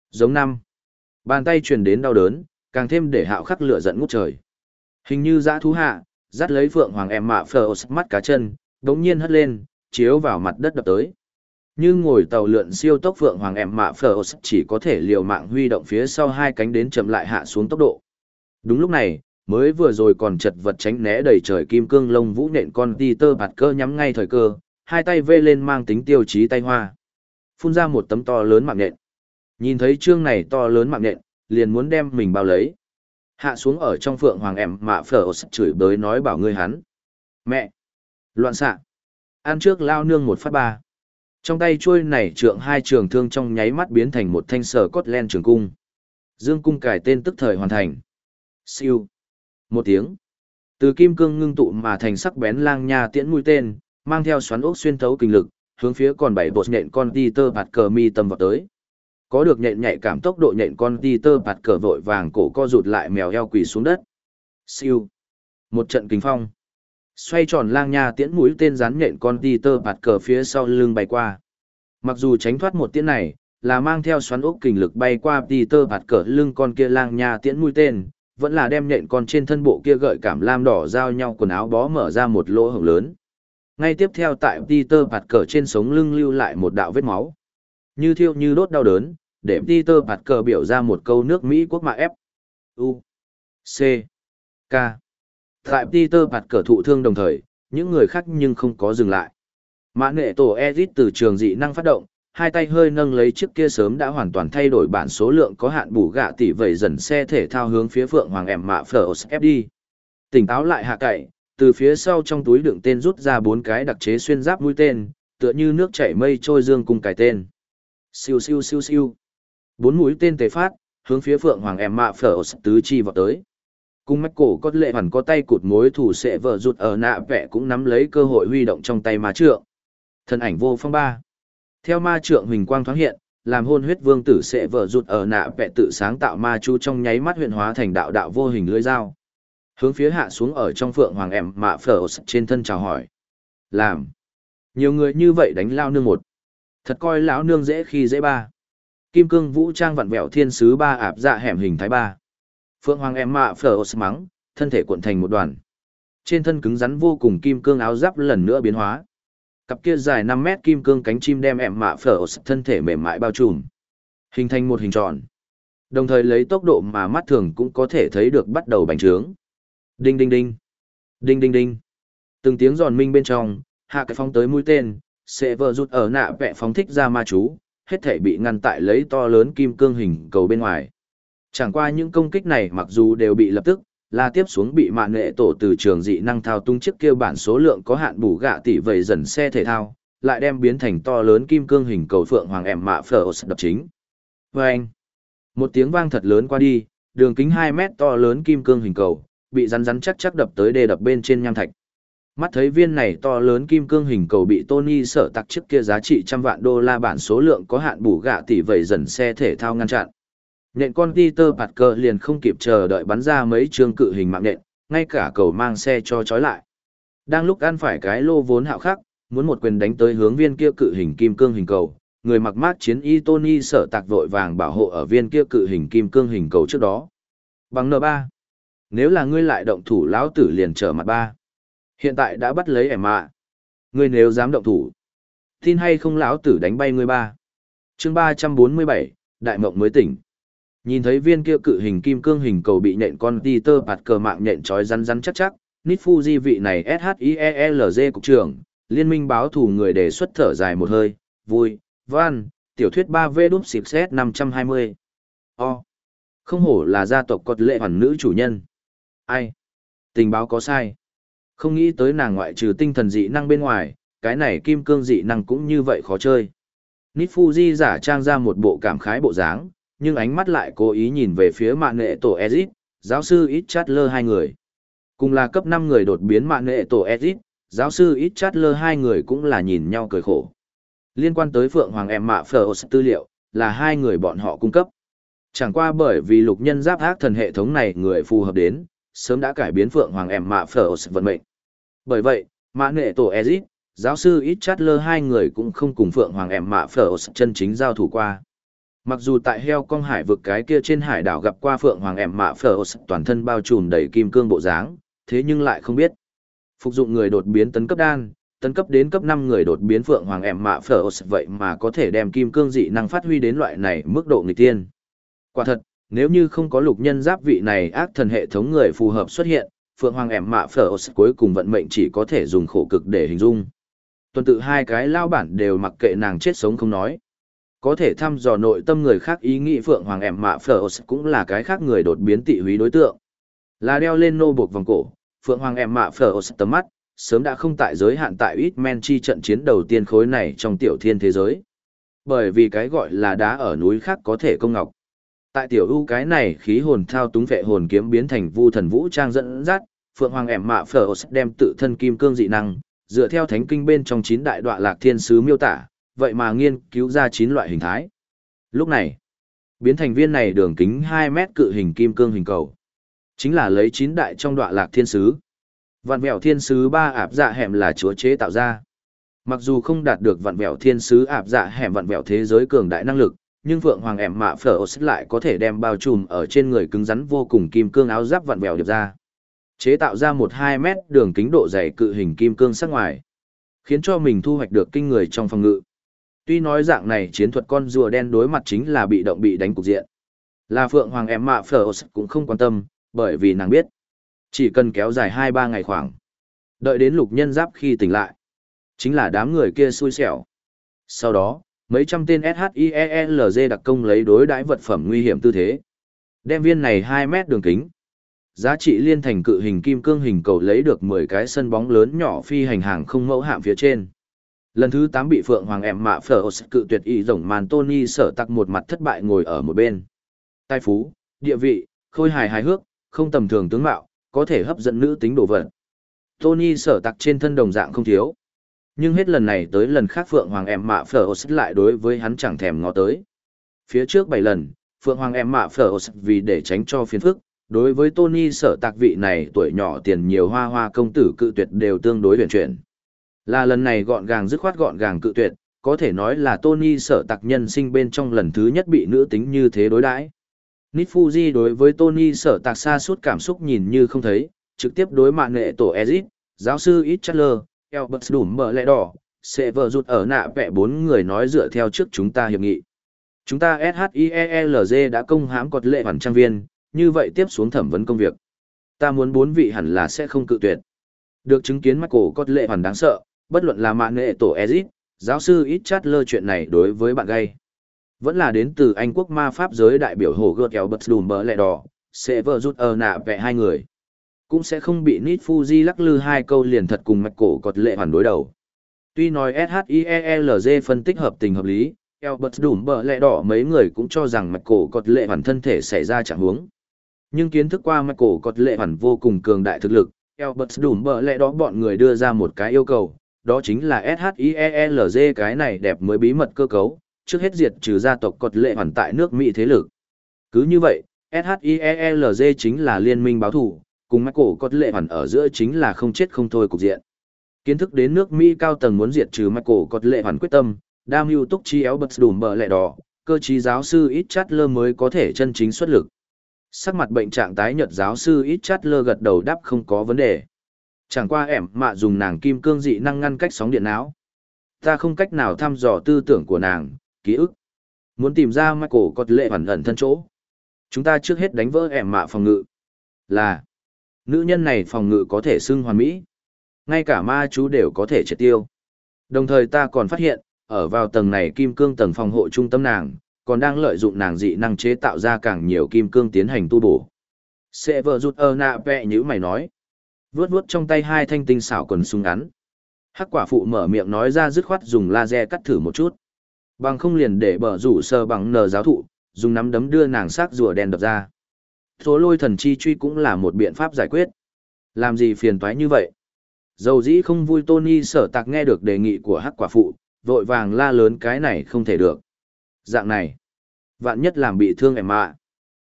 Giống năm. Bàn tay truyền đến đau đớn, càng thêm để Hạo Khắc lửa giận ngút trời. Hình như dã thú hạ, dắt lấy Phượng Hoàng em mạ phờ mắt cá chân, đống nhiên hất lên, chiếu vào mặt đất đập tới. Như ngồi tàu lượn siêu tốc Phượng Hoàng em mạ phờ chỉ có thể liều mạng huy động phía sau hai cánh đến chậm lại hạ xuống tốc độ. Đúng lúc này, mới vừa rồi còn chật vật tránh né đầy trời kim cương lông vũ nện con Peter Parker nhắm ngay thời cơ, hai tay vê lên mang tính tiêu chí tay hoa. Phun ra một tấm to lớn mạng nện. Nhìn thấy chương này to lớn mạng nện, liền muốn đem mình bao lấy. Hạ xuống ở trong Phượng Hoàng em mạ phở chửi bới nói bảo ngươi hắn. Mẹ! Loạn xạ! Ăn trước lao nương một phát ba. Trong tay chuôi này trượng hai trường thương trong nháy mắt biến thành một thanh sở cốt len trường cung. Dương cung cải tên tức thời hoàn thành. Siêu! Một tiếng. Từ kim cương ngưng tụ mà thành sắc bén lang nha tiễn mũi tên, mang theo xoắn ốc xuyên thấu kinh lực, hướng phía còn bảy bột nhện con Peter Parker mi tâm vào tới. Có được nhện nhạy cảm tốc độ nhện con Peter Parker vội vàng cổ co rụt lại mèo eo quỳ xuống đất. Siêu. Một trận kinh phong. Xoay tròn lang nha tiễn mũi tên rắn nhện con Peter Parker phía sau lưng bay qua. Mặc dù tránh thoát một tiễn này, là mang theo xoắn ốc kình lực bay qua Peter Parker lưng con kia lang nha tiễn mũi tên, vẫn là đem nhện con trên thân bộ kia gợi cảm lam đỏ giao nhau quần áo bó mở ra một lỗ hổng lớn. Ngay tiếp theo tại Peter Parker trên sống lưng lưu lại một đạo vết máu. Như thiêu như đốt đau đớn, để Peter Parker biểu ra một câu nước Mỹ quốc mạ F. U. C. K. Tại Peter Parker thụ thương đồng thời, những người khác nhưng không có dừng lại. Mã nghệ tổ Ezit từ trường dị năng phát động, hai tay hơi nâng lấy chiếc kia sớm đã hoàn toàn thay đổi bản số lượng có hạn bù gạ tỷ vẩy dần xe thể thao hướng phía Phượng Hoàng em mạ phở ép đi. Tỉnh táo lại hạ cậy, từ phía sau trong túi đựng tên rút ra 4 cái đặc chế xuyên giáp mũi tên, tựa như nước chảy mây trôi dương cùng cài tên. Siêu siêu siêu siêu. 4 mũi tên tề phát, hướng phía Phượng Hoàng em mạ phở tứ chi vào tới. Cùng mách cổ có lệ hẳn có tay cụt mối thủ sẽ vợ rụt ở nạ vẽ cũng nắm lấy cơ hội huy động trong tay ma trượng. Thân ảnh vô phong ba. Theo ma trượng huỳnh quang thoáng hiện, làm hôn huyết vương tử sẽ vợ rụt ở nạ vẽ tự sáng tạo ma chu trong nháy mắt huyện hóa thành đạo đạo vô hình lưỡi dao. Hướng phía hạ xuống ở trong Phượng Hoàng em mạ phở trên thân chào hỏi. Làm. Nhiều người như vậy đánh lao nương một. Thật coi lão nương dễ khi dễ ba. Kim cương vũ trang vặn vẹo thiên sứ ba ạp dạ hẻm hình thái ba. Phượng Hoàng em mạ phở mắng, thân thể cuộn thành một đoàn. Trên thân cứng rắn vô cùng kim cương áo giáp lần nữa biến hóa. Cặp kia dài 5 mét kim cương cánh chim đem em mạ phở thân thể mềm mại bao trùm. Hình thành một hình tròn. Đồng thời lấy tốc độ mà mắt thường cũng có thể thấy được bắt đầu bành trướng. Đinh đinh đinh. Đinh đinh đinh. Từng tiếng giòn minh bên trong, hạ cái phóng tới mũi tên, sẽ vợ rút ở nạ vẽ phóng thích ra ma chú, hết thể bị ngăn tại lấy to lớn kim cương hình cầu bên ngoài. Chẳng qua những công kích này mặc dù đều bị lập tức, là tiếp xuống bị mạng nghệ tổ từ trường dị năng thao tung chiếc kia bản số lượng có hạn bù gạ tỷ vầy dần xe thể thao, lại đem biến thành to lớn kim cương hình cầu Phượng Hoàng em mạ phở đập chính. Vâng! Một tiếng vang thật lớn qua đi, đường kính 2 mét to lớn kim cương hình cầu, bị rắn rắn chắc chắc đập tới đê đập bên trên nham thạch. Mắt thấy viên này to lớn kim cương hình cầu bị Tony sở tặc chiếc kia giá trị $100 vạn bản số lượng có hạn bù gạ tỷ vầy dần xe thể thao ngăn chặn. Nện con Peter Parker liền không kịp chờ đợi bắn ra mấy chương cự hình mạng nện, ngay cả cầu mang xe cho trói lại. Đang lúc ăn phải cái lô vốn Hạo Khắc, muốn một quyền đánh tới hướng viên kia cự hình kim cương hình cầu, người mặc mát chiến y Tony sở tạc vội vàng bảo hộ ở viên kia cự hình kim cương hình cầu trước đó. Bằng N3. Nếu là ngươi lại động thủ lão tử liền trở mặt ba. Hiện tại đã bắt lấy ẻm mạ. Ngươi nếu dám động thủ, tin hay không lão tử đánh bay ngươi ba. Chương 347, Đại Mộng mới tỉnh. Nhìn thấy viên kia cự hình kim cương hình cầu bị nện con Peter Parker mạng nhện trói rắn rắn chắc chắc, Nít Fuji vị này SHIELZ cục trưởng, liên minh báo thù người đề xuất thở dài một hơi, vui, văn, tiểu thuyết 3V đúp xịp xét 520. Không hổ là gia tộc cột lệ hoàn nữ chủ nhân. Ai? Tình báo có sai. Không nghĩ tới nàng ngoại trừ tinh thần dị năng bên ngoài, cái này kim cương dị năng cũng như vậy khó chơi. Nít Fuji giả trang ra một bộ cảm khái bộ dáng, nhưng ánh mắt lại cố ý nhìn về phía mạng nghệ tổ Ezit, giáo sư Ít Chatler hai người. Cùng là cấp 5 người đột biến mạng nghệ tổ Ezit, giáo sư Ít Chatler hai người cũng là nhìn nhau cười khổ. Liên quan tới Phượng Hoàng em mạ phở tư liệu, là hai người bọn họ cung cấp. Chẳng qua bởi vì lục nhân giáp ác thần hệ thống này người phù hợp đến, sớm đã cải biến Phượng Hoàng em mạ phở vận mệnh. Bởi vậy, mạng nghệ tổ Ezit, giáo sư Ít Chatler hai người cũng không cùng Phượng Hoàng em mạ phở chân chính giao thủ qua. Mặc dù tại heo con hải vực cái kia trên hải đảo gặp qua Phượng Hoàng em mạ phở toàn thân bao trùm đầy kim cương bộ dáng, thế nhưng lại không biết. Phục dụng người đột biến tấn cấp đan, tấn cấp đến cấp 5 người đột biến Phượng Hoàng em mạ phở vậy mà có thể đem kim cương dị năng phát huy đến loại này mức độ nghịch tiên. Quả thật, nếu như không có lục nhân giáp vị này ác thần hệ thống người phù hợp xuất hiện, Phượng Hoàng em mạ phở cuối cùng vận mệnh chỉ có thể dùng khổ cực để hình dung. Tuần tự hai cái lao bản đều mặc kệ nàng chết sống không nói. Có thể thăm dò nội tâm người khác ý nghĩ Phượng Hoàng em mạ phở cũng là cái khác người đột biến tị húy đối tượng. Là đeo lên nô buộc vòng cổ, Phượng Hoàng em mạ phở tầm mắt, sớm đã không tại giới hạn tại ít men chi trận chiến đầu tiên khối này trong tiểu thiên thế giới. Bởi vì cái gọi là đá ở núi khác có thể công ngọc. Tại tiểu ưu cái này khí hồn thao túng vệ hồn kiếm biến thành vu thần vũ trang dẫn dắt, Phượng Hoàng em mạ phở đem tự thân kim cương dị năng, dựa theo thánh kinh bên trong 9 đại đọa lạc thiên sứ miêu tả, vậy mà nghiên cứu ra 9 loại hình thái. Lúc này, biến thành viên này đường kính 2 mét cự hình kim cương hình cầu. Chính là lấy 9 đại trong đọa lạc thiên sứ. Vạn vẹo thiên sứ 3 ạp dạ hẻm là chúa chế tạo ra. Mặc dù không đạt được vạn vẹo thiên sứ ạp dạ hẻm vạn vẹo thế giới cường đại năng lực, nhưng Phượng Hoàng em mạ phở lại có thể đem bao trùm ở trên người cứng rắn vô cùng kim cương áo giáp vạn vẹo điệp ra. Chế tạo ra một 2 mét đường kính độ dày cự hình kim cương sắc ngoài, khiến cho mình thu hoạch được kinh người trong phòng ngự. Tuy nói dạng này chiến thuật con rùa đen đối mặt chính là bị động bị đánh cục diện. Là Phượng Hoàng em mạ phở cũng không quan tâm, bởi vì nàng biết, chỉ cần kéo dài 2-3 ngày khoảng. Đợi đến lục nhân giáp khi tỉnh lại, chính là đám người kia xui xẻo. Sau đó, mấy trăm tên SHIELZ đặc công lấy đối đãi vật phẩm nguy hiểm tư thế. Đem viên này 2 mét đường kính. Giá trị liên thành cự hình kim cương hình cầu lấy được 10 cái sân bóng lớn nhỏ phi hành hàng không mẫu hạm phía trên. Lần thứ 8 bị Phượng Hoàng em mạ phở cự tuyệt ý rồng màn Tony sở tặc một mặt thất bại ngồi ở một bên. Tài phú, địa vị, khôi hài hài hước, không tầm thường tướng mạo, có thể hấp dẫn nữ tính đồ vật. Tony sở tặc trên thân đồng dạng không thiếu. Nhưng hết lần này tới lần khác Phượng Hoàng em mạ phở lại đối với hắn chẳng thèm ngó tới. Phía trước 7 lần, Phượng Hoàng em mạ phở vì để tránh cho phiền phức, đối với Tony sở tạc vị này tuổi nhỏ tiền nhiều hoa hoa công tử cự tuyệt đều tương đối huyền chuyển. Là lần này gọn gàng dứt khoát gọn gàng cự tuyệt, có thể nói là Tony sở tạc nhân sinh bên trong lần thứ nhất bị nữ tính như thế đối đãi. Nít Fuji đối với Tony sở tạc xa suốt cảm xúc nhìn như không thấy, trực tiếp đối mạng nghệ tổ Ezit, giáo sư Ít Chatler, Albert Đủm Bờ Lẹ Đỏ, sẽ vợ rụt ở nạ vẽ 4 người nói dựa theo trước chúng ta hiệp nghị. Chúng ta SHIELZ đã công hãm cột lệ hoàn trang viên, như vậy tiếp xuống thẩm vấn công việc. Ta muốn 4 vị hẳn là sẽ không cự tuyệt. Được chứng kiến Michael cột lệ hoàn đáng sợ, bất luận là mạng nghệ tổ Ezit, giáo sư Ít Chatler chuyện này đối với bạn gay. Vẫn là đến từ Anh quốc ma pháp giới đại biểu Hồ Gợt Albert Đủm Bờ Lẹ Đỏ, sẽ vợ rụt ở nạ vẽ 2 người. Cũng sẽ không bị Nít Fuji lắc lư 2 câu liền thật cùng Michael cột lệ hoàn đối đầu. Tuy nói SHIELZ phân tích hợp tình hợp lý, Albert Đủm Bờ Lẹ Đỏ mấy người cũng cho rằng Michael cột lệ hoàn thân thể xảy ra trạng huống. Nhưng kiến thức qua Michael cột lệ hoàn vô cùng cường đại thực lực, Albert Đủm Bờ Lẹ Đỏ bọn người đưa ra một cái yêu cầu, đó chính là SHIELZ cái này đẹp mới bí mật cơ cấu, trước hết diệt trừ gia tộc cột lệ hoàn tại nước Mỹ thế lực. Cứ như vậy, SHIELZ chính là liên minh báo thù, cùng Michael cột lệ hoàn ở giữa chính là không chết không thôi cục diện. Kiến thức đến nước Mỹ cao tầng muốn diệt trừ Michael cột lệ hoàn quyết tâm, đam mưu túc chi Albert Đủm Bờ Lẹ Đỏ, cơ trí giáo sư Ít Chatler mới có thể chân chính xuất lực. Sắc mặt bệnh trạng tái nhợt giáo sư Ít Chatler gật đầu đáp không có vấn đề. Chẳng qua ẻm mạ dùng nàng kim cương dị năng ngăn cách sóng điện não. Ta không cách nào thăm dò tư tưởng của nàng, ký ức. Muốn tìm ra Michael cột lệ hoàn ẩn thân chỗ. Chúng ta trước hết đánh vỡ ẻm mạ phòng ngự. Là, nữ nhân này phòng ngự có thể xưng hoàn mỹ. Ngay cả ma chú đều có thể triệt tiêu. Đồng thời ta còn phát hiện, ở vào tầng này kim cương tầng phòng hộ trung tâm nàng, còn đang lợi dụng nàng dị năng chế tạo ra càng nhiều kim cương tiến hành tu bổ. Sẽ vợ rụt ơ nạ vẹ như mày nói. Vuốt vuốt trong tay 2 thanh tinh xảo quần súng ngắn. Hắc quả phụ mở miệng nói ra dứt khoát dùng laser cắt thử một chút. Bằng không liền để bờ rủ sờ bằng nờ giáo thụ, dùng nắm đấm đưa nàng xác rùa đen đập ra. Số lôi thần chi truy cũng là một biện pháp giải quyết. Làm gì phiền toái như vậy? Dầu dĩ không vui Tony sở tạc nghe được đề nghị của hắc quả phụ, vội vàng la lớn cái này không thể được. Dạng này, vạn nhất làm bị thương em ạ.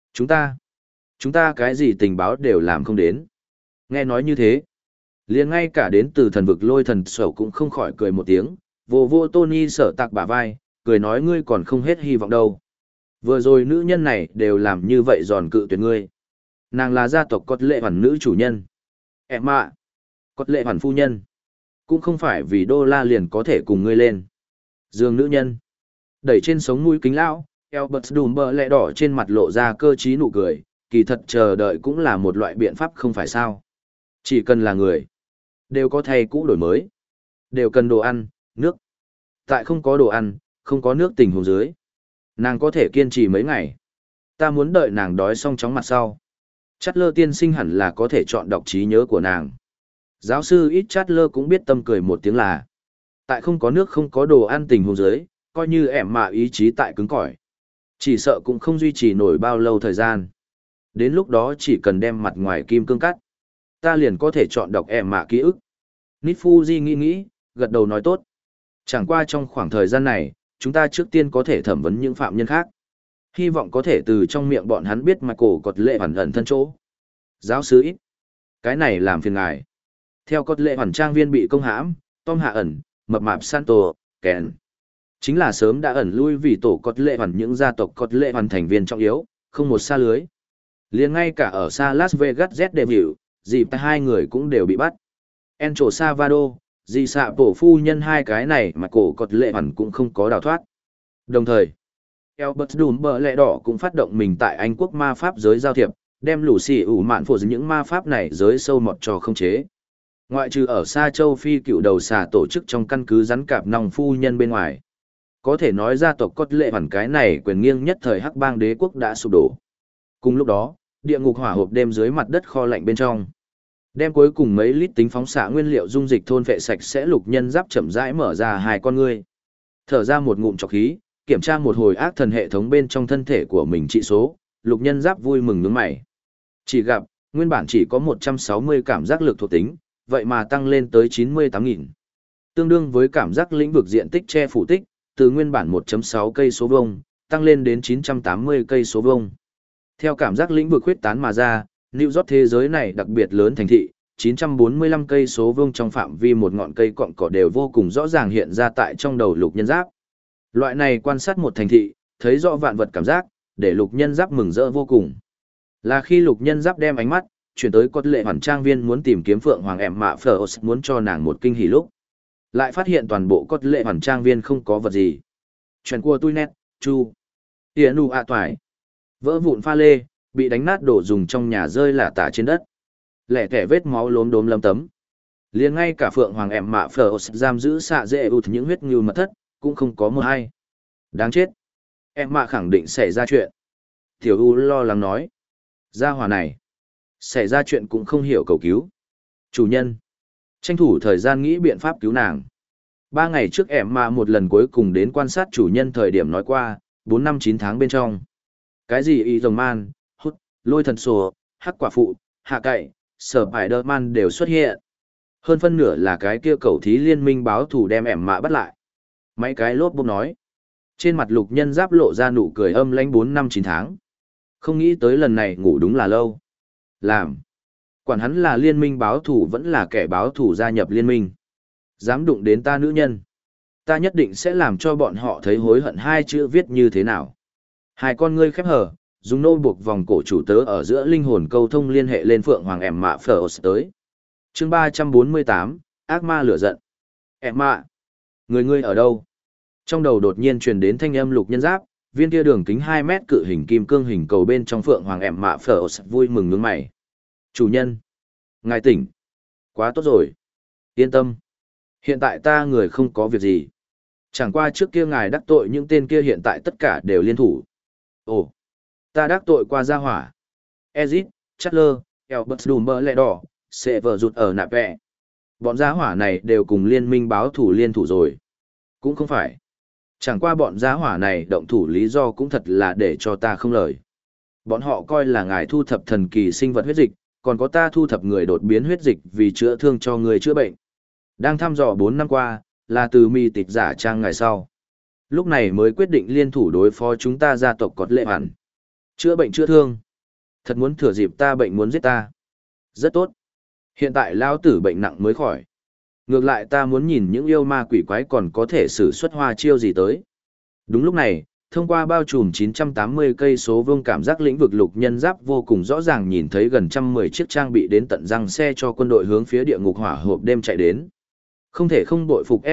Chúng ta cái gì tình báo đều làm không đến. Nghe nói như thế, liền ngay cả đến từ thần vực lôi thần sầu cũng không khỏi cười một tiếng, vô vô Tony sở tạc bả vai, cười nói ngươi còn không hết hy vọng đâu. Vừa rồi nữ nhân này đều làm như vậy giòn cự tuyệt ngươi. Nàng là gia tộc Cốt Lệ Hoàn nữ chủ nhân. Em ạ, Cốt Lệ Hoàn phu nhân. Cũng không phải vì đô la liền có thể cùng ngươi lên. Dương nữ nhân. Đẩy trên sống mũi kính lão, Albert đùm bờ lẹ đỏ trên mặt lộ ra cơ trí nụ cười, kỳ thật chờ đợi cũng là một loại biện pháp không phải sao. Chỉ cần là người, đều có thay cũ đổi mới. Đều cần đồ ăn, nước. Tại không có đồ ăn, không có nước tình huống dưới. Nàng có thể kiên trì mấy ngày. Ta muốn đợi nàng đói xong chóng mặt sau. Chatler tiên sinh hẳn là có thể chọn đọc trí nhớ của nàng. Giáo sư ít Chatler cũng biết tâm cười một tiếng là. Tại không có nước không có đồ ăn tình huống dưới, coi như ẻm mạ ý chí tại cứng cỏi. Chỉ sợ cũng không duy trì nổi bao lâu thời gian. Đến lúc đó chỉ cần đem mặt ngoài kim cương cắt. Ta liền có thể chọn đọc ẻm mạ ký ức. Nifuji nghĩ, gật đầu nói tốt. Chẳng qua trong khoảng thời gian này, chúng ta trước tiên có thể thẩm vấn những phạm nhân khác. Hy vọng có thể từ trong miệng bọn hắn biết Michael Cốt Lệ Hoàn ẩn thân chỗ. Giáo sư ít. Cái này làm phiền ngài. Theo Cốt Lệ Hoàn trang viên bị công hãm, Tom hạ ẩn, mập mạp Santo, Ken. Chính là sớm đã ẩn lui vì tổ Cốt Lệ Hoàn những gia tộc Cốt Lệ Hoàn thành viên trọng yếu, không một xa lưới. Liền ngay cả ở xa Las Vegas Z Devil, dịp hai người cũng đều bị bắt. Encho Savado, dì xạ bổ phu nhân hai cái này mà cổ Cốt Lệ Hoàn cũng không có đào thoát. Đồng thời, Albert Đùm Bờ Lẹ Đỏ cũng phát động mình tại Anh quốc ma pháp giới giao thiệp, đem lũ xì ủ mạn phổ những ma pháp này giới sâu mọt cho không chế. Ngoại trừ ở xa châu Phi cựu đầu xà tổ chức trong căn cứ rắn cạp nòng phu nhân bên ngoài. Có thể nói gia tộc Cốt Lệ Hoàn cái này quyền nghiêng nhất thời Hắc Bang đế quốc đã sụp đổ. Cùng lúc đó, địa ngục hỏa hộp đêm dưới mặt đất kho lạnh bên trong. Đem cuối cùng mấy lít tính phóng xạ nguyên liệu dung dịch thôn phệ sạch sẽ lục nhân giáp chậm rãi mở ra hai con ngươi. Thở ra một ngụm trọc khí, kiểm tra một hồi ác thần hệ thống bên trong thân thể của mình trị số, lục nhân giáp vui mừng nhướng mày. Chỉ gặp, nguyên bản chỉ có 160 cảm giác lực thuộc tính, vậy mà tăng lên tới 98.000. Tương đương với cảm giác lĩnh vực diện tích che phủ tích, từ nguyên bản 1.6 cây số vuông, tăng lên đến 980 cây số vuông. Theo cảm giác lĩnh vực huyết tán mà ra, New York thế giới này đặc biệt lớn thành thị, 945 cây số vuông trong phạm vi một ngọn cây cọn cỏ đều vô cùng rõ ràng hiện ra tại trong đầu lục nhân giáp. Loại này quan sát một thành thị, thấy rõ vạn vật cảm giác, để lục nhân giáp mừng rỡ vô cùng. Là khi lục nhân giáp đem ánh mắt chuyển tới Cốt Lệ Hoàn trang viên muốn tìm kiếm Phượng Hoàng em mạ Phở muốn cho nàng một kinh hỉ lúc, lại phát hiện toàn bộ Cốt Lệ Hoàn trang viên không có vật gì. Chuyện của tôi nét, chu, tiền nụ ạ toài, vỡ vụn pha lê, bị đánh nát đổ dùng trong nhà rơi lả tả trên đất. Lẻ tẻ vết máu lốm đốm lấm tấm. Liền ngay cả Phượng Hoàng em mạ Phở giam giữ xạ dễ ụt những huyết ngưu mật thất, cũng không có một ai. Đáng chết. Em mạ khẳng định xảy ra chuyện. Tiểu U lo lắng nói. Gia hỏa này. Xảy ra chuyện cũng không hiểu cầu cứu. Chủ nhân. Tranh thủ thời gian nghĩ biện pháp cứu nàng. 3 ngày trước em mạ một lần cuối cùng đến quan sát chủ nhân thời điểm nói qua, 4 năm 9 tháng bên trong. Cái gì y rồng man, hút, lôi thần sổ, hắc quả phụ, hạ cậy, sở Spider-Man đều xuất hiện. Hơn phân nửa là cái kia cầu thí liên minh báo thù đem em mạ bắt lại. Mấy cái lốp bốp nói. Trên mặt lục nhân giáp lộ ra nụ cười âm lãnh 4 năm 9 tháng. Không nghĩ tới lần này ngủ đúng là lâu. Làm. Quản hắn là liên minh báo thù vẫn là kẻ báo thù gia nhập liên minh. Dám đụng đến ta nữ nhân. Ta nhất định sẽ làm cho bọn họ thấy hối hận hai chữ viết như thế nào. Hai con ngươi khép hờ, dùng nô buộc vòng cổ chủ tớ ở giữa linh hồn câu thông liên hệ lên Phượng Hoàng em mạ Phở tới. Chương 348, ác ma lửa giận. Em mạ. Người ở đâu? Trong đầu đột nhiên truyền đến thanh âm lục nhân giáp, viên kia đường kính 2 mét cự hình kim cương hình cầu bên trong Phượng Hoàng em mạ Phở vui mừng nhướng mày. Chủ nhân. Ngài tỉnh. Quá tốt rồi. Yên tâm. Hiện tại ta người không có việc gì. Chẳng qua trước kia ngài đắc tội những tên kia hiện tại tất cả đều liên thủ. Ồ. Ta đắc tội qua gia hỏa. Ezit, Chatler, Albert Dumber lẹ đỏ, sẽ vợ rụt ở nạp vẹ. Bọn gia hỏa này đều cùng liên minh báo thủ liên thủ rồi. Cũng không phải. Chẳng qua bọn gia hỏa này động thủ lý do cũng thật là để cho ta không lời. Bọn họ coi là ngài thu thập thần kỳ sinh vật huyết dịch, còn có ta thu thập người đột biến huyết dịch vì chữa thương cho người chữa bệnh. Đang thăm dò 4 năm qua, là từ mi tịch giả trang ngày sau. Lúc này mới quyết định liên thủ đối phó chúng ta gia tộc Cốt Lệ Hoàn. Chữa bệnh chữa thương. Thật muốn thừa dịp ta bệnh muốn giết ta. Rất tốt. Hiện tại lao tử bệnh nặng mới khỏi. Ngược lại ta muốn nhìn những yêu ma quỷ quái còn có thể sử xuất hoa chiêu gì tới. Đúng lúc này, Thông qua bao trùm 980 cây số vuông cảm giác lĩnh vực lục nhân giáp vô cùng rõ ràng nhìn thấy gần 110 chiếc trang bị đến tận răng xe cho quân đội hướng phía địa ngục hỏa hộp đêm chạy đến. Không thể không bội phục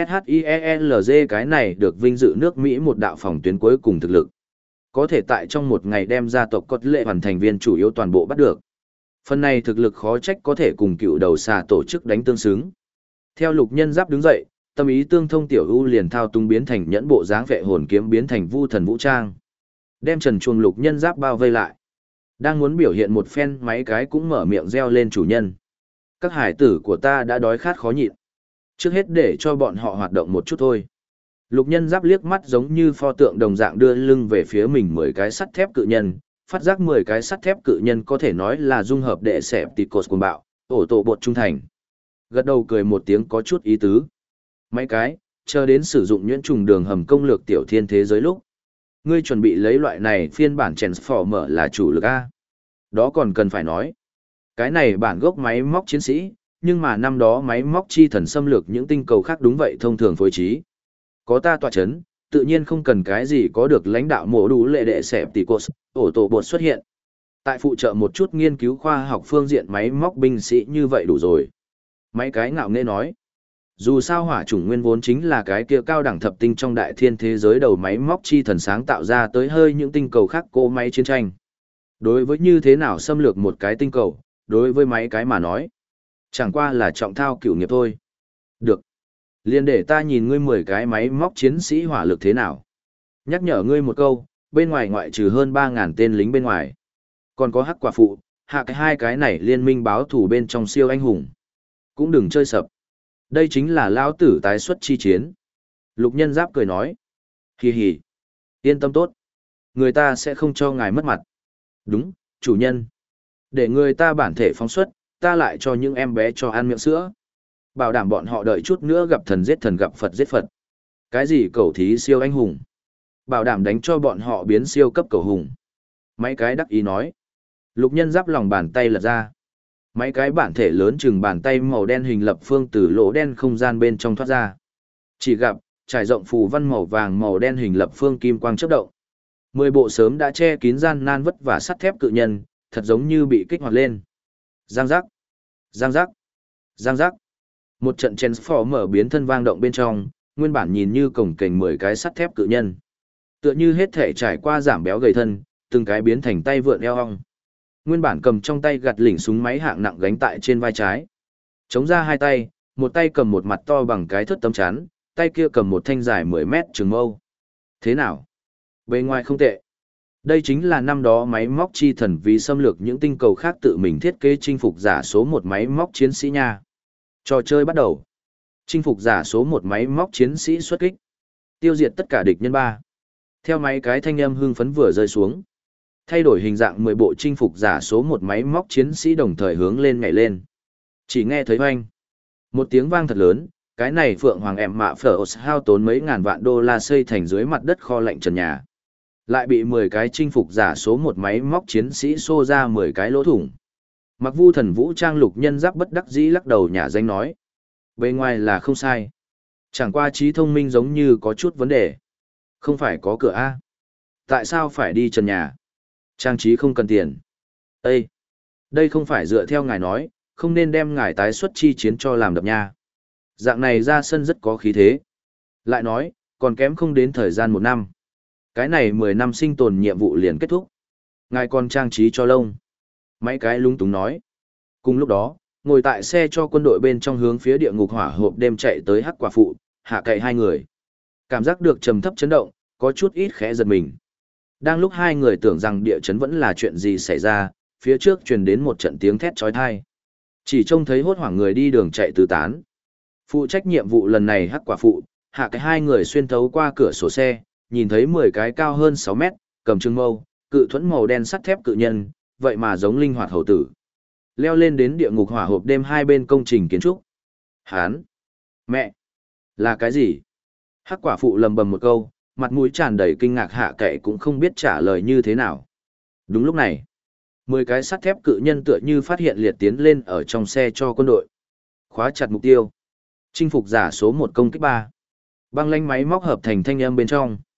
SHIELZ cái này được vinh dự nước Mỹ một đạo phòng tuyến cuối cùng thực lực. Có thể tại trong một ngày đem gia tộc cốt lệ hoàn thành viên chủ yếu toàn bộ bắt được. Phần này thực lực khó trách có thể cùng cựu đầu xà tổ chức đánh tương xứng. Theo lục nhân giáp đứng dậy, tâm ý tương thông tiểu u liền thao túng biến thành nhẫn bộ dáng vệ hồn kiếm biến thành vu thần vũ trang. Đem trần chuồng lục nhân giáp bao vây lại. Đang muốn biểu hiện một phen máy cái cũng mở miệng reo lên chủ nhân. Các hải tử của ta đã đói khát khó nhịn. Trước hết để cho bọn họ hoạt động một chút thôi. Lục nhân giáp liếc mắt giống như pho tượng đồng dạng đưa lưng về phía mình 10 cái sắt thép cự nhân, phát giác 10 cái sắt thép cự nhân có thể nói là dung hợp đệ sẹp tịt cột cuồng bạo, ổ tổ bột trung thành. Gật đầu cười một tiếng có chút ý tứ. Mấy cái, chờ đến sử dụng nhuyễn trùng đường hầm công lược tiểu thiên thế giới lúc. Ngươi chuẩn bị lấy loại này phiên bản Transformer là chủ lực A. Đó còn cần phải nói. Cái này bản gốc máy móc chiến sĩ, nhưng mà năm đó máy móc chi thần xâm lược những tinh cầu khác đúng vậy thông thường phối trí. Có ta tọa chấn, tự nhiên không cần cái gì có được lãnh đạo mổ đủ lệ đệ sẹp tỷ cột, ổ tổ bột xuất hiện. Tại phụ trợ một chút nghiên cứu khoa học phương diện máy móc binh sĩ như vậy đủ rồi. Mấy cái ngạo nghễ nói. Dù sao hỏa chủng nguyên vốn chính là cái kia cao đẳng thập tinh trong đại thiên thế giới đầu máy móc chi thần sáng tạo ra tới hơi những tinh cầu khác cỗ máy chiến tranh. Đối với như thế nào xâm lược một cái tinh cầu, đối với mấy cái mà nói. Chẳng qua là trọng thao cửu nghiệp thôi. Được. Liên để ta nhìn ngươi 10 cái máy móc chiến sĩ hỏa lực thế nào. Nhắc nhở ngươi một câu, bên ngoài ngoại trừ hơn 3.000 tên lính bên ngoài. Còn có hắc quả phụ, hạ cái hai cái này liên minh báo thủ bên trong siêu anh hùng. Cũng đừng chơi sập. Đây chính là lão tử tái xuất chi chiến. Lục nhân giáp cười nói. Hì hì. Yên tâm tốt. Người ta sẽ không cho ngài mất mặt. Đúng, chủ nhân. Để người ta bản thể phóng xuất, ta lại cho những em bé cho ăn miệng sữa. Bảo đảm bọn họ đợi chút nữa gặp thần giết thần gặp Phật giết Phật. Cái gì cầu thí siêu anh hùng? Bảo đảm đánh cho bọn họ biến siêu cấp cầu hùng. Mấy cái đắc ý nói. Lục nhân giáp lòng bàn tay lật ra. Mấy cái bản thể lớn chừng bàn tay màu đen hình lập phương từ lỗ đen không gian bên trong thoát ra. Chỉ gặp, trải rộng phù văn màu vàng màu đen hình lập phương kim quang chớp động. 10 bộ sớm đã che kín gian nan vất vả sắt thép cự nhân, thật giống như bị kích hoạt lên. Giang giác, giang giác, giang giác. Một trận Transformer biến thân vang động bên trong, nguyên bản nhìn như cổng kềnh 10 cái sắt thép cự nhân. Tựa như hết thể trải qua giảm béo gầy thân, từng cái biến thành tay vượn eo hong. Nguyên bản cầm trong tay gạt lỉnh súng máy hạng nặng gánh tại trên vai trái. Chống ra hai tay, một tay cầm một mặt to bằng cái thớt tấm chắn, tay kia cầm một thanh dài 10 mét trường mâu. Thế nào? Bề ngoài không tệ. Đây chính là năm đó máy móc chi thần vì xâm lược những tinh cầu khác tự mình thiết kế chinh phục giả số 1 máy móc chiến sĩ nha. Trò chơi bắt đầu. Chinh phục giả số 1 máy móc chiến sĩ xuất kích. Tiêu diệt tất cả địch nhân 3. Theo máy cái thanh âm hưng phấn vừa rơi xuống. Thay đổi hình dạng 10 bộ chinh phục giả số 1 máy móc chiến sĩ đồng thời hướng lên nhảy lên. Chỉ nghe thấy oanh. Một tiếng vang thật lớn, cái này Phượng Hoàng em mạ phở hao tốn mấy ngàn vạn đô la xây thành dưới mặt đất kho lạnh trần nhà. Lại bị 10 cái chinh phục giả số 1 máy móc chiến sĩ xô ra 10 cái lỗ thủng. Mặc vu thần vũ trang lục nhân giáp bất đắc dĩ lắc đầu nhà danh nói. Bề ngoài là không sai. Chẳng qua trí thông minh giống như có chút vấn đề. Không phải có cửa A. Tại sao phải đi trần nhà? Trang trí không cần tiền. Ê! Đây không phải dựa theo ngài nói, không nên đem ngài tái xuất chi chiến cho làm đập nha. Dạng này ra sân rất có khí thế. Lại nói, còn kém không đến thời gian 1 năm. Cái này 10 năm sinh tồn nhiệm vụ liền kết thúc. Ngài còn trang trí cho lông. Mấy cái lung túng nói. Cùng lúc đó, ngồi tại xe cho quân đội bên trong hướng phía địa ngục hỏa hộp đêm chạy tới hắc quả phụ, hạ cậy hai người. Cảm giác được trầm thấp chấn động, có chút ít khẽ giật mình. Đang lúc hai người tưởng rằng địa chấn vẫn là chuyện gì xảy ra, phía trước truyền đến một trận tiếng thét chói tai. Chỉ trông thấy hốt hoảng người đi đường chạy tứ tán. Phụ trách nhiệm vụ lần này hắc quả phụ, hạ cái hai người xuyên thấu qua cửa sổ xe, nhìn thấy 10 cái cao hơn 6 mét, cầm trường mâu, cự thuẫn màu đen sắt thép cự nhân, vậy mà giống linh hoạt hầu tử. Leo lên đến địa ngục hỏa hộp đêm hai bên công trình kiến trúc. Hán! Mẹ! Là cái gì? Hắc quả phụ lầm bầm một câu, mặt mũi tràn đầy kinh ngạc hạ kệ cũng không biết trả lời như thế nào. Đúng lúc này, 10 cái sắt thép cự nhân tựa như phát hiện liệt tiến lên ở trong xe cho quân đội. Khóa chặt mục tiêu. Chinh phục giả số 1 công kích 3. Băng lanh máy móc hợp thành thanh âm bên trong.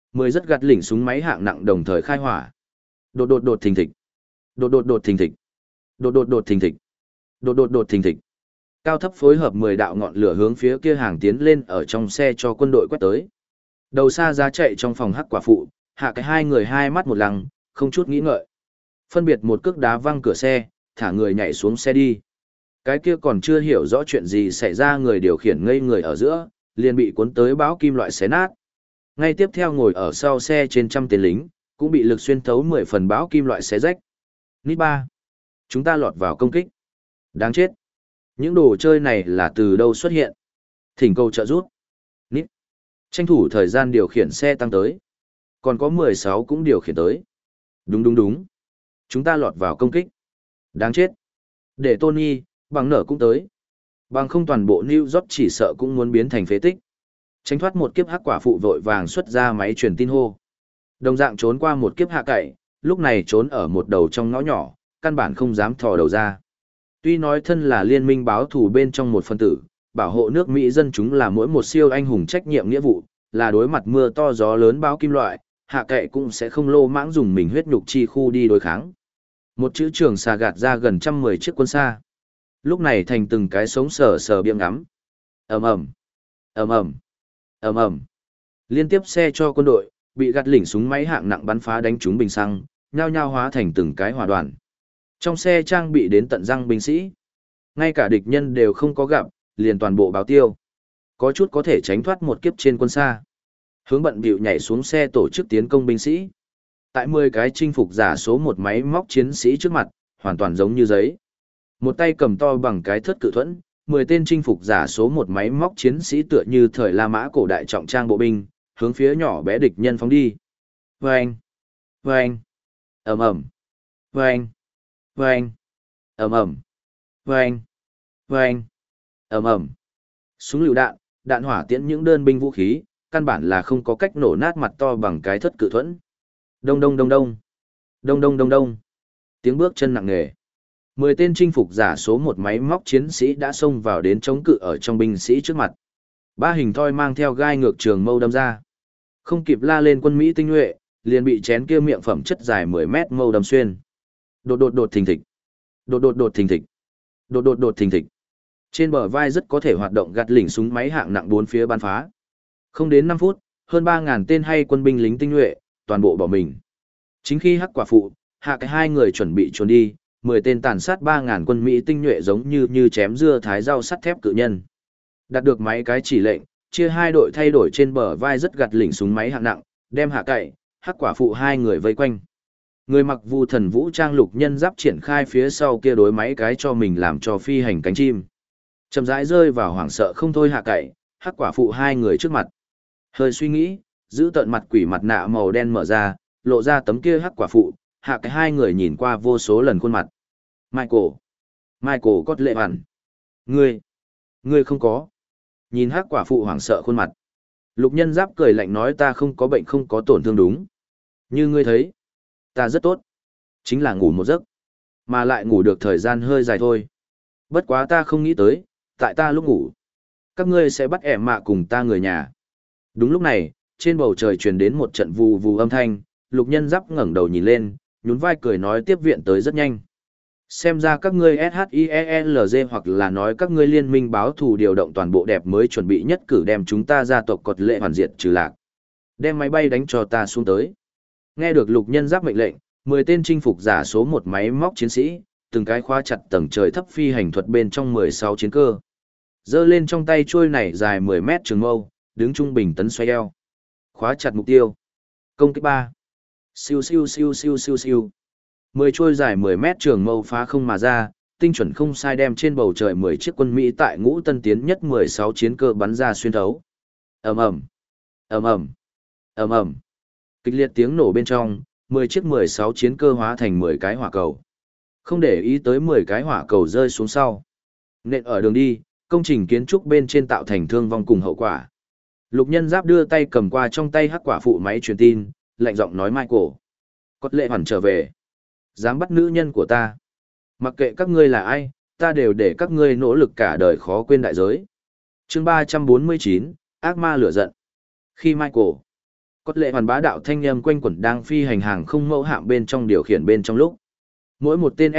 10 rất gạt lỉnh súng máy hạng nặng đồng thời khai hỏa. Đột đột đột thình thịch. Đột đột đột thình thịch. Đột đột đột thình thịch. Đột đột đột thình thịch. Cao thấp phối hợp 10 đạo ngọn lửa hướng phía kia hàng tiến lên ở trong xe cho quân đội quét tới. Đầu xa ra chạy trong phòng hắc quả phụ, hạ cái hai người hai mắt một lăng, không chút nghĩ ngợi. Phân biệt một cước đá văng cửa xe, thả người nhảy xuống xe đi. Cái kia còn chưa hiểu rõ chuyện gì xảy ra người điều khiển ngây người ở giữa, liền bị cuốn tới bão kim loại xé nát. Ngay tiếp theo ngồi ở sau xe trên trăm tên lính, cũng bị lực xuyên thấu 10 phần bão kim loại xé rách. Nít 3. Chúng ta lọt vào công kích. Đáng chết. Những đồ chơi này là từ đâu xuất hiện? Thỉnh cầu trợ giúp. Nít. Tranh thủ thời gian điều khiển xe tăng tới. Còn có 16 cũng điều khiển tới. Đúng đúng đúng. Chúng ta lọt vào công kích. Đáng chết. Để Tony, bằng nở cũng tới. Bằng không toàn bộ New York chỉ sợ cũng muốn biến thành phế tích. Tránh thoát một kiếp hắc quả phụ vội vàng xuất ra máy truyền tin hô. Đồng dạng trốn qua một kiếp hạ cậy, lúc này trốn ở một đầu trong ngõ nhỏ, căn bản không dám thò đầu ra. Tuy nói thân là liên minh báo thù bên trong một phân tử, bảo hộ nước Mỹ dân chúng là mỗi một siêu anh hùng trách nhiệm nghĩa vụ, là đối mặt mưa to gió lớn báo kim loại, hạ cậy cũng sẽ không lô mãng dùng mình huyết nhục chi khu đi đối kháng. Một chữ trường xà gạt ra gần 110 chiếc quân xa. Lúc này thành từng cái sống sờ sờ biếng ngắm. ầm ầm ầm ầm ầm ầm. Liên tiếp xe cho quân đội, bị gạt lỉnh súng máy hạng nặng bắn phá đánh trúng bình xăng, nhao nhao hóa thành từng cái hỏa đoàn. Trong xe trang bị đến tận răng binh sĩ. Ngay cả địch nhân đều không có gặp, liền toàn bộ báo tiêu. Có chút có thể tránh thoát một kiếp trên quân xa. Hướng bận bịu nhảy xuống xe tổ chức tiến công binh sĩ. Tại 10 cái chinh phục giả số một máy móc chiến sĩ trước mặt, hoàn toàn giống như giấy. Một tay cầm to bằng cái thất cự thuẫn, 10 tên chinh phục giả số một máy móc chiến sĩ tựa như thời La Mã cổ đại trọng trang bộ binh, hướng phía nhỏ bé địch nhân phóng đi. Vâng! Vâng! ầm ầm, Vâng! Vâng! ầm ầm, Vâng! Vâng! ầm ầm. Súng lựu đạn, đạn hỏa tiễn những đơn binh vũ khí, căn bản là không có cách nổ nát mặt to bằng cái thất cự thuẫn. Đông đông đông đông. Đông đông đông đông. Tiếng bước chân nặng nề. 10 tên chinh phục giả số một máy móc chiến sĩ đã xông vào đến chống cự ở trong binh sĩ trước mặt. Ba hình thoi mang theo gai ngược trường mâu đâm ra. Không kịp la lên quân Mỹ tinh nhuệ, liền bị chén kia miệng phẩm chất dài 10 mét mâu đâm xuyên. Đột đột đột thình thịch. Đột đột đột thình thịch. Đột đột đột thình thịch. Trên bờ vai rất có thể hoạt động gạt lỉnh súng máy hạng nặng bốn phía bắn phá. Không đến 5 phút, hơn 3.000 tên hay quân binh lính tinh nhuệ, toàn bộ bỏ mình. Chính khi hắc quả phụ, hạ cái hai người chuẩn bị trốn đi, 10 tên tàn sát 3.000 quân Mỹ tinh nhuệ giống như chém dưa thái rau sắt thép cự nhân. Đạt được máy cái chỉ lệnh, chia hai đội thay đổi trên bờ vai rất gạt lỉnh súng máy hạng nặng, đem hạ cậy, hắc quả phụ hai người vây quanh. Người mặc vu thần vũ trang lục nhân giáp triển khai phía sau kia đối máy cái cho mình làm cho phi hành cánh chim. Chậm rãi rơi vào hoảng sợ không thôi hạ cậy, hắc quả phụ hai người trước mặt. Hơi suy nghĩ, giữ tận mặt quỷ mặt nạ màu đen mở ra, lộ ra tấm kia hắc quả phụ, hạ cái hai người nhìn qua vô số lần khuôn mặt. Michael có lệ hẳn. Ngươi không có. Nhìn hắc quả phụ hoảng sợ khuôn mặt. Lục nhân giáp cười lạnh nói ta không có bệnh không có tổn thương đúng. Như ngươi thấy, ta rất tốt. Chính là ngủ một giấc. Mà lại ngủ được thời gian hơi dài thôi. Bất quá ta không nghĩ tới, tại ta lúc ngủ. Các ngươi sẽ bắt ẻm mạ cùng ta người nhà. Đúng lúc này, trên bầu trời truyền đến một trận vù vù âm thanh, lục nhân giáp ngẩng đầu nhìn lên, nhún vai cười nói tiếp viện tới rất nhanh. Xem ra các ngươi SHIELZ hoặc là nói các ngươi liên minh báo thù điều động toàn bộ đẹp mới chuẩn bị nhất cử đem chúng ta gia tộc cột lệ hoàn diệt trừ lạc. Đem máy bay đánh cho ta xuống tới. Nghe được lục nhân giáp mệnh lệnh, 10 tên chinh phục giả số một máy móc chiến sĩ, từng cái khóa chặt tầng trời thấp phi hành thuật bên trong 16 chiến cơ. Giơ lên trong tay chuôi này dài 10 mét trường mâu, đứng trung bình tấn xoay eo. Khóa chặt mục tiêu. Công kích 3. Siêu siêu siêu siêu siêu siêu. 10 chuôi dài 10 mét trường mâu phá không mà ra, tinh chuẩn không sai đem trên bầu trời 10 chiếc quân Mỹ tại ngũ tân tiến nhất 16 chiến cơ bắn ra xuyên thấu. Ầm ầm, ầm ầm, ầm ầm. Kịch liệt tiếng nổ bên trong, 10 chiếc 16 chiến cơ hóa thành 10 cái hỏa cầu. Không để ý tới 10 cái hỏa cầu rơi xuống sau. Nện ở đường đi, công trình kiến trúc bên trên tạo thành thương vong cùng hậu quả. Lục nhân giáp đưa tay cầm qua trong tay hắc quả phụ máy truyền tin, lạnh giọng nói Michael. Cốt lệ hoàn trở về. Dám bắt nữ nhân của ta. Mặc kệ các ngươi là ai, ta đều để các ngươi nỗ lực cả đời khó quên đại giới. Chương 349, ác ma lửa giận. Khi Michael Cốt lệ hoàn bá đạo thanh âm quanh quẩn đang phi hành hàng không mẫu hạm bên trong điều khiển bên trong lúc. Mỗi một tên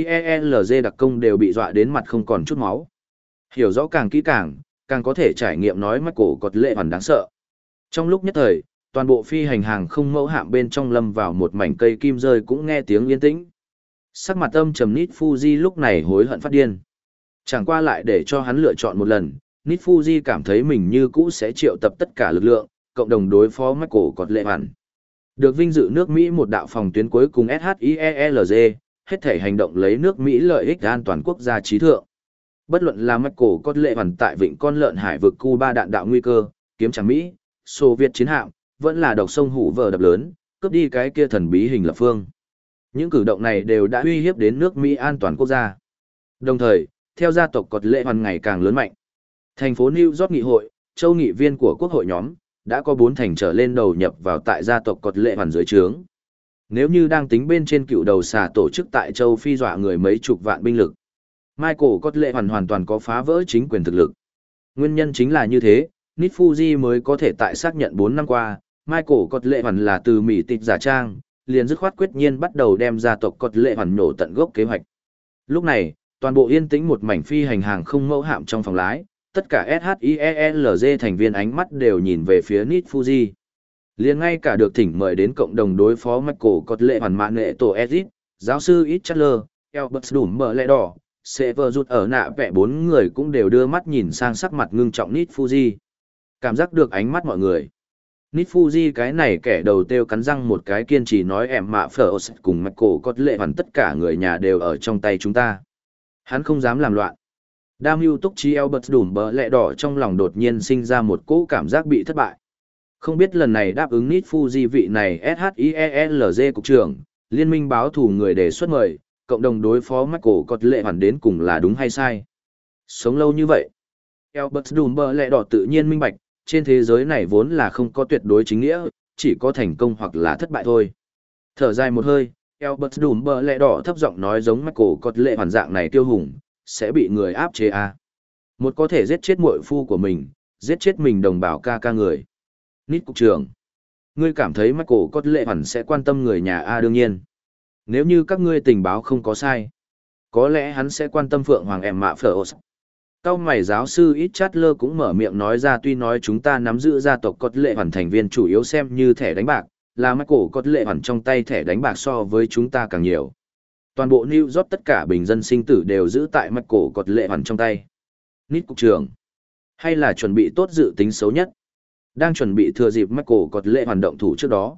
SHIELZ đặc công đều bị dọa đến mặt không còn chút máu. Hiểu rõ càng kỹ càng có thể trải nghiệm nói Michael Cốt lệ hoàn đáng sợ. Trong lúc nhất thời, toàn bộ phi hành hàng không mẫu hạm bên trong lâm vào một mảnh cây kim rơi cũng nghe tiếng yên tĩnh. Sắc mặt âm trầm Nit Fuji lúc này hối hận phát điên. Chẳng qua lại để cho hắn lựa chọn một lần, Nit Fuji cảm thấy mình như cũ sẽ triệu tập tất cả lực lượng, cộng đồng đối phó Michael Cốt lệ hoàn. Được vinh dự nước Mỹ một đạo phòng tuyến cuối cùng SHIELZ, hết thể hành động lấy nước Mỹ lợi ích an toàn quốc gia trí thượng. Bất luận là Michael Cốt lệ hoàn tại vịnh con lợn hải vực Cuba đạn đạo nguy cơ, kiếm trắng Mỹ, Xô Viết chiến hạm, vẫn là độc sông hủ vờ đập lớn, cướp đi cái kia thần bí hình lập phương. Những cử động này đều đã uy hiếp đến nước Mỹ an toàn quốc gia. Đồng thời, theo gia tộc Cốt lệ hoàn ngày càng lớn mạnh. Thành phố New York nghị hội, châu nghị viên của quốc hội nhóm, đã có 4 thành trở lên đầu nhập vào tại gia tộc Cốt lệ hoàn dưới trướng. Nếu như đang tính bên trên cựu đầu xà tổ chức tại châu Phi dọa người mấy chục vạn binh lực, Michael Cốt lệ hoàn toàn có phá vỡ chính quyền thực lực. Nguyên nhân chính là như thế, Nit Fuji mới có thể tại xác nhận 4 năm qua, Michael Cốt lệ hoàn là từ Mỹ tịch giả trang, liền dứt khoát quyết nhiên bắt đầu đem gia tộc Cốt lệ hoàn nổ tận gốc kế hoạch. Lúc này, toàn bộ yên tĩnh một mảnh phi hành hàng không mẫu hạm trong phòng lái, tất cả SHIELZ thành viên ánh mắt đều nhìn về phía Nit Fuji. Liền ngay cả được thỉnh mời đến cộng đồng đối phó Michael Cốt lệ hoàn mạng nghệ tổ Ezit, giáo sư Itchatler, Albert Đủm Bờ Lẹ Đỏ, Sever rụt ở nạ vẽ 4 người cũng đều đưa mắt nhìn sang sắc mặt ngưng trọng Nit Fuji. Cảm giác được ánh mắt mọi người. Nit Fuji cái này kẻ đầu têu cắn răng một cái kiên trì nói em mạ phở cùng Michael Cốt lệ hoàn tất cả người nhà đều ở trong tay chúng ta. Hắn không dám làm loạn. Đam mưu túc trí Albert Đủm Bờ Lẹ Đỏ trong lòng đột nhiên sinh ra một cỗ cảm giác bị thất bại. Không biết lần này đáp ứng Nit Fuji vị này SHIELZ cục trưởng, liên minh báo thù người đề xuất mời, cộng đồng đối phó Michael Cốt lệ hoàn đến cùng là đúng hay sai. Sống lâu như vậy, Albert Đùm Bờ Lẹ Đỏ tự nhiên minh bạch, trên thế giới này vốn là không có tuyệt đối chính nghĩa, chỉ có thành công hoặc là thất bại thôi. Thở dài một hơi, Albert Đùm Bờ Lẹ Đỏ thấp giọng nói giống Michael Cốt lệ hoàn dạng này tiêu hùng, sẽ bị người áp chế à. Một có thể giết chết muội phu của mình, giết chết mình đồng bào ca người. Nít cục trưởng, ngươi cảm thấy Michael Cốt lệ hoàn sẽ quan tâm người nhà A đương nhiên. Nếu như các ngươi tình báo không có sai, có lẽ hắn sẽ quan tâm Phượng Hoàng em mạ phở. Cao mày giáo sư Itchatler cũng mở miệng nói ra tuy nói chúng ta nắm giữ gia tộc Cốt lệ hoàn thành viên chủ yếu xem như thẻ đánh bạc, là Michael Cốt lệ hoàn trong tay thẻ đánh bạc so với chúng ta càng nhiều. Toàn bộ New York tất cả bình dân sinh tử đều giữ tại Michael Cốt lệ hoàn trong tay. Nít cục trưởng, hay là chuẩn bị tốt dự tính xấu nhất? Đang chuẩn bị thừa dịp Michael Cốt lệ hoàn động thủ trước đó.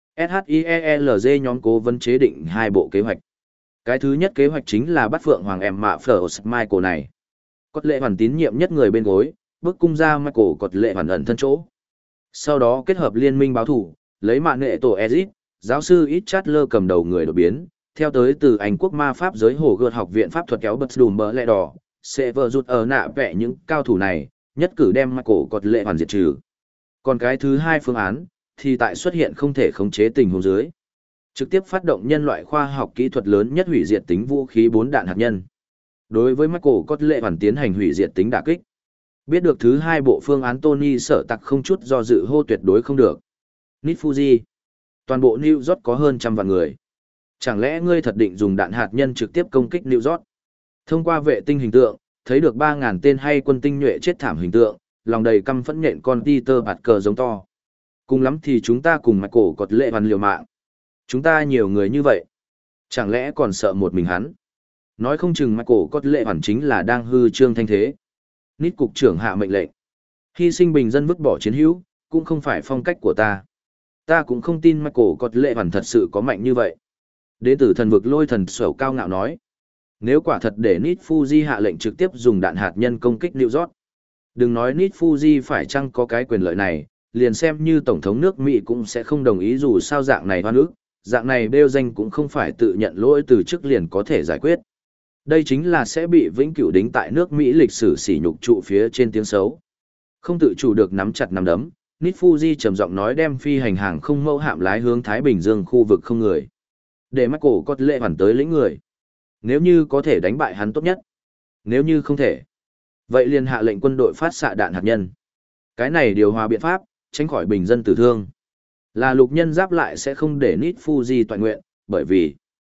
SHIELZ nhóm cố vấn chế định 2 bộ kế hoạch. Cái thứ nhất kế hoạch chính là bắt Phượng Hoàng em mạ phở Michael này. Cốt lệ hoàn tín nhiệm nhất người bên gối, bước cung ra Michael Cốt lệ hoàn ẩn thân chỗ. Sau đó kết hợp liên minh báo thủ, lấy mạng nghệ tổ Ezit, giáo sư Itchatler cầm đầu người đột biến, theo tới từ Anh quốc ma pháp giới hồ gợt học viện pháp thuật kéo bật đùm bờ lẹ đỏ, sẽ vợ rụt ở nạ vẽ những cao thủ này, nhất cử đem Michael Cốt lệ hoàn diệt trừ. Còn cái thứ hai phương án, thì tại xuất hiện không thể khống chế tình huống dưới. Trực tiếp phát động nhân loại khoa học kỹ thuật lớn nhất hủy diệt tính vũ khí 4 đạn hạt nhân. Đối với Michael Cốt lệ hoàn tiến hành hủy diệt tính đả kích. Biết được thứ hai bộ phương án Tony sợ tặc không chút do dự hô tuyệt đối không được. Nit Fuji. Toàn bộ New York có hơn 100 vạn người. Chẳng lẽ ngươi thật định dùng đạn hạt nhân trực tiếp công kích New York? Thông qua vệ tinh hình tượng, thấy được 3.000 tên hay quân tinh nhuệ chết thảm hình tượng, lòng đầy căm phẫn nhện con Peter bạt cờ giống to. Cùng lắm thì chúng ta cùng Michael Cốt lệ hoàn liều mạng. Chúng ta nhiều người như vậy. Chẳng lẽ còn sợ một mình hắn? Nói không chừng Michael Cốt lệ hoàn chính là đang hư trương thanh thế. Nít cục trưởng hạ mệnh lệnh. Hy sinh bình dân vứt bỏ chiến hữu, cũng không phải phong cách của ta. Ta cũng không tin Michael Cốt lệ hoàn thật sự có mạnh như vậy. Đế tử thần vực lôi thần sầu cao ngạo nói. Nếu quả thật để Nit Fuji hạ lệnh trực tiếp dùng đạn hạt nhân công kích New York. Đừng nói Nit Fuji phải chăng có cái quyền lợi này, liền xem như Tổng thống nước Mỹ cũng sẽ không đồng ý dù sao dạng này hoan ức, dạng này bêu danh cũng không phải tự nhận lỗi từ chức liền có thể giải quyết. Đây chính là sẽ bị vĩnh cửu đính tại nước Mỹ lịch sử sỉ nhục trụ phía trên tiếng xấu. Không tự chủ được nắm chặt nắm đấm, Nit Fuji trầm giọng nói đem phi hành hàng không mẫu hạm lái hướng Thái Bình Dương khu vực không người. Để Michael Cốt lệ hoàn tới lĩnh người. Nếu như có thể đánh bại hắn tốt nhất. Nếu như không thể, vậy liền hạ lệnh quân đội phát xạ đạn hạt nhân. Cái này điều hòa biện pháp, tránh khỏi bình dân tử thương. Là lục nhân giáp lại sẽ không để Nít Fuji toàn nguyện, bởi vì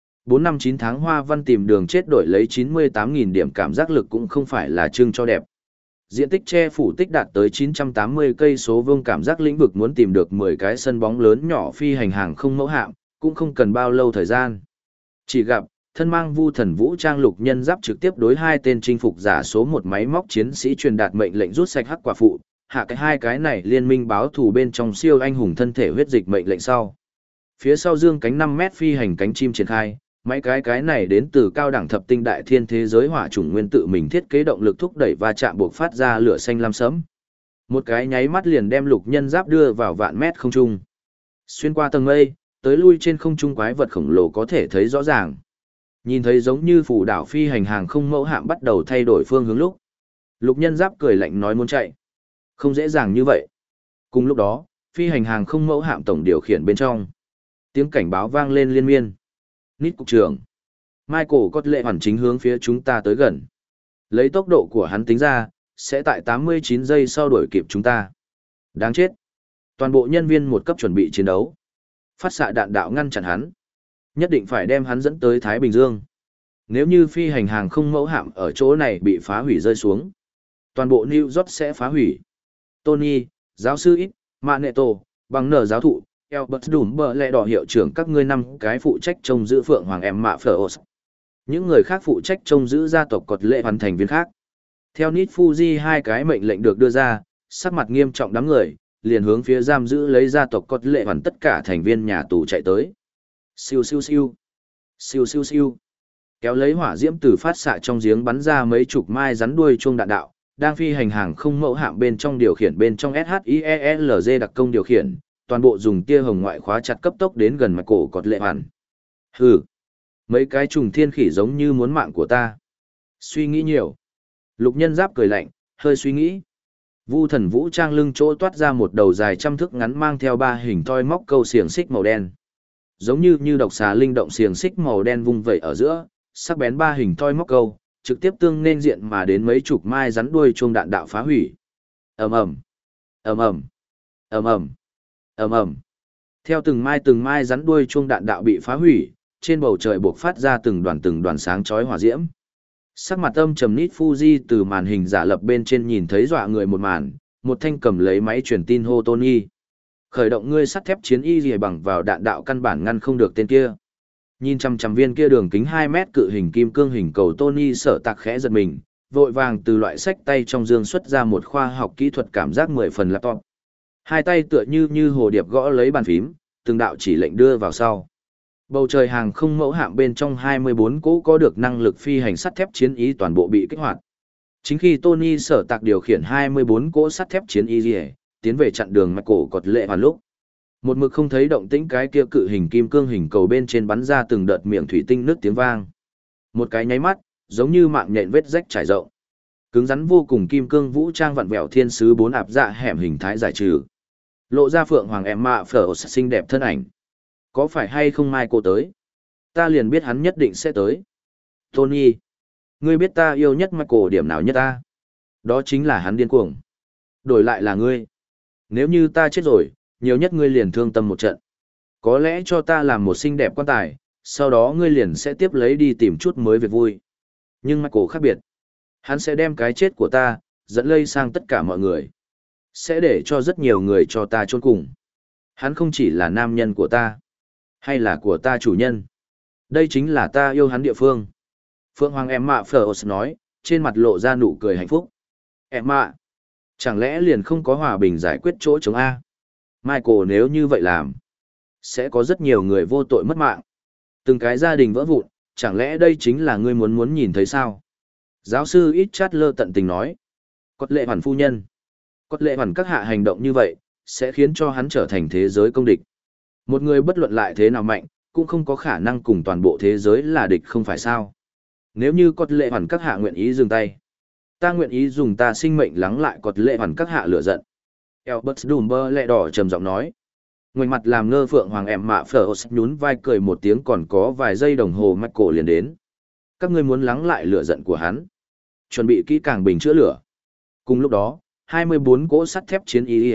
4 năm 9 tháng Hoa Văn tìm đường chết đổi lấy 98.000 điểm cảm giác lực cũng không phải là trưng cho đẹp. Diện tích che phủ tích đạt tới 980 cây số vuông, cảm giác lĩnh vực muốn tìm được 10 cái sân bóng lớn nhỏ phi hành hàng không mẫu hạm, cũng không cần bao lâu thời gian. Chỉ gặp, thân mang vu thần vũ trang lục nhân giáp trực tiếp đối hai tên chinh phục giả số một máy móc chiến sĩ truyền đạt mệnh lệnh rút sạch hắc quả phụ, hạ cái hai cái này liên minh báo thù bên trong siêu anh hùng thân thể huyết dịch mệnh lệnh sau. Phía sau dương cánh 5 mét phi hành cánh chim triển khai, mấy cái này đến từ cao đẳng thập tinh đại thiên thế giới hỏa chủng nguyên tự mình thiết kế động lực thúc đẩy và chạm buộc phát ra lửa xanh lam sẫm. Một cái nháy mắt liền đem lục nhân giáp đưa vào vạn mét không trung. Xuyên qua tầng mây, tới lui trên không trung quái vật khổng lồ có thể thấy rõ ràng. Nhìn thấy giống như phủ đảo phi hành hàng không mẫu hạm bắt đầu thay đổi phương hướng lúc. Lục nhân giáp cười lạnh nói muốn chạy. Không dễ dàng như vậy. Cùng lúc đó, phi hành hàng không mẫu hạm tổng điều khiển bên trong. Tiếng cảnh báo vang lên liên miên. Nít cục trưởng. Michael Cốt Lệ hoàn chính hướng phía chúng ta tới gần. Lấy tốc độ của hắn tính ra, sẽ tại 89 giây sau đuổi kịp chúng ta. Đáng chết. Toàn bộ nhân viên một cấp chuẩn bị chiến đấu. Phát xạ đạn đạo ngăn chặn hắn. Nhất định phải đem hắn dẫn tới Thái Bình Dương. Nếu như phi hành hàng không mẫu hạm ở chỗ này bị phá hủy rơi xuống, toàn bộ New York sẽ phá hủy. Tony, giáo sư ít, Magneto, bằng nở giáo thụ, Albert Đùm bờ lẹ đỏ hiệu trưởng các ngươi 5 cái phụ trách trông giữ Phượng Hoàng Emma Frost. Những người khác phụ trách trông giữ gia tộc Cột Lệ hoàn thành viên khác. Theo Nít Fuji hai cái mệnh lệnh được đưa ra, sắc mặt nghiêm trọng đám người, liền hướng phía giam giữ lấy gia tộc Cột Lệ hoàn tất cả thành viên nhà tù chạy tới. Siêu siêu siêu. Siêu siêu siêu. Kéo lấy hỏa diễm từ phát xạ trong giếng bắn ra mấy chục mai rắn đuôi chuông đạn đạo, đang phi hành hàng không mẫu hạm bên trong điều khiển bên trong SHIELZ đặc công điều khiển, toàn bộ dùng tia hồng ngoại khóa chặt cấp tốc đến gần mặt cổ Cột Lệ hoàn. Hừ. Mấy cái trùng thiên khỉ giống như muốn mạng của ta. Suy nghĩ nhiều. Lục nhân giáp cười lạnh, hơi suy nghĩ. Vu thần vũ trang lưng chỗ toát ra một đầu dài trăm thước ngắn mang theo 3 hình thoi móc câu xiềng xích màu đen. Giống như độc xà linh động xiềng xích màu đen vung vẩy ở giữa, sắc bén 3 hình thoi móc câu, trực tiếp tương nên diện mà đến mấy chục mai rắn đuôi chuông đạn đạo phá hủy. Ầm ầm, ầm ầm, ầm ầm, ầm ầm. Theo từng mai rắn đuôi chuông đạn đạo bị phá hủy, trên bầu trời bộc phát ra từng đoàn sáng chói hỏa diễm. Sắc mặt âm trầm Nít Fuji từ màn hình giả lập bên trên nhìn thấy dọa người một màn, một thanh cầm lấy máy truyền tin hô Tony. Khởi động ngươi sắt thép chiến y rìa bằng vào đạn đạo căn bản ngăn không được tên kia. Nhìn chằm viên kia đường kính 2 mét cự hình kim cương hình cầu Tony sợ tạc khẽ giật mình, vội vàng từ loại sách tay trong dương xuất ra một khoa học kỹ thuật cảm giác 10 phần laptop. Hai tay tựa như hồ điệp gõ lấy bàn phím, từng đạo chỉ lệnh đưa vào sau. Bầu trời hàng không mẫu hạm bên trong 24 cỗ có được năng lực phi hành sắt thép chiến ý toàn bộ bị kích hoạt. Chính khi Tony sở tạc điều khiển 24 cỗ sắt thép chiến ý rìa, tiến về chặn đường Michael Cột Lệ hoàn lúc. Một mực không thấy động tĩnh cái kia cự hình kim cương hình cầu bên trên bắn ra từng đợt miệng thủy tinh nước tiếng vang. Một cái nháy mắt, giống như mạng nhện vết rách trải rộng. Cứng rắn vô cùng kim cương vũ trang vặn vẹo thiên sứ 4 ạp dạ hẻm hình thái giải trừ. Lộ ra Phượng Hoàng Emma Frost xinh đẹp thân ảnh. Có phải hay không mai cô tới? Ta liền biết hắn nhất định sẽ tới. Tony, ngươi biết ta yêu nhất Michael điểm nào nhất ta? Đó chính là hắn điên cuồng. Đổi lại là ngươi. Nếu như ta chết rồi, nhiều nhất ngươi liền thương tâm một trận. Có lẽ cho ta làm một xinh đẹp quan tài, sau đó ngươi liền sẽ tiếp lấy đi tìm chút mới việc vui. Nhưng Michael khác biệt. Hắn sẽ đem cái chết của ta, dẫn lây sang tất cả mọi người. Sẽ để cho rất nhiều người cho ta chôn cùng. Hắn không chỉ là nam nhân của ta, hay là của ta chủ nhân. Đây chính là ta yêu hắn địa phương. Phượng Hoàng Emma Frost nói, trên mặt lộ ra nụ cười hạnh phúc. Emma, chẳng lẽ liền không có hòa bình giải quyết chỗ chống A? Michael nếu như vậy làm, sẽ có rất nhiều người vô tội mất mạng. Từng cái gia đình vỡ vụn, chẳng lẽ đây chính là ngươi muốn nhìn thấy sao? Giáo sư ít chát lơ tận tình nói. Cốt Lệ hoàn phu nhân. Cốt Lệ hoàn các hạ hành động như vậy, sẽ khiến cho hắn trở thành thế giới công địch. Một người bất luận lại thế nào mạnh, cũng không có khả năng cùng toàn bộ thế giới là địch không phải sao. Nếu như Cốt Lệ hoàn các hạ nguyện ý dừng tay, ta nguyện ý dùng ta sinh mệnh lắng lại Cốt Lệ hoàn các hạ lửa giận. Albert Dumber lẹ đỏ trầm giọng nói. Ngoảnh mặt làm ngơ Phượng Hoàng Emma Frost nhún vai cười một tiếng, còn có vài giây đồng hồ Michael liền đến. Các ngươi muốn lắng lại lửa giận của hắn. Chuẩn bị kỹ càng bình chữa lửa. Cùng lúc đó, 24 cỗ sắt thép chiến y,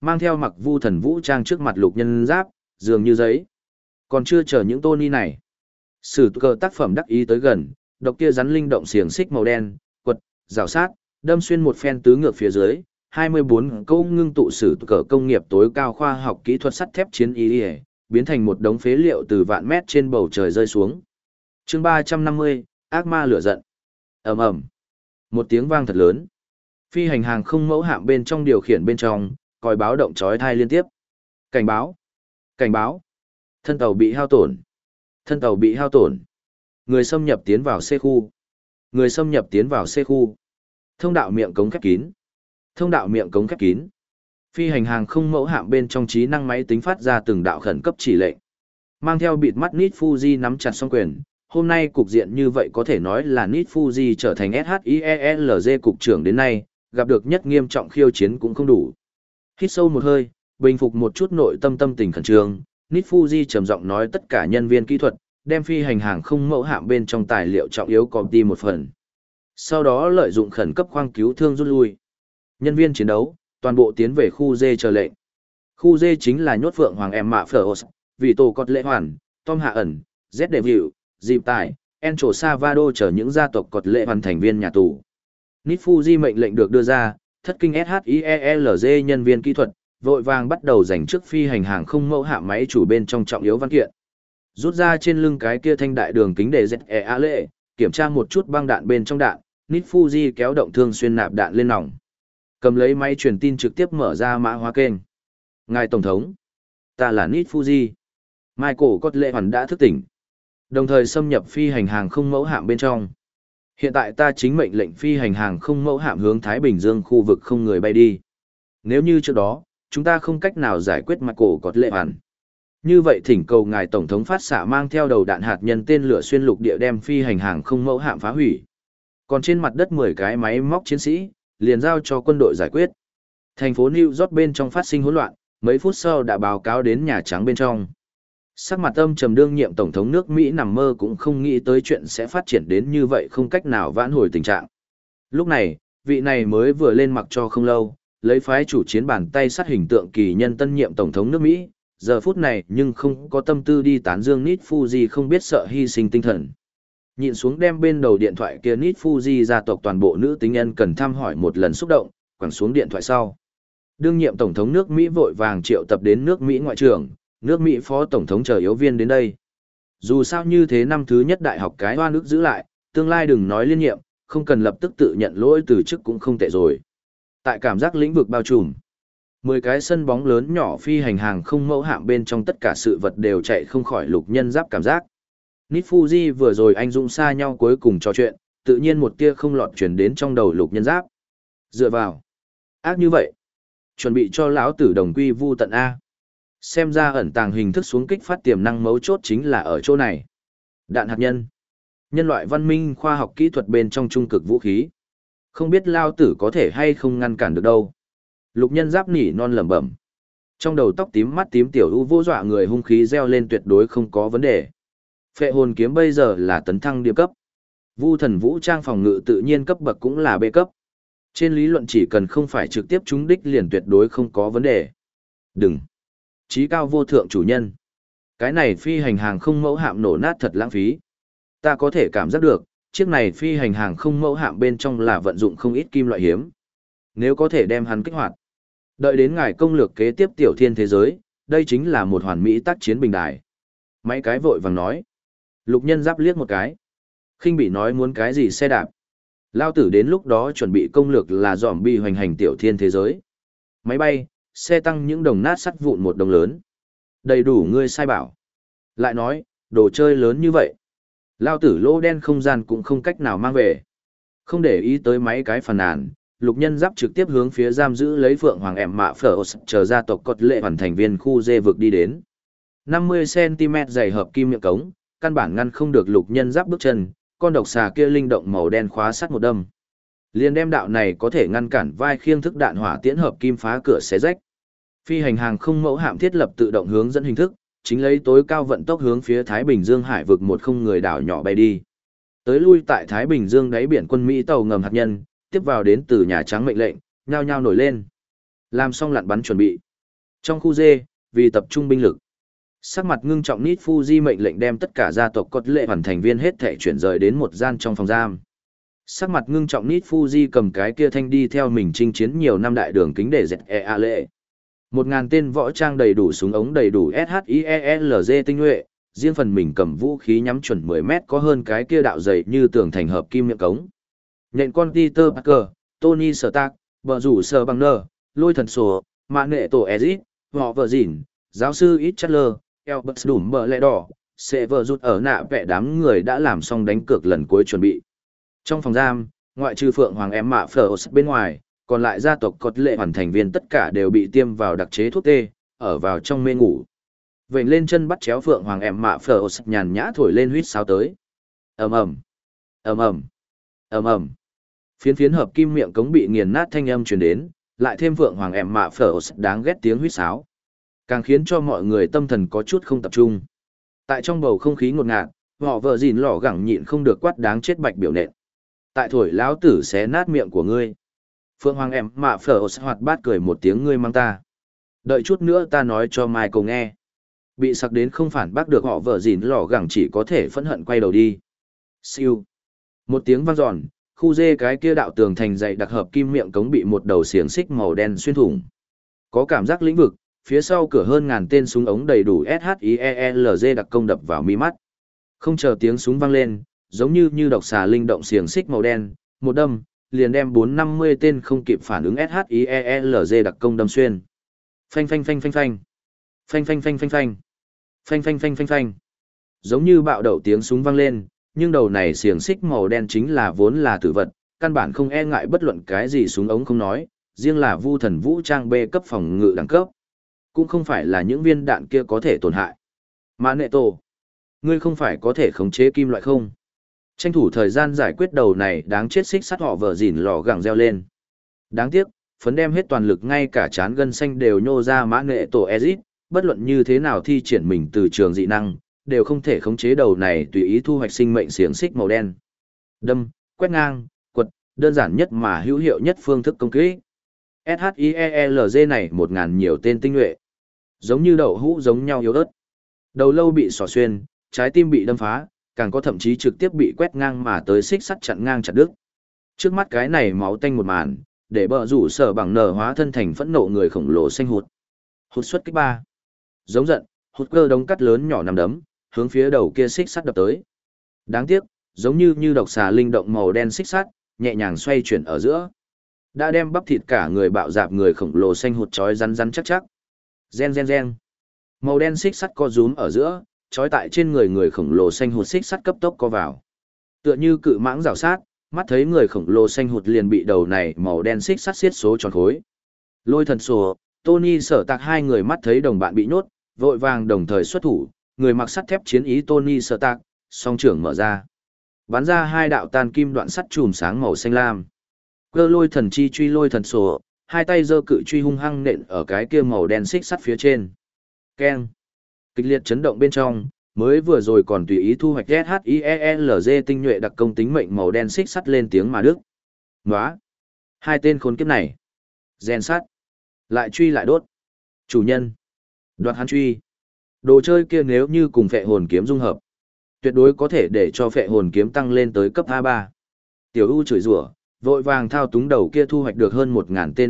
Mang theo mặc vu thần vũ trang trước mặt lục nhân giáp, dường như giấy. Còn chưa chờ những Tony này. Sử cờ tác phẩm đắc ý tới gần, độc kia rắn linh động xiềng xích màu đen, quật, rào sát, đâm xuyên một phen tứ ngược phía dưới, 24 câu ngưng tụ sử cờ công nghiệp tối cao khoa học kỹ thuật sắt thép chiến y, biến thành một đống phế liệu từ vạn mét trên bầu trời rơi xuống. Chương 350, ác ma lửa giận. Ầm ầm. Một tiếng vang thật lớn. Phi hành hàng không mẫu hạm bên trong điều khiển bên trong, còi báo động chói tai liên tiếp. Cảnh báo! Cảnh báo! Thân tàu bị hao tổn! Thân tàu bị hao tổn! Người xâm nhập tiến vào C khu! Người xâm nhập tiến vào C khu! Thông đạo miệng cống khép kín! Thông đạo miệng cống khép kín! Phi hành hàng không mẫu hạm bên trong trí năng máy tính phát ra từng đạo khẩn cấp chỉ lệnh. Mang theo bịt mắt Nit Fuji nắm chặt song quyền, hôm nay cục diện như vậy có thể nói là Nit Fuji trở thành SHIELZ cục trưởng đến nay, gặp được nhất nghiêm trọng khiêu chiến cũng không đủ. Hít sâu một hơi, bình phục một chút nội tâm tâm tình khẩn trương, Nit Fuji trầm giọng nói tất cả nhân viên kỹ thuật, đem phi hành hàng không mẫu hạm bên trong tài liệu trọng yếu copy một phần. Sau đó lợi dụng khẩn cấp khoang cứu thương rút lui. Nhân viên chiến đấu, toàn bộ tiến về khu D chờ lệnh. Khu D chính là nhốt Phượng Hoàng Emma Phlos, Vị Tổ Cọt Lệ Hoàn, Tom Hạ Ẩn, Z Devil, Dịp Tài, Encho Savado chờ những gia tộc Cọt Lệ Hoàn thành viên nhà tù. Nit Fuji mệnh lệnh được đưa ra, thất kinh SHIELZ nhân viên kỹ thuật, vội vàng bắt đầu giành trước phi hành hàng không mẫu hạm máy chủ bên trong trọng yếu văn kiện. Rút ra trên lưng cái kia thanh đại đường kính để ZE lệ, kiểm tra một chút băng đạn bên trong đạn, Nit Fuji kéo động thương xuyên nạp đạn lên nòng. Cầm lấy máy truyền tin trực tiếp mở ra mã hóa kênh. Ngài Tổng thống, ta là Nit Fuji. Michael Cốt Lệ Hoàn đã thức tỉnh. Đồng thời xâm nhập phi hành hàng không mẫu hạm bên trong. Hiện tại ta chính mệnh lệnh phi hành hàng không mẫu hạm hướng Thái Bình Dương khu vực không người bay đi. Nếu như trước đó, chúng ta không cách nào giải quyết Michael Cốt Lệ Hoàn. Như vậy thỉnh cầu ngài Tổng thống phát xạ mang theo đầu đạn hạt nhân tên lửa xuyên lục địa đem phi hành hàng không mẫu hạm phá hủy. Còn trên mặt đất 10 cái máy móc chiến sĩ, liền giao cho quân đội giải quyết. Thành phố New York bên trong phát sinh hỗn loạn, mấy phút sau đã báo cáo đến Nhà Trắng bên trong. Sắc mặt âm trầm đương nhiệm Tổng thống nước Mỹ nằm mơ cũng không nghĩ tới chuyện sẽ phát triển đến như vậy không cách nào vãn hồi tình trạng. Lúc này, vị này mới vừa lên mặc cho không lâu, lấy phái chủ chiến bàn tay sát hình tượng kỳ nhân tân nhiệm Tổng thống nước Mỹ, giờ phút này nhưng không có tâm tư đi tán dương Nit Fuji không biết sợ hy sinh tinh thần. Nhìn xuống đem bên đầu điện thoại kia Nit Fuji gia tộc toàn bộ nữ tính nhân cần thăm hỏi một lần xúc động, quẳng xuống điện thoại sau. Đương nhiệm Tổng thống nước Mỹ vội vàng triệu tập đến nước Mỹ ngoại trưởng, nước Mỹ phó Tổng thống chờ yếu viên đến đây. Dù sao như thế năm thứ nhất đại học cái hoa nước giữ lại, tương lai đừng nói liên nhiệm, không cần lập tức tự nhận lỗi từ chức cũng không tệ rồi. Tại cảm giác lĩnh vực bao trùm, 10 cái sân bóng lớn nhỏ phi hành hàng không mẫu hạm bên trong tất cả sự vật đều chạy không khỏi lục nhân giáp cảm giác. Nit Fuji vừa rồi anh dũng xa nhau cuối cùng trò chuyện, tự nhiên một tia không lọt chuyển đến trong đầu lục nhân giáp. Dựa vào. Ác như vậy. Chuẩn bị cho lão tử đồng quy vu tận A. Xem ra ẩn tàng hình thức xuống kích phát tiềm năng mấu chốt chính là ở chỗ này. Đạn hạt nhân. Nhân loại văn minh khoa học kỹ thuật bên trong trung cực vũ khí. Không biết lao tử có thể hay không ngăn cản được đâu. Lục nhân giáp nỉ non lẩm bẩm. Trong đầu tóc tím mắt tím tiểu u vô dọa người hung khí reo lên tuyệt đối không có vấn đề. Phệ hồn kiếm bây giờ là tấn thăng điệp cấp. Vu thần vũ trang phòng ngự tự nhiên cấp bậc cũng là B cấp. Trên lý luận chỉ cần không phải trực tiếp trúng đích liền tuyệt đối không có vấn đề. Đừng. Chí cao vô thượng chủ nhân. Cái này phi hành hàng không mẫu hạm nổ nát thật lãng phí. Ta có thể cảm giác được, chiếc này phi hành hàng không mẫu hạm bên trong là vận dụng không ít kim loại hiếm. Nếu có thể đem hắn kích hoạt. Đợi đến ngài công lược kế tiếp tiểu thiên thế giới, đây chính là một hoàn mỹ tác chiến bình đài. Mấy cái vội vàng nói. Lục nhân giáp liếc một cái. Khinh bị nói muốn cái gì xe đạp. Lao tử đến lúc đó chuẩn bị công lược là dòm bi hoành hành tiểu thiên thế giới. Máy bay, xe tăng những đồng nát sắt vụn một đồng lớn. Đầy đủ ngươi sai bảo. Lại nói, đồ chơi lớn như vậy. Lao tử lô đen không gian cũng không cách nào mang về. Không để ý tới mấy cái phàn nàn, lục nhân giáp trực tiếp hướng phía giam giữ lấy Phượng Hoàng em mạ phở chờ gia tộc Cọt Lệ hoàn thành viên khu dê vực đi đến. 50cm dày hợp kim miệng cống, căn bản ngăn không được lục nhân giáp bước chân, con độc xà kia linh động màu đen khóa sắt một đâm. Liên đem đạo này có thể ngăn cản vai khiêng thức đạn hỏa tiễn hợp kim phá cửa xé rách. Phi hành hàng không mẫu hạm thiết lập tự động hướng dẫn hình thức, chính lấy tối cao vận tốc hướng phía Thái Bình Dương hải vực một không người đảo nhỏ bay đi. Tới lui tại Thái Bình Dương đáy biển quân Mỹ tàu ngầm hạt nhân, tiếp vào đến từ Nhà Trắng mệnh lệnh, nhao nhao nổi lên. Làm xong lặn bắn chuẩn bị. Trong khu dê, vì tập trung binh lực, sắc mặt ngưng trọng Nít Fuji mệnh lệnh đem tất cả gia tộc cốt lệ hoàn thành viên hết thể chuyển rời đến một gian trong phòng giam. Sắc mặt ngưng trọng Nít Fuji cầm cái kia thanh đi theo mình chinh chiến nhiều năm đại đường kính để dẹt e lệ. 1.000 tên võ trang đầy đủ súng ống đầy đủ SHIELZ tinh nhuệ, riêng phần mình cầm vũ khí nhắm chuẩn 10 mét có hơn cái kia đạo dày như tường thành hợp kim miệng cống. Nhện con Peter Parker, Tony Stark, bờ rủ sờ bằng nơ, lôi thần sổ, mạ nệ tổ Ezit, họ vợ dỉn, giáo sư ít Chatler, Albert đủm bờ lẹ đỏ, sẽ vợ rút ở nạ vẽ đám người đã làm xong đánh cược lần cuối chuẩn bị. Trong phòng giam, ngoại trừ Phượng Hoàng em mạ Phlos bên ngoài, còn lại gia tộc cốt lệ hoàn thành viên tất cả đều bị tiêm vào đặc chế thuốc tê, ở vào trong mê ngủ. Vểnh lên chân bắt chéo Phượng Hoàng em mạ Phlos nhàn nhã thổi lên huýt sáo tới. Ầm ầm, ầm ầm, ầm ầm. Phiến phiến hợp kim miệng cống bị nghiền nát thanh âm truyền đến, lại thêm Phượng Hoàng em mạ Phlos đáng ghét tiếng huýt sáo, càng khiến cho mọi người tâm thần có chút không tập trung. Tại trong bầu không khí ngột ngạt, họ vợ dìn lỏ gẳng nhịn không được quát đáng chết bạch biểu nện. Tại thổi lão tử xé nát miệng của ngươi. Phượng Hoàng em mạ Phlos hoạt bát cười một tiếng ngươi mang ta. Đợi chút nữa ta nói cho Michael nghe. Bị sặc đến không phản bác được họ vợ dìn lỏ gẳng chỉ có thể phẫn hận quay đầu đi. Siêu. Một tiếng vang dọn, khu dê cái kia đạo tường thành dày đặc hợp kim miệng cống bị một đầu xiềng xích màu đen xuyên thủng. Có cảm giác lĩnh vực, phía sau cửa hơn ngàn tên súng ống đầy đủ SHIELZ đặc công đập vào mi mắt. Không chờ tiếng súng vang lên, giống như độc xà linh động xiềng xích màu đen, một đâm, liền đem 450 tên không kịp phản ứng SHIELZ đặc công đâm xuyên. Phanh phanh phanh phanh phanh. Phanh phanh phanh phanh phanh. Phanh phanh phanh phanh phanh. Giống như bạo đậu tiếng súng vang lên, nhưng đầu này xiềng xích màu đen chính là vốn là tử vật, căn bản không e ngại bất luận cái gì súng ống không nói, riêng là vu thần vũ trang B cấp phòng ngự đẳng cấp. Cũng không phải là những viên đạn kia có thể tổn hại. Mà nệ tổ, ngươi không phải có thể khống chế kim loại không? Tranh thủ thời gian giải quyết đầu này đáng chết xích sắt họ vợ dỉn lò gẳng reo lên. Đáng tiếc, phấn đem hết toàn lực ngay cả chán gân xanh đều nhô ra mã nệ tổ Ezit, bất luận như thế nào thi triển mình từ trường dị năng, đều không thể khống chế đầu này tùy ý thu hoạch sinh mệnh xiềng xích màu đen. Đâm, quét ngang, quật, đơn giản nhất mà hữu hiệu nhất phương thức công kích. SHIELZ này 1.000 nhiều tên tinh nhuệ. Giống như đậu hũ giống nhau yếu ớt. Đầu lâu bị xỏ xuyên, trái tim bị đâm phá, càng có thậm chí trực tiếp bị quét ngang mà tới xích sắt chặn ngang chặt đứt. Trước mắt cái này máu tanh một màn, để bờ rủ sở bằng nở hóa thân thành phẫn nộ người khổng lồ xanh hụt. Hụt xuất kích 3. Giống giận, hụt cơ đống cắt lớn nhỏ nằm đấm, hướng phía đầu kia xích sắt đập tới. Đáng tiếc, giống như độc xà linh động màu đen xích sắt, nhẹ nhàng xoay chuyển ở giữa. Đã đem bắp thịt cả người bạo dạp người khổng lồ xanh hụt chói rắn rắn chắc chắc. Gen gen gen. Màu đen xích sắt co rúm ở giữa, chói tại trên người khổng lồ xanh hụt xích sắt cấp tốc co vào. Tựa như cự mãng rào sát, mắt thấy người khổng lồ xanh hụt liền bị đầu này màu đen xích sắt xiết số tròn khối. Lôi thần sổ, Tony Sở Tạc hai người mắt thấy đồng bạn bị nhốt, vội vàng đồng thời xuất thủ, người mặc sắt thép chiến ý Tony Sở Tạc, song trưởng mở ra. Bắn ra hai đạo tàn kim đoạn sắt chùm sáng màu xanh lam. Cơ lôi thần chi truy lôi thần sổ, hai tay giơ cự truy hung hăng nện ở cái kia màu đen xích sắt phía trên. Keng. Kịch liệt chấn động bên trong, mới vừa rồi còn tùy ý thu hoạch SHIELZ tinh nhuệ đặc công tính mệnh màu đen xích sắt lên tiếng mà đức. Nóa. Hai tên khốn kiếp này. Gen sắt. Lại truy lại đốt. Chủ nhân. Đoạt hắn truy. Đồ chơi kia nếu như cùng phệ hồn kiếm dung hợp, tuyệt đối có thể để cho phệ hồn kiếm tăng lên tới cấp A3. Tiểu U chửi rủa, vội vàng thao túng đầu kia thu hoạch được hơn 1.000 tên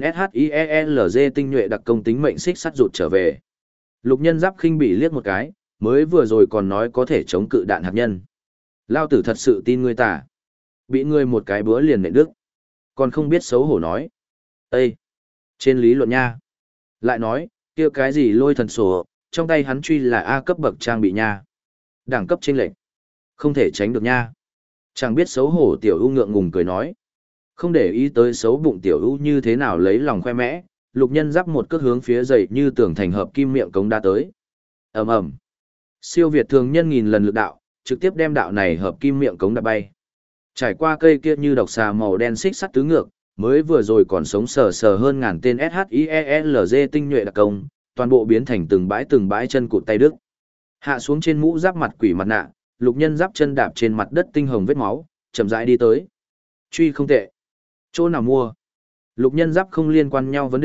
SHIELZ tinh nhuệ đặc công tính mệnh xích sắt rụt trở về. Lục Nhân Giáp khinh bỉ liếc một cái, mới vừa rồi còn nói có thể chống cự đạn hạt nhân. Lao tử thật sự tin ngươi tả. Bị ngươi một cái búa liền nện đức. Còn không biết xấu hổ nói. Ê! Trên lý luận nha. Lại nói, kia cái gì lôi thần sổ, trong tay hắn truy là A cấp bậc trang bị nha. Đẳng cấp chênh lệch. Không thể tránh được nha. Chẳng biết xấu hổ tiểu ưu ngượng ngùng cười nói. Không để ý tới xấu bụng tiểu ưu như thế nào lấy lòng khoe mẽ, Lục Nhân Giáp một cước hướng phía dậy như tường thành hợp kim miệng cống đá tới. Ầm ầm. Siêu việt thường nhân nghìn lần lực đạo, trực tiếp đem đạo này hợp kim miệng cống đá bay. Trải qua cây kia như độc xà màu đen xích sắt tứ ngược, mới vừa rồi còn sống sờ sờ hơn ngàn tên SHIELZ tinh nhuệ đặc công, toàn bộ biến thành từng bãi chân cụt tay đứt. Hạ xuống trên mũ giáp mặt quỷ mặt nạ, Lục Nhân Giáp chân đạp trên mặt đất tinh hồng vết máu, chậm rãi đi tới. Truy không tệ. Chỗ nào mua? Lục Nhân Giáp không liên quan nhau vấn đề,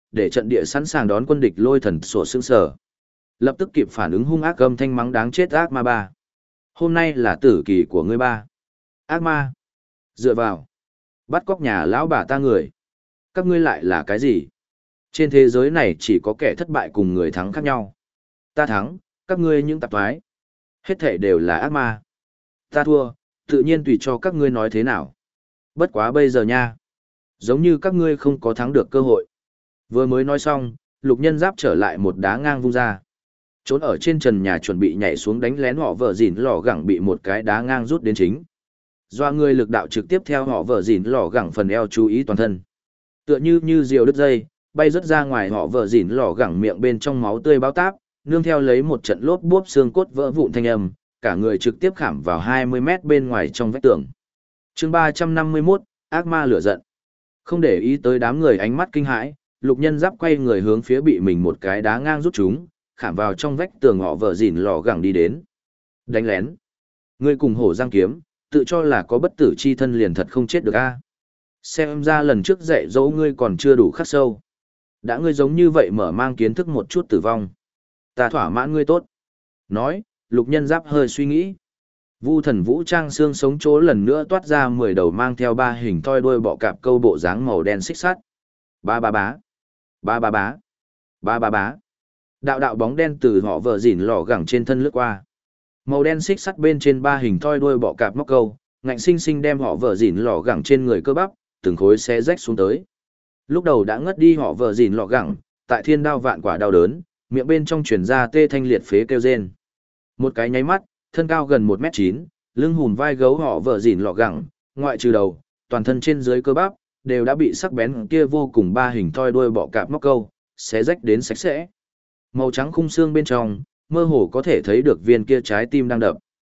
để trận địa sẵn sàng đón quân địch lôi thần sổ sững sờ. Lập tức kịp phản ứng hung ác gầm thanh mắng đáng chết ác ma ba. Hôm nay là tử kỳ của ngươi ba. Ác ma. Dựa vào. Bắt cóc nhà lão bà ta người. Các ngươi lại là cái gì? Trên thế giới này chỉ có kẻ thất bại cùng người thắng khác nhau. Ta thắng, các ngươi những tạp thoái. Hết thể đều là ác ma. Ta thua, tự nhiên tùy cho các ngươi nói thế nào. Bất quá bây giờ nha. Giống như các ngươi không có thắng được cơ hội. Vừa mới nói xong, Lục Nhân Giáp trở lại một đá ngang vung ra. Trốn ở trên trần nhà chuẩn bị nhảy xuống đánh lén họ vợ dỉn lò gẳng bị một cái đá ngang rút đến chính. Do người lực đạo trực tiếp theo họ vợ dỉn lò gẳng phần eo chú ý toàn thân. Tựa như diều đứt dây, bay rớt ra ngoài họ vợ dỉn lò gẳng miệng bên trong máu tươi bao táp, nương theo lấy một trận lốp bốp xương cốt vỡ vụn thanh âm, cả người trực tiếp khảm vào 20 mét bên ngoài trong vách tường. Chương 351, ác ma lửa giận. Không để ý tới đám người ánh mắt kinh hãi, Lục Nhân Giáp quay người hướng phía bị mình một cái đá ngang rút chúng, khảm vào trong vách tường họ vợ dỉn lò gẳng đi đến. Đánh lén. Ngươi cùng hổ giang kiếm, tự cho là có bất tử chi thân liền thật không chết được a. Xem ra lần trước dạy dỗ ngươi còn chưa đủ khắc sâu. Đã ngươi giống như vậy mở mang kiến thức một chút tử vong. Ta thỏa mãn ngươi tốt. Nói, Lục Nhân Giáp hơi suy nghĩ. Vu thần vũ trang xương sống chỗ lần nữa toát ra 10 đầu mang theo 3 hình thoi đuôi bọ cạp câu bộ dáng màu đen xích sắt. Ba ba bá. Ba ba bá. Ba ba bá. Đạo đạo bóng đen từ họ vợ dỉn lò gẳng trên thân lướt qua. Màu đen xích sắt bên trên 3 hình thoi đuôi bọ cạp móc câu, ngạnh sinh sinh đem họ vợ dỉn lò gẳng trên người cơ bắp, từng khối xé rách xuống tới. Lúc đầu đã ngất đi họ vợ dỉn lò gẳng, tại thiên đao vạn quả đau đớn, miệng bên trong truyền ra tê thanh liệt phế kêu rên. Một cái nháy mắt, thân cao gần 1m9, lưng hùn vai gấu họ vợ dỉn lò gẳng, ngoại trừ đầu, toàn thân trên dưới cơ bắp đều đã bị sắc bén kia vô cùng 3 hình thoi đuôi bọ cạp móc câu xé rách đến sạch sẽ. Màu trắng khung xương bên trong, mơ hồ có thể thấy được viên kia trái tim đang đập.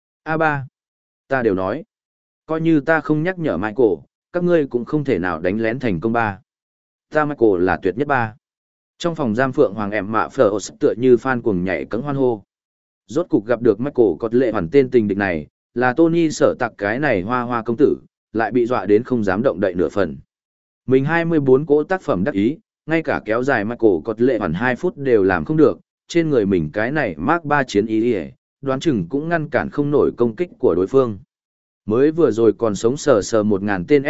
A3, ta đều nói, coi như ta không nhắc nhở Michael, các ngươi cũng không thể nào đánh lén thành công ba. Ta Michael là tuyệt nhất ba. Trong phòng giam Phượng Hoàng em mạ phở tựa như fan cuồng nhảy cẫng hoan hô. Rốt cục gặp được Michael có lệ hoàn tên tình địch này, là Tony Sở Tặc cái này hoa hoa công tử, lại bị dọa đến không dám động đậy nửa phần. Mình 24 cỗ tác phẩm đắc ý, ngay cả kéo dài Michael có lệ hoàn 2 phút đều làm không được, trên người mình cái này Mark 3 chiến ý đoán chừng cũng ngăn cản không nổi công kích của đối phương. Mới vừa rồi còn sống sờ sờ 1000 tên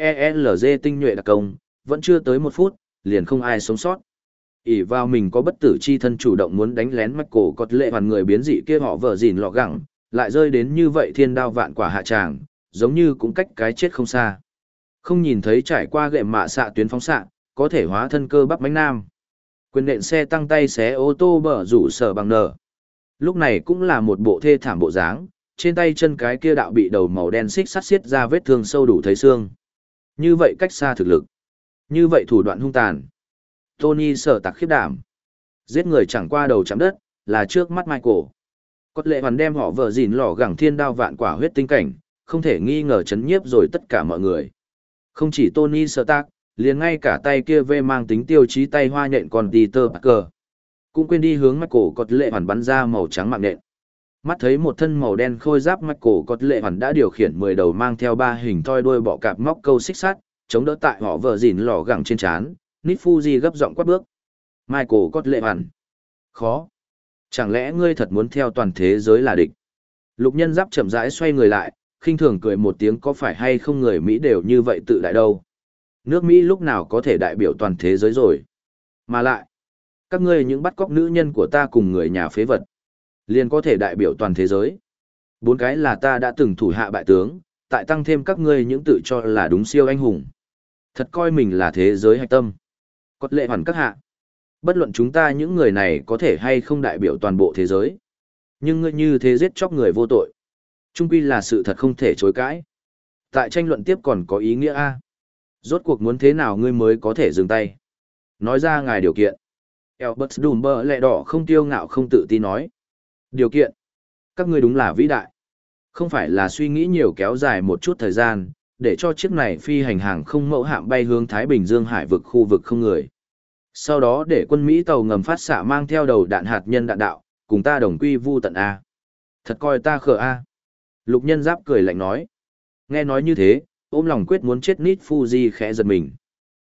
SHIELZ tinh nhuệ đặc công, vẫn chưa tới 1 phút, liền không ai sống sót. Ỷ vào mình có bất tử chi thân chủ động muốn đánh lén Michael có lệ hoàn người biến dị kia họ vợ dỉn lọ gẳng, lại rơi đến như vậy thiên đao vạn quả hạ tràng, giống như cũng cách cái chết không xa. Không nhìn thấy trải qua gệm mạ xạ tuyến phóng xạ, có thể hóa thân cơ bắp mãnh nam. Quyền nện xe tăng tay xé ô tô bở rủ sở bằng nở. Lúc này cũng là một bộ thê thảm bộ dáng, trên tay chân cái kia đạo bị đầu màu đen xích sắt xiết ra vết thương sâu đủ thấy xương. Như vậy cách xa thực lực. Như vậy thủ đoạn hung tàn. Tony Sở Tặc khiếp đảm. Giết người chẳng qua đầu chạm đất, là trước mắt Michael. Cốt lệ hoàn đem họ vợ dỉn lò gẳng thiên đao vạn quả huyết tinh cảnh, không thể nghi ngờ chấn nhiếp rồi tất cả mọi người. Không chỉ Tony Sở Tặc, liền ngay cả tay kia vê mang tính tiêu chí tay hoa nhện còn Peter Parker. Cũng quên đi hướng Michael cốt lệ hoàn bắn ra màu trắng mạng nhện. Mắt thấy một thân màu đen khôi giáp Michael cốt lệ hoàn đã điều khiển 10 đầu mang theo 3 hình thoi đuôi bọ cạp móc câu xích sắt, chống đỡ tại họ vợ dỉn lò gẳng trên trán. Nít Fuji gấp giọng quát bước. Michael cốt lệ hoàn. Khó. Chẳng lẽ ngươi thật muốn theo toàn thế giới là địch? Lục Nhân Giáp chậm rãi xoay người lại, khinh thường cười một tiếng, có phải hay không người Mỹ đều như vậy tự đại đâu. Nước Mỹ lúc nào có thể đại biểu toàn thế giới rồi. Mà lại, các ngươi những bắt cóc nữ nhân của ta cùng người nhà phế vật, liền có thể đại biểu toàn thế giới. 4 cái là ta đã từng thủ hạ bại tướng, tại tăng thêm các ngươi những tự cho là đúng siêu anh hùng. Thật coi mình là thế giới hạch tâm. Cốt lệ hoàn các hạ. Bất luận chúng ta những người này có thể hay không đại biểu toàn bộ thế giới. Nhưng ngươi như thế giết chóc người vô tội. Trung quy là sự thật không thể chối cãi. Tại tranh luận tiếp còn có ý nghĩa A. Rốt cuộc muốn thế nào ngươi mới có thể dừng tay. Nói ra ngài điều kiện. Albert Dumber lẹ đỏ không tiêu ngạo không tự tin nói. Điều kiện. Các ngươi đúng là vĩ đại. Không phải là suy nghĩ nhiều kéo dài một chút thời gian, để cho chiếc này phi hành hàng không mẫu hạm bay hướng Thái Bình Dương hải vực khu vực không người. Sau đó để quân Mỹ tàu ngầm phát xạ mang theo đầu đạn hạt nhân đạn đạo, cùng ta đồng quy vu tận A. Thật coi ta khờ A. Lục Nhân Giáp cười lạnh nói. Nghe nói như thế, ôm lòng quyết muốn chết Nít Fuji khẽ giật mình.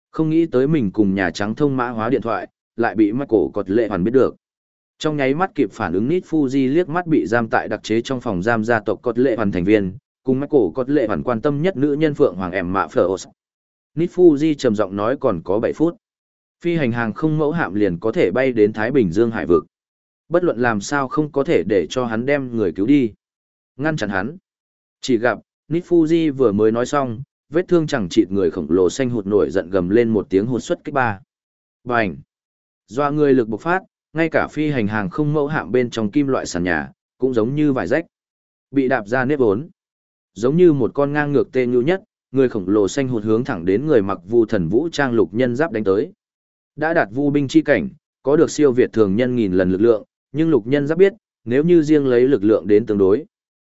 Không nghĩ tới mình cùng Nhà Trắng thông mã hóa điện thoại, lại bị Michael Cọt lệ hoàn biết được. Trong nháy mắt kịp phản ứng Nít Fuji liếc mắt bị giam tại đặc chế trong phòng giam gia tộc Cọt lệ hoàn thành viên, cùng Michael Cọt lệ hoàn quan tâm nhất nữ nhân Phượng Hoàng em mạ Phở. Nít Fuji trầm giọng nói còn có 7 phút. Phi hành hàng không mẫu hạm liền có thể bay đến Thái Bình Dương hải vực. Bất luận làm sao không có thể để cho hắn đem người cứu đi. Ngăn chặn hắn. Chỉ gặp, Nít Fuji vừa mới nói xong, vết thương chẳng chịt người khổng lồ xanh hụt nổi giận gầm lên một tiếng hụt xuất kích ba. Bành! Doa người lực bộc phát, ngay cả phi hành hàng không mẫu hạm bên trong kim loại sàn nhà, cũng giống như vải rách. Bị đạp ra nếp vốn. Giống như một con ngang ngược tê nhu nhất, người khổng lồ xanh hụt hướng thẳng đến người mặc vu thần vũ trang lục nhân giáp đánh tới. Đã đạt vu binh chi cảnh, có được siêu việt thường nhân nghìn lần lực lượng, nhưng lục nhân giáp biết, nếu như riêng lấy lực lượng đến tương đối.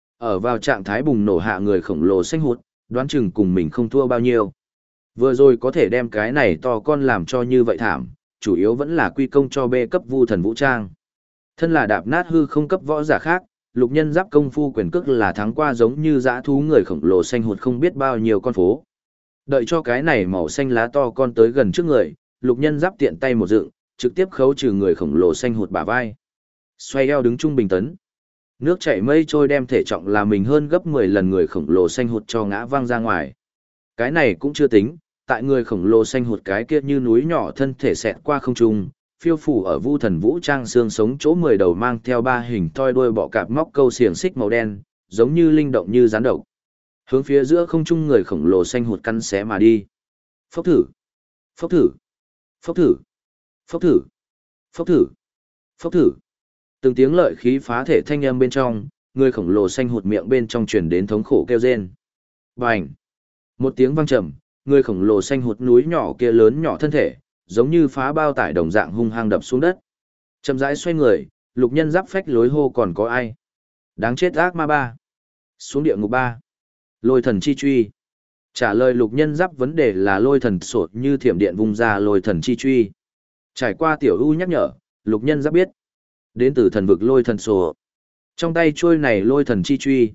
Ở vào trạng thái bùng nổ hạ người khổng lồ xanh hụt, đoán chừng cùng mình không thua bao nhiêu. Vừa rồi có thể đem cái này to con làm cho như vậy thảm, chủ yếu vẫn là quy công cho B cấp vu thần vũ trang. Thân là đạp nát hư không cấp võ giả khác, lục nhân giáp công phu quyền cước là thắng qua giống như dã thú người khổng lồ xanh hụt không biết bao nhiêu con phố. Đợi cho cái này màu xanh lá to con tới gần trước người, lục nhân giáp tiện tay một dựng, trực tiếp khấu trừ người khổng lồ xanh hụt bả vai. Xoay eo đứng trung bình tấn. Nước chảy mây trôi đem thể trọng là mình hơn gấp 10 lần người khổng lồ xanh hụt cho ngã văng ra ngoài. Cái này cũng chưa tính, tại người khổng lồ xanh hụt cái kia như núi nhỏ thân thể xẹt qua không trung, phiêu phủ ở vu thần vũ trang xương sống chỗ 10 đầu mang theo 3 hình thoi đuôi bọ cạp móc câu xiềng xích màu đen, giống như linh động như rắn độc. Hướng phía giữa không trung người khổng lồ xanh hụt cắn xé mà đi. Phốc thử, phốc thử, phốc thử, phốc thử, phốc thử, phốc thử. Từng tiếng lợi khí phá thể thanh âm bên trong, người khổng lồ xanh hụt miệng bên trong truyền đến thống khổ kêu rên. Bành! Một tiếng vang trầm, người khổng lồ xanh hụt núi nhỏ kia lớn nhỏ thân thể, giống như phá bao tải đồng dạng hung hăng đập xuống đất. Chậm rãi xoay người, lục nhân giáp phách lối hô còn có ai? Đáng chết ác ma ba! Xuống địa ngục ba! Lôi thần chi truy! Trả lời lục nhân giáp vấn đề là lôi thần sột như thiểm điện vung ra lôi thần chi truy. Trải qua tiểu ưu nhắc nhở, lục nhân giáp biết. Đến từ thần vực lôi thần sổ. Trong tay chuôi này lôi thần chi truy.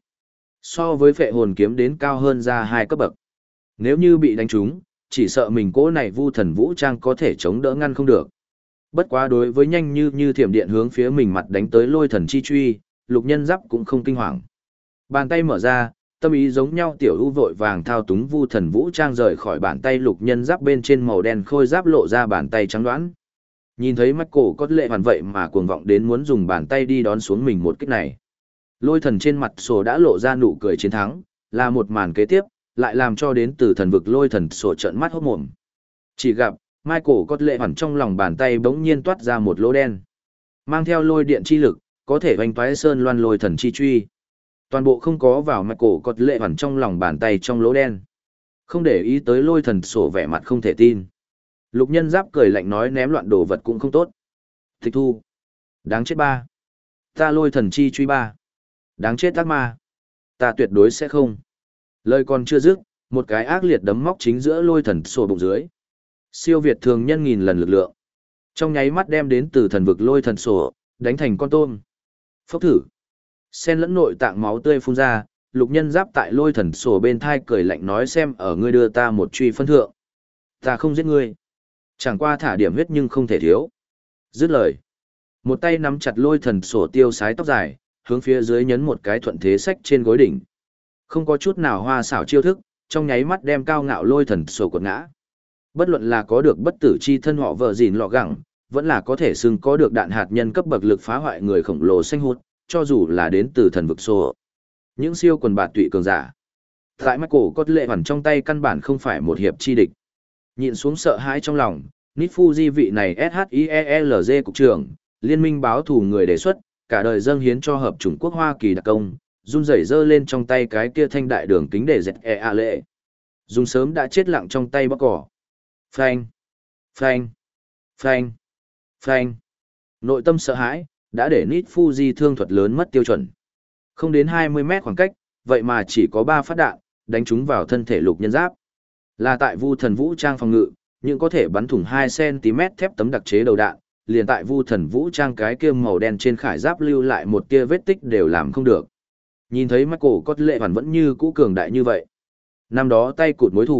So với phệ hồn kiếm đến cao hơn ra 2 cấp bậc. Nếu như bị đánh trúng, chỉ sợ mình cỗ này vu thần vũ trang có thể chống đỡ ngăn không được. Bất quá đối với nhanh như thiểm điện hướng phía mình mặt đánh tới lôi thần chi truy, lục nhân giáp cũng không kinh hoàng. Bàn tay mở ra, tâm ý giống nhau tiểu ưu vội vàng thao túng vu thần vũ trang rời khỏi bàn tay lục nhân giáp bên trên màu đen khôi giáp lộ ra bàn tay trắng đoán. Nhìn thấy Michael có lệ hoàn vậy mà cuồng vọng đến muốn dùng bàn tay đi đón xuống mình một kích này. Lôi thần trên mặt sổ đã lộ ra nụ cười chiến thắng, là một màn kế tiếp, lại làm cho đến từ thần vực lôi thần sổ trợn mắt hốt mồm. Chỉ gặp, Michael có lệ hoàn trong lòng bàn tay bỗng nhiên toát ra một lỗ đen. Mang theo lôi điện chi lực, có thể hoành toái sơn loan lôi thần chi truy. Toàn bộ không có vào Michael có lệ hoàn trong lòng bàn tay trong lỗ đen. Không để ý tới lôi thần sổ vẻ mặt không thể tin. Lục nhân giáp cười lạnh nói ném loạn đồ vật cũng không tốt. Tịch thu. Đáng chết ba. Ta lôi thần chi truy ba. Đáng chết ác ma. Ta tuyệt đối sẽ không. Lời còn chưa dứt, một cái ác liệt đấm móc chính giữa lôi thần sổ bụng dưới. Siêu việt thường nhân nghìn lần lực lượng. Trong nháy mắt đem đến từ thần vực lôi thần sổ, đánh thành con tôm. Phốc thử. Sen lẫn nội tạng máu tươi phun ra, lục nhân giáp tại lôi thần sổ bên thai cười lạnh nói xem ở ngươi đưa ta một truy phân thượng. Ta không giết ngươi. Chẳng qua thả điểm huyết nhưng không thể thiếu. Dứt lời. Một tay nắm chặt lôi thần sổ tiêu sái tóc dài, hướng phía dưới nhấn một cái thuận thế sách trên gối đỉnh. Không có chút nào hoa xảo chiêu thức, trong nháy mắt đem cao ngạo lôi thần sổ quật ngã. Bất luận là có được bất tử chi thân họ vợ gìn lọ gẳng, vẫn là có thể xưng có được đạn hạt nhân cấp bậc lực phá hoại người khổng lồ xanh hút, cho dù là đến từ thần vực sổ. Những siêu quần bạt tụy cường giả. Tại mắt cổ có lệ hoàn trong tay căn bản không phải một hiệp chi địch. Nhịn xuống sợ hãi trong lòng, Nít Fuji vị này SHIELZ cục trưởng, liên minh báo thù người đề xuất, cả đời dâng hiến cho hợp chủng quốc Hoa Kỳ đặc công, run rẩy giơ lên trong tay cái kia thanh đại đường kính để dẹt lệ. Dùng sớm đã chết lặng trong tay bóc cỏ. Phanh, phanh, phanh, phanh. Nội tâm sợ hãi, đã để Nít Fuji thương thuật lớn mất tiêu chuẩn. Không đến 20 mét khoảng cách, vậy mà chỉ có 3 phát đạn, đánh trúng vào thân thể lục nhân giáp. Là tại vu thần vũ trang phòng ngự, nhưng có thể bắn thủng 2cm thép tấm đặc chế đầu đạn, liền tại vu thần vũ trang cái kia màu đen trên khải giáp lưu lại một tia vết tích đều làm không được. Nhìn thấy Michael có lệ hoàn vẫn như cũ cường đại như vậy. Năm đó tay cụt mối thủ,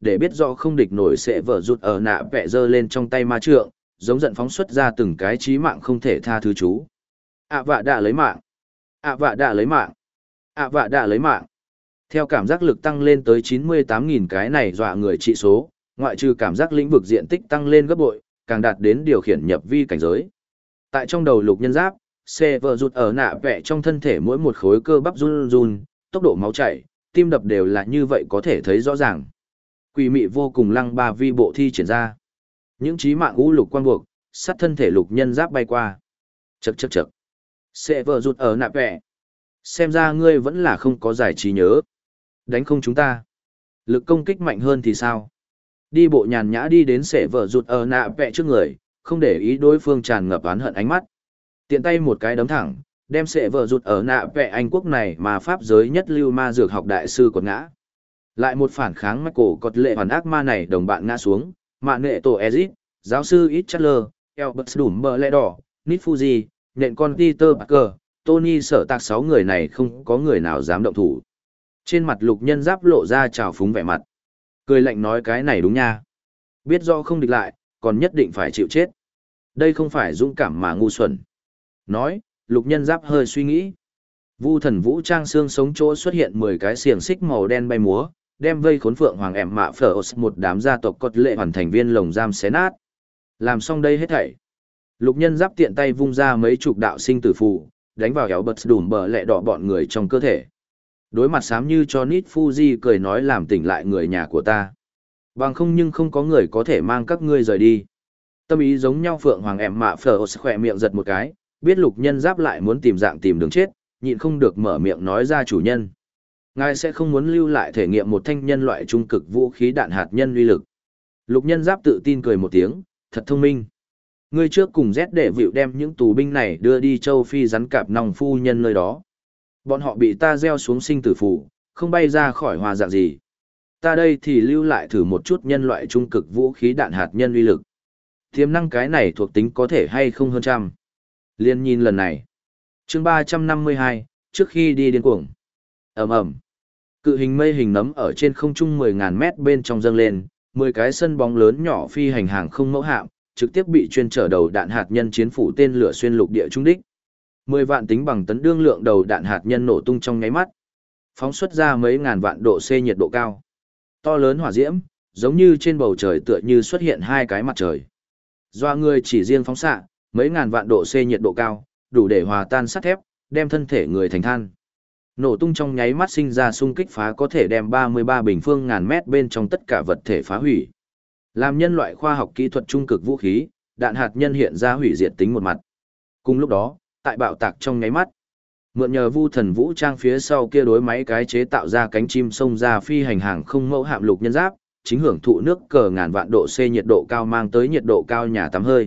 để biết rõ không địch nổi sẽ vỡ rụt ở nạ vẽ giơ lên trong tay ma trượng, giống giận phóng xuất ra từng cái chí mạng không thể tha thứ chú. ạ vạ đã lấy mạng, ạ vạ đã lấy mạng, ạ vạ đã lấy mạng. Theo cảm giác lực tăng lên tới 98.000 cái này dọa người trị số, ngoại trừ cảm giác lĩnh vực diện tích tăng lên gấp bội, càng đạt đến điều khiển nhập vi cảnh giới. Tại trong đầu lục nhân giáp, xe vợ rụt ở nạ vẽ trong thân thể mỗi một khối cơ bắp run run, tốc độ máu chảy, tim đập đều là như vậy có thể thấy rõ ràng. Quỷ mị vô cùng lăng ba vi bộ thi triển ra. Những chí mạng ngũ lục quan buộc, sát thân thể lục nhân giáp bay qua. Chậc chậc chậc. Xe vợ rụt ở nạ vẽ. Xem ra ngươi vẫn là không có giải trí nhớ. Đánh không chúng ta. Lực công kích mạnh hơn thì sao? Đi bộ nhàn nhã đi đến sệ vợ rụt ở nạ vẽ trước người, không để ý đối phương tràn ngập oán hận ánh mắt. Tiện tay một cái đấm thẳng, đem sệ vợ rụt ở nạ vẽ Anh quốc này mà pháp giới nhất lưu ma dược học đại sư quật ngã. Lại một phản kháng mắc cổ cọt lệ hoàn ác ma này đồng bạn ngã xuống, mạng nghệ tổ Ezit, giáo sư Ít Chatler, Albert Đủm Bờ Lẹ Đỏ, Nít Fuji, nhện con Peter Parker, Tony sở tạc 6 người này không có người nào dám động thủ. Trên mặt lục nhân giáp lộ ra trào phúng vẻ mặt. Cười lạnh nói cái này đúng nha. Biết do không địch lại, còn nhất định phải chịu chết. Đây không phải dũng cảm mà ngu xuẩn. Nói, lục nhân giáp hơi suy nghĩ. Vu thần vũ trang xương sống chỗ xuất hiện 10 cái xiềng xích màu đen bay múa, đem vây khốn phượng hoàng ẻm mạ phở một đám gia tộc cốt lệ hoàn thành viên lồng giam xé nát. Làm xong đây hết thảy. Lục nhân giáp tiện tay vung ra mấy chục đạo sinh tử phù, đánh vào kéo bật đùm bờ lẹ đỏ bọn người trong cơ thể. Đối mặt xám như cho Nít Fuji cười nói làm tỉnh lại người nhà của ta. Bằng không nhưng không có người có thể mang các ngươi rời đi. Tâm ý giống nhau phượng hoàng ẻm mạ phở khỏe miệng giật một cái, biết lục nhân giáp lại muốn tìm dạng tìm đường chết, nhịn không được mở miệng nói ra chủ nhân. Ngài sẽ không muốn lưu lại thể nghiệm một thanh nhân loại trung cực vũ khí đạn hạt nhân uy lực. Lục nhân giáp tự tin cười một tiếng, thật thông minh. Ngươi trước cùng Z để vịu đem những tù binh này đưa đi châu Phi rắn cạp nòng phu nhân nơi đó. Bọn họ bị ta gieo xuống sinh tử phủ, không bay ra khỏi hòa dạng gì. Ta đây thì lưu lại thử một chút nhân loại trung cực vũ khí đạn hạt nhân uy lực. Tiềm năng cái này thuộc tính có thể hay không hơn trăm. Liên nhìn lần này. Chương 352, trước khi đi điên cuồng. Ầm ầm. Cự hình mây hình nấm ở trên không trung 10.000 mét bên trong dâng lên, 10 cái sân bóng lớn nhỏ phi hành hàng không mẫu hạm, trực tiếp bị chuyên trở đầu đạn hạt nhân chiến phủ tên lửa xuyên lục địa trung đích. 10 vạn tính bằng tấn đương lượng đầu đạn hạt nhân nổ tung trong nháy mắt, phóng xuất ra mấy ngàn vạn độ C nhiệt độ cao. To lớn hỏa diễm, giống như trên bầu trời tựa như xuất hiện hai cái mặt trời. Doa người chỉ riêng phóng xạ, mấy ngàn vạn độ C nhiệt độ cao, đủ để hòa tan sắt thép, đem thân thể người thành than. Nổ tung trong nháy mắt sinh ra xung kích phá có thể đem 33 bình phương ngàn mét bên trong tất cả vật thể phá hủy. Làm nhân loại khoa học kỹ thuật trung cực vũ khí, đạn hạt nhân hiện ra hủy diệt tính một mặt. Cùng lúc đó, tại bạo tạc trong nháy mắt, mượn nhờ vu thần vũ trang phía sau kia đối máy cái chế tạo ra cánh chim xông ra phi hành hàng không mẫu hạm lục nhân giáp, chính hưởng thụ nước cờ ngàn vạn độ C nhiệt độ cao mang tới nhiệt độ cao nhà tắm hơi.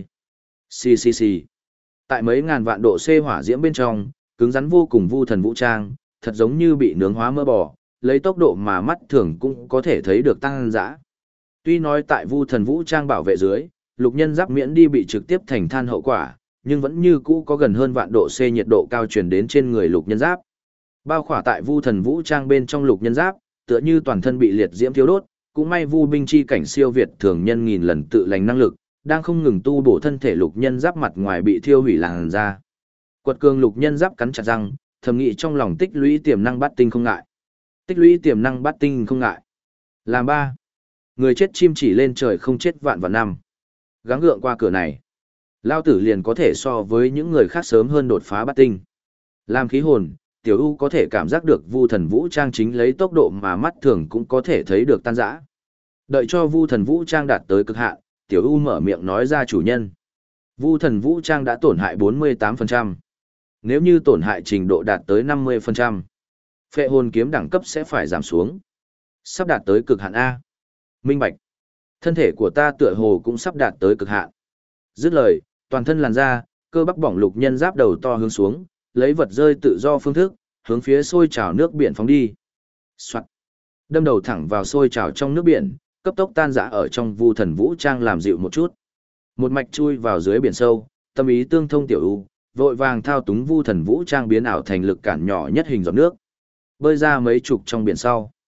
Xì xì xì. Tại mấy ngàn vạn độ C hỏa diễm bên trong, cứng rắn vô cùng vu thần vũ trang, thật giống như bị nướng hóa mỡ bò, lấy tốc độ mà mắt thường cũng có thể thấy được tăng dã. Tuy nói tại vu thần vũ trang bảo vệ dưới, lục nhân giáp miễn đi bị trực tiếp thành than hậu quả, nhưng vẫn như cũ có gần hơn vạn độ C nhiệt độ cao truyền đến trên người lục nhân giáp. Bao khỏa tại vu thần vũ trang bên trong lục nhân giáp, tựa như toàn thân bị liệt diễm thiêu đốt, cũng may vu binh chi cảnh siêu việt thường nhân nghìn lần tự lành năng lực, đang không ngừng tu bổ thân thể lục nhân giáp mặt ngoài bị thiêu hủy làn da. Quật cường lục nhân giáp cắn chặt răng, thầm nghĩ trong lòng tích lũy tiềm năng bát tinh không ngại. Tích lũy tiềm năng bát tinh không ngại. Làm ba. Người chết chim chỉ lên trời không chết vạn vạn năm. Gắng gượng qua cửa này. Lao tử liền có thể so với những người khác sớm hơn đột phá bát tinh. Làm khí hồn, Tiểu U có thể cảm giác được vu thần vũ trang chính lấy tốc độ mà mắt thường cũng có thể thấy được tan rã. Đợi cho vu thần vũ trang đạt tới cực hạn, Tiểu U mở miệng nói ra chủ nhân. Vu thần vũ trang đã tổn hại 48%. Nếu như tổn hại trình độ đạt tới 50%, phệ hồn kiếm đẳng cấp sẽ phải giảm xuống. Sắp đạt tới cực hạn A. Minh bạch. Thân thể của ta tựa hồ cũng sắp đạt tới cực hạn. Dứt lời, toàn thân làn da, cơ bắp bỏng lục nhân giáp đầu to hướng xuống, lấy vật rơi tự do phương thức, hướng phía sôi trào nước biển phóng đi. Soạt. Đâm đầu thẳng vào sôi trào trong nước biển, cấp tốc tan rã ở trong vu thần vũ trang làm dịu một chút. Một mạch chui vào dưới biển sâu, tâm ý tương thông Tiểu U, vội vàng thao túng vu thần vũ trang biến ảo thành lực cản nhỏ nhất hình giọt nước. Bơi ra mấy chục trong biển sau.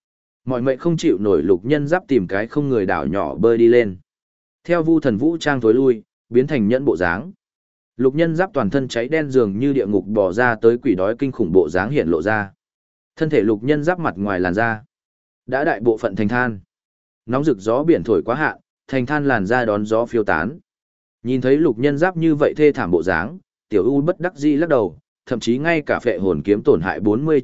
Mọi mệnh không chịu nổi Lục Nhân Giáp tìm cái không người đảo nhỏ bơi đi lên. Theo Vu Thần Vũ Trang tối lui, biến thành nhẫn bộ dáng. Lục Nhân Giáp toàn thân cháy đen dường như địa ngục bò ra tới quỷ đói kinh khủng bộ dáng hiện lộ ra. Thân thể Lục Nhân Giáp mặt ngoài làn da đã đại bộ phận thành than. Nóng rực gió biển thổi quá hạn, thành than làn da đón gió phiêu tán. Nhìn thấy Lục Nhân Giáp như vậy thê thảm bộ dáng, Tiểu U bất đắc dĩ lắc đầu, thậm chí ngay cả phệ hồn kiếm tổn hại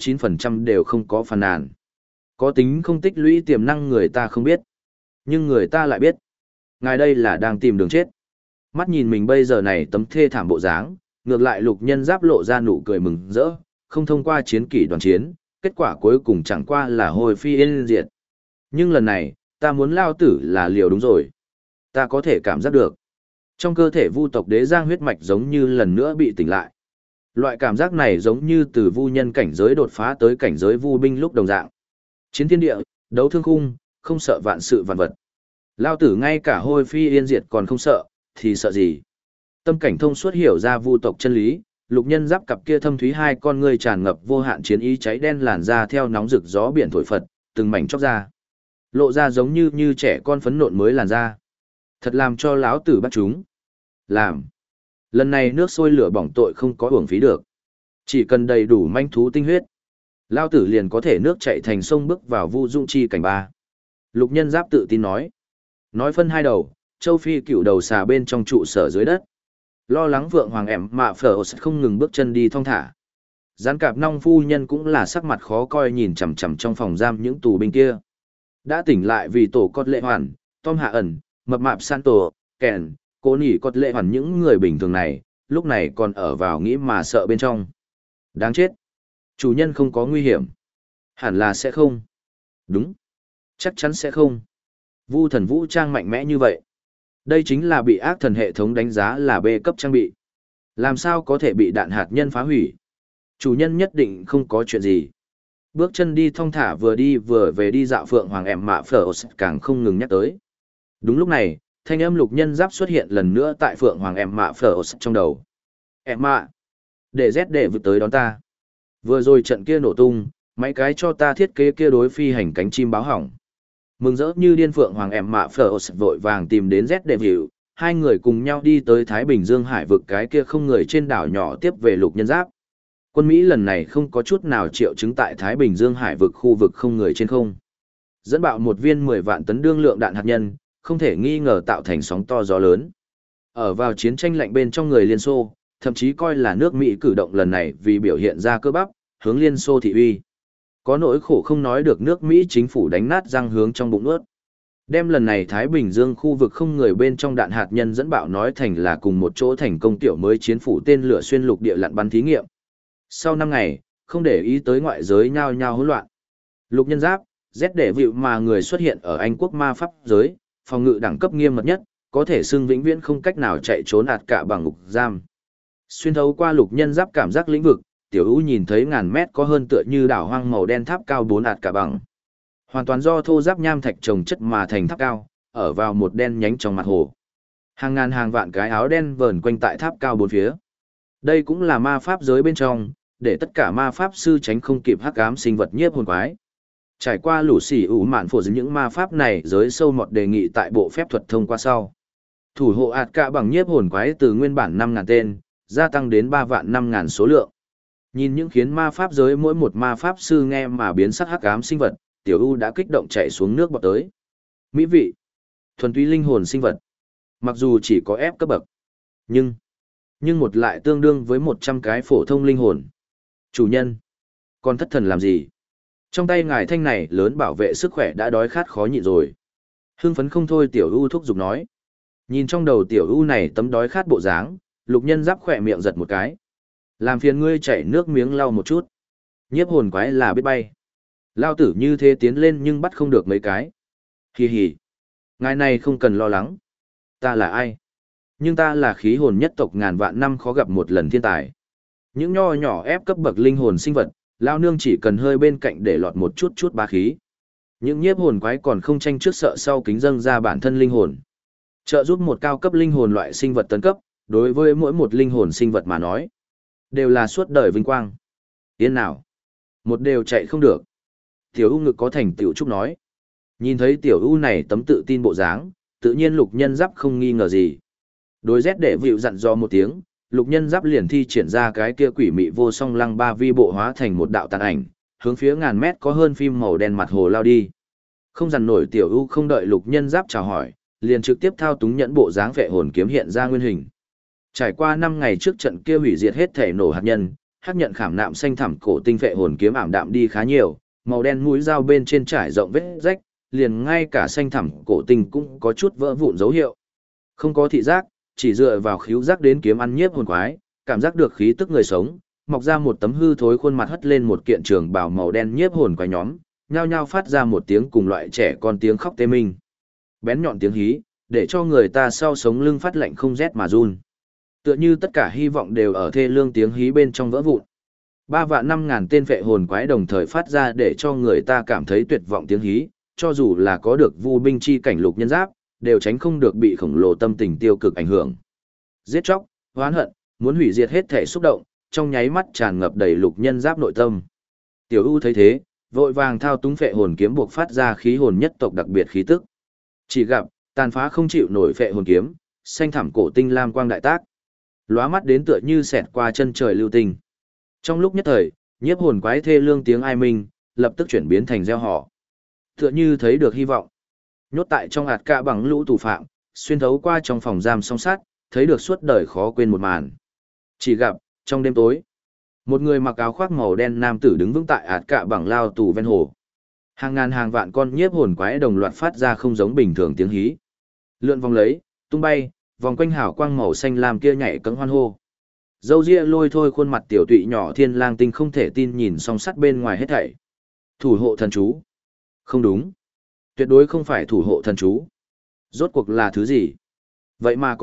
49% đều không có phàn nàn. Có tính không tích lũy tiềm năng người ta không biết, nhưng người ta lại biết. Ngài đây là đang tìm đường chết. Mắt nhìn mình bây giờ này tấm thê thảm bộ dáng, ngược lại Lục Nhân Giáp lộ ra nụ cười mừng rỡ, không thông qua chiến kỷ đoàn chiến, kết quả cuối cùng chẳng qua là hồi phi yên diệt. Nhưng lần này, ta muốn lao tử là liều đúng rồi. Ta có thể cảm giác được. Trong cơ thể vu tộc đế giang huyết mạch giống như lần nữa bị tỉnh lại. Loại cảm giác này giống như từ vu nhân cảnh giới đột phá tới cảnh giới vu binh lúc đồng dạng. Chiến thiên địa, đấu thương khung, không sợ vạn sự vạn vật. Lao tử ngay cả hôi phi yên diệt còn không sợ, thì sợ gì? Tâm cảnh thông suốt hiểu ra vu tộc chân lý, Lục Nhân Giáp cặp kia thâm thúy hai con ngươi tràn ngập vô hạn chiến ý cháy đen làn ra theo nóng rực gió biển thổi phật, từng mảnh chóc ra. Lộ ra giống như trẻ con phấn nộn mới làn da. Thật làm cho lão tử bắt chúng. Làm. Lần này nước sôi lửa bỏng tội không có uổng phí được. Chỉ cần đầy đủ manh thú tinh huyết, lão tử liền có thể nước chảy thành sông bước vào vu dung chi cảnh ba. Lục Nhân Giáp tự tin nói. Nói phân hai đầu, châu Phi cựu đầu xà bên trong trụ sở dưới đất. Lo lắng vượng hoàng ẻm mạ phở không ngừng bước chân đi thong thả. Gián cạp nong phu nhân cũng là sắc mặt khó coi nhìn chằm chằm trong phòng giam những tù binh kia. Đã tỉnh lại vì tổ cốt lệ hoàn, Tom Hạ ẩn, mập mạp Santo, kèn, cố nỉ cốt lệ hoàn những người bình thường này, lúc này còn ở vào nghĩ mà sợ bên trong. Đáng chết. Chủ nhân không có nguy hiểm. Hẳn là sẽ không. Đúng. Chắc chắn sẽ không. Vu Thần Vũ Trang mạnh mẽ như vậy. Đây chính là bị ác thần hệ thống đánh giá là B cấp trang bị. Làm sao có thể bị đạn hạt nhân phá hủy? Chủ nhân nhất định không có chuyện gì. Bước chân đi thong thả vừa đi vừa về đi dạo phượng hoàng em mạ phở càng không ngừng nhắc tới. Đúng lúc này, thanh âm Lục Nhân Giáp xuất hiện lần nữa tại phượng hoàng em mạ phở trong đầu. Em mạ, để Z để vượt tới đón ta. Vừa rồi trận kia nổ tung, mấy cái cho ta thiết kế kia đối phi hành cánh chim báo hỏng. Mừng rỡ như điên phượng hoàng em mạ phở vội vàng tìm đến Z để vịu, hai người cùng nhau đi tới Thái Bình Dương hải vực cái kia không người trên đảo nhỏ tiếp về Lục Nhân Giáp. Quân Mỹ lần này không có chút nào triệu chứng tại Thái Bình Dương hải vực khu vực không người trên không. Dẫn bạo một viên 10 vạn tấn đương lượng đạn hạt nhân, không thể nghi ngờ tạo thành sóng to gió lớn. Ở vào chiến tranh lạnh bên trong người Liên Xô, thậm chí coi là nước Mỹ cử động lần này vì biểu hiện ra cơ bắp, hướng Liên Xô thị uy. Có nỗi khổ không nói được nước Mỹ chính phủ đánh nát răng hướng trong bụng nuốt. Đem lần này Thái Bình Dương khu vực không người bên trong đạn hạt nhân dẫn bạo nói thành là cùng một chỗ thành công tiểu mới chiến phủ tên lửa xuyên lục địa lặn bắn thí nghiệm. Sau 5 ngày, không để ý tới ngoại giới nhao nhao hỗn loạn. Lục Nhân Giáp, Z để vịu mà người xuất hiện ở Anh quốc ma pháp giới, phòng ngự đẳng cấp nghiêm mật nhất, có thể xưng vĩnh viễn không cách nào chạy trốn ạt cả bằng ngục giam. Xuyên thấu qua Lục Nhân Giáp cảm giác lĩnh vực, Tiểu U nhìn thấy ngàn mét có hơn tựa như đảo hoang màu đen tháp cao 4 ạt cả bằng. Hoàn toàn do thô giáp nham thạch trồng chất mà thành tháp cao, ở vào một đen nhánh trong mặt hồ. Hàng ngàn hàng vạn cái áo đen vờn quanh tại tháp cao bốn phía. Đây cũng là ma pháp giới bên trong, để tất cả ma pháp sư tránh không kịp hắc ám sinh vật nhiếp hồn quái. Trải qua lũ xỉ ủ mạn phổ những ma pháp này giới sâu mọt đề nghị tại bộ phép thuật thông qua sau. Thủ hộ ạt cả bằng nhiếp hồn quái từ nguyên bản 5.000 tên, gia tăng đến 3 vạn 5.000 số lượng. Nhìn những khiến ma pháp giới mỗi một ma pháp sư nghe mà biến sắc hắc ám sinh vật, Tiểu U đã kích động chạy xuống nước bọt tới. Mỹ vị, thuần túy linh hồn sinh vật. Mặc dù chỉ có ép cấp bậc, nhưng một lại tương đương với 100 cái phổ thông linh hồn. Chủ nhân, con thất thần làm gì? Trong tay ngài thanh này lớn bảo vệ sức khỏe đã đói khát khó nhịn rồi. Hưng phấn không thôi Tiểu U thúc giục nói. Nhìn trong đầu Tiểu U này tấm đói khát bộ dáng, Lục Nhân Giáp khỏe miệng giật một cái. Làm phiền ngươi chảy nước miếng lau một chút. Nhiếp hồn quái là biết bay. Lao tử như thế tiến lên nhưng bắt không được mấy cái. Hì hì. Ngài này không cần lo lắng. Ta là ai? Nhưng ta là khí hồn nhất tộc ngàn vạn năm khó gặp một lần thiên tài. Những nho nhỏ ép cấp bậc linh hồn sinh vật, Lao nương chỉ cần hơi bên cạnh để lọt một chút bá khí. Những nhiếp hồn quái còn không tranh trước sợ sau kính dâng ra bản thân linh hồn. Trợ giúp một cao cấp linh hồn loại sinh vật tấn cấp, đối với mỗi một linh hồn sinh vật mà nói, đều là suốt đời vinh quang. Yên nào? Một đều chạy không được. Tiểu U ngực có thành tiểu trúc nói. Nhìn thấy tiểu U này tấm tự tin bộ dáng, tự nhiên lục nhân giáp không nghi ngờ gì. Đối rét để vịu dặn dò một tiếng, lục nhân giáp liền thi triển ra cái kia quỷ mị vô song lăng ba vi bộ hóa thành một đạo tàn ảnh, hướng phía ngàn mét có hơn phim màu đen mặt hồ lao đi. Không dằn nổi tiểu U không đợi lục nhân giáp chào hỏi, liền trực tiếp thao túng nhẫn bộ dáng vệ hồn kiếm hiện ra nguyên hình. Trải qua 5 ngày trước trận kia hủy diệt hết thể nổ hạt nhân, hắc nhận khảm nạm xanh thẳm cổ tinh vệ hồn kiếm ảm đạm đi khá nhiều, màu đen mũi dao bên trên trải rộng vết rách, liền ngay cả xanh thẳm cổ tinh cũng có chút vỡ vụn dấu hiệu. Không có thị giác, chỉ dựa vào khíu giác đến kiếm ăn nhiếp hồn quái, cảm giác được khí tức người sống, mọc ra một tấm hư thối khuôn mặt hất lên một kiện trường bào màu đen nhiếp hồn quái nhóm, nhao nhao phát ra một tiếng cùng loại trẻ con tiếng khóc tê minh. Bén nhọn tiếng hí, để cho người ta sau sống lưng phát lạnh không rét mà run. Tựa như tất cả hy vọng đều ở thê lương tiếng hí bên trong vỡ vụn. 3.500.000 tên vệ hồn quái đồng thời phát ra để cho người ta cảm thấy tuyệt vọng tiếng hí, cho dù là có được vu binh chi cảnh lục nhân giáp, đều tránh không được bị khổng lồ tâm tình tiêu cực ảnh hưởng. Giết chóc, oán hận, muốn hủy diệt hết thể xúc động, trong nháy mắt tràn ngập đầy lục nhân giáp nội tâm. Tiểu U thấy thế, vội vàng thao túng phệ hồn kiếm buộc phát ra khí hồn nhất tộc đặc biệt khí tức. Chỉ gặp, tàn phá không chịu nổi phệ hồn kiếm, xanh thẳm cổ tinh lam quang đại tác. Lóa mắt đến tựa như xẹt qua chân trời lưu tinh. Trong lúc nhất thời, nhiếp hồn quái thê lương tiếng ai minh, lập tức chuyển biến thành reo hò. Tựa như thấy được hy vọng. Nhốt tại trong hạt cạ bằng lũ tù phạm, xuyên thấu qua trong phòng giam song sát, thấy được suốt đời khó quên một màn. Chỉ gặp, trong đêm tối, một người mặc áo khoác màu đen nam tử đứng vững tại hạt cạ bằng lao tù ven hồ. Hàng ngàn hàng vạn con nhiếp hồn quái đồng loạt phát ra không giống bình thường tiếng hí. Lượn vòng lấy, tung bay, vòng quanh hào quang màu xanh lam kia nhảy cẫng hoan hô. Dâu ria lôi thôi khuôn mặt tiểu tụy nhỏ thiên lang tinh không thể tin nhìn song sắt bên ngoài hết thảy. Thủ hộ thần chú. Không đúng. Tuyệt đối không phải thủ hộ thần chú. Rốt cuộc là thứ gì? Vậy mà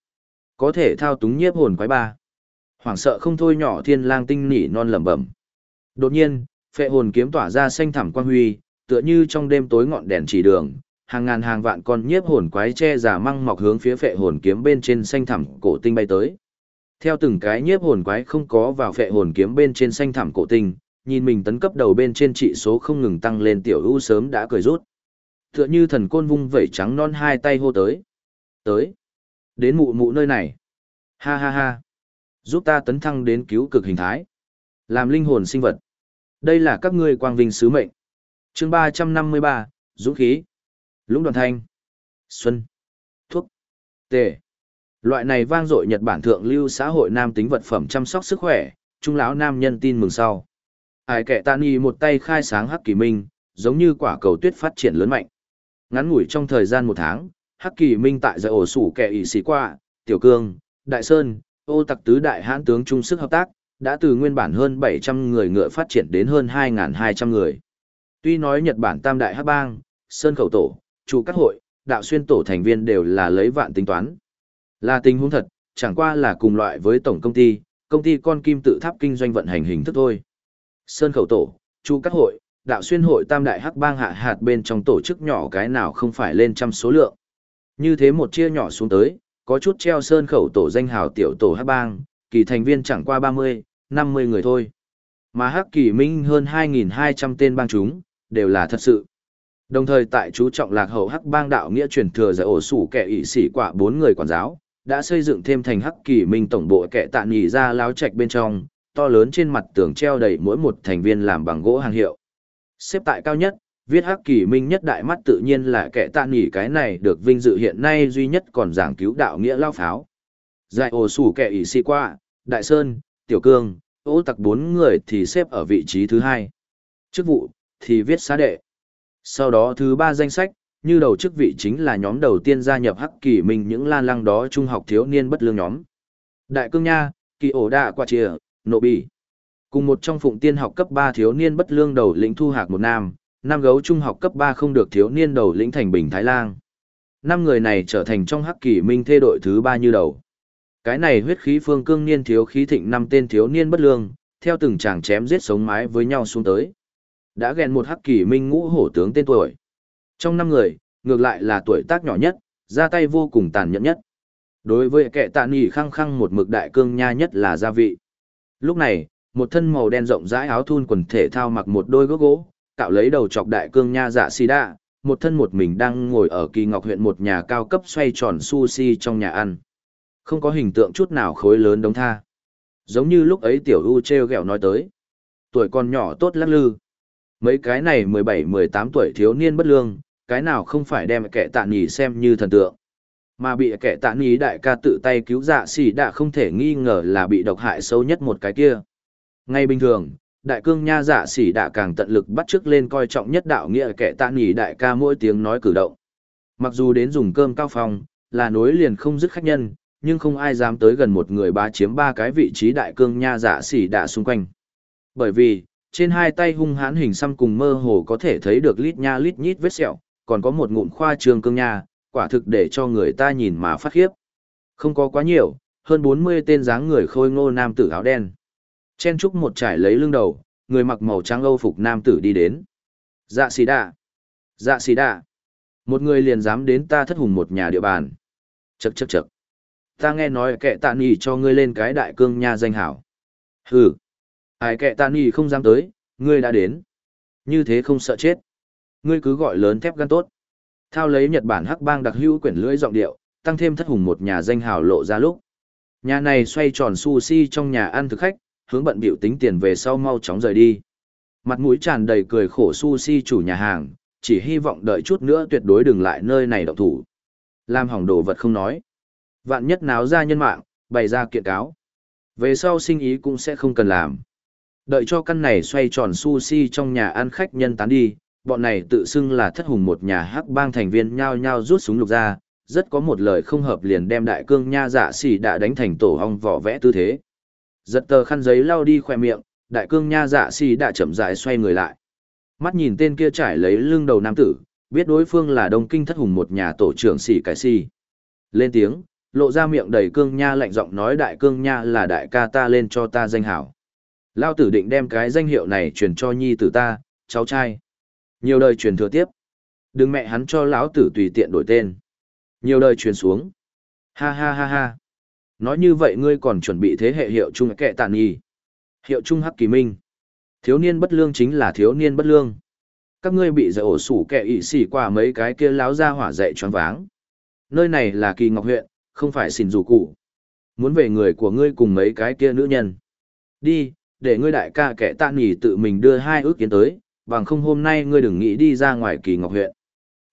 có thể thao túng nhiếp hồn quái ba. Hoảng sợ không thôi nhỏ thiên lang tinh nỉ non lẩm bẩm. Đột nhiên, phệ hồn kiếm tỏa ra xanh thẳm quang huy, tựa như trong đêm tối ngọn đèn chỉ đường, hàng ngàn hàng vạn con nhiếp hồn quái che giả măng mọc hướng phía phệ hồn kiếm bên trên xanh thẳm cổ tinh bay tới. Theo từng cái nhiếp hồn quái không có vào phệ hồn kiếm bên trên xanh thẳm cổ tinh, nhìn mình tấn cấp đầu bên trên trị số không ngừng tăng lên, tiểu U sớm đã cười rút. Tựa như thần côn vung vẩy trắng non hai tay hô tới. Tới. Đến mụ mụ nơi này. Ha ha ha. Giúp ta tấn thăng đến cứu cực hình thái. Làm linh hồn sinh vật. Đây là các ngươi quang vinh sứ mệnh. Chương 353, dũng khí. Lũng đoàn thanh. Xuân. Thuốc. Tề. Loại này vang dội Nhật Bản thượng lưu xã hội nam tính vật phẩm chăm sóc sức khỏe, trung lão nam nhân tin mừng sau. Ai kệ tạ nghi một tay khai sáng hắc kỳ minh, giống như quả cầu tuyết phát triển lớn mạnh. Ngắn ngủi trong thời gian 1 tháng, hắc kỳ minh tại giải ổ sủ kẻ ỷ sĩ qua, tiểu cương, đại sơn, ô tặc tứ đại hãn tướng chung sức hợp tác, đã từ nguyên bản hơn 700 người ngựa phát triển đến hơn 2.200 người. Tuy nói Nhật Bản tam đại hắc bang, sơn khẩu tổ, chủ các hội, đạo xuyên tổ thành viên đều là lấy vạn tính toán. Là tình huống thật, chẳng qua là cùng loại với tổng công ty con kim tự tháp kinh doanh vận hành hình thức thôi. Sơn khẩu tổ, chu các hội, đạo xuyên hội tam đại hắc bang hạ hạt bên trong tổ chức nhỏ cái nào không phải lên trăm số lượng. Như thế một chia nhỏ xuống tới, có chút treo sơn khẩu tổ danh hào tiểu tổ hắc bang, kỳ thành viên chẳng qua 30, 50 người thôi. Mà hắc kỳ minh hơn 2.200 tên bang chúng, đều là thật sự. Đồng thời tại chú trọng lạc hậu hắc bang đạo nghĩa truyền thừa giải ổ sủ kẻ ỷ sĩ quả 4 người quản giáo, đã xây dựng thêm thành hắc kỳ minh tổng bộ kẻ tạ nghỉ ra láo trạch bên trong, to lớn trên mặt tường treo đầy mỗi một thành viên làm bằng gỗ hàng hiệu. Xếp tại cao nhất, viết hắc kỳ minh nhất đại mắt tự nhiên là kẻ tạ nghỉ, cái này được vinh dự hiện nay duy nhất còn giảng cứu đạo nghĩa lao pháo. Giải ổ sủ kẻ ỷ sĩ qua, đại sơn, tiểu cương, ô tặc 4 người thì xếp ở vị trí thứ 2. Chức vụ thì viết xá đệ. Sau đó thứ 3 danh sách, như đầu chức vị chính là nhóm đầu tiên gia nhập hắc kỳ minh những lan lăng đó trung học thiếu niên bất lương nhóm. Đại cương nha, kỳ ổ đạ qua chìa, nộ bì. Cùng một trong phụng tiên học cấp 3 thiếu niên bất lương đầu lĩnh thu hạc một nam, 5 gấu trung học cấp 3 không được thiếu niên đầu lĩnh thành bình Thái Lang. 5 người này trở thành trong hắc kỳ minh thê đội thứ 3 như đầu. Cái này huyết khí phương cương niên thiếu khí thịnh 5 tên thiếu niên bất lương, theo từng chàng chém giết sống mái với nhau xuống tới. Đã ghen một hắc kỳ minh ngũ hổ tướng tên tuổi. Trong 5 người, ngược lại là tuổi tác nhỏ nhất, ra tay vô cùng tàn nhẫn nhất. Đối với kẻ tạ nghỉ khăng khăng một mực đại cương nha nhất là gia vị. Lúc này, một thân màu đen rộng rãi áo thun quần thể thao mặc một đôi gốc gỗ, cạo lấy đầu chọc đại cương nha dạ xì đạ, một thân một mình đang ngồi ở Kỳ Ngọc huyện một nhà cao cấp xoay tròn sushi trong nhà ăn. Không có hình tượng chút nào khối lớn đống tha. Giống như lúc ấy tiểu U treo gẹo nói tới. Tuổi còn nhỏ tốt lắc lư. Mấy cái này 17-18 tuổi thiếu niên bất lương, cái nào không phải đem kẻ tạ nghỉ xem như thần tượng. Mà bị kẻ tạ nghỉ đại ca tự tay cứu dạ xỉ đã không thể nghi ngờ là bị độc hại sâu nhất một cái kia. Ngay bình thường, đại cương nha dạ xỉ đã càng tận lực bắt chước lên coi trọng nhất đạo nghĩa kẻ tạ nghỉ đại ca mỗi tiếng nói cử động. Mặc dù đến dùng cơm cao phòng, là nối liền không dứt khách nhân, nhưng không ai dám tới gần một người bá chiếm 3 cái vị trí đại cương nha dạ xỉ đã xung quanh. Bởi vì, trên hai tay hung hãn hình xăm cùng mơ hồ có thể thấy được lít nha lít nhít vết sẹo, còn có một ngụm khoa trương cương nha, quả thực để cho người ta nhìn mà phát khiếp. Không có quá nhiều, hơn 40 tên dáng người khôi ngô nam tử áo đen. Chen trúc một trải lấy lưng đầu, người mặc màu trắng âu phục nam tử đi đến. Dạ xì đạ. Dạ xì đạ. Một người liền dám đến ta Thất Hùng một nhà địa bàn. Chậc chậc chậc. Ta nghe nói kẻ tạ nghỉ cho ngươi lên cái đại cương nha danh hảo. Hừ. Ai kẻ tạ nghỉ không dám tới, ngươi đã đến. Như thế không sợ chết. Ngươi cứ gọi lớn thép gan tốt. Thao lấy Nhật Bản hắc bang đặc hữu quyển lưỡi giọng điệu, tăng thêm Thất Hùng một nhà danh hào lộ ra lúc. Nhà này xoay tròn sushi trong nhà ăn thực khách, hướng bận bịu tính tiền về sau mau chóng rời đi. Mặt mũi tràn đầy cười khổ sushi chủ nhà hàng, chỉ hy vọng đợi chút nữa tuyệt đối đừng lại nơi này động thủ. Làm hỏng đồ vật không nói. Vạn nhất náo ra nhân mạng, bày ra kiện cáo. Về sau sinh ý cũng sẽ không cần làm. Đợi cho căn này xoay tròn sushi trong nhà ăn khách nhân tán đi, bọn này tự xưng là Thất Hùng một nhà hắc bang thành viên nhao nhao rút súng lục ra, rất có một lời không hợp liền đem đại cương nha dạ xỉ đã đánh thành tổ hong vỏ vẽ tư thế. Giật tờ khăn giấy lau đi khỏe miệng, đại cương nha dạ xỉ đã chậm rãi xoay người lại. Mắt nhìn tên kia trải lấy lưng đầu nam tử, biết đối phương là Đông Kinh Thất Hùng một nhà tổ trưởng xỉ cải xỉ. Lên tiếng, lộ ra miệng đầy cương nha lạnh giọng nói đại cương nha là đại ca ta lên cho ta danh hảo. Lao tử định đem cái danh hiệu này truyền cho nhi tử ta, cháu trai. Nhiều đời truyền thừa tiếp. Đừng mẹ hắn cho lão tử tùy tiện đổi tên. Nhiều đời truyền xuống. Ha ha ha ha. Nói như vậy ngươi còn chuẩn bị thế hệ hiệu trung kệ tàn nhì. Hiệu trung hắc kỳ minh. Thiếu niên bất lương chính là thiếu niên bất lương. Các ngươi bị dạy ổ sủ kệ ị xỉ qua mấy cái kia láo ra hỏa dạy choáng váng. Nơi này là Kỳ Ngọc huyện, không phải xỉn rủ cụ. Muốn về người của ngươi cùng mấy cái kia nữ nhân. Đi, để ngươi đại ca kẻ tạ nghỉ tự mình đưa 2 ước kiến tới, bằng không hôm nay ngươi đừng nghĩ đi ra ngoài Kỳ Ngọc huyện.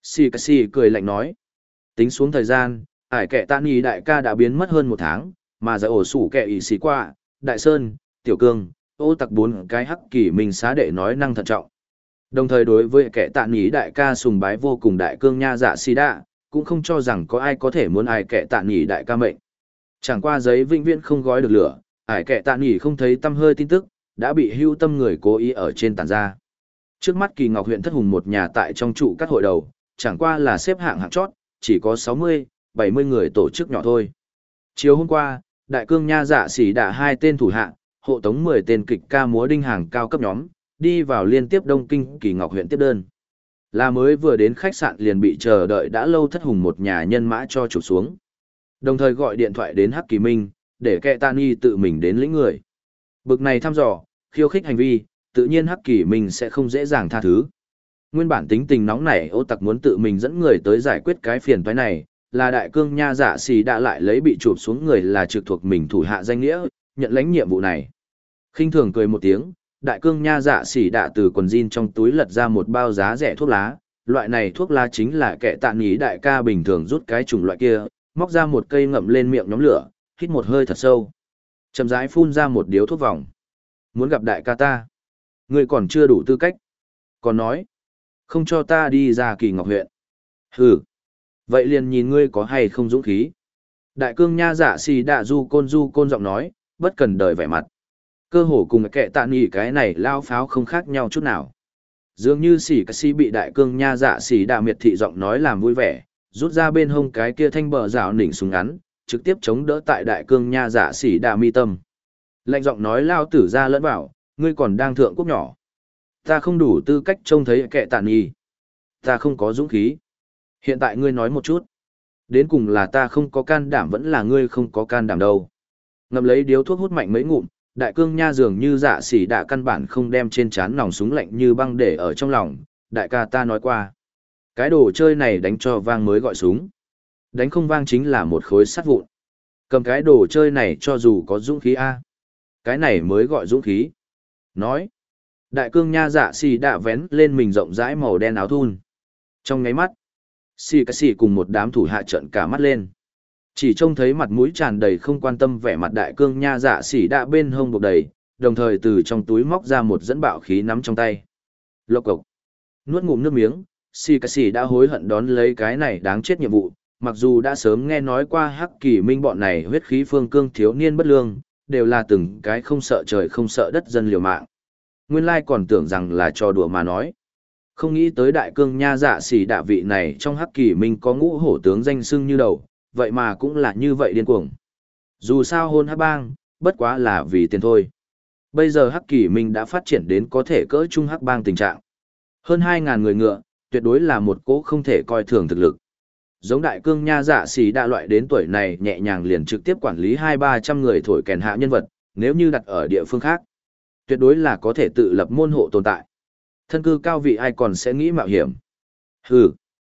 Xì cười lạnh nói. Tính xuống thời gian, ải kẻ tạ nghỉ đại ca đã biến mất hơn 1 tháng, mà giải ổ sủ kẻ ỉ xì qua, Đại Sơn, Tiểu Cương, ô tặc 4 cái hắc kỳ mình xá đệ nói năng thận trọng. Đồng thời đối với kẻ tạ nghỉ đại ca sùng bái vô cùng đại cương nha dạ xì đạ, cũng không cho rằng có ai có thể muốn ai kẻ tạ nghỉ đại ca mệnh. Chẳng qua giấy vĩnh viễn không gói được lửa, ải kẻ tạ nghỉ không thấy tâm hơi tin tức, đã bị hưu tâm người cố ý ở trên tàn ra. Trước mắt Kỳ Ngọc huyện Thất Hùng một nhà tại trong trụ các hội đầu, chẳng qua là xếp hạng hạng chót, chỉ có 60-70 người tổ chức nhỏ thôi. Chiều hôm qua, đại cương nha dạ xỉ đạ 2 tên thủ hạ, hộ tống 10 tên kịch ca múa đinh hàng cao cấp nhóm, đi vào liên tiếp Đông Kinh Kỳ Ngọc huyện tiếp đơn. Là mới vừa đến khách sạn liền bị chờ đợi đã lâu Thất Hùng một nhà nhân mã cho chụp xuống. Đồng thời gọi điện thoại đến Hắc Kỳ Minh, để kẻ tạ nghỉ tự mình đến lĩnh người. Bực này thăm dò, khiêu khích hành vi, tự nhiên Hắc Kỳ Minh sẽ không dễ dàng tha thứ. Nguyên bản tính tình nóng nảy ô tặc muốn tự mình dẫn người tới giải quyết cái phiền toái này, là đại cương nha dạ xì đã lại lấy bị chụp xuống người là trực thuộc mình thủ hạ danh nghĩa, nhận lãnh nhiệm vụ này. Khinh thường cười một tiếng, đại cương nha dạ xỉ đã từ quần jean trong túi lật ra một bao giá rẻ thuốc lá, loại này thuốc lá chính là kẻ tạ nghỉ đại ca bình thường rút cái chủng loại kia, móc ra một cây ngậm lên miệng nhóm lửa, hít một hơi thật sâu, chậm rãi phun ra một điếu thuốc vòng. Muốn gặp đại ca ta, ngươi còn chưa đủ tư cách, còn nói không cho ta đi ra Kỳ Ngọc huyện. Hừ, vậy liền nhìn ngươi có hay không dũng khí. Đại cương nha dạ xì đạ du côn giọng nói, bất cần đời vẻ mặt. Cơ hồ cùng kẻ tạ nghỉ cái này lao pháo không khác nhau chút nào. Dường như xì bị đại cương nha dạ xì đạ miệt thị giọng nói làm vui vẻ, rút ra bên hông cái kia thanh bờ rào nỉnh súng ngắn, trực tiếp chống đỡ tại đại cương nha dạ xì đạ mi tâm. Lạnh giọng nói lao tử ra lẫn vào, ngươi còn đang thượng quốc nhỏ. Ta không đủ tư cách trông thấy kẻ tạ nghỉ. Ta không có dũng khí. Hiện tại ngươi nói một chút. Đến cùng là ta không có can đảm vẫn là ngươi không có can đảm đâu. Ngậm lấy điếu thuốc hút mạnh mấy ngụm, Đại cương nha dường như dạ xỉ đã căn bản không đem trên trán nòng súng lạnh như băng để ở trong lòng, đại ca ta nói qua. Cái đồ chơi này đánh cho vang mới gọi súng. Đánh không vang chính là một khối sắt vụn. Cầm cái đồ chơi này cho dù có dũng khí A. Cái này mới gọi dũng khí. Nói. Đại cương nha dạ xỉ đã vén lên mình rộng rãi màu đen áo thun. Trong ngáy mắt, xỉ cái xỉ cùng một đám thủ hạ trợn cả mắt lên. Chỉ trông thấy mặt mũi tràn đầy không quan tâm vẻ mặt đại cương nha dạ xỉ đã bên hông buộc đầy, đồng thời từ trong túi móc ra một dẫn bạo khí nắm trong tay. Lộc cộc. Nuốt ngụm nước miếng, xỉ cái xỉ đã hối hận đón lấy cái này đáng chết nhiệm vụ, mặc dù đã sớm nghe nói qua Hắc Kỳ Minh bọn này huyết khí phương cương thiếu niên bất lương, đều là từng cái không sợ trời không sợ đất dân liều mạng. Nguyên lai còn tưởng rằng là trò đùa mà nói. Không nghĩ tới đại cương nha dạ xỉ đạ vị này trong Hắc Kỳ Minh có ngũ hổ tướng danh xưng như đầu, vậy mà cũng là như vậy điên cuồng. Dù sao hôn Hắc Bang, bất quá là vì tiền thôi. Bây giờ Hắc Kỳ Minh đã phát triển đến có thể cỡ chung Hắc Bang tình trạng. Hơn 2.000 người ngựa, tuyệt đối là một cỗ không thể coi thường thực lực. Giống đại cương nha dạ xỉ đạ loại đến tuổi này nhẹ nhàng liền trực tiếp quản lý 200-300 người thổi kèn hạ nhân vật, nếu như đặt ở địa phương khác, tuyệt đối là có thể tự lập môn hộ tồn tại. Thân cư cao vị ai còn sẽ nghĩ mạo hiểm. Hừ,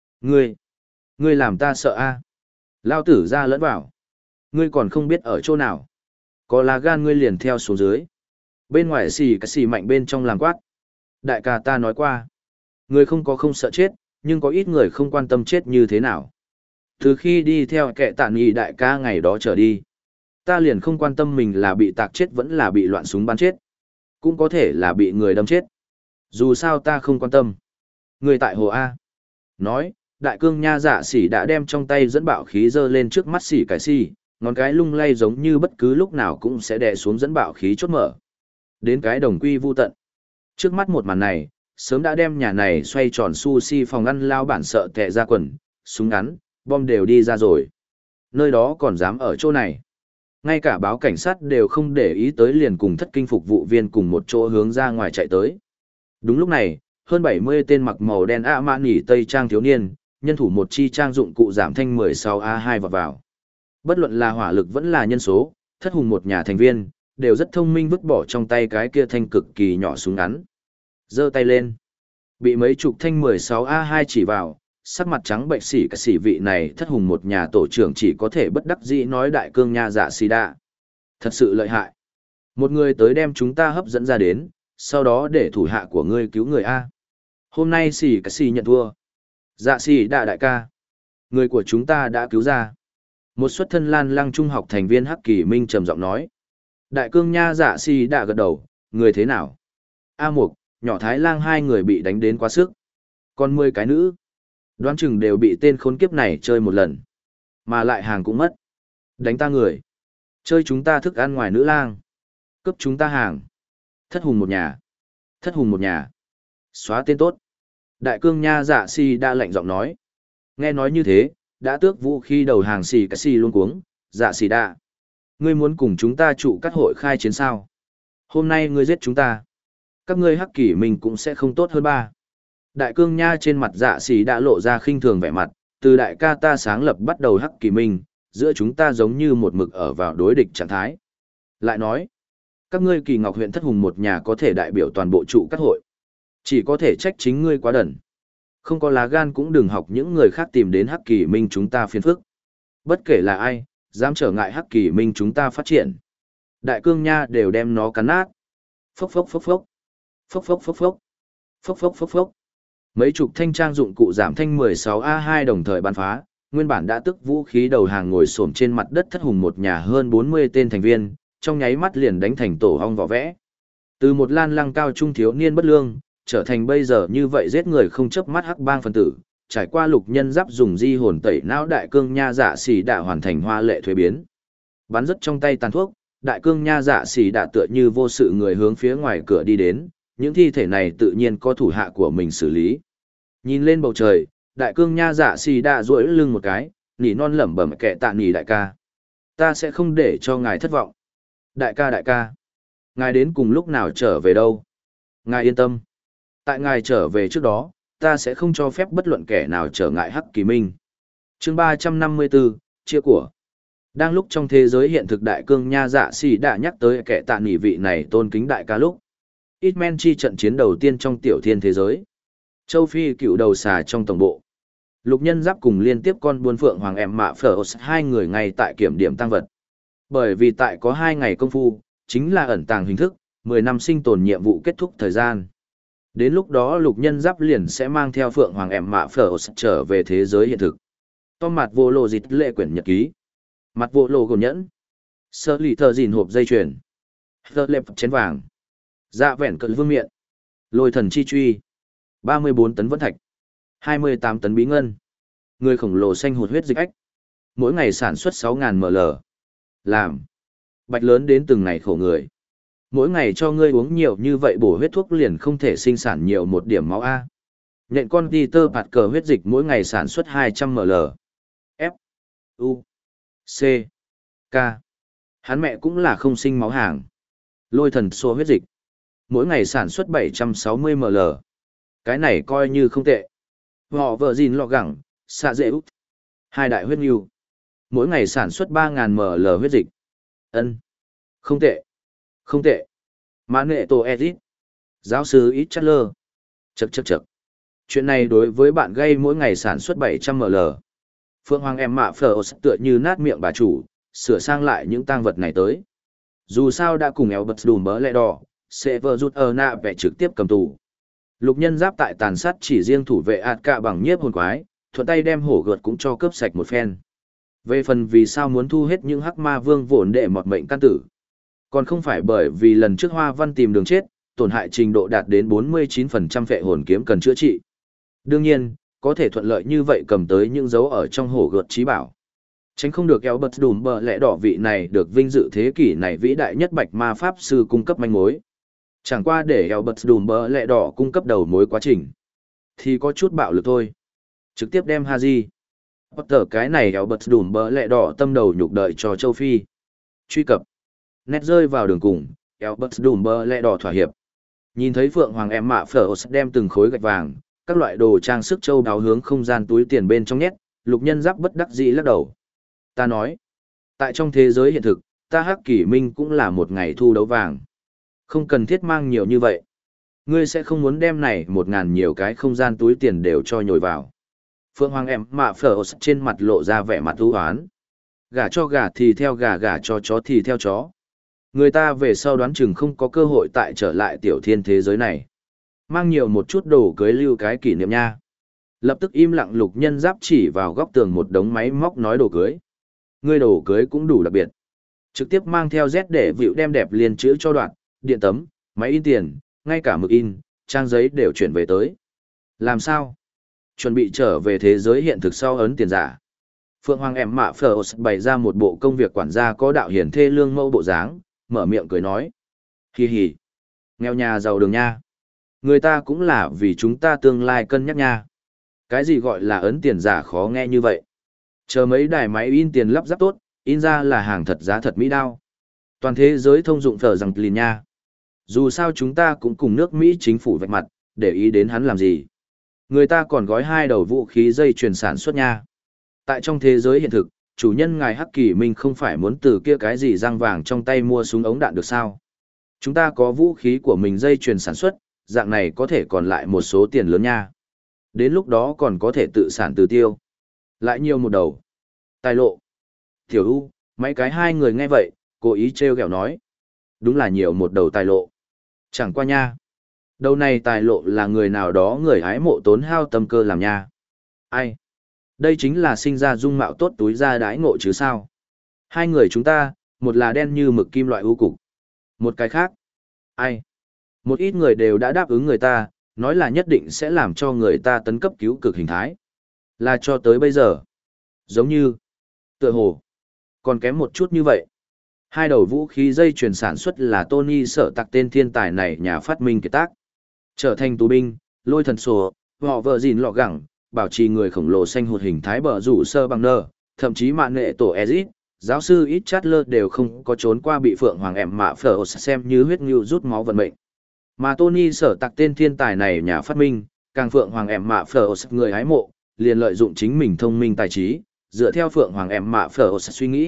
ngươi làm ta sợ a. Lao tử ra lẫn vào. Ngươi còn không biết ở chỗ nào. Có lá gan ngươi liền theo xuống dưới. Bên ngoài xì cái xì mạnh bên trong làm quát. Đại ca ta nói qua. Ngươi không có không sợ chết, nhưng có ít người không quan tâm chết như thế nào. Từ khi đi theo kẻ tản nghị đại ca ngày đó trở đi, ta liền không quan tâm mình là bị tạc chết vẫn là bị loạn súng bắn chết. Cũng có thể là bị người đâm chết. Dù sao ta không quan tâm. Người tại hồ A. Nói, đại cương nha dạ xỉ đã đem trong tay dẫn bạo khí dơ lên trước mắt xỉ cái xỉ, ngón cái lung lay giống như bất cứ lúc nào cũng sẽ đè xuống dẫn bạo khí chốt mở. Đến cái đồng quy vu tận. Trước mắt một màn này, sớm đã đem nhà này xoay tròn sushi phòng ăn lao bản sợ tệ ra quần, súng ngắn, bom đều đi ra rồi. Nơi đó còn dám ở chỗ này. Ngay cả báo cảnh sát đều không để ý tới liền cùng thất kinh phục vụ viên cùng một chỗ hướng ra ngoài chạy tới. Đúng lúc này, hơn 70 tên mặc màu đen ạ mã nỉ tây trang thiếu niên, nhân thủ một chi trang dụng cụ giảm thanh 16A2 vào. Bất luận là hỏa lực vẫn là nhân số, thất hùng một nhà thành viên, đều rất thông minh vứt bỏ trong tay cái kia thanh cực kỳ nhỏ súng ngắn. Giơ tay lên. Bị mấy chục thanh 16A2 chỉ vào, sắc mặt trắng bệnh xỉ cả xỉ vị này thất hùng một nhà tổ trưởng chỉ có thể bất đắc dĩ nói đại cương nha dạ xỉ đạ. Thật sự lợi hại. Một người tới đem chúng ta hấp dẫn ra đến, sau đó để thủ hạ của ngươi cứu người A. Hôm nay xỉ cả xỉ nhận thua. Dạ xỉ đạ đại ca. Người của chúng ta đã cứu ra. Một xuất thân Lan Lăng trung học thành viên Hắc Kỳ Minh trầm giọng nói. Đại cương nha dạ xỉ đạ gật đầu, người thế nào? A Mục, nhỏ Thái Lang hai người bị đánh đến quá sức. Còn 10 cái nữ. Đoán chừng đều bị tên khốn kiếp này chơi một lần. Mà lại hàng cũng mất. Đánh ta người. Chơi chúng ta thức ăn ngoài nữ lang. Cướp chúng ta hàng. Thất hùng một nhà. Thất hùng một nhà. Xóa tên tốt. Đại cương nha dạ si đã lạnh giọng nói. Nghe nói như thế, đã tước vũ khí đầu hàng xì cái xì luôn cuống. Dạ xì đa. Ngươi muốn cùng chúng ta trụ cắt hội khai chiến sao? Hôm nay ngươi giết chúng ta. Các ngươi Hắc Kỳ mình cũng sẽ không tốt hơn ba. Đại cương nha trên mặt dạ xỉ đã lộ ra khinh thường vẻ mặt, từ đại ca ta sáng lập bắt đầu Hắc Kỳ Minh, giữa chúng ta giống như một mực ở vào đối địch trạng thái. Lại nói, các ngươi Kỳ Ngọc huyện thất hùng một nhà có thể đại biểu toàn bộ trụ các hội. Chỉ có thể trách chính ngươi quá đần. Không có lá gan cũng đừng học những người khác tìm đến Hắc Kỳ Minh chúng ta phiền phức. Bất kể là ai, dám trở ngại Hắc Kỳ Minh chúng ta phát triển. Đại cương nha đều đem nó cắn nát. Phốc phốc phốc phốc. Phốc phốc phốc phốc. Phốc phốc phốc phốc. Mấy chục thanh trang dụng cụ giảm thanh 16A2 đồng thời bắn phá, nguyên bản đã tức vũ khí đầu hàng ngồi xổm trên mặt đất thất hùng một nhà hơn 40 tên thành viên, trong nháy mắt liền đánh thành tổ hong vỏ vẽ. Từ một Lan Lăng cao trung thiếu niên bất lương, trở thành bây giờ như vậy giết người không chớp mắt hắc bang phân tử, trải qua lục nhân giáp dùng di hồn tẩy não đại cương nha dạ xỉ đã hoàn thành hoa lệ thuế biến. Bắn rất trong tay tàn thuốc, đại cương nha dạ xỉ đã tựa như vô sự người hướng phía ngoài cửa đi đến. Những thi thể này tự nhiên có thủ hạ của mình xử lý. Nhìn lên bầu trời, đại cương nha dạ xì đã duỗi lưng một cái, nỉ non lẩm bẩm kệ tạ nỉ đại ca. Ta sẽ không để cho ngài thất vọng. Đại ca. Ngài đến cùng lúc nào trở về đâu? Ngài yên tâm. Tại ngài trở về trước đó, ta sẽ không cho phép bất luận kẻ nào trở ngại Hắc Kỳ Minh. Chương 354, chia của. Đang lúc trong thế giới hiện thực đại cương nha dạ xỉ đã nhắc tới kẻ tạ nghỉ vị này tôn kính đại ca lúc. Hitman chi trận chiến đầu tiên trong tiểu thiên thế giới. Châu Phi cựu đầu xà trong tổng bộ. Lục Nhân Giáp cùng liên tiếp con buôn phượng hoàng em mạ phở hai người ngay tại kiểm điểm tăng vật. Bởi vì tại có 2 ngày công phu, chính là ẩn tàng hình thức, 10 năm sinh tồn nhiệm vụ kết thúc thời gian. Đến lúc đó Lục Nhân Giáp liền sẽ mang theo phượng hoàng em mạ phở trở về thế giới hiện thực. Tom mặt vô lộ dịch lệ quyển nhật ký. Mặt vô lộ gồm nhẫn. Sơ lì thờ dìn hộp dây chuyền. Thơ lệp chén vàng. Dạ vẹn cận vương miện. Lôi thần chi truy. 34 tấn vẫn thạch. 28 tấn bí ngân. Người khổng lồ xanh hụt huyết dịch ách. Mỗi ngày sản xuất 6.000 ml. Làm. Bạch lớn đến từng ngày khổ người. Mỗi ngày cho ngươi uống nhiều như vậy bổ huyết thuốc liền không thể sinh sản nhiều một điểm máu A. Nhện con đi tơ bạt cờ huyết dịch mỗi ngày sản xuất 200 ml. F. U. C. K. Hắn mẹ cũng là không sinh máu hàng. Lôi thần xô huyết dịch. Mỗi ngày sản xuất 760 ml. Cái này coi như không tệ. Họ vợ gìn lọ gẳng, xạ dễ út. 2 đại huyết nhu. Mỗi ngày sản xuất 3.000 ml huyết dịch. Ân. Không tệ. Không tệ. Mã nghệ tổ edit. Giáo sư ít chát lơ. Chậc. Chuyện này đối với bạn gây mỗi ngày sản xuất 700 ml. Phượng Hoàng em mạ phở tựa như nát miệng bà chủ, sửa sang lại những tang vật này tới. Dù sao đã cùng éo bật đùm bớ lẹ đỏ, sẽ vợ rút nạ vẽ trực tiếp cầm tù. Lục Nhân Giáp tại tàn sát chỉ riêng thủ vệ ạt cả bằng nhiếp hồn quái, thuận tay đem hổ gợt cũng cho cướp sạch một phen. Về phần vì sao muốn thu hết những hắc ma vương vốn để mọt mệnh can tử. Còn không phải bởi vì lần trước Hoa Văn tìm đường chết, tổn hại trình độ đạt đến 49% phệ hồn kiếm cần chữa trị. Đương nhiên, có thể thuận lợi như vậy cầm tới những dấu ở trong hổ gợt trí bảo. Tránh không được Albert Đùm bờ lẽ đỏ vị này được vinh dự thế kỷ này vĩ đại nhất bạch ma pháp sư cung cấp manh mối. Chẳng qua để Albert Đùm bờ lẽ đỏ cung cấp đầu mối quá trình. Thì có chút bạo lực thôi. Trực tiếp đem Haji. Potter cái này Albert Đùm bờ lẽ đỏ tâm đầu nhục đợi cho châu Phi. Truy cập. Nét rơi vào đường cùng, Albert Đùm bờ lẽ đỏ thỏa hiệp. Nhìn thấy Phượng Hoàng em mạ phở đem từng khối gạch vàng, các loại đồ trang sức châu đáo hướng không gian túi tiền bên trong nhét, Lục Nhân Giáp bất đắc dĩ lắc đầu. Ta nói, tại trong thế giới hiện thực, ta Hắc Kỷ Minh cũng là một ngày thu đấu vàng. Không cần thiết mang nhiều như vậy. Ngươi sẽ không muốn đem này 1.000 nhiều cái không gian túi tiền đều cho nhồi vào. Phượng Hoàng em mạ phở trên mặt lộ ra vẻ mặt u hoán. Gả cho gà thì theo gà, gả cho chó thì theo chó. Người ta về sau đoán chừng không có cơ hội tại trở lại tiểu thiên thế giới này. Mang nhiều một chút đồ cưới lưu cái kỷ niệm nha. Lập tức im lặng Lục Nhân Giáp chỉ vào góc tường một đống máy móc nói đồ cưới. Ngươi đồ cưới cũng đủ đặc biệt. Trực tiếp mang theo Z để vịu đem đẹp liền chữ cho đoạn, điện tấm, máy in tiền, ngay cả mực in, trang giấy đều chuyển về tới. Làm sao? Chuẩn bị trở về thế giới hiện thực sau ấn tiền giả. Phượng Hoàng em mạ phở bày ra một bộ công việc quản gia có đạo hiển thê lương mẫu bộ dáng, mở miệng cười nói. Hi hi. Nghèo nhà giàu đường nha. Người ta cũng là vì chúng ta tương lai cân nhắc nha. Cái gì gọi là ấn tiền giả khó nghe như vậy? Chờ mấy đài máy in tiền lắp ráp tốt, in ra là hàng thật giá thật Mỹ đao. Toàn thế giới thông dụng phở rằng lìn nha. Dù sao chúng ta cũng cùng nước Mỹ chính phủ vạch mặt, để ý đến hắn làm gì. Người ta còn gói 2 đầu vũ khí dây chuyền sản xuất nha. Tại trong thế giới hiện thực, chủ nhân ngài Hắc Kỷ Minh không phải muốn từ kia cái gì răng vàng trong tay mua súng ống đạn được sao? Chúng ta có vũ khí của mình dây chuyền sản xuất, dạng này có thể còn lại một số tiền lớn nha. Đến lúc đó còn có thể tự sản tự tiêu. Lại nhiều một đầu. Tài lộ. Tiểu U, mấy cái hai người nghe vậy, cố ý trêu ghẹo nói. Đúng là nhiều một đầu tài lộ. Chẳng qua nha. Đầu này tài lộ là người nào đó người hái mộ tốn hao tâm cơ làm nha. Ai? Đây chính là sinh ra dung mạo tốt túi ra đãi ngộ chứ sao. Hai người chúng ta, một là đen như mực kim loại ưu cục. Một cái khác. Ai? Một ít người đều đã đáp ứng người ta, nói là nhất định sẽ làm cho người ta tấn cấp cứu cực hình thái. Là cho tới bây giờ. Giống như, tựa hồ, còn kém một chút như vậy. 2 đầu vũ khí dây chuyền sản xuất là Tony Sở Tạc tên thiên tài này nhà phát minh kiệt tác. Trở thành tù binh, lôi thần sổ, họ vợ gìn lọ gẳng, bảo trì người khổng lồ xanh hụt hình thái bờ rủ sơ bằng nơ, thậm chí mạng nghệ tổ Ezit, giáo sư ít Chatler đều không có trốn qua bị Phượng Hoàng em mạ phở xem như huyết ngưu rút máu vận mệnh. Mà Tony Sở Tạc tên thiên tài này nhà phát minh, càng Phượng Hoàng em mạ phở người hái mộ, liền lợi dụng chính mình thông minh tài trí, dựa theo Phượng Hoàng em mạ phở suy nghĩ,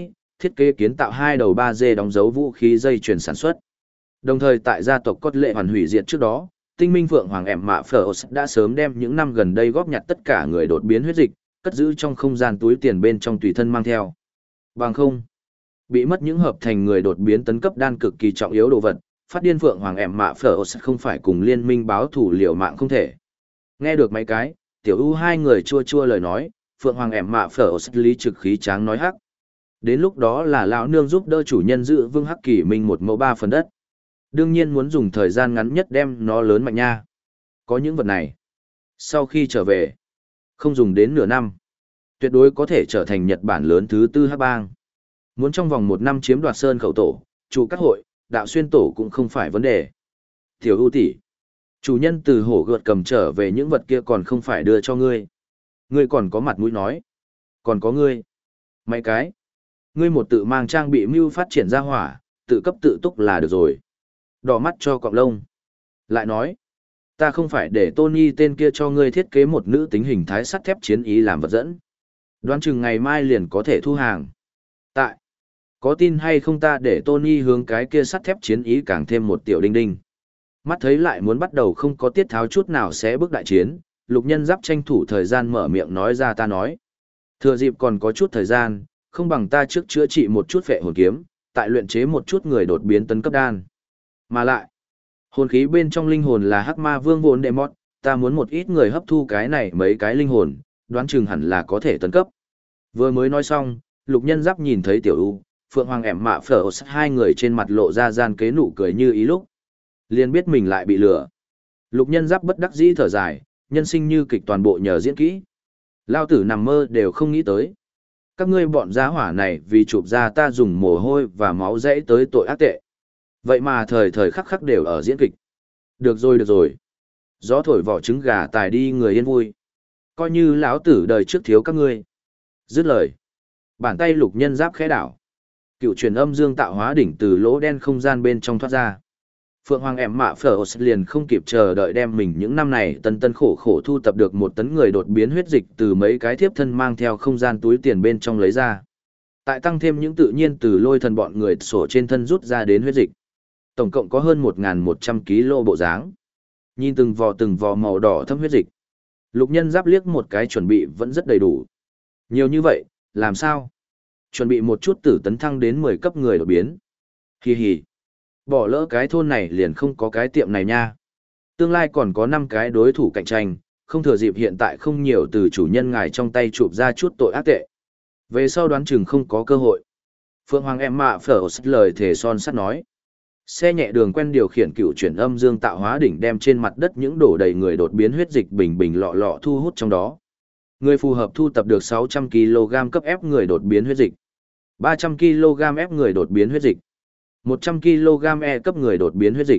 thiết kế kiến tạo 2 đầu 3D đóng dấu vũ khí dây chuyền sản xuất. Đồng thời tại gia tộc cốt lệ hoàn hủy diệt trước đó, tinh minh Phượng Hoàng Em Mạ Phở đã sớm đem những năm gần đây góp nhặt tất cả người đột biến huyết dịch, cất giữ trong không gian túi tiền bên trong tùy thân mang theo. Bằng không, bị mất những hợp thành người đột biến tấn cấp đan cực kỳ trọng yếu đồ vật, phát điên Phượng Hoàng Em Mạ Phở không phải cùng liên minh báo thủ liều mạng không thể. Nghe được mấy cái, tiểu u hai người chua chua lời nói, Phượng Hoàng Em Mạ Phở lý trực khí tráng nói hắc. Đến lúc đó là lão nương giúp đỡ chủ nhân giữ vương hắc kỳ minh 1/3 đất. Đương nhiên muốn dùng thời gian ngắn nhất đem nó lớn mạnh nha. Có những vật này, sau khi trở về, không dùng đến nửa năm, tuyệt đối có thể trở thành Nhật Bản lớn thứ 4 hắc bang. Muốn trong vòng 1 năm chiếm đoạt Sơn Khẩu Tổ, chủ các hội, đạo xuyên tổ cũng không phải vấn đề. Tiểu ưu tỷ, chủ nhân từ hổ gợt cầm trở về những vật kia còn không phải đưa cho ngươi. Ngươi còn có mặt mũi nói. Còn có ngươi. Mấy cái. Ngươi một tự mang trang bị mưu phát triển ra hỏa, tự cấp tự túc là được rồi. Đỏ mắt cho cọng lông. Lại nói, ta không phải để Tony tên kia cho ngươi thiết kế một nữ tính hình thái sắt thép chiến ý làm vật dẫn. Đoán chừng ngày mai liền có thể thu hàng. Tại, có tin hay không ta để Tony hướng cái kia sắt thép chiến ý càng thêm một tiểu đinh đinh. Mắt thấy lại muốn bắt đầu không có tiết tháo chút nào sẽ bước đại chiến, Lục Nhân Giáp tranh thủ thời gian mở miệng nói ra ta nói. Thừa dịp còn có chút thời gian, không bằng ta trước chữa trị một chút phệ hồn kiếm, tại luyện chế một chút người đột biến tấn cấp đan. Mà lại, hồn khí bên trong linh hồn là hắc ma vương vốn đệ mót, ta muốn một ít người hấp thu cái này mấy cái linh hồn, đoán chừng hẳn là có thể tấn cấp. Vừa mới nói xong, Lục Nhân Giáp nhìn thấy Tiểu U, Phượng Hoàng Em Mạ Phở hai người trên mặt lộ ra gian kế nụ cười như ý lúc. Liền biết mình lại bị lừa. Lục Nhân Giáp bất đắc dĩ thở dài, nhân sinh như kịch toàn bộ nhờ diễn kỹ. Lao tử nằm mơ đều không nghĩ tới. Các ngươi bọn giá hỏa này vì chụp ra ta dùng mồ hôi và máu dãy tới tội ác tệ. Vậy mà thời thời khắc khắc đều ở diễn kịch. Được rồi được rồi. Gió thổi vỏ trứng gà tài đi người yên vui. Coi như lão tử đời trước thiếu các ngươi. Dứt lời. Bàn tay Lục Nhân Giáp khẽ đảo. Cựu truyền âm dương tạo hóa đỉnh từ lỗ đen không gian bên trong thoát ra. Phượng Hoàng Em Mạ Phở liền không kịp chờ đợi đem mình những năm này tân tân khổ khổ thu tập được 1 tấn người đột biến huyết dịch từ mấy cái thiếp thân mang theo không gian túi tiền bên trong lấy ra. Tại tăng thêm những tự nhiên từ lôi thần bọn người sổ trên thân rút ra đến huyết dịch. Tổng cộng có hơn 1.100 kg bộ dáng. Nhìn từng vò màu đỏ thâm huyết dịch. Lục Nhân Giáp liếc một cái chuẩn bị vẫn rất đầy đủ. Nhiều như vậy, làm sao? Chuẩn bị một chút tử tấn thăng đến 10 cấp người đột biến. Hi hi. Bỏ lỡ cái thôn này liền không có cái tiệm này nha. Tương lai còn có 5 cái đối thủ cạnh tranh, không thừa dịp hiện tại không nhiều từ chủ nhân ngài trong tay chụp ra chút tội ác tệ. Về sau đoán chừng không có cơ hội. Phượng Hoàng Em Mạ Phở lời thề son sắt nói. Xe nhẹ đường quen điều khiển cựu chuyển âm dương tạo hóa đỉnh đem trên mặt đất những đổ đầy người đột biến huyết dịch bình bình lọ lọ thu hút trong đó. Người phù hợp thu tập được 600 kg cấp ép người đột biến huyết dịch. 300 kg ép người đột biến huyết dịch. 100 kg E cấp người đột biến huyết dịch.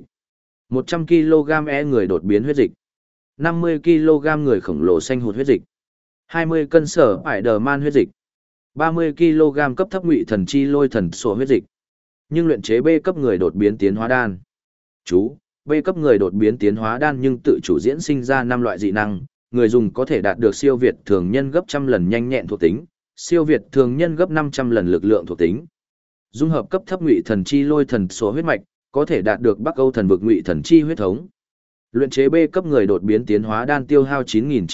100 kg E người đột biến huyết dịch. 50 kg người khổng lồ xanh hụt huyết dịch. 20 cân sở Spider-Man huyết dịch. 30 kg cấp thấp ngụy thần chi lôi thần sổ huyết dịch. Nhưng luyện chế B cấp người đột biến tiến hóa đan. Chú, B cấp người đột biến tiến hóa đan nhưng tự chủ diễn sinh ra 5 loại dị năng, người dùng có thể đạt được siêu việt thường nhân gấp 100 lần nhanh nhẹn thuộc tính, siêu việt thường nhân gấp 500 lần lực lượng thuộc tính. Dung hợp cấp thấp ngụy thần chi lôi thần số huyết mạch, có thể đạt được Bắc Âu thần vực ngụy thần chi huyết thống. Luyện chế B cấp người đột biến tiến hóa đan tiêu hao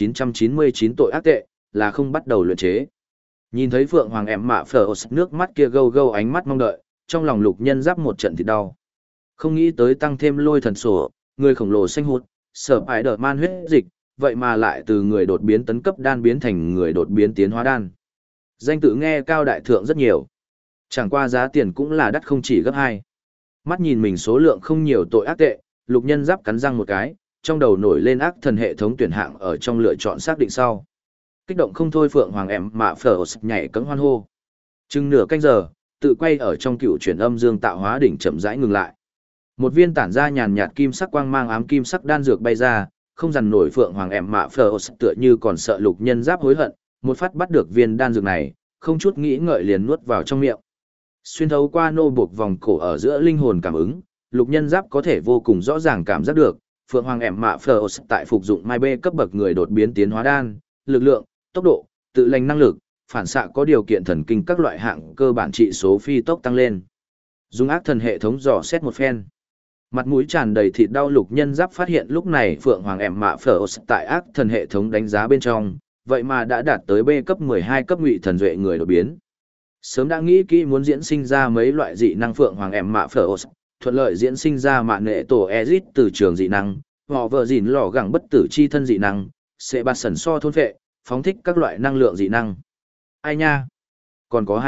9.999 tội ác tệ, là không bắt đầu luyện chế. Nhìn thấy Phượng Hoàng Em Mạ Phở nước mắt kia gâu gâu ánh mắt mong đợi, trong lòng Lục Nhân Giáp một trận thì đau. Không nghĩ tới tăng thêm lôi thần sổ, người khổng lồ xanh hụt, sở Spider-Man huyết dịch, vậy mà lại từ người đột biến tấn cấp đan biến thành người đột biến tiến hóa đan. Danh tự nghe cao đại thượng rất nhiều. Chẳng qua giá tiền cũng là đắt không chỉ gấp 2. Mắt nhìn mình số lượng không nhiều tội ác tệ, Lục Nhân Giáp cắn răng một cái, trong đầu nổi lên ác thần hệ thống tuyển hạng ở trong lựa chọn xác định sau. Kích động không thôi Phượng Hoàng Em Mạ Phở nhảy cẫng hoan hô. Chừng nửa canh giờ, tự quay ở trong cựu chuyển âm dương tạo hóa đỉnh chậm rãi ngừng lại. Một viên tản ra nhàn nhạt kim sắc quang mang ám kim sắc đan dược bay ra, không dằn nổi Phượng Hoàng Em Mạ Phở tựa như còn sợ Lục Nhân Giáp hối hận, một phát bắt được viên đan dược này, không chút nghĩ ngợi liền nuốt vào trong miệng. Xuyên thấu qua nô buộc vòng cổ ở giữa linh hồn cảm ứng, Lục Nhân Giáp có thể vô cùng rõ ràng cảm giác được, Phượng Hoàng Em Mạ Phở tại phục dụng mai B cấp bậc người đột biến tiến hóa đan, lực lượng, tốc độ, tự lành năng lực, phản xạ có điều kiện thần kinh các loại hạng cơ bản trị số phi tốc tăng lên. Dùng ác thần hệ thống dò xét một phen. Mặt mũi tràn đầy thịt đau Lục Nhân Giáp phát hiện lúc này Phượng Hoàng em mạ phở tại ác thần hệ thống đánh giá bên trong, vậy mà đã đạt tới B cấp 12 cấp ngụy thần duệ người đột biến. Sớm đã nghĩ kỹ muốn diễn sinh ra mấy loại dị năng Phượng Hoàng em mạ phở thuận lợi diễn sinh ra mạng nghệ tổ Ezit từ trường dị năng, họ vợ dỉn lò gẳng bất tử chi thân dị năng, sẽ bạt sẩn so thôn vệ, phóng thích các loại năng lượng dị năng. Ai nha? Còn có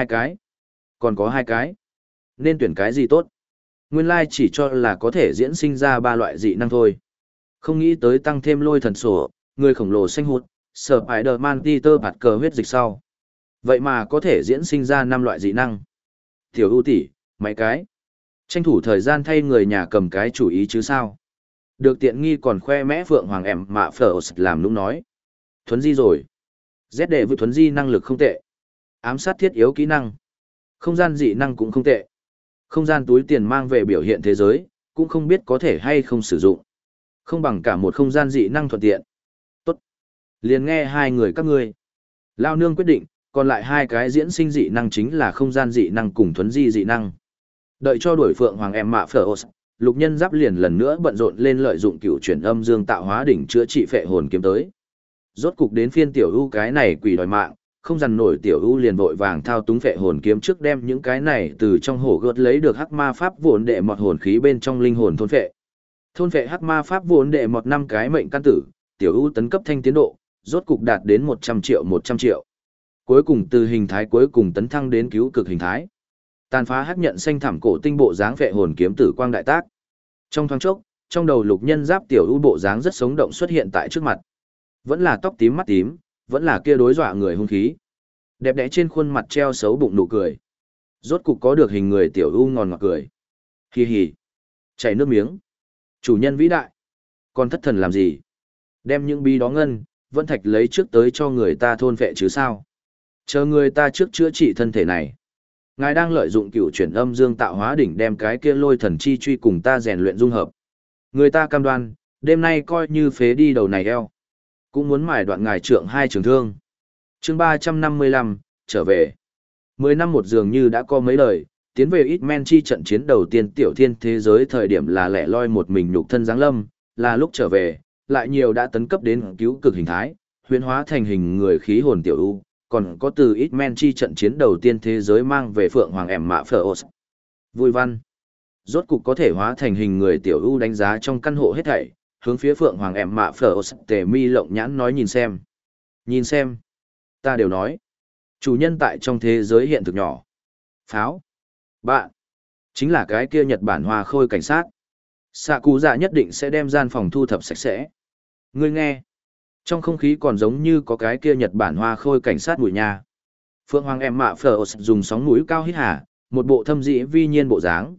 hai cái. Nên tuyển cái gì tốt? Nguyên lai chỉ cho là có thể diễn sinh ra 3 loại dị năng thôi. Không nghĩ tới tăng thêm lôi thần sổ, người khổng lồ xanh hút, Spider-Man Peter Parker huyết dịch sau. Vậy mà có thể diễn sinh ra 5 loại dị năng. Tiểu ưu tỷ, mấy cái. Tranh thủ thời gian thay người nhà cầm cái chủ ý chứ sao. Được tiện nghi còn khoe mẽ Phượng Hoàng em mạ phở làm nũng nói. Thuấn di rồi. Z đệ với thuấn di năng lực không tệ. Ám sát thiết yếu kỹ năng. Không gian dị năng cũng không tệ. Không gian túi tiền mang về biểu hiện thế giới, cũng không biết có thể hay không sử dụng. Không bằng cả một không gian dị năng thuận tiện. Tốt. Liền nghe hai người các ngươi. Lao nương quyết định, còn lại 2 cái diễn sinh dị năng chính là không gian dị năng cùng thuấn di dị năng. Đợi cho đuổi Phượng Hoàng em mạ phở Lục Nhân Giáp liền lần nữa bận rộn lên lợi dụng cựu chuyển âm dương tạo hóa đỉnh chữa trị phệ hồn kiếm tới. Rốt cục đến phiên tiểu ưu cái này quỷ đòi mạng, không dằn nổi tiểu ưu liền vội vàng thao túng phệ hồn kiếm trước đem những cái này từ trong hổ gợt lấy được hắc ma pháp vốn đệ mọt hồn khí bên trong linh hồn thôn phệ. Thôn phệ hắc ma pháp vốn đệ mọt 5 cái mệnh căn tử, tiểu ưu tấn cấp thanh tiến độ, rốt cục đạt đến 100 triệu. Cuối cùng từ hình thái cuối cùng tấn thăng đến cứu cực hình thái. Tàn phá hắc nhận xanh thảm cổ tinh bộ dáng phệ hồn kiếm tử quang đại tác. Trong thoáng chốc, trong đầu Lục Nhân Giáp tiểu ưu bộ dáng rất sống động xuất hiện tại trước mặt. Vẫn là tóc tím mắt tím, vẫn là kia đối dọa người hung khí. Đẹp đẽ trên khuôn mặt treo xấu bụng nụ cười. Rốt cục có được hình người tiểu ưu ngòn ngọt cười. Hì hì. Chảy nước miếng. Chủ nhân vĩ đại. Còn thất thần làm gì? Đem những bí đó ngân, vẫn thạch lấy trước tới cho người ta thôn vệ chứ sao? Chờ người ta trước chữa trị thân thể này. Ngài đang lợi dụng cựu chuyển âm dương tạo hóa đỉnh đem cái kia lôi thần chi truy cùng ta rèn luyện dung hợp. Người ta cam đoan, đêm nay coi như phế đi đầu này eo. Cũng muốn mài đoạn ngài trượng 2 trường thương. Chương 355, trở về. 10 năm một dường như đã có mấy lời, tiến về ít men chi trận chiến đầu tiên tiểu thiên thế giới thời điểm là lẻ loi một mình nhục thân giáng lâm, là lúc trở về, lại nhiều đã tấn cấp đến cứu cực hình thái, huyễn hóa thành hình người khí hồn tiểu u, còn có từ ít men chi trận chiến đầu tiên thế giới mang về Phượng Hoàng em mạ phở Vui văn. Rốt cục có thể hóa thành hình người tiểu u đánh giá trong căn hộ hết thảy, hướng phía Phượng Hoàng em mạ phở tề mi lộng nhãn nói nhìn xem. Nhìn xem. Ta đều nói. Chủ nhân tại trong thế giới hiện thực nhỏ. Pháo. Bạn. Chính là cái kia Nhật Bản hoa khôi cảnh sát. Sạ cụ dạ nhất định sẽ đem gian phòng thu thập sạch sẽ. Ngươi nghe. Trong không khí còn giống như có cái kia Nhật Bản hoa khôi cảnh sát mùi nha. Phượng Hoàng em mạ phở dùng sóng mũi cao hít hà, một bộ thâm dĩ vi nhiên bộ dáng,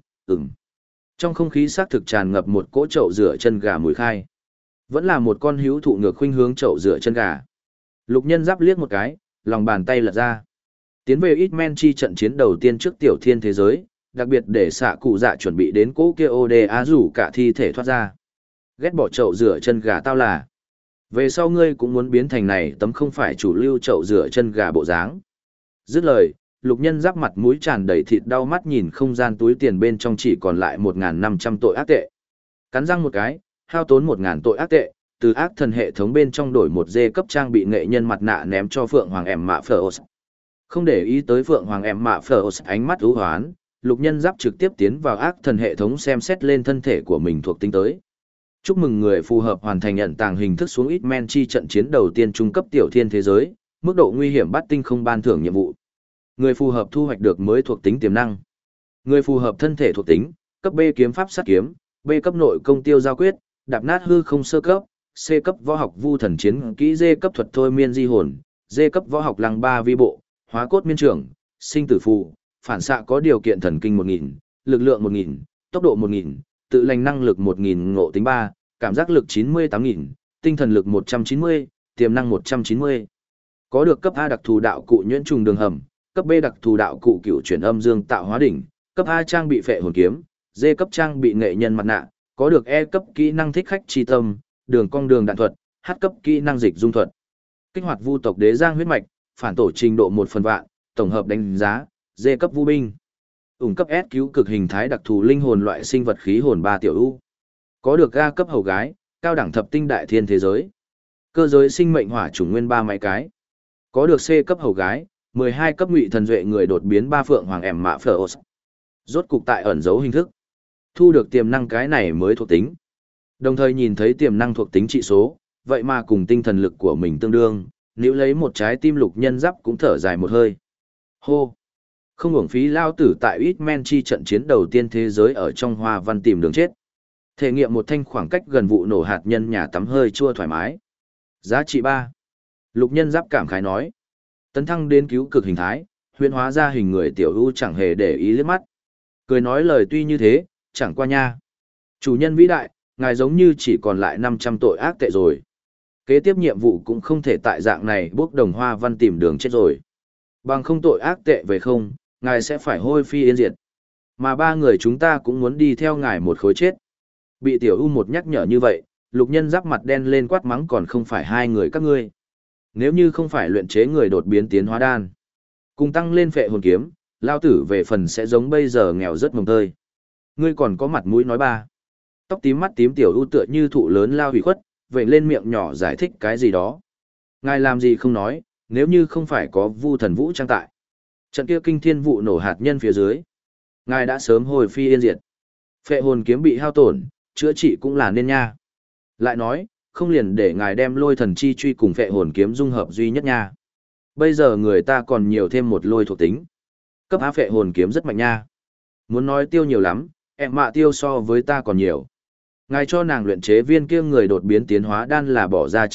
Trong không khí xác thực tràn ngập một cỗ chậu rửa chân gà mùi khai. Vẫn là một con hữu thụ ngược khuynh hướng chậu rửa chân gà. Lục Nhân Giáp liếc một cái, lòng bàn tay lật ra. Tiến về ít men chi trận chiến đầu tiên trước tiểu thiên thế giới, đặc biệt để xạ cụ dạ chuẩn bị đến cỗ kia ODA rủ cả thi thể thoát ra. Ghét bỏ chậu rửa chân gà tao là. Về sau ngươi cũng muốn biến thành này tấm không phải chủ lưu chậu rửa chân gà bộ dáng. Dứt lời, Lục Nhân Giáp mặt mũi tràn đầy thịt đau mắt nhìn không gian túi tiền bên trong chỉ còn lại 1.500 tội ác tệ. Cắn răng một cái, hao tốn 1.000 tội ác tệ, từ ác thần hệ thống bên trong đổi một dê cấp trang bị nghệ nhân mặt nạ ném cho Phượng Hoàng em mạ phở. Không để ý tới Phượng Hoàng em mạ phở ánh mắt ưu hoán, Lục Nhân Giáp trực tiếp tiến vào ác thần hệ thống xem xét lên thân thể của mình thuộc tính tới. Chúc mừng người phù hợp hoàn thành nhận tàng hình thức xuống ít men chi trận chiến đầu tiên trung cấp tiểu thiên thế giới, mức độ nguy hiểm bát tinh không ban thưởng nhiệm vụ. Người phù hợp thu hoạch được mới thuộc tính tiềm năng. Người phù hợp thân thể thuộc tính, cấp B kiếm pháp sát kiếm, B cấp nội công tiêu giao quyết, đạp nát hư không sơ cấp, C cấp võ học vu thần chiến kỹ, D cấp thuật thôi miên di hồn, D cấp võ học lăng ba vi bộ, hóa cốt miên trưởng, sinh tử phù, phản xạ có điều kiện thần kinh 1000, lực lượng 1000, tốc độ 1000, tự lành năng lực 1000, ngộ tính 3, cảm giác lực 98.000, tinh thần lực 190, tiềm năng 190. Có được cấp A đặc thù đạo cụ nhuyễn trùng đường hầm, cấp B đặc thù đạo cụ cựu chuyển âm dương tạo hóa đỉnh, cấp A trang bị phệ hồn kiếm, D cấp trang bị nghệ nhân mặt nạ, có được E cấp kỹ năng thích khách chi tâm, đường cong đường đạn thuật, H cấp kỹ năng dịch dung thuật. Kích hoạt vu tộc đế giang huyết mạch, phản tổ trình độ 1 phần vạn, tổng hợp đánh giá, D cấp vũ binh. Ủng cấp S cứu cực hình thái đặc thù linh hồn loại sinh vật khí hồn 3 tiểu U. Có được A cấp hầu gái, cao đẳng thập tinh đại thiên thế giới. Cơ giới sinh mệnh hỏa chủng nguyên 3 máy cái. Có được C cấp hầu gái, 12 cấp ngụy thần duệ người đột biến 3 phượng hoàng em mạ phở. Rốt cục tại ẩn dấu hình thức. Thu được tiềm năng cái này mới thuộc tính. Đồng thời nhìn thấy tiềm năng thuộc tính trị số, vậy mà cùng tinh thần lực của mình tương đương, nếu lấy một trái tim lục nhân giáp cũng thở dài một hơi. Hô! Không uổng phí lao tử tại Hitman chi trận chiến đầu tiên thế giới ở trong hoa văn tìm đường chết. Thể nghiệm một thanh khoảng cách gần vụ nổ hạt nhân nhà tắm hơi chua thoải mái. Giá trị 3. Lục nhân giáp cảm khái nói. Tấn thăng đến cứu cực hình thái, huyễn hóa ra hình người tiểu ưu chẳng hề để ý liếc mắt. Cười nói lời tuy như thế, chẳng qua nha. Chủ nhân vĩ đại, ngài giống như chỉ còn lại 500 tội ác tệ rồi. Kế tiếp nhiệm vụ cũng không thể tại dạng này bước đồng hoa văn tìm đường chết rồi. Bằng không tội ác tệ về không, ngài sẽ phải hôi phi yên diệt. Mà 3 người chúng ta cũng muốn đi theo ngài một khối chết. Bị tiểu U một nhắc nhở như vậy, lục nhân giáp mặt đen lên quát mắng còn không phải 2 người các ngươi. Nếu như không phải luyện chế người đột biến tiến hóa đan, cùng tăng lên phệ hồn kiếm, lao tử về phần sẽ giống bây giờ nghèo rất mồng tơi. Ngươi còn có mặt mũi nói ba. Tóc tím mắt tím tiểu U tựa như thụ lớn lao hủy khuất, vậy lên miệng nhỏ giải thích cái gì đó. Ngài làm gì không nói, nếu như không phải có Vu Thần Vũ trang tại. Trận kia kinh thiên vụ nổ hạt nhân phía dưới. Ngài đã sớm hồi phi yên diệt. Phệ hồn kiếm bị hao tổn, chữa trị cũng là nên nha. Lại nói, không liền để ngài đem lôi thần chi truy cùng phệ hồn kiếm dung hợp duy nhất nha. Bây giờ người ta còn nhiều thêm một lôi thuộc tính. Cấp á phệ hồn kiếm rất mạnh nha. Muốn nói tiêu nhiều lắm, em mạ tiêu so với ta còn nhiều. Ngài cho nàng luyện chế viên kia người đột biến tiến hóa đan là bỏ ra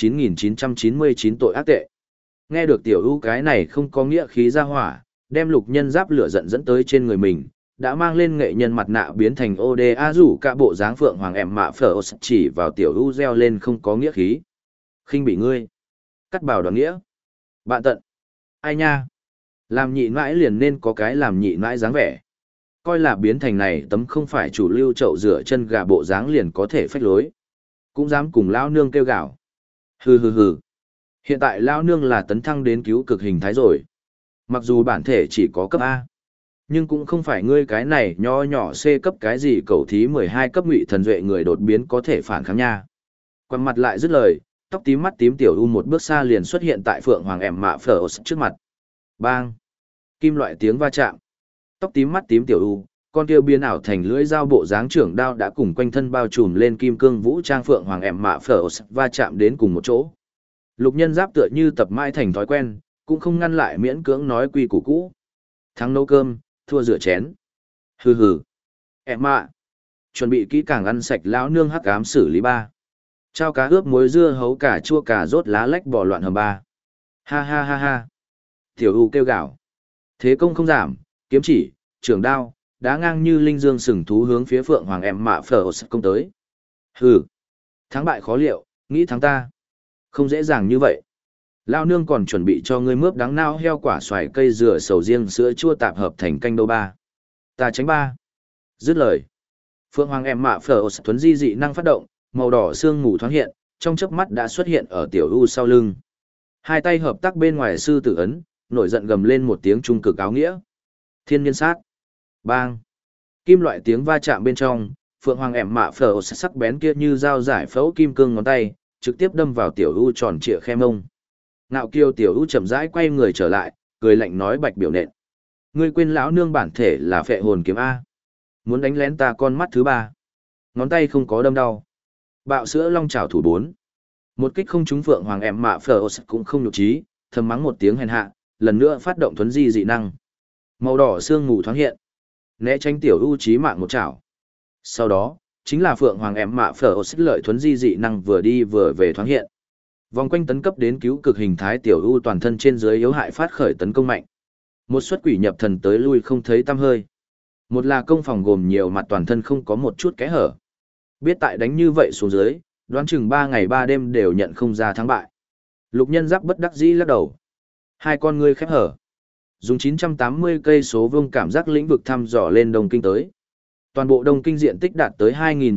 9.999 tội ác tệ. Nghe được tiểu ưu cái này không có nghĩa khí ra hỏa, đem lục nhân giáp lửa giận dẫn tới trên người mình, đã mang lên nghệ nhân mặt nạ biến thành ODA rủ cả bộ dáng phượng hoàng em mạ phở chỉ vào tiểu ưu reo lên không có nghĩa khí. Khinh bị ngươi. Cắt bảo đoàn nghĩa. Bạn tận. Ai nha. Làm nhị mãi liền nên có cái làm nhị mãi dáng vẻ. Coi là biến thành này tấm không phải chủ lưu chậu rửa chân gà bộ dáng liền có thể phách lối. Cũng dám cùng lão nương kêu gào. Hừ hừ hừ. Hiện tại lão nương là tấn thăng đến cứu cực hình thái rồi. Mặc dù bản thể chỉ có cấp A, nhưng cũng không phải ngươi cái này nho nhỏ C cấp cái gì cầu thí 12 cấp ngụy thần duệ người đột biến có thể phản kháng nha. Quằn mặt lại dứt lời, tóc tím mắt tím tiểu U một bước xa liền xuất hiện tại phượng hoàng em mạ phở trước mặt. Bang! Kim loại tiếng va chạm. Tóc tím mắt tím tiểu U, con kia biến ảo thành lưỡi dao bộ dáng trưởng đao đã cùng quanh thân bao trùm lên kim cương vũ trang phượng hoàng em mạ phở va chạm đến cùng một chỗ. Lục nhân giáp tựa như tập mãi thành thói quen, cũng không ngăn lại miễn cưỡng nói quy củ cũ. Thắng nấu cơm, thua rửa chén. Hừ hừ. Em ạ. Chuẩn bị kỹ càng ăn sạch lão nương hắc ám xử lý ba. Trao cá ướp muối dưa hấu cà chua cà rốt lá lách bò loạn hầm ba. Ha ha ha ha. Tiểu U kêu gào. Thế công không giảm, kiếm chỉ, trường đao, đá ngang như linh dương sừng thú hướng phía phượng hoàng em mạ phở công tới. Hừ. Thắng bại khó liệu, nghĩ thắng ta. Không dễ dàng như vậy. Lao nương còn chuẩn bị cho ngươi mướp đắng nao heo quả xoài cây dừa sầu riêng sữa chua tạp hợp thành canh đâu ba. Ta tránh ba. Dứt lời. Phượng hoàng em mạ phở thuấn di dị năng phát động, màu đỏ sương mù thoáng hiện, trong chớp mắt đã xuất hiện ở tiểu U sau lưng. Hai tay hợp tác bên ngoài sư tử ấn, nổi giận gầm lên một tiếng trung cực áo nghĩa. Thiên nhân sát. Bang. Kim loại tiếng va chạm bên trong, phượng hoàng em mạ phở sắc bén kia như dao giải phẫu kim cương ngón tay, trực tiếp đâm vào tiểu U tròn trịa khe mông. Ngạo kiêu tiểu U chậm rãi quay người trở lại, cười lạnh nói bạch biểu nện. Ngươi quên lão nương bản thể là phệ hồn kiếm A. Muốn đánh lén ta con mắt thứ ba. Ngón tay không có đâm đau. Bạo sữa long chảo thủ 4. Một kích không trúng phượng hoàng em mạ phở cũng không nhục trí, thầm mắng một tiếng hèn hạ, lần nữa phát động thuấn di dị năng. Màu đỏ sương mù thoáng hiện. Né tránh tiểu U chí mạng một chảo. Sau đó, chính là phượng hoàng em mạ phở lợi thuấn di dị năng vừa đi vừa về thoáng hiện. Vòng quanh tấn cấp đến cứu cực hình thái tiểu U toàn thân trên dưới yếu hại phát khởi tấn công mạnh. Một xuất quỷ nhập thần tới lui không thấy tăm hơi. Một là công phòng gồm nhiều mặt toàn thân không có một chút kẽ hở. Biết tại đánh như vậy xuống dưới, đoán chừng 3 ngày 3 đêm đều nhận không ra thắng bại. Lục nhân giáp bất đắc dĩ lắc đầu. Hai con ngươi khép hở. Dùng 980 cây số vuông cảm giác lĩnh vực thăm dò lên Đông Kinh tới. Toàn bộ Đông Kinh diện tích đạt tới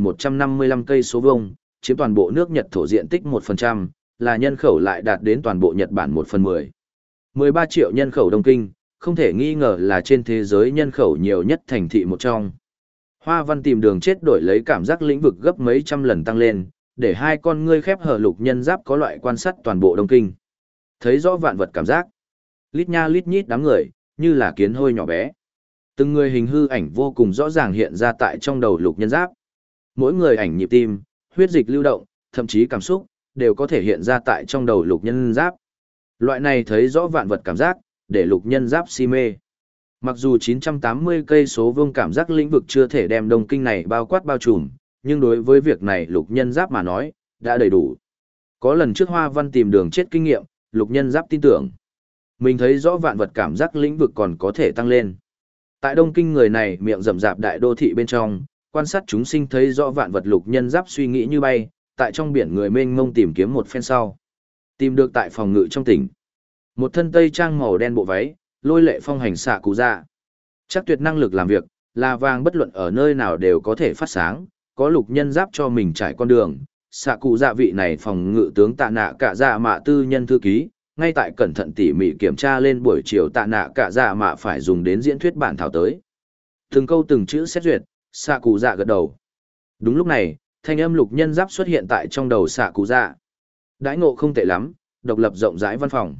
2.155 cây số vuông, chiếm toàn bộ nước Nhật thổ diện tích 1%, là nhân khẩu lại đạt đến toàn bộ Nhật Bản 1/10. 13 triệu nhân khẩu Đông Kinh, không thể nghi ngờ là trên thế giới nhân khẩu nhiều nhất thành thị một trong. Hoa Văn tìm đường chết đổi lấy cảm giác lĩnh vực gấp mấy trăm lần tăng lên, để hai con ngươi khép hở Lục Nhân Giáp có loại quan sát toàn bộ Đông Kinh. Thấy rõ vạn vật cảm giác. Lít nha lít nhít đám người, như là kiến hôi nhỏ bé. Từng người hình hư ảnh vô cùng rõ ràng hiện ra tại trong đầu Lục Nhân Giáp. Mỗi người ảnh nhịp tim, huyết dịch lưu động, thậm chí cảm xúc, đều có thể hiện ra tại trong đầu Lục Nhân Giáp. Loại này thấy rõ vạn vật cảm giác, để Lục Nhân Giáp si mê. Mặc dù 980 cây số vuông cảm giác lĩnh vực chưa thể đem Đông Kinh này bao quát bao trùm, nhưng đối với việc này Lục Nhân Giáp mà nói, đã đầy đủ. Có lần trước Hoa Văn tìm đường chết kinh nghiệm, Lục Nhân Giáp tin tưởng. Mình thấy rõ vạn vật cảm giác lĩnh vực còn có thể tăng lên. Tại Đông Kinh người này miệng rậm rạp đại đô thị bên trong, quan sát chúng sinh thấy rõ vạn vật Lục Nhân Giáp suy nghĩ như bay, tại trong biển người mênh mông tìm kiếm một phen sau. Tìm được tại phòng ngự trong tỉnh. Một thân tây trang màu đen bộ váy, lôi lệ phong hành xạ cụ dạ. Chắc tuyệt năng lực làm việc, là vàng bất luận ở nơi nào đều có thể phát sáng, có Lục Nhân Giáp cho mình trải con đường. Xạ cụ dạ vị này phòng ngự tướng Tạ Nạ Cả Dạ Mạ tư nhân thư ký, ngay tại cẩn thận tỉ mỉ kiểm tra lên buổi chiều Tạ Nạ Cả Dạ Mạ phải dùng đến diễn thuyết bản thảo tới. Từng câu từng chữ xét duyệt, xạ cụ dạ gật đầu. Đúng lúc này, thanh âm Lục Nhân Giáp xuất hiện tại trong đầu xạ cụ dạ. Đãi ngộ không tệ lắm, độc lập rộng rãi văn phòng.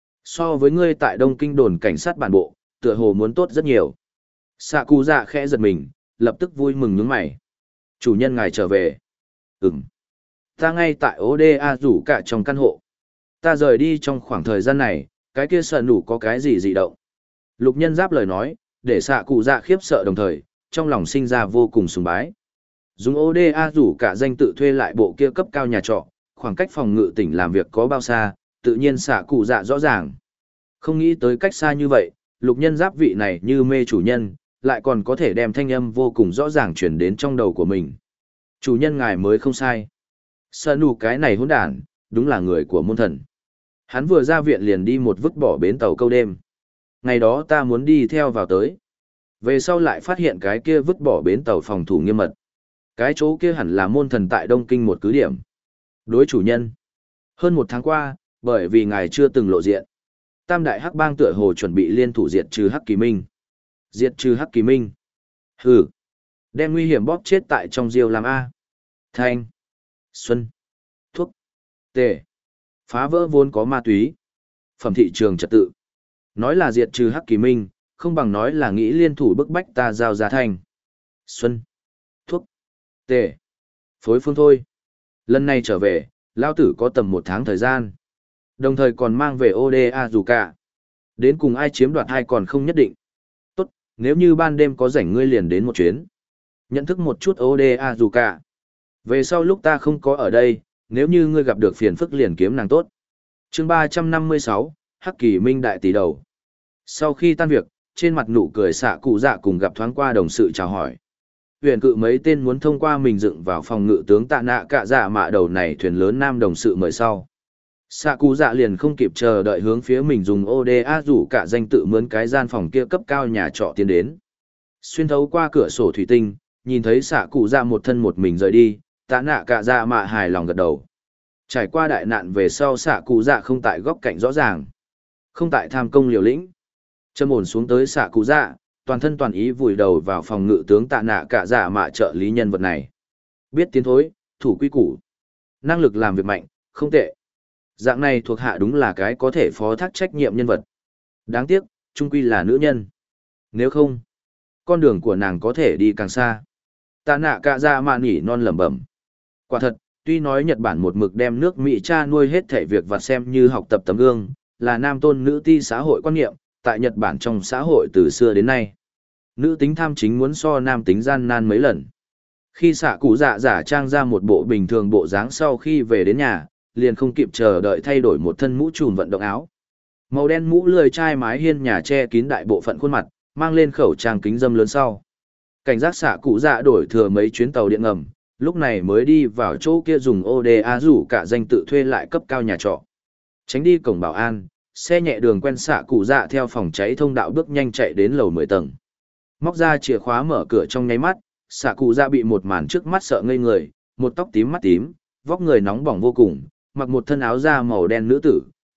So với ngươi tại Đông Kinh đồn cảnh sát bản bộ, tựa hồ muốn tốt rất nhiều. Xạ cụ dạ khẽ giật mình, lập tức vui mừng nhướng mày. Chủ nhân ngài trở về. Ừm. Ta ngay tại ODA rủ cả trong căn hộ. Ta rời đi trong khoảng thời gian này, cái kia sợ nủ có cái gì dị động. Lục Nhân Giáp lời nói, để xạ cụ dạ khiếp sợ đồng thời, trong lòng sinh ra vô cùng sùng bái. Dùng ODA rủ cả danh tự thuê lại bộ kia cấp cao nhà trọ, khoảng cách phòng ngự tỉnh làm việc có bao xa, tự nhiên xạ cụ dạ rõ ràng. Không nghĩ tới cách xa như vậy, Lục Nhân Giáp vị này như mê chủ nhân, lại còn có thể đem thanh âm vô cùng rõ ràng truyền đến trong đầu của mình. Chủ nhân ngài mới không sai. Sợ nụ cái này hỗn đản, đúng là người của môn thần. Hắn vừa ra viện liền đi một vứt bỏ bến tàu câu đêm. Ngày đó ta muốn đi theo vào tới. Về sau lại phát hiện cái kia vứt bỏ bến tàu phòng thủ nghiêm mật. Cái chỗ kia hẳn là môn thần tại Đông Kinh một cứ điểm. Đối chủ nhân. Hơn một tháng qua, bởi vì ngài chưa từng lộ diện. Tam đại hắc bang tựa hồ chuẩn bị liên thủ diệt trừ Hắc Kỳ Minh. Diệt trừ Hắc Kỳ Minh. Hừ. Đem nguy hiểm bóp chết tại trong diêu làm A. Thanh. Xuân. Thuốc. Tề. Phá vỡ vốn có ma túy. Phẩm thị trường trật tự. Nói là diệt trừ Hắc Kỳ Minh, không bằng nói là nghĩ liên thủ bức bách ta giao ra Thanh. Xuân. Thuốc. Tề. Phối phương thôi. Lần này trở về, lao tử có tầm 1 tháng thời gian. Đồng thời còn mang về ODA dù cả. Đến cùng ai chiếm đoạt ai còn không nhất định. Tốt, nếu như ban đêm có rảnh ngươi liền đến một chuyến. Nhận thức một chút ODA dù cả. Về sau lúc ta không có ở đây, nếu như ngươi gặp được phiền phức liền kiếm nàng tốt. Chương 356, Hắc Kỳ Minh đại tỷ đầu. Sau khi tan việc, trên mặt nụ cười xạ cụ dạ cùng gặp thoáng qua đồng sự chào hỏi. Huyền cự mấy tên muốn thông qua mình dựng vào phòng ngự tướng Tạ Nạ Cả Dạ Mạ đầu này thuyền lớn nam đồng sự mời sau. Xạ cụ dạ liền không kịp chờ đợi hướng phía mình dùng ODA rủ cả danh tự mướn cái gian phòng kia cấp cao nhà trọ tiến đến. Xuyên thấu qua cửa sổ thủy tinh, nhìn thấy xạ cụ dạ một thân một mình rời đi, Tạ Nạ Cả Dạ Mạ hài lòng gật đầu. Trải qua đại nạn về sau xạ cụ dạ không tại góc cạnh rõ ràng, không tại tham công liều lĩnh. Châm ổn xuống tới xạ cụ dạ, toàn thân toàn ý vùi đầu vào phòng ngự tướng Tạ Nạ Cả Dạ Mạ trợ lý nhân vật này. Biết tiến thối, thủ quy củ, năng lực làm việc mạnh, không tệ. Dạng này thuộc hạ đúng là cái có thể phó thác trách nhiệm nhân vật. Đáng tiếc, trung quy là nữ nhân. Nếu không, con đường của nàng có thể đi càng xa. Tạ Nạ Cả Dạ Mạ nhỉ non lẩm bẩm. Quả thật, tuy nói Nhật Bản một mực đem nước Mỹ cha nuôi hết thảy việc và xem như học tập tấm gương, là nam tôn nữ ti xã hội quan niệm, tại Nhật Bản trong xã hội từ xưa đến nay. Nữ tính tham chính muốn so nam tính gian nan mấy lần. Khi xạ cụ dạ giả trang ra một bộ bình thường bộ dáng sau khi về đến nhà, liền không kịp chờ đợi thay đổi một thân mũ trùm vận động áo. Màu đen mũ lười chai mái hiên nhà che kín đại bộ phận khuôn mặt, mang lên khẩu trang kính dâm lớn sau. Cảnh giác xạ cụ dạ đổi thừa mấy chuyến tàu điện ngầm, lúc này mới đi vào chỗ kia dùng ODA rủ cả danh tự thuê lại cấp cao nhà trọ. Tránh đi cổng bảo an, xe nhẹ đường quen xạ cụ dạ theo phòng cháy thông đạo bước nhanh chạy đến lầu 10 tầng. Móc ra chìa khóa mở cửa trong nháy mắt, xạ cụ dạ bị một màn trước mắt sợ ngây người, một tóc tím mắt tím, vóc người nóng bỏng vô cùng, mặc một thân áo da màu đen nữ tử,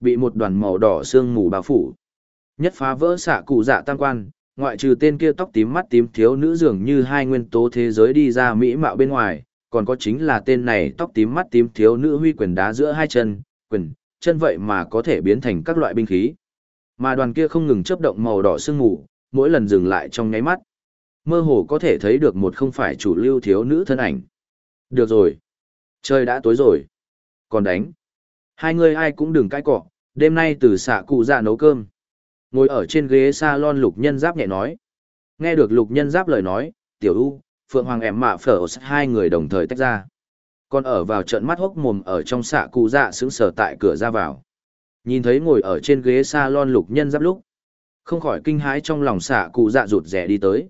bị một đoàn màu đỏ sương mù bao phủ. Nhất phá vỡ xạ cụ dạ tam quan, ngoại trừ tên kia tóc tím mắt tím thiếu nữ dường như hai nguyên tố thế giới đi ra mỹ mạo bên ngoài, còn có chính là tên này tóc tím mắt tím thiếu nữ huy quyền đá giữa hai chân, quyền, chân vậy mà có thể biến thành các loại binh khí. Mà đoàn kia không ngừng chớp động màu đỏ sương mù, mỗi lần dừng lại trong nháy mắt. Mơ hồ có thể thấy được một không phải chủ lưu thiếu nữ thân ảnh. Được rồi. Trời đã tối rồi. Còn đánh. Hai người ai cũng đừng cãi cọ, đêm nay từ xạ cụ dạ nấu cơm. Ngồi ở trên ghế salon Lục Nhân Giáp nhẹ nói. Nghe được Lục Nhân Giáp lời nói, Tiểu U, Phượng Hoàng em mạ phở hai người đồng thời tách ra. Còn ở vào trận mắt hốc mồm ở trong xạ cụ dạ sững sờ tại cửa ra vào. Nhìn thấy ngồi ở trên ghế salon Lục Nhân Giáp lúc, không khỏi kinh hãi trong lòng xạ cụ dạ rụt rè đi tới.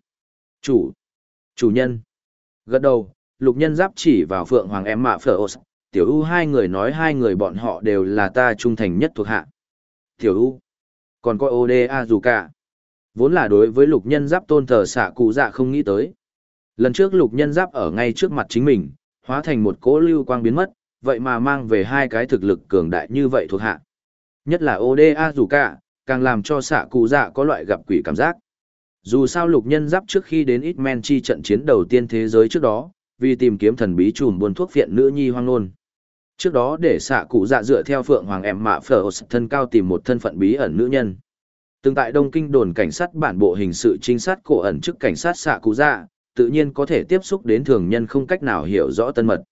Chủ nhân. Gật đầu, Lục Nhân Giáp chỉ vào Phượng Hoàng em mạ phở Tiểu U hai người nói hai người bọn họ đều là ta trung thành nhất thuộc hạ. Tiểu U. Còn có Oda dù cả. Vốn là đối với Lục Nhân Giáp tôn thờ xạ cụ dạ không nghĩ tới. Lần trước Lục Nhân Giáp ở ngay trước mặt chính mình, hóa thành một cỗ lưu quang biến mất, vậy mà mang về hai cái thực lực cường đại như vậy thuộc hạ. Nhất là Oda dù cả, càng làm cho xạ cụ dạ có loại gặp quỷ cảm giác. Dù sao Lục Nhân Giáp trước khi đến Hitman chi trận chiến đầu tiên thế giới trước đó, vì tìm kiếm thần bí trùm buôn thuốc viện nữ nhi hoang nôn. Trước đó để xạ cụ dạ dựa theo Phượng Hoàng em mạ phở thân cao tìm một thân phận bí ẩn nữ nhân. Từng tại Đông Kinh đồn cảnh sát bản bộ hình sự trinh sát cổ ẩn chức cảnh sát xạ cụ dạ, tự nhiên có thể tiếp xúc đến thường nhân không cách nào hiểu rõ tân mật.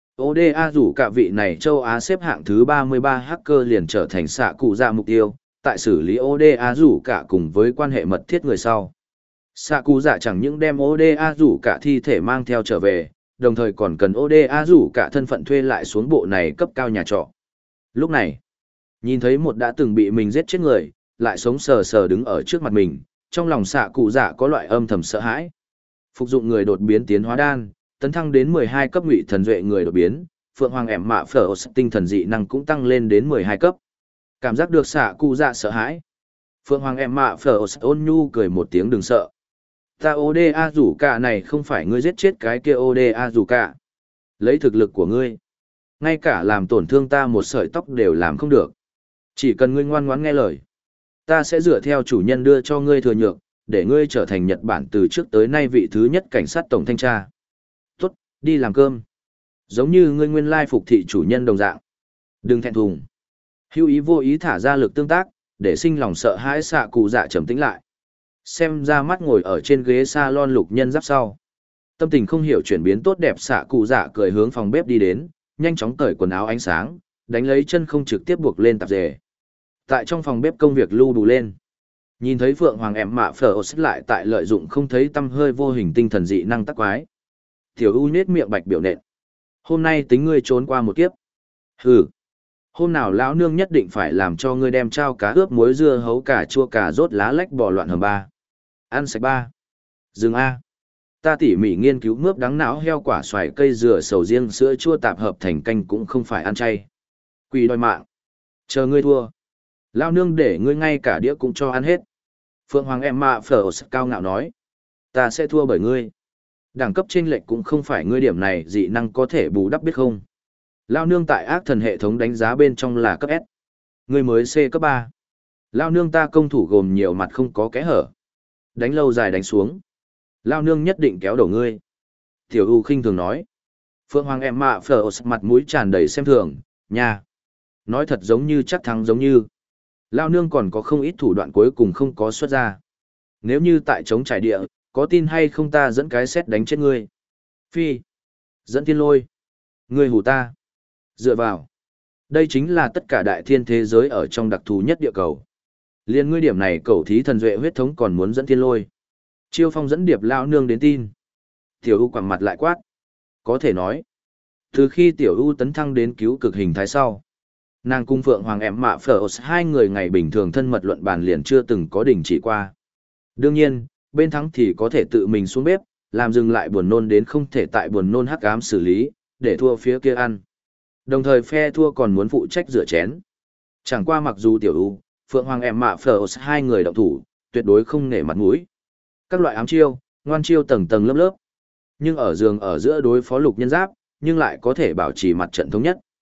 Oda rủ cả vị này châu Á xếp hạng thứ 33 hacker liền trở thành xạ cụ dạ mục tiêu, tại xử lý Oda rủ cả cùng với quan hệ mật thiết người sau. Xạ cụ dạ chẳng những đem Oda rủ cả thi thể mang theo trở về, đồng thời còn cần Oda rủ cả thân phận thuê lại xuống bộ này cấp cao nhà trọ. Lúc này, nhìn thấy một đã từng bị mình giết chết người, lại sống sờ sờ đứng ở trước mặt mình, trong lòng xạ cụ dạ có loại âm thầm sợ hãi. Phục dụng người đột biến tiến hóa đan, tấn thăng đến 12 cấp ngụy thần duệ người đột biến, Phượng Hoàng ẻm mạ phở tinh thần dị năng cũng tăng lên đến 12 cấp. Cảm giác được xạ cụ dạ sợ hãi. Phượng Hoàng ẻm mạ phở ôn nhu cười một tiếng đừng sợ. Ta Oda rủ cả này không phải ngươi giết chết cái kia Oda rủ cả. Lấy thực lực của ngươi, ngay cả làm tổn thương ta một sợi tóc đều làm không được. Chỉ cần ngươi ngoan ngoãn nghe lời, ta sẽ dựa theo chủ nhân đưa cho ngươi thừa nhược, để ngươi trở thành Nhật Bản từ trước tới nay vị thứ nhất cảnh sát tổng thanh tra. Tốt, đi làm cơm. Giống như ngươi nguyên lai phục thị chủ nhân đồng dạng. Đừng thẹn thùng. Hữu ý vô ý thả ra lực tương tác, để sinh lòng sợ hãi xạ cụ dạ trầm tĩnh lại. Xem ra mắt ngồi ở trên ghế salon Lục Nhân Giáp sau. Tâm tình không hiểu chuyển biến tốt đẹp xạ cụ dạ cười hướng phòng bếp đi đến, nhanh chóng cởi quần áo ánh sáng, đánh lấy chân không trực tiếp buộc lên tạp dề. Tại trong phòng bếp công việc lưu đủ lên. Nhìn thấy Phượng Hoàng em mạ phở lại tại lợi dụng không thấy tâm hơi vô hình tinh thần dị năng tắc quái. Tiểu U nhết miệng bạch biểu nện. Hôm nay tính ngươi trốn qua một kiếp. Hừ. Hôm nào lão nương nhất định phải làm cho ngươi đem trao cá ướp muối dưa hấu cà chua cà rốt lá lách bò loạn hầm ba. Ăn sạch ba. Dừng A. Ta tỉ mỉ nghiên cứu mướp đắng não heo quả xoài cây dừa sầu riêng sữa chua tạp hợp thành canh cũng không phải ăn chay. Quỳ đòi mạng. Chờ ngươi thua. Lão nương để ngươi ngay cả đĩa cũng cho ăn hết. Phượng Hoàng em mạ phở cao ngạo nói. Ta sẽ thua bởi ngươi. Đẳng cấp chênh lệch cũng không phải ngươi điểm này dị năng có thể bù đắp biết không. Lão nương tại ác thần hệ thống đánh giá bên trong là cấp S. Ngươi mới C cấp 3. Lão nương ta công thủ gồm nhiều mặt không có kẽ hở. Đánh lâu dài đánh xuống. Lão nương nhất định kéo đổ ngươi. Tiểu U khinh thường nói. Phượng Hoàng em mạ phở mặt mũi tràn đầy xem thường, nha. Nói thật giống như chắc thắng giống như. Lão nương còn có không ít thủ đoạn cuối cùng không có xuất ra. Nếu như tại chống trải địa, có tin hay không ta dẫn cái xét đánh chết ngươi. Phi. Dẫn thiên lôi. Ngươi hù ta. Dựa vào. Đây chính là tất cả đại thiên thế giới ở trong đặc thù nhất địa cầu. Liên ngươi điểm này cầu thí thần duệ huyết thống còn muốn dẫn thiên lôi. Chiêu Phong dẫn điệp lão nương đến tin. Tiểu U quẳng mặt lại quát. Có thể nói. Từ khi Tiểu U tấn thăng đến cứu cực hình thái sau. Nàng cung Phượng Hoàng em mạ phở hai người ngày bình thường thân mật luận bàn liền chưa từng có đình chỉ qua. Đương nhiên, bên thắng thì có thể tự mình xuống bếp, làm dừng lại buồn nôn đến không thể tại buồn nôn hắc ám xử lý, để thua phía kia ăn. Đồng thời phe thua còn muốn phụ trách rửa chén. Chẳng qua mặc dù Tiểu U, Phượng Hoàng em mạ phở hai người động thủ, tuyệt đối không nể mặt mũi. Các loại ám chiêu, ngoan chiêu tầng tầng lớp lớp. Nhưng ở giường ở giữa đối phó Lục Nhân Giáp, nhưng lại có thể bảo trì mặt trận thống nhất.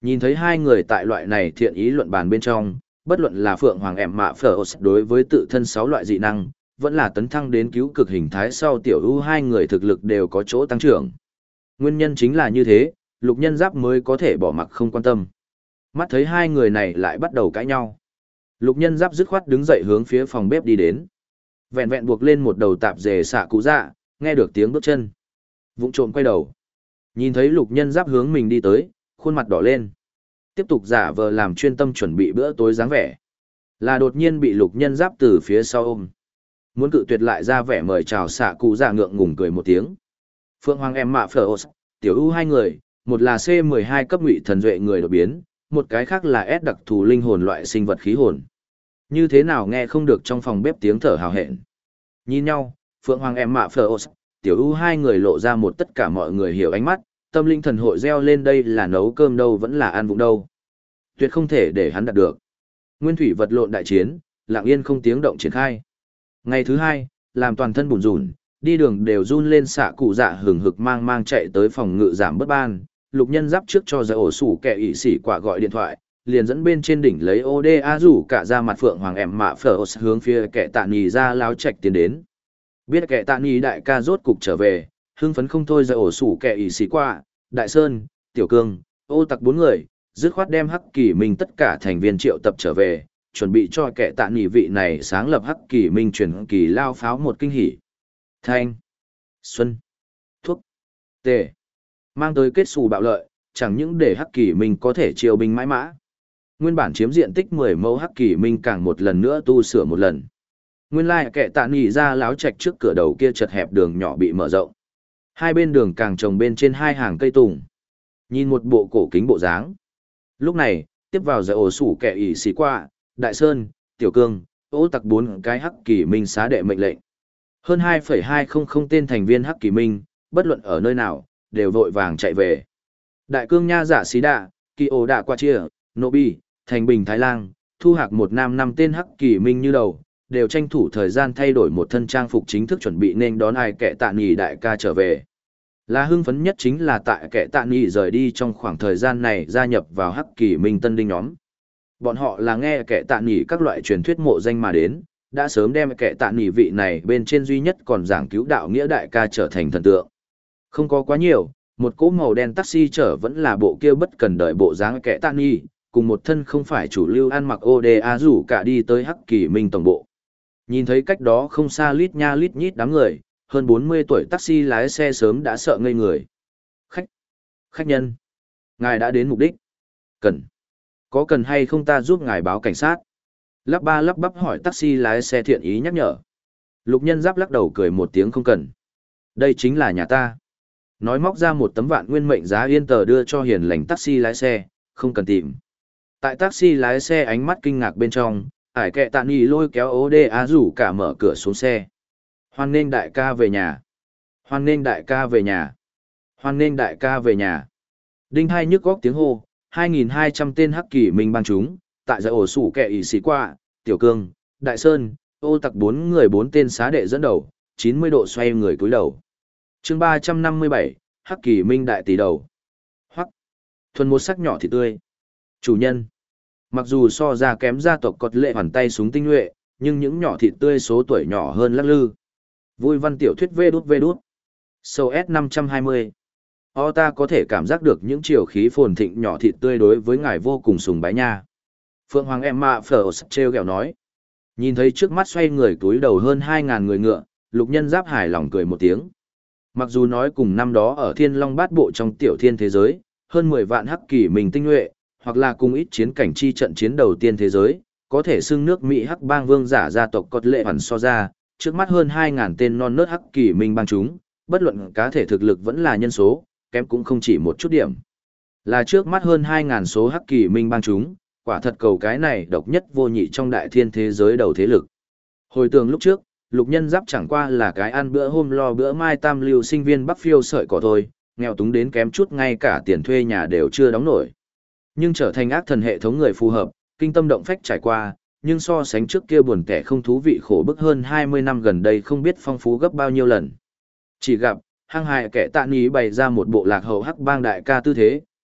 Nhìn thấy hai người tại loại này thiện ý luận bàn bên trong, bất luận là Phượng Hoàng em mạ phở đối với tự thân 6 loại dị năng, vẫn là tấn thăng đến cứu cực hình thái sau tiểu ưu hai người thực lực đều có chỗ tăng trưởng. Nguyên nhân chính là như thế, Lục Nhân Giáp mới có thể bỏ mặc không quan tâm. Mắt thấy hai người này lại bắt đầu cãi nhau. Lục Nhân Giáp dứt khoát đứng dậy hướng phía phòng bếp đi đến. Vẹn vẹn buộc lên một đầu tạp dề xạ cụ dạ, nghe được tiếng bước chân. Vụng trộm quay đầu. Nhìn thấy Lục Nhân Giáp hướng mình đi tới, khuôn mặt đỏ lên. Tiếp tục giả vờ làm chuyên tâm chuẩn bị bữa tối dáng vẻ. Là đột nhiên bị Lục Nhân Giáp từ phía sau ôm. Muốn cự tuyệt lại ra vẻ mời chào xạ cụ dạ ngượng ngùng cười một tiếng. Phượng Hoàng em mạ phở tiểu ưu hai người, một là C12 cấp ngụy thần duệ người đột biến, một cái khác là S đặc thù linh hồn loại sinh vật khí hồn. Như thế nào nghe không được trong phòng bếp tiếng thở hào hẹn. Nhìn nhau, Phượng Hoàng em mạ phở tiểu ưu hai người lộ ra một tất cả mọi người hiểu ánh mắt, tâm linh thần hội reo lên đây là nấu cơm đâu vẫn là ăn vụng đâu. Tuyệt không thể để hắn đạt được. Nguyên thủy vật lộn đại chiến, lặng yên không tiếng động triển khai. Ngày thứ hai, làm toàn thân bùn rùn, đi đường đều run lên xạ cụ dạ hừng hực mang chạy tới phòng ngự giảm bất ban. Lục Nhân Giáp trước cho giải ổ sủ kẻ ỷ xỉ quả gọi điện thoại, liền dẫn bên trên đỉnh lấy ODA rủ cả ra mặt Phượng Hoàng em mạ phở hướng phía kẻ tạ nhì ra láo trạch tiến đến. Biết kẻ tạ nhì đại ca rốt cục trở về, hưng phấn không thôi giải ổ sủ kẻ ỷ xỉ quả, Đại Sơn, Tiểu Cương, ô tặc 4 người, dứt khoát đem Hắc Kỳ Minh tất cả thành viên triệu tập trở về, chuẩn bị cho kẻ tạ nhì vị này sáng lập Hắc Kỳ Minh truyền kỳ lao pháo một kinh hỉ. Thanh, Xuân, Thuốc, Tề, mang tới kết xù bạo lợi, chẳng những để Hắc Kỳ Minh có thể chiêu binh mãi mã. Nguyên bản chiếm diện tích 10 mẫu Hắc Kỳ Minh càng một lần nữa tu sửa một lần. Nguyên lai kẻ tạ nhì ra láo trạch trước cửa đầu kia chật hẹp đường nhỏ bị mở rộng. Hai bên đường càng trồng bên trên hai hàng cây tùng. Nhìn một bộ cổ kính bộ dáng. Lúc này, tiếp vào giải ổ sủ kẻ ỷ xì qua, Đại Sơn, Tiểu Cương, ô tặc 4 cái Hắc Kỳ Minh xá đệ mệnh lệnh. Hơn 2,200 tên thành viên Hắc Kỳ Minh, bất luận ở nơi nào, đều vội vàng chạy về. Đại Cương Nha Giả Xí Đạ, Kỳ Ổ Đạ Qua Chia, Nô Bi, Thành Bình Thái Lang, Thu Hạc một nam 5 tên Hắc Kỳ Minh như đầu, đều tranh thủ thời gian thay đổi một thân trang phục chính thức chuẩn bị nên đón ai kẻ tạ nhì đại ca trở về. Là hưng phấn nhất chính là tại kẻ tạ nhì rời đi trong khoảng thời gian này gia nhập vào Hắc Kỳ Minh tân đinh nhóm. Bọn họ là nghe kẻ tạ nhì các loại truyền thuyết mộ danh mà đến, đã sớm đem kẻ tạ nhì vị này bên trên duy nhất còn giảng cứu đạo nghĩa đại ca trở thành thần tượng. Không có quá nhiều, một cỗ màu đen taxi chở vẫn là bộ kia bất cần đợi bộ dáng kẻ tạ nhì, cùng một thân không phải chủ lưu ăn mặc ODA rủ cả đi tới Hắc Kỳ Minh tổng bộ. Nhìn thấy cách đó không xa lít nha lít nhít đám người, hơn 40 tuổi taxi lái xe sớm đã sợ ngây người. Khách nhân, ngài đã đến mục đích. Có cần hay không ta giúp ngài báo cảnh sát? Lắp ba lắp bắp hỏi taxi lái xe thiện ý nhắc nhở. Lục Nhân Giáp lắc đầu cười một tiếng không cần. Đây chính là nhà ta. Nói móc ra một tấm vạn nguyên mệnh giá yên tờ đưa cho hiền lành taxi lái xe, không cần tìm. Tại taxi lái xe ánh mắt kinh ngạc bên trong, ải kẹ tạ nhì lôi kéo ODA rủ cả mở cửa xuống xe. Hoan nghênh đại ca về nhà. Hoan nghênh đại ca về nhà. Hoan nghênh đại ca về nhà. Đinh hai nhức góc tiếng hô, 2.200 tên Hắc Kỳ Minh bang chúng, tại giải ổ sủ kẻ ỷ xì qua, Tiểu Cương, Đại Sơn, ô tặc 4 người 4 tên xá đệ dẫn đầu, 90 độ xoay người cúi đầu. chương 357, Hắc Kỳ Minh đại tỷ đầu. Hoắc. Thuần một sắc nhỏ thịt tươi. Chủ nhân. Mặc dù so ra kém gia tộc cọt lệ hoàn tay súng tinh nhuệ, nhưng những nhỏ thịt tươi số tuổi nhỏ hơn lắc lư. Vui văn tiểu thuyết vê đút. Sâu S520. Ta có thể cảm giác được những chiều khí phồn thịnh nhỏ thịt tươi đối với ngài vô cùng sùng bái nha. Phượng Hoàng Emma Phở treo gẹo nói. Nhìn thấy trước mắt xoay người túi đầu hơn 2.000 người ngựa, Lục Nhân Giáp hài lòng cười một tiếng. Mặc dù nói cùng năm đó ở Thiên Long Bát Bộ trong tiểu thiên thế giới, hơn 10 vạn Hắc Kỳ Minh tinh nhuệ, hoặc là cùng ít chiến cảnh chi trận chiến đầu tiên thế giới, có thể xưng nước Mỹ Hắc Bang vương giả gia tộc cột lệ hoàn so ra, trước mắt hơn 2.000 tên non nớt Hắc Kỳ Minh bang chúng, bất luận cá thể thực lực vẫn là nhân số, kém cũng không chỉ một chút điểm. Là trước mắt hơn 2.000 số Hắc Kỳ Minh bang chúng, quả thật cầu cái này độc nhất vô nhị trong đại thiên thế giới đầu thế lực. Hồi tưởng lúc trước, Lục Nhân Giáp chẳng qua là cái ăn bữa hôm lo bữa mai tam lưu sinh viên Bắc Phiêu sợi cỏ thôi, nghèo túng đến kém chút ngay cả tiền thuê nhà đều chưa đóng nổi. Nhưng trở thành ác thần hệ thống người phù hợp, kinh tâm động phách trải qua, nhưng so sánh trước kia buồn kẻ không thú vị khổ bức hơn 20 năm gần đây không biết phong phú gấp bao nhiêu lần. Chỉ gặp, hăng hại kẻ tạ ní bày ra một bộ lạc hậu Hắc Bang đại ca tư thế,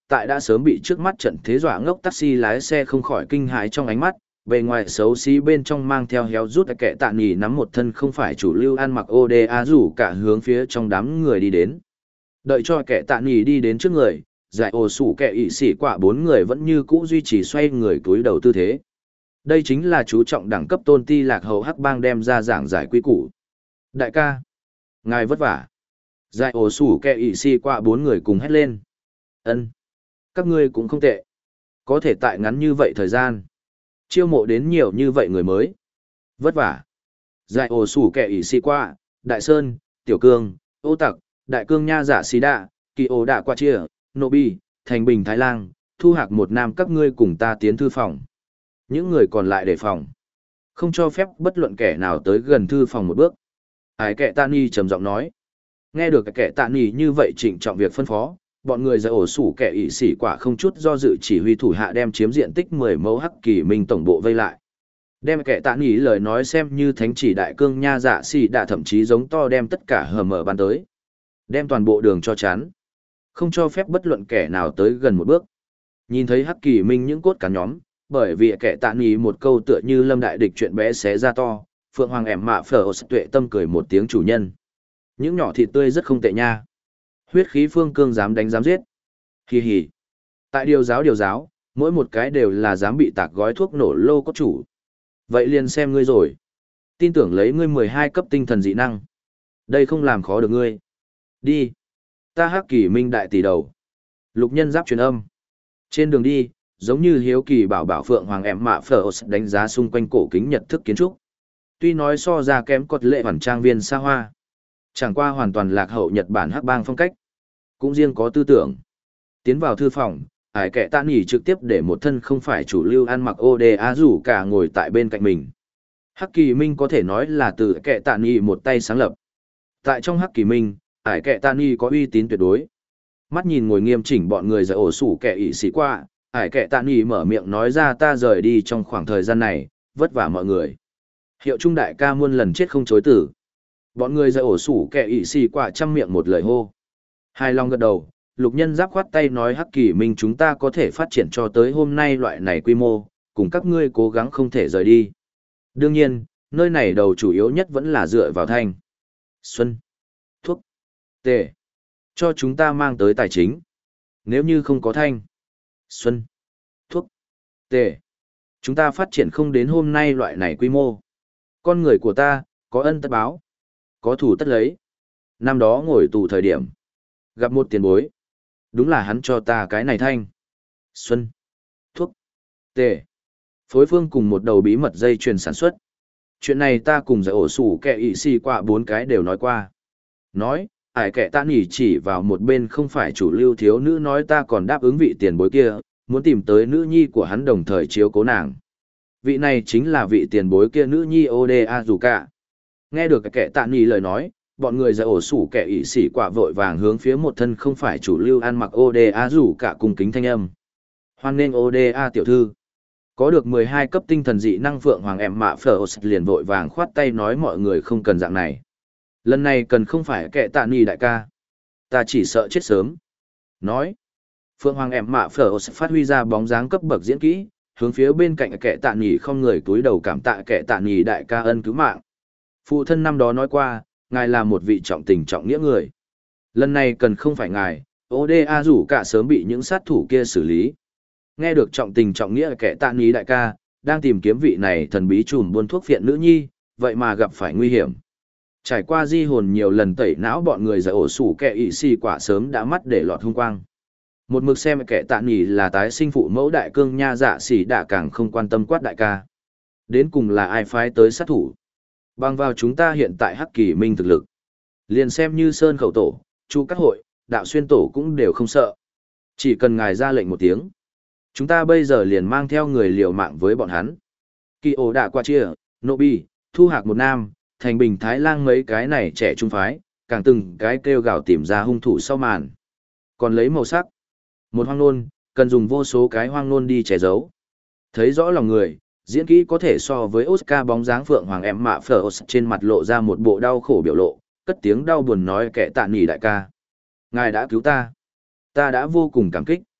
tại đã sớm bị trước mắt trận thế dọa ngốc taxi lái xe không khỏi kinh hãi trong ánh mắt, bề ngoài xấu xí bên trong mang theo héo rút kẻ tạ nghỉ nắm một thân không phải chủ lưu ăn mặc ODA rủ cả hướng phía trong đám người đi đến. Đợi cho kẻ tạ nghỉ đi đến trước người, giải ổ sủ kẻ ỵ sĩ quả bốn người vẫn như cũ duy trì xoay người túi đầu tư thế. Đây chính là chú trọng đẳng cấp tôn ti lạc hậu hắc bang đem ra giảng giải quy củ. Đại ca, ngài vất vả. Giải ổ sủ kẻ ỵ sĩ quả bốn người cùng hét lên. Ân, các ngươi cũng không tệ. Có thể tại ngắn như vậy thời gian. Chiêu mộ đến nhiều như vậy người mới. Vất vả. Giải ổ sủ kẻ ỷ sĩ qua, Đại Sơn, Tiểu Cương, Ô Tặc, Đại Cương Nha Giả Xí Đạ, Kỳ Ô Đạ Qua Chia, Nô Bi, Thành Bình Thái Lang, Thu Hạc một nam các ngươi cùng ta tiến thư phòng. Những người còn lại đề phòng. Không cho phép bất luận kẻ nào tới gần thư phòng một bước. Ái kẻ tạ ni trầm giọng nói. Nghe được kẻ tạ ni như vậy trịnh trọng việc phân phó, bọn người giải ổ sủ kẻ ỵ sĩ quả không chút do dự chỉ huy thủ hạ đem chiếm diện tích 10 mẫu hắc kỳ minh tổng bộ vây lại. Đem kẻ tạ nghỉ lời nói xem như thánh chỉ đại cương nha dạ xì đã thậm chí giống to đem tất cả hở mở ban tới. Đem toàn bộ đường cho chắn. Không cho phép bất luận kẻ nào tới gần một bước. Nhìn thấy hắc kỳ minh những cốt cả nhóm, bởi vì kẻ tạ nghỉ một câu tựa như lâm đại địch chuyện bé xé ra to, Phượng Hoàng ẻm mạ phở tuệ tâm cười một tiếng chủ nhân. Những nhỏ thịt tươi rất không tệ nha. Huyết khí phương cương dám đánh dám giết. Hì hì. Tại điều giáo, mỗi một cái đều là dám bị tạc gói thuốc nổ lô có chủ. Vậy liền xem ngươi rồi. Tin tưởng lấy ngươi 12 cấp tinh thần dị năng. Đây không làm khó được ngươi. Đi. Ta hắc kỳ minh đại tỷ đầu. Lục nhân giáp truyền âm. Trên đường đi, giống như hiếu kỳ bảo Phượng Hoàng ẻm mạ phở đánh giá xung quanh cổ kính Nhật thức kiến trúc. Tuy nói so ra kém cột lệ hoàn trang viên xa hoa. Chẳng qua hoàn toàn lạc hậu Nhật Bản hắc bang phong cách. Cũng riêng có tư tưởng. Tiến vào thư phòng, ải kẻ tạ nghỉ trực tiếp để một thân không phải chủ lưu ăn mặc ODA rủ cả ngồi tại bên cạnh mình. Hắc kỳ minh có thể nói là từ kẻ tạ nghỉ một tay sáng lập. Tại trong hắc kỳ minh, ải kẻ tạ nghỉ có uy tín tuyệt đối. Mắt nhìn ngồi nghiêm chỉnh bọn người giải ổ sủ kẻ ỵ sĩ qua, ải kẻ tạ nghỉ mở miệng nói ra ta rời đi trong khoảng thời gian này, vất vả mọi người. Hiệu trung đại ca muôn lần chết không chối tử. Bọn người giải ổ sủ kẻ ỵ sĩ qua trăm miệng một lời hô. Hai long gật đầu, lục nhân giáp khoát tay nói hắc kỳ minh chúng ta có thể phát triển cho tới hôm nay loại này quy mô, cùng các ngươi cố gắng không thể rời đi. Đương nhiên, nơi này đầu chủ yếu nhất vẫn là dựa vào thanh. Xuân, thuốc, tề, cho chúng ta mang tới tài chính. Nếu như không có thanh, xuân, thuốc, tề, chúng ta phát triển không đến hôm nay loại này quy mô. Con người của ta, có ân tất báo, có thủ tất lấy. Năm đó ngồi tù thời điểm, gặp một tiền bối. Đúng là hắn cho ta cái này thanh. Xuân. Thuốc. Tề. Phối phương cùng một đầu bí mật dây chuyền sản xuất. Chuyện này ta cùng giải ổ sủ kẻ ỵ xì qua 4 cái đều nói qua. Nói, ải kẻ ta nghỉ chỉ vào một bên không phải chủ lưu thiếu nữ nói ta còn đáp ứng vị tiền bối kia, muốn tìm tới nữ nhi của hắn đồng thời chiếu cố nàng. Vị này chính là vị tiền bối kia nữ nhi Oda dù cả. Nghe được kẻ tạ nghỉ lời nói, bọn người giải ổ sủ kẻ ỵ sĩ quả vội vàng hướng phía một thân không phải chủ lưu ăn mặc ODA rủ cả cùng kính thanh âm. Hoan nghênh ODA tiểu thư. Có được 12 cấp tinh thần dị năng Phượng Hoàng em mạ phở liền vội vàng khoát tay nói mọi người không cần dạng này. Lần này cần không phải kẻ tạ ni đại ca. Ta chỉ sợ chết sớm. Nói. Phượng Hoàng em mạ phở phát huy ra bóng dáng cấp bậc diễn kỹ, hướng phía bên cạnh kẻ tạ ni không người túi đầu cảm tạ kẻ tạ ni đại ca ân cứu mạng. Phụ thân năm đó nói qua, ngài là một vị trọng tình trọng nghĩa người. Lần này cần không phải ngài, ODA rủ cả sớm bị những sát thủ kia xử lý. Nghe được trọng tình trọng nghĩa kẻ tạ ní đại ca, đang tìm kiếm vị này thần bí trùm buôn thuốc phiện nữ nhi, vậy mà gặp phải nguy hiểm. Trải qua di hồn nhiều lần tẩy não bọn người giải ổ sủ kẻ ỵ xì quả sớm đã mắt để lọt hung quang. Một mực xem kẻ tạ ní là tái sinh phụ mẫu đại cương nha dạ xỉ đã càng không quan tâm quát đại ca. Đến cùng là ai phái tới sát thủ. Bằng vào chúng ta hiện tại hắc kỳ minh thực lực. Liền xem như Sơn Khẩu Tổ, Chu Các Hội, Đạo Xuyên Tổ cũng đều không sợ. Chỉ cần ngài ra lệnh một tiếng. Chúng ta bây giờ liền mang theo người liều mạng với bọn hắn. Kỳ ổ đạ qua chia, Nô Bi, Thu Hạc một nam, Thành Bình Thái Lang mấy cái này trẻ trung phái, càng từng cái kêu gào tìm ra hung thủ sau màn. Còn lấy màu sắc. Một hoang nôn, cần dùng vô số cái hoang nôn đi che giấu. Thấy rõ lòng người. Diễn kỹ có thể so với Oscar bóng dáng Phượng Hoàng em mạ phở trên mặt lộ ra một bộ đau khổ biểu lộ, cất tiếng đau buồn nói kẻ tạ nỉ đại ca. Ngài đã cứu ta. Ta đã vô cùng cảm kích.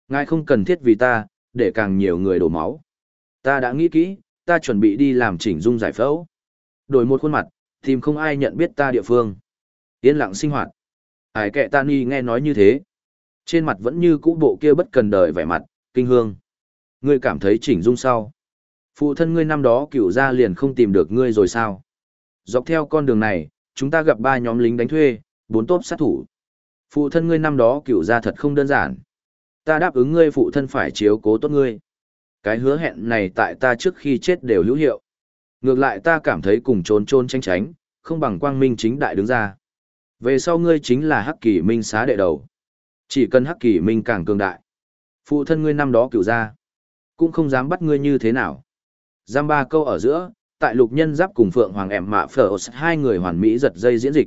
Ngài không cần thiết vì ta, để càng nhiều người đổ máu. Ta đã nghĩ kỹ, ta chuẩn bị đi làm chỉnh dung giải phẫu. Đổi một khuôn mặt, tìm không ai nhận biết ta địa phương. Yên lặng sinh hoạt. Ải kệ tạ ni nghe nói như thế. Trên mặt vẫn như cũ bộ kia bất cần đời vẻ mặt, kinh hương. Ngươi cảm thấy chỉnh dung sau. Phụ thân ngươi năm đó cựu ra liền không tìm được ngươi rồi sao? Dọc theo con đường này, chúng ta gặp 3 nhóm lính đánh thuê, 4 tốp sát thủ. Phụ thân ngươi năm đó cựu ra thật không đơn giản. Ta đáp ứng ngươi phụ thân phải chiếu cố tốt ngươi. Cái hứa hẹn này tại ta trước khi chết đều hữu hiệu. Ngược lại ta cảm thấy cùng trốn trốn tránh tránh, không bằng quang minh chính đại đứng ra. Về sau ngươi chính là Hắc Kỳ Minh xá đệ đầu. Chỉ cần Hắc Kỳ Minh càng cường đại. Phụ thân ngươi năm đó cựu ra, cũng không dám bắt ngươi như thế nào. Giam 3 câu ở giữa, tại Lục Nhân Giáp cùng Phượng Hoàng Em Mạ Phở hai người hoàn mỹ giật dây diễn dịch.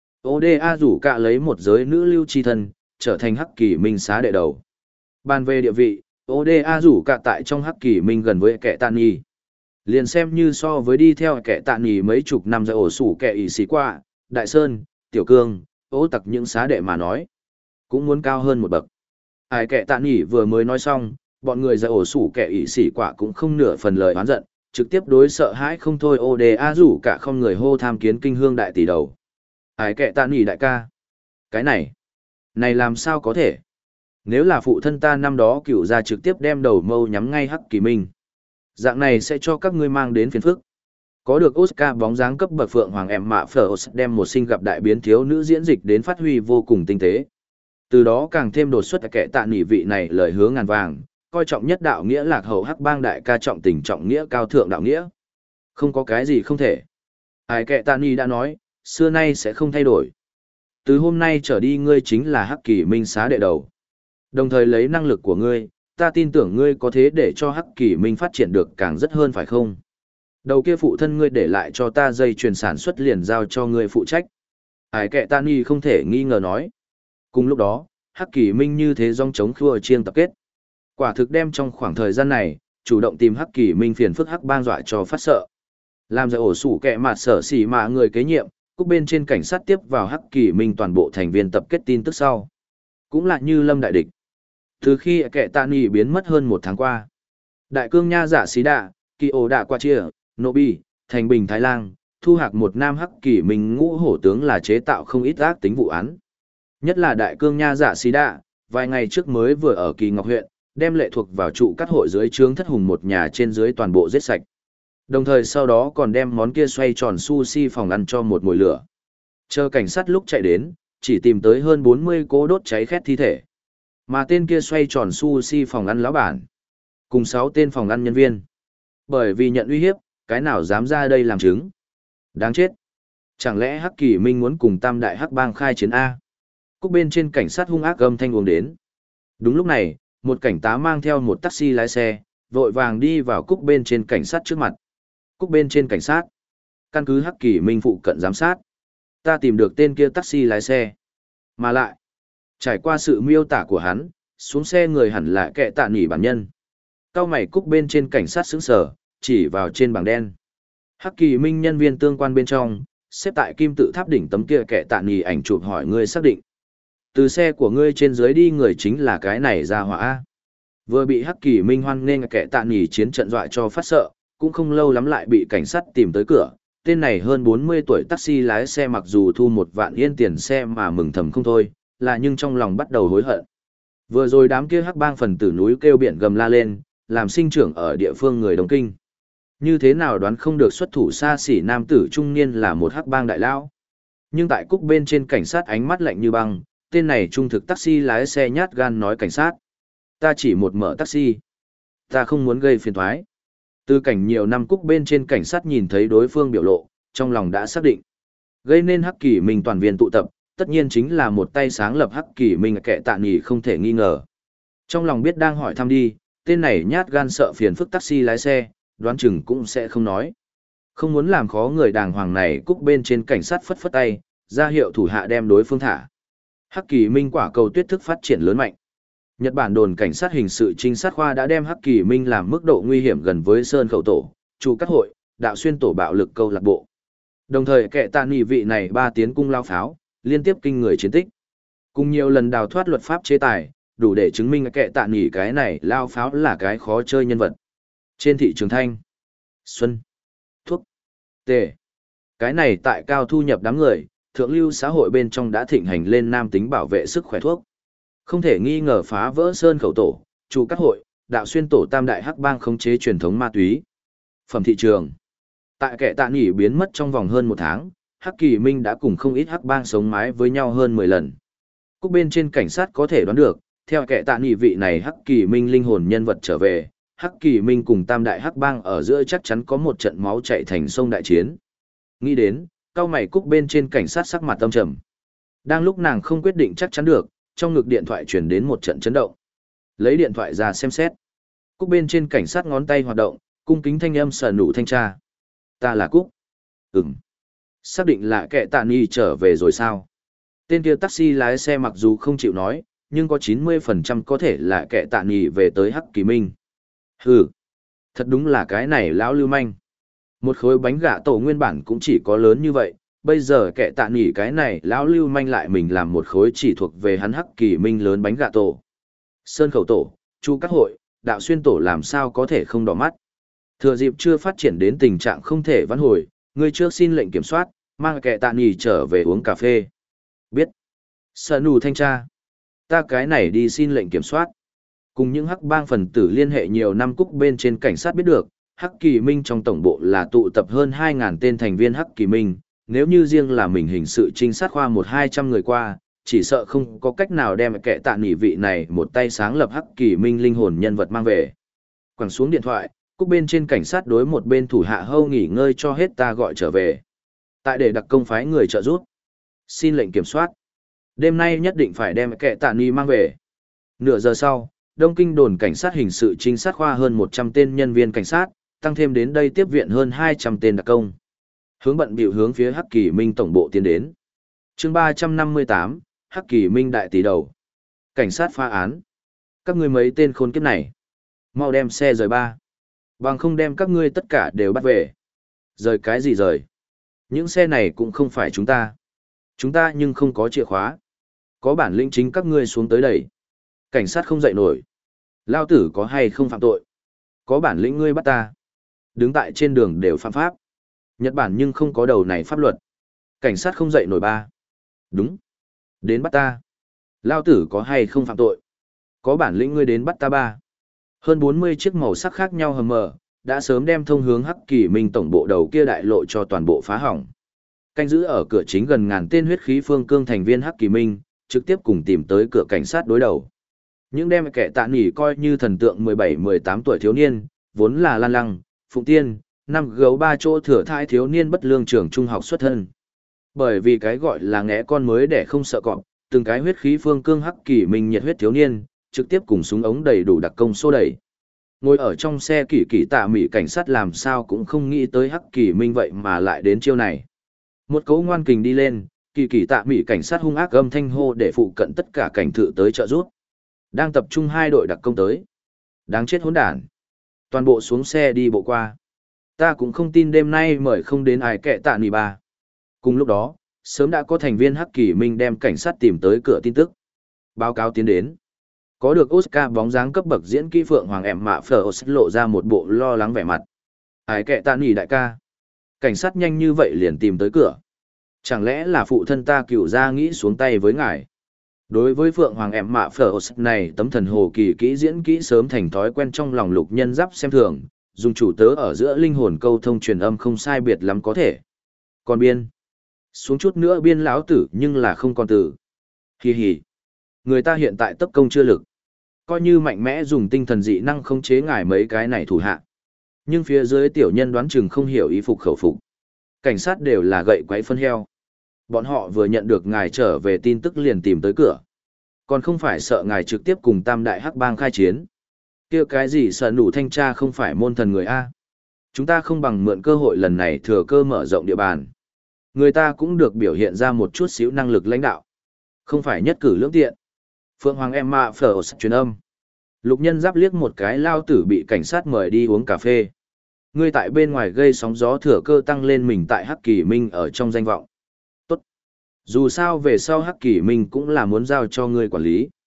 Oda rủ cả lấy một giới nữ lưu chi thân, trở thành Hắc Kỳ Minh xá đệ đầu. Bàn về địa vị, Oda rủ cả tại trong Hắc Kỳ Minh gần với kẻ tạ nhì. Liền xem như so với đi theo kẻ tạ nhì mấy chục năm ra ổ sủ kẻ ỷ xí qua, Đại Sơn, Tiểu Cương, ố tặc những xá đệ mà nói. Cũng muốn cao hơn một bậc. Ai kẻ tạ nhì vừa mới nói xong, bọn người ra ổ sủ kẻ ỷ xỉ quả cũng không nửa phần lời oán giận, trực tiếp đối sợ hãi không thôi. Oda rủ cả không người hô tham kiến kinh hương đại tỷ đầu. Ai kệ tạ nỉ đại ca. Cái này làm sao có thể? Nếu là phụ thân ta năm đó cựu ra trực tiếp đem đầu mâu nhắm ngay Hắc Kỳ Minh. Dạng này sẽ cho các ngươi mang đến phiền phức. Có được Oscar bóng dáng cấp bậc Phượng Hoàng Em Mạ Phở đem một sinh gặp đại biến thiếu nữ diễn dịch đến phát huy vô cùng tinh tế. Từ đó càng thêm đột xuất kẻ tạ nỉ vị này lời hứa ngàn vàng, coi trọng nhất đạo nghĩa lạc hậu Hắc bang đại ca trọng tình trọng nghĩa cao thượng đạo nghĩa. Không có cái gì không thể. Ai kệ tạ nỉ đã nói, xưa nay sẽ không thay đổi. Từ hôm nay trở đi ngươi chính là Hắc Kỳ Minh xá đệ đầu. Đồng thời lấy năng lực của ngươi, ta tin tưởng ngươi có thế để cho Hắc Kỳ Minh phát triển được càng rất hơn phải không? Đầu kia phụ thân ngươi để lại cho ta dây chuyền sản xuất liền giao cho ngươi phụ trách. Ai kệ tạ nỉ không thể nghi ngờ nói. Cùng lúc đó, Hắc Kỳ Minh như thế dòng chống khua chiêng tập kết. Quả thực đem trong khoảng thời gian này, chủ động tìm Hắc Kỳ Minh phiền phức Hắc bang dọa cho phát sợ. Làm ra ổ sủ kẹ mạt sở xỉ mà người kế nhiệm, cúc bên trên cảnh sát tiếp vào Hắc Kỳ Minh toàn bộ thành viên tập kết tin tức sau. Cũng là như lâm đại địch. Từ khi kẻ tạ nỉ biến mất hơn 1 tháng qua, đại cương nha giả xí đạ, kỳ ổ đạ qua chia, nô bi, thành bình Thái Lang, thu hạc một nam Hắc Kỳ Minh ngũ hổ tướng là chế tạo không ít ác tính vụ án. Nhất là đại cương nha giả xí đạ, vài ngày trước mới vừa ở Kỳ Ngọc huyện, đem lệ thuộc vào trụ cắt hội dưới trướng thất hùng một nhà trên dưới toàn bộ giết sạch. Đồng thời sau đó còn đem món kia xoay tròn sushi phòng ăn cho một mồi lửa. Chờ cảnh sát lúc chạy đến, chỉ tìm tới hơn 40 cố đốt cháy khét thi thể. Mà tên kia xoay tròn sushi phòng ăn lão bản, cùng 6 tên phòng ăn nhân viên. Bởi vì nhận uy hiếp, cái nào dám ra đây làm chứng. Đáng chết. Chẳng lẽ Hắc Kỳ Minh muốn cùng Tam đại Hắc bang khai chiến A? Cúc bên trên cảnh sát hung ác gầm thanh uống đến. Đúng lúc này, một cảnh tá mang theo một taxi lái xe, vội vàng đi vào cúc bên trên cảnh sát trước mặt. Cúc bên trên cảnh sát. Căn cứ Hắc Kỳ Minh phụ cận giám sát. Ta tìm được tên kia taxi lái xe. Mà lại, trải qua sự miêu tả của hắn, xuống xe người hẳn là kẻ tạ nỉ bản nhân. Cao mày cúc bên trên cảnh sát sững sờ, chỉ vào trên bảng đen. Hắc Kỳ Minh nhân viên tương quan bên trong, xếp tại kim tự tháp đỉnh tấm kia kẻ tạ nỉ ảnh chụp hỏi ngươi xác định. Từ xe của ngươi trên dưới đi người chính là cái này ra hỏa. Vừa bị Hắc Kỳ Minh hoan nên kẻ tạ nỉ chiến trận dọa cho phát sợ, cũng không lâu lắm lại bị cảnh sát tìm tới cửa. Tên này hơn 40 tuổi taxi lái xe mặc dù thu 1 vạn yên tiền xe mà mừng thầm không thôi, là nhưng trong lòng bắt đầu hối hận. Vừa rồi đám kia Hắc bang phần tử núi kêu biển gầm la lên, làm sinh trưởng ở địa phương người Đông Kinh. Như thế nào đoán không được xuất thủ xa xỉ nam tử trung niên là một Hắc bang đại lão. Nhưng tại cúc bên trên cảnh sát ánh mắt lạnh như băng, tên này trung thực taxi lái xe nhát gan nói cảnh sát. Ta chỉ một mở taxi. Ta không muốn gây phiền toái. Từ cảnh nhiều năm cúc bên trên cảnh sát nhìn thấy đối phương biểu lộ, trong lòng đã xác định. Gây nên Hắc Kỳ Minh toàn viên tụ tập, tất nhiên chính là một tay sáng lập Hắc Kỳ Minh kẻ tạ nỉ không thể nghi ngờ. Trong lòng biết đang hỏi thăm đi, tên này nhát gan sợ phiền phức taxi lái xe, đoán chừng cũng sẽ không nói. Không muốn làm khó người đàng hoàng này cúc bên trên cảnh sát phất phất tay, ra hiệu thủ hạ đem đối phương thả. Hắc Kỳ Minh quả cầu tuyết thức phát triển lớn mạnh. Nhật Bản đồn cảnh sát hình sự trinh sát khoa đã đem Hắc Kỳ Minh làm mức độ nguy hiểm gần với Sơn Khẩu Tổ, Chu Cát Hội, Đạo Xuyên Tổ bạo lực câu lạc bộ. Đồng thời kẻ tạ nỉ vị này 3 tiến cung lao pháo, liên tiếp kinh người chiến tích. Cùng nhiều lần đào thoát luật pháp chế tài, đủ để chứng minh kệ tạ nghỉ cái này lao pháo là cái khó chơi nhân vật. Trên thị trường thanh, xuân, thuốc, tề. Cái này tại cao thu nhập đám người, thượng lưu xã hội bên trong đã thịnh hành lên nam tính bảo vệ sức khỏe thuốc. Không thể nghi ngờ phá vỡ sơn khẩu tổ, chủ các hội, đạo xuyên tổ tam đại hắc bang khống chế truyền thống ma túy. Phẩm thị trường. Tại kẻ tạ nghỉ biến mất trong vòng hơn một tháng, Hắc Kỳ Minh đã cùng không ít hắc bang sống mái với nhau hơn 10 lần. Cúc bên trên cảnh sát có thể đoán được, theo kẻ tạ nghỉ vị này Hắc Kỳ Minh linh hồn nhân vật trở về, Hắc Kỳ Minh cùng tam đại hắc bang ở giữa chắc chắn có một trận máu chảy thành sông đại chiến. Nghĩ đến, cao mày Cúc bên trên cảnh sát sắc mặt tâm trầm. Đang lúc nàng không quyết định chắc chắn được, trong ngực điện thoại truyền đến một trận chấn động. Lấy điện thoại ra xem xét. Cúc bên trên cảnh sát ngón tay hoạt động, cung kính thanh âm sờ nụ thanh tra. Ta là Cúc. Ừm. Xác định là kẻ tạ nghi trở về rồi sao? Tên kia taxi lái xe mặc dù không chịu nói, nhưng có 90% có thể là kẻ tạ nghi về tới Hắc Kỳ Minh. Hừ. Thật đúng là cái này lão lưu manh. Một khối bánh gà tổ nguyên bản cũng chỉ có lớn như vậy, bây giờ kẻ tạ nghỉ cái này lão lưu manh lại mình làm một khối chỉ thuộc về hắn Hắc Kỳ Minh lớn bánh gà tổ. Sơn khẩu tổ, chu các hội, đạo xuyên tổ làm sao có thể không đỏ mắt. Thừa dịp chưa phát triển đến tình trạng không thể vãn hồi, người trước xin lệnh kiểm soát, mang kẻ tạ nghỉ trở về uống cà phê. Biết. Sơn nù thanh tra. Ta cái này đi xin lệnh kiểm soát. Cùng những hắc bang phần tử liên hệ nhiều năm Cúc bên trên cảnh sát biết được, Hắc Kỳ Minh trong tổng bộ là tụ tập hơn 2.000 tên thành viên Hắc Kỳ Minh, nếu như riêng là mình hình sự trinh sát khoa 1-200 người qua, chỉ sợ không có cách nào đem kẻ tạ nghỉ vị này một tay sáng lập Hắc Kỳ Minh linh hồn nhân vật mang về. Quẳng xuống điện thoại, Cúc bên trên cảnh sát đối một bên thủ hạ hâu nghỉ ngơi cho hết ta gọi trở về. Tại để đặc công phái người trợ giúp. Xin lệnh kiểm soát. Đêm nay nhất định phải đem kẻ tạ nghỉ mang về. Nửa giờ sau, Đông Kinh đồn cảnh sát hình sự trinh sát khoa hơn 100 tên nhân viên cảnh sát, tăng thêm đến đây tiếp viện hơn 200 tên đặc công. Hướng bận bịu hướng phía Hắc Kỳ Minh tổng bộ tiến đến. Chương 358, Hắc Kỳ Minh đại tỷ đầu. Cảnh sát phá án. Các ngươi mấy tên khốn kiếp này, mau đem xe rời ba. Bằng không đem các ngươi tất cả đều bắt về. Rời cái gì rời? Những xe này cũng không phải chúng ta. Chúng ta nhưng không có chìa khóa. Có bản lĩnh chính các ngươi xuống tới đây. Cảnh sát không dậy nổi. Lao tử có hay không phạm tội? Có bản lĩnh ngươi bắt ta. Đứng tại trên đường đều phạm pháp. Nhật Bản nhưng không có đầu này pháp luật. Cảnh sát không dậy nổi ba. Đúng. Đến bắt ta. Lao tử có hay không phạm tội? Có bản lĩnh ngươi đến bắt ta ba. Hơn 40 chiếc màu sắc khác nhau hầm mờ, đã sớm đem thông hướng Hắc Kỳ Minh tổng bộ đầu kia đại lộ cho toàn bộ phá hỏng. Canh giữ ở cửa chính gần ngàn tên huyết khí phương cương thành viên Hắc Kỳ Minh, trực tiếp cùng tìm tới cửa cảnh sát đối đầu. Những đem kẻ tạ nghỉ coi như thần tượng 17-18 tuổi thiếu niên, vốn là Lan Lăng, Phụng Tiên, năm gấu ba chỗ thừa thai thiếu niên bất lương trường trung học xuất thân. Bởi vì cái gọi là ngẽ con mới để không sợ cọp, từng cái huyết khí phương cương Hắc Kỳ Minh nhiệt huyết thiếu niên, trực tiếp cùng súng ống đầy đủ đặc công xô đẩy. Ngồi ở trong xe kỳ kỳ tạ mỹ cảnh sát làm sao cũng không nghĩ tới Hắc Kỳ Minh vậy mà lại đến chiêu này. Một cấu ngoan kình đi lên, kỳ kỳ tạ mỹ cảnh sát hung ác âm thanh hô để phụ cận tất cả cảnh thự tới trợ giúp. Đang tập trung hai đội đặc công tới. Đáng chết hỗn đản. Toàn bộ xuống xe đi bộ qua. Ta cũng không tin đêm nay mời không đến ai kệ tạ nỉ ba. Cùng lúc đó, sớm đã có thành viên Hắc Kỳ Minh đem cảnh sát tìm tới cửa tin tức. Báo cáo tiến đến. Có được Oscar bóng dáng cấp bậc diễn kỹ Phượng Hoàng em mạ phở lộ ra một bộ lo lắng vẻ mặt. Ai kệ tạ nỉ đại ca. Cảnh sát nhanh như vậy liền tìm tới cửa. Chẳng lẽ là phụ thân ta cựu ra nghĩ xuống tay với ngài? Đối với Phượng Hoàng em mạ phở này tấm thần hồ kỳ kỹ diễn kỹ sớm thành thói quen trong lòng Lục Nhân Giáp xem thường, dùng chủ tớ ở giữa linh hồn câu thông truyền âm không sai biệt lắm có thể. Còn biên. Xuống chút nữa biên lão tử nhưng là không còn tử. Hì hì. Người ta hiện tại tấp công chưa lực. Coi như mạnh mẽ dùng tinh thần dị năng khống chế ngài mấy cái này thủ hạ. Nhưng phía dưới tiểu nhân đoán chừng không hiểu ý phục khẩu phục. Cảnh sát đều là gậy quấy phân heo. Bọn họ vừa nhận được ngài trở về tin tức liền tìm tới cửa. Còn không phải sợ ngài trực tiếp cùng tam đại hắc bang khai chiến. Kia cái gì sợ nủ thanh tra không phải môn thần người A. Chúng ta không bằng mượn cơ hội lần này thừa cơ mở rộng địa bàn. Người ta cũng được biểu hiện ra một chút xíu năng lực lãnh đạo. Không phải nhất cử lưỡng tiện. Phượng Hoàng Emma phở truyền âm. Lục Nhân Giáp liếc một cái lao tử bị cảnh sát mời đi uống cà phê. Ngươi tại bên ngoài gây sóng gió thừa cơ tăng lên mình tại Hắc Kỳ Minh ở trong danh vọng. Tốt. Dù sao về sau Hắc Kỳ Minh cũng là muốn giao cho ngươi quản lý.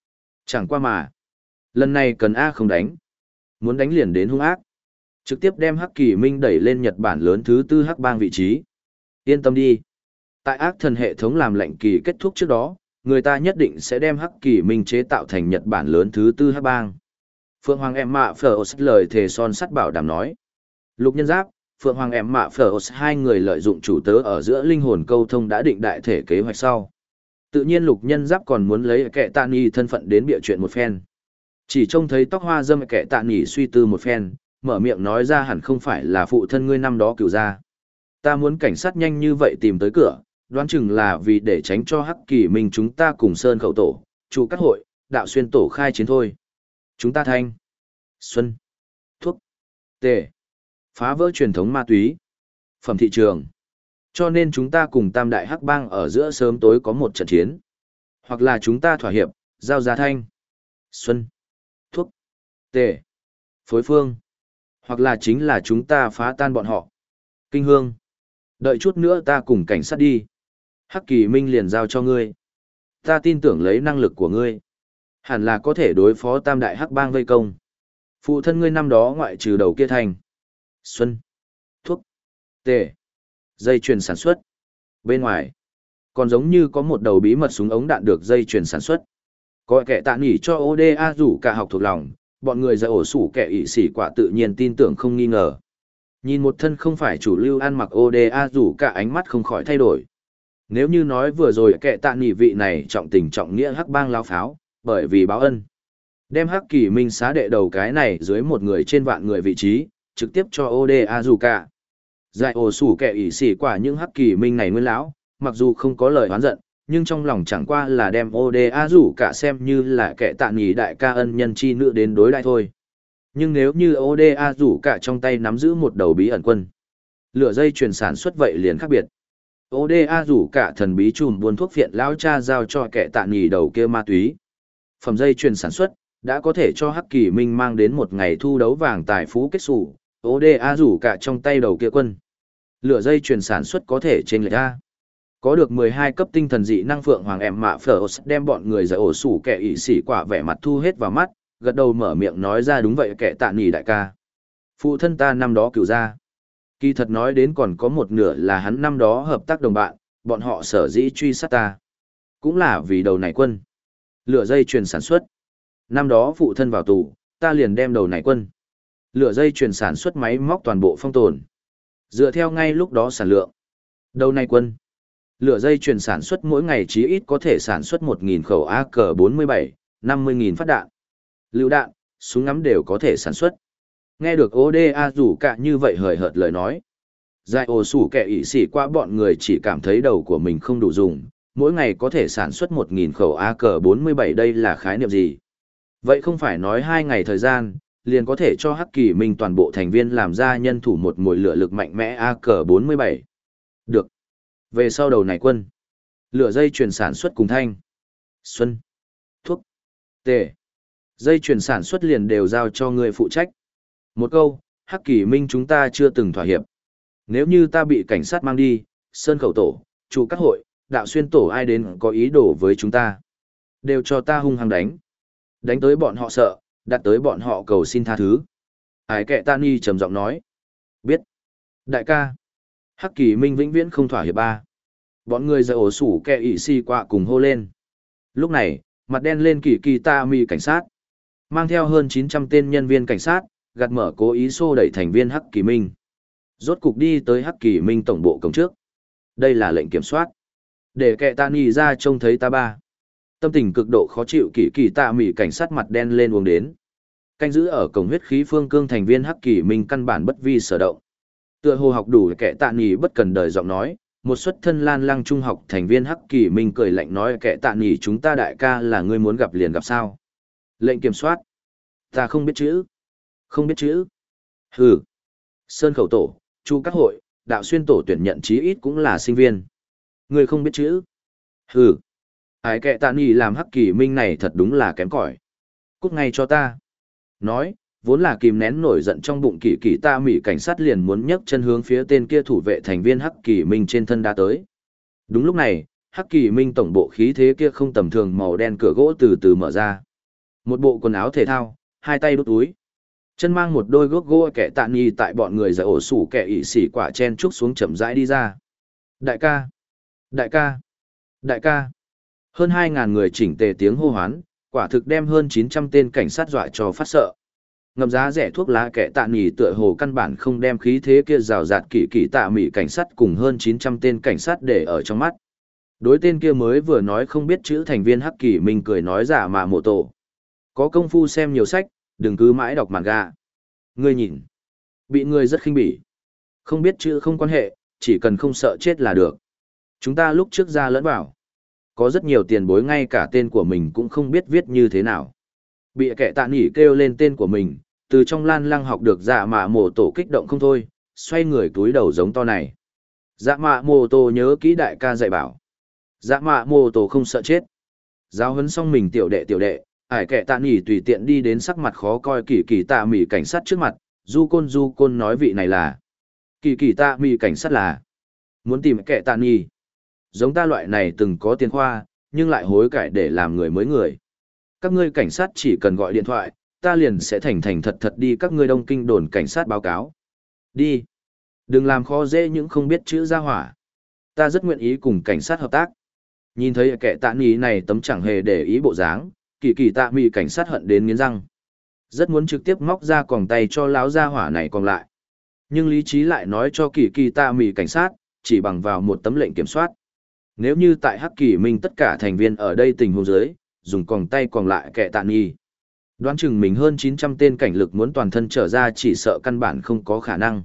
Chẳng qua mà. Lần này cần A không đánh. Muốn đánh liền đến hung ác. Trực tiếp đem Hắc Kỳ Minh đẩy lên Nhật Bản lớn thứ tư Hắc bang vị trí. Yên tâm đi. Tại ác thần hệ thống làm lệnh kỳ kết thúc trước đó, người ta nhất định sẽ đem Hắc Kỳ Minh chế tạo thành Nhật Bản lớn thứ tư Hắc bang. Phượng Hoàng em mạ Phở lời thề son sắt bảo đảm nói. Lục Nhân Giáp, Phượng Hoàng em mạ Phở hai người lợi dụng chủ tớ ở giữa linh hồn câu thông đã định đại thể kế hoạch sau. Tự nhiên Lục Nhân Giáp còn muốn lấy kẻ tạ nghỉ thân phận đến bịa chuyện một phen. Chỉ trông thấy tóc hoa dâm kẻ tạ nghỉ suy tư một phen, mở miệng nói ra hẳn không phải là phụ thân ngươi năm đó cửu ra. Ta muốn cảnh sát nhanh như vậy tìm tới cửa, đoán chừng là vì để tránh cho Hắc Kỳ Minh chúng ta cùng Sơn Khẩu Tổ, Chu Cát Hội, Đạo Xuyên Tổ khai chiến thôi. Chúng ta thanh, xuân, thuốc, tề, phá vỡ truyền thống ma túy, phẩm thị trường. Cho nên chúng ta cùng Tam Đại Hắc Bang ở giữa sớm tối có một trận chiến. Hoặc là chúng ta thỏa hiệp, giao ra thanh, xuân, thuốc, tề, phối phương. Hoặc là chính là chúng ta phá tan bọn họ. Kinh Hương. Đợi chút nữa ta cùng cảnh sát đi. Hắc Kỳ Minh liền giao cho ngươi. Ta tin tưởng lấy năng lực của ngươi. Hẳn là có thể đối phó Tam Đại Hắc Bang vây công. Phụ thân ngươi năm đó ngoại trừ đầu kia thành. Xuân. Thuốc. Tề. Dây chuyền sản xuất. Bên ngoài. Còn giống như có một đầu bí mật súng ống đạn được dây chuyền sản xuất. Có kẻ tạ nghỉ cho ODA rủ cả học thuộc lòng. Bọn người ra ổ sủ kẻ ỷ xỉ quả tự nhiên tin tưởng không nghi ngờ. Nhìn một thân không phải chủ lưu ăn mặc ODA rủ cả ánh mắt không khỏi thay đổi. Nếu như nói vừa rồi kẻ tạ nghỉ vị này trọng tình trọng nghĩa Hắc Bang lao pháo, bởi vì báo ân. Đem Hắc Kỳ Minh xá đệ đầu cái này dưới một người trên vạn người vị trí, trực tiếp cho ODA rủ cả. Giải ổ sủ kẻ ỷ xỉ quả những Hắc Kỳ Minh này nguyên lão, mặc dù không có lời oán giận, nhưng trong lòng chẳng qua là đem ODA rủ cả xem như là kẻ tạ nghỉ đại ca ân nhân chi nữ đến đối đại thôi. Nhưng nếu như ODA rủ cả trong tay nắm giữ một đầu bí ẩn quân, lửa dây chuyền sản xuất vậy liền khác biệt. ODA rủ cả thần bí chùm buôn thuốc viện lão cha giao cho kẻ tạ nghỉ đầu kia ma túy. Phẩm dây chuyền sản xuất đã có thể cho Hắc Kỳ Minh mang đến một ngày thu đấu vàng tài phú kết sủ. ODA rủ cả trong tay đầu kia quân. Lửa dây chuyền sản xuất có thể trên lệch ra. Có được 12 cấp tinh thần dị năng Phượng Hoàng em mạ Phở đem bọn người giải ổ sủ kẻ ỷ xỉ quả vẻ mặt thu hết vào mắt, gật đầu mở miệng nói ra đúng vậy kẻ tạ nghỉ đại ca. Phụ thân ta năm đó cửu ra. Kỳ thật nói đến còn có một nửa là hắn năm đó hợp tác đồng bạn, bọn họ sở dĩ truy sát ta. Cũng là vì đầu này quân. Lửa dây chuyền sản xuất. Năm đó phụ thân vào tù, ta liền đem đầu này quân. Lửa dây chuyền sản xuất máy móc toàn bộ phong tồn. Dựa theo ngay lúc đó sản lượng. Đầu này quân. Lửa dây chuyền sản xuất mỗi ngày chí ít có thể sản xuất 1.000 khẩu AK-47, 50.000 phát đạn. Lựu đạn, súng ngắm đều có thể sản xuất. Nghe được ODA rủ cả như vậy hời hợt lời nói. Giải ổ sủ kẻ ỷ xỉ qua bọn người chỉ cảm thấy đầu của mình không đủ dùng, mỗi ngày có thể sản xuất 1.000 khẩu AK-47 đây là khái niệm gì? Vậy không phải nói 2 ngày thời gian, liền có thể cho Hắc Kỳ Minh toàn bộ thành viên làm ra nhân thủ một mồi lửa lực mạnh mẽ AK-47. Được. Về sau đầu này quân. Lửa dây chuyền sản xuất cùng thanh. Xuân. Thuốc. Tề. Dây chuyền sản xuất liền đều giao cho người phụ trách. Một câu, Hắc Kỳ Minh chúng ta chưa từng thỏa hiệp. Nếu như ta bị cảnh sát mang đi, Sơn Khẩu Tổ, Chu Cát Hội, Đạo Xuyên Tổ ai đến có ý đồ với chúng ta. Đều cho ta hung hăng đánh. Đánh tới bọn họ sợ, đặt tới bọn họ cầu xin tha thứ. Ái kệ Tani trầm giọng nói. Biết. Đại ca. Hắc Kỳ Minh vĩnh viễn không thỏa hiệp ba. Bọn người giờ ổ sủ kẹ ỉ xì quạ cùng hô lên. Lúc này, mặt đen lên kỳ kỳ ta mi cảnh sát. Mang theo hơn 900 tên nhân viên cảnh sát, gạt mở cố ý xô đẩy thành viên Hắc Kỳ Minh. Rốt cục đi tới Hắc Kỳ Minh tổng bộ cổng trước. Đây là lệnh kiểm soát. Để kệ Tani ra trông thấy ta ba. Tâm tình cực độ khó chịu kỳ kỳ tạ mỉ cảnh sát mặt đen lên uống đến. Canh giữ ở cổng huyết khí phương cương thành viên Hắc Kỳ Minh căn bản bất vi sở động. Tựa hồ học đủ kẻ tạ nghỉ bất cần đời giọng nói, một xuất thân Lan Lăng trung học thành viên Hắc Kỳ Minh cười lạnh nói kẻ tạ nghỉ chúng ta đại ca là ngươi muốn gặp liền gặp sao. Lệnh kiểm soát. Ta không biết chữ. Không biết chữ. Hừ. Sơn Khẩu Tổ, Chu Cát Hội, Đạo Xuyên Tổ tuyển nhận chí ít cũng là sinh viên. Ngươi không biết chữ. Hừ. Ái kệ tạ nghỉ làm Hắc Kỳ Minh này thật đúng là kém cỏi. Cút ngay cho ta. Nói, vốn là kìm nén nổi giận trong bụng kỳ kỳ ta mỉ cảnh sát liền muốn nhấc chân hướng phía tên kia thủ vệ thành viên Hắc Kỳ Minh trên thân đã tới. Đúng lúc này, Hắc Kỳ Minh tổng bộ khí thế kia không tầm thường màu đen cửa gỗ từ từ mở ra. Một bộ quần áo thể thao, hai tay đút túi. Chân mang một đôi gốc gỗ kẻ tạ nghi tại bọn người giải ổ sủ kẻ ỉ xỉ quả chen trúc xuống chậm rãi đi ra. Đại ca! Đại ca! Đại ca! Hơn 2.000 người chỉnh tề tiếng hô hoán, quả thực đem hơn 900 tên cảnh sát dọa cho phát sợ. Ngầm giá rẻ thuốc lá kẻ tạ nghỉ tựa hồ căn bản không đem khí thế kia rào rạt kỳ tạ mỉ cảnh sát cùng hơn 900 tên cảnh sát để ở trong mắt. Đối tên kia mới vừa nói không biết chữ thành viên hắc kỳ mình cười nói giả mà mộ tổ. Có công phu xem nhiều sách, đừng cứ mãi đọc manga. Ngươi nhìn, bị ngươi rất khinh bỉ. Không biết chữ không quan hệ, chỉ cần không sợ chết là được. Chúng ta lúc trước ra lẫn vào. Có rất nhiều tiền bối ngay cả tên của mình cũng không biết viết như thế nào. Bị kẻ tạ nghỉ kêu lên tên của mình, từ trong lan lăng học được dạ mạ mổ tổ kích động không thôi, xoay người túi đầu giống to này. Dạ mạ mổ tổ nhớ kỹ đại ca dạy bảo. Dạ mạ mổ tổ không sợ chết. Giáo huấn xong mình tiểu đệ, ải kẻ tạ nghỉ tùy tiện đi đến sắc mặt khó coi kỳ tạ mỉ cảnh sát trước mặt, du côn nói vị này là. Kỳ tạ mỉ cảnh sát là. Muốn tìm kẻ tạ nghỉ. Giống ta loại này từng có tiền khoa, nhưng lại hối cải để làm người mới người. Các ngươi cảnh sát chỉ cần gọi điện thoại, ta liền sẽ thành thật đi các ngươi Đông Kinh đồn cảnh sát báo cáo. Đi. Đừng làm khó dễ những không biết chữ ra hỏa. Ta rất nguyện ý cùng cảnh sát hợp tác. Nhìn thấy kẻ tạ nghỉ này tấm chẳng hề để ý bộ dáng, kỳ tạ mì cảnh sát hận đến nghiến răng. Rất muốn trực tiếp móc ra còng tay cho láo ra hỏa này còn lại. Nhưng lý trí lại nói cho kỳ tạ mì cảnh sát, chỉ bằng vào một tấm lệnh kiểm soát. Nếu như tại Hắc Kỳ Minh tất cả thành viên ở đây tình huống dưới, dùng còng tay còn lại kẻ tạ nghi. Đoán chừng mình hơn 900 tên cảnh lực muốn toàn thân trở ra chỉ sợ căn bản không có khả năng.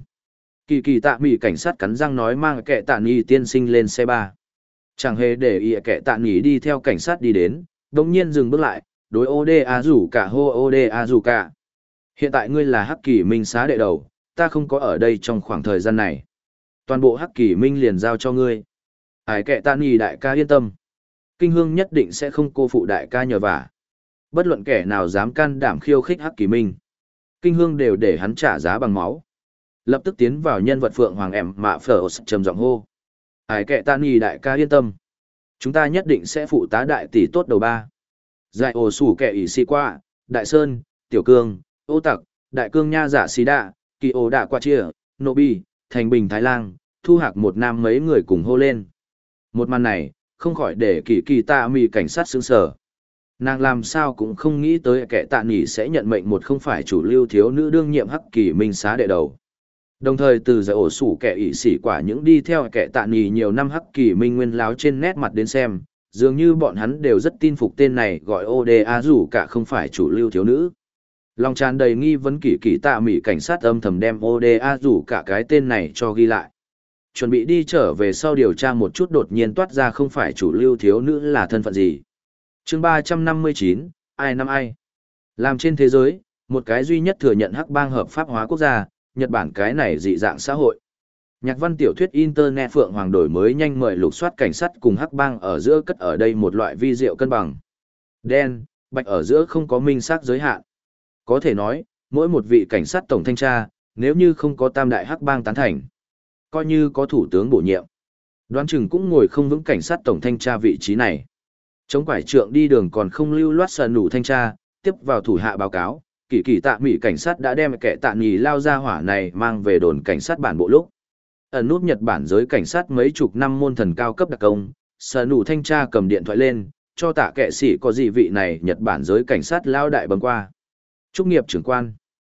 Kỳ tạ mỉ cảnh sát cắn răng nói mang kẻ tạ nghi tiên sinh lên xe ba. Chẳng hề để ý kẻ tạ nghi đi theo cảnh sát đi đến, đồng nhiên dừng bước lại, đối Oda rủ cả hô Oda rủ cả. Hiện tại ngươi là Hắc Kỳ Minh xá đệ đầu, ta không có ở đây trong khoảng thời gian này. Toàn bộ Hắc Kỳ Minh liền giao cho ngươi. Ải kệ tạ nghỉ đại ca yên tâm. Kinh hương nhất định sẽ không cô phụ đại ca nhờ vả. Bất luận kẻ nào dám can đảm khiêu khích Hắc Kỳ Minh. Kinh hương đều để hắn trả giá bằng máu. Lập tức tiến vào nhân vật Phượng Hoàng em mạ phở trầm giọng hô. Ải kệ tạ nghỉ đại ca yên tâm. Chúng ta nhất định sẽ phụ tá đại tỷ tốt đầu ba. Giải ổ sủ kẻ ỉ xì qua, Đại Sơn, Tiểu Cương, Ô Tặc, Đại Cương Nha Giả Xì Đạ, Kỳ Ô Đạ Qua Chia, Nô Bi, Thành Bình Thái Lang, Thu Hạc một nam mấy người cùng hô lên. Một màn này, không khỏi để kỳ tạ mì cảnh sát sững sờ. Nàng làm sao cũng không nghĩ tới kẻ tạ nghỉ sẽ nhận mệnh một không phải chủ lưu thiếu nữ đương nhiệm Hắc Kỳ Minh xá đệ đầu. Đồng thời từ giải ổ sủ kẻ ỷ xỉ quả những đi theo kẻ tạ nghỉ nhiều năm Hắc Kỳ Minh nguyên láo trên nét mặt đến xem, dường như bọn hắn đều rất tin phục tên này gọi Oda rủ cả không phải chủ lưu thiếu nữ. Lòng tràn đầy nghi vấn kỳ tạ mỉ cảnh sát âm thầm đem Oda rủ cả cái tên này cho ghi lại. Chuẩn bị đi trở về sau điều tra một chút đột nhiên toát ra không phải chủ lưu thiếu nữ là thân phận gì. Chương 359, ai năm ai? Làm trên thế giới, một cái duy nhất thừa nhận hắc bang hợp pháp hóa quốc gia, Nhật Bản cái này dị dạng xã hội. Nhạc văn tiểu thuyết Internet Phượng Hoàng đổi mới nhanh mời lục soát cảnh sát cùng hắc bang ở giữa cất ở đây một loại vi diệu cân bằng. Đen, bạch ở giữa không có minh xác giới hạn. Có thể nói, mỗi một vị cảnh sát tổng thanh tra, nếu như không có tam đại hắc bang tán thành, coi như có thủ tướng bổ nhiệm, đoán chừng cũng ngồi không vững cảnh sát tổng thanh tra vị trí này. Chống quải trượng đi đường còn không lưu loát sờ nủ thanh tra, tiếp vào thủ hạ báo cáo, kỳ tạ mỹ cảnh sát đã đem kẻ tạ nghỉ lao ra hỏa này mang về đồn cảnh sát bản bộ lúc. Ẩn nút Nhật Bản giới cảnh sát mấy chục năm môn thần cao cấp đặc công, sờ nủ thanh tra cầm điện thoại lên, cho tạ kệ sĩ có gì vị này Nhật Bản giới cảnh sát lao đại bấm qua. Trúc nghiệp trưởng quan.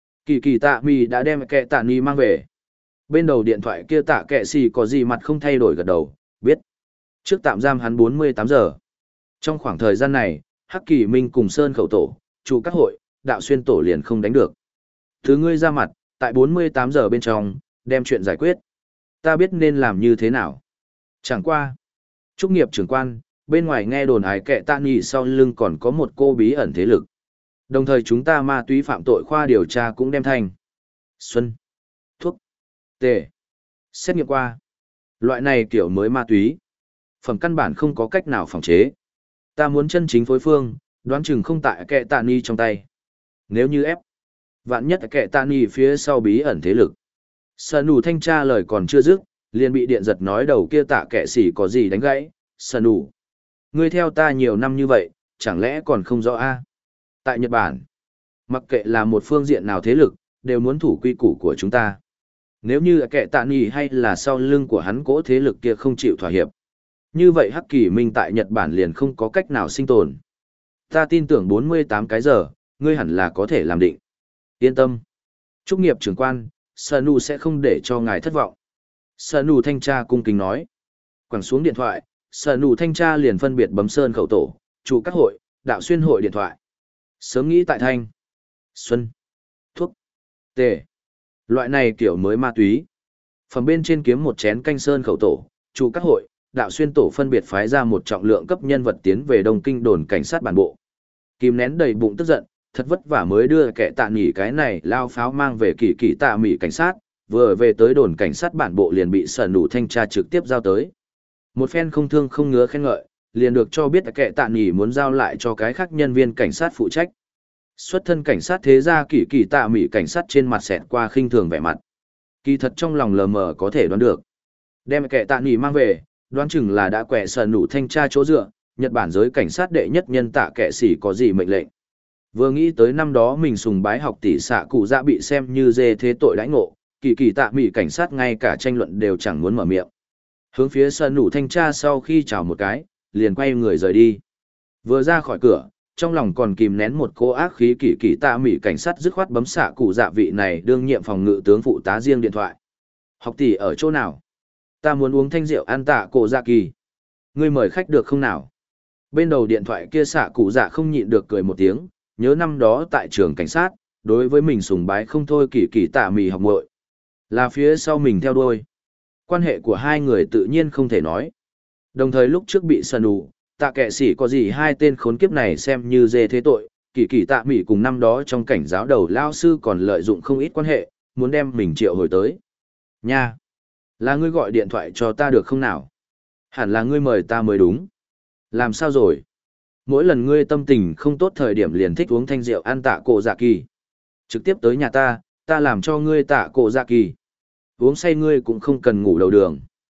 Kỳ tạ mỹ đã đem kẻ tạ nghỉ mang về. Bên đầu điện thoại kia tạ kệ sĩ có gì mặt không thay đổi gật đầu, biết. Trước tạm giam hắn 48 giờ. Trong khoảng thời gian này, Hắc Kỳ Minh cùng Sơn Khẩu Tổ, chủ các hội, đạo xuyên tổ liền không đánh được. Thứ ngươi ra mặt, tại 48 giờ bên trong, đem chuyện giải quyết. Ta biết nên làm như thế nào. Chẳng qua. Trúc nghiệp trưởng quan, bên ngoài nghe đồn ái kệ tạ nghỉ sau lưng còn có một cô bí ẩn thế lực. Đồng thời chúng ta ma túy phạm tội khoa điều tra cũng đem thành. Xuân. Thuốc. Tề. Xét nghiệm qua. Loại này kiểu mới ma túy. Phẩm căn bản không có cách nào phòng chế. Ta muốn chân chính phối phương, đoán chừng không tại kệ tạ ni trong tay. Nếu như ép, vạn nhất kệ tạ ni phía sau bí ẩn thế lực. Sơn nủ thanh tra lời còn chưa dứt, liền bị điện giật nói đầu kia tạ kệ sĩ có gì đánh gãy. Sơn nủ, ngươi theo ta nhiều năm như vậy, chẳng lẽ còn không rõ a? Tại Nhật Bản, mặc kệ là một phương diện nào thế lực, đều muốn thủ quy củ của chúng ta. Nếu như kẻ tạ nghỉ hay là sau lưng của hắn cỗ thế lực kia không chịu thỏa hiệp, như vậy Hắc Kỳ Minh tại Nhật Bản liền không có cách nào sinh tồn. Ta tin tưởng 48 cái giờ, ngươi hẳn là có thể làm định. Yên tâm. Trúc nghiệp trưởng quan, Sở Nụ sẽ không để cho ngài thất vọng. Sở Nụ thanh tra cung kính nói. Quẳng xuống điện thoại, Sở Nụ thanh tra liền phân biệt bấm sơn khẩu tổ, chủ các hội, đạo xuyên hội điện thoại. Sớm nghĩ tại thanh. Xuân. Thuốc. Tề. Loại này kiểu mới ma túy. Phẩm bên trên kiếm một chén canh sơn khẩu tổ, chủ các hội, đạo xuyên tổ phân biệt phái ra một trọng lượng cấp nhân vật tiến về Đông Kinh đồn cảnh sát bản bộ. Kìm nén đầy bụng tức giận, thật vất vả mới đưa kẻ tạ nghỉ cái này lao pháo mang về kỳ kỳ tạ mỹ cảnh sát, vừa về tới đồn cảnh sát bản bộ liền bị Sở Nụ thanh tra trực tiếp giao tới. Một phen không thương không ngứa khen ngợi, liền được cho biết kẻ tạ nghỉ muốn giao lại cho cái khác nhân viên cảnh sát phụ trách. Xuất thân cảnh sát thế ra kỳ kỳ tạ mỹ cảnh sát trên mặt xẹt qua khinh thường vẻ mặt. Kỳ thật trong lòng lờ mờ có thể đoán được. Đem kẻ tạ nghỉ mang về, đoán chừng là đã quẹ Sở Nụ thanh tra chỗ dựa, Nhật Bản giới cảnh sát đệ nhất nhân tạ kẻ sĩ có gì mệnh lệnh. Vừa nghĩ tới năm đó mình sùng bái học tỷ xạ cụ dạ bị xem như dê thế tội đãi ngộ, kỳ kỳ tạ mỹ cảnh sát ngay cả tranh luận đều chẳng muốn mở miệng. Hướng phía Sở Nụ thanh tra sau khi chào một cái, liền quay người rời đi. Vừa ra khỏi cửa, trong lòng còn kìm nén một cô ác khí, kỳ kỳ tạ mỹ cảnh sát dứt khoát bấm xạ cụ dạ vị này đương nhiệm phòng ngự tướng phụ tá riêng điện thoại. Học tỷ ở chỗ nào? Ta muốn uống thanh rượu ăn tạ cổ dạ kỳ. Ngươi mời khách được không nào? Bên đầu điện thoại kia xạ cụ dạ không nhịn được cười một tiếng, nhớ năm đó tại trường cảnh sát, đối với mình sùng bái không thôi kỳ kỳ tạ mì học muội, là phía sau mình theo đuôi. Quan hệ của hai người tự nhiên không thể nói. Đồng thời lúc trước bị Sở Nụ, tạ kệ sĩ có gì hai tên khốn kiếp này xem như dê thế tội, kỳ kỳ tạ mì cùng năm đó trong cảnh giáo đầu lao sư còn lợi dụng không ít quan hệ, muốn đem mình triệu hồi tới. Nha! Là ngươi gọi điện thoại cho ta được không nào? Hẳn là ngươi mời ta mới đúng. Làm sao rồi? Mỗi lần ngươi tâm tình không tốt thời điểm liền thích uống thanh rượu ăn tạ cổ dạ kỳ. Trực tiếp tới nhà ta làm cho ngươi tạ cổ dạ kỳ. Uống say ngươi cũng không cần ngủ đầu đường.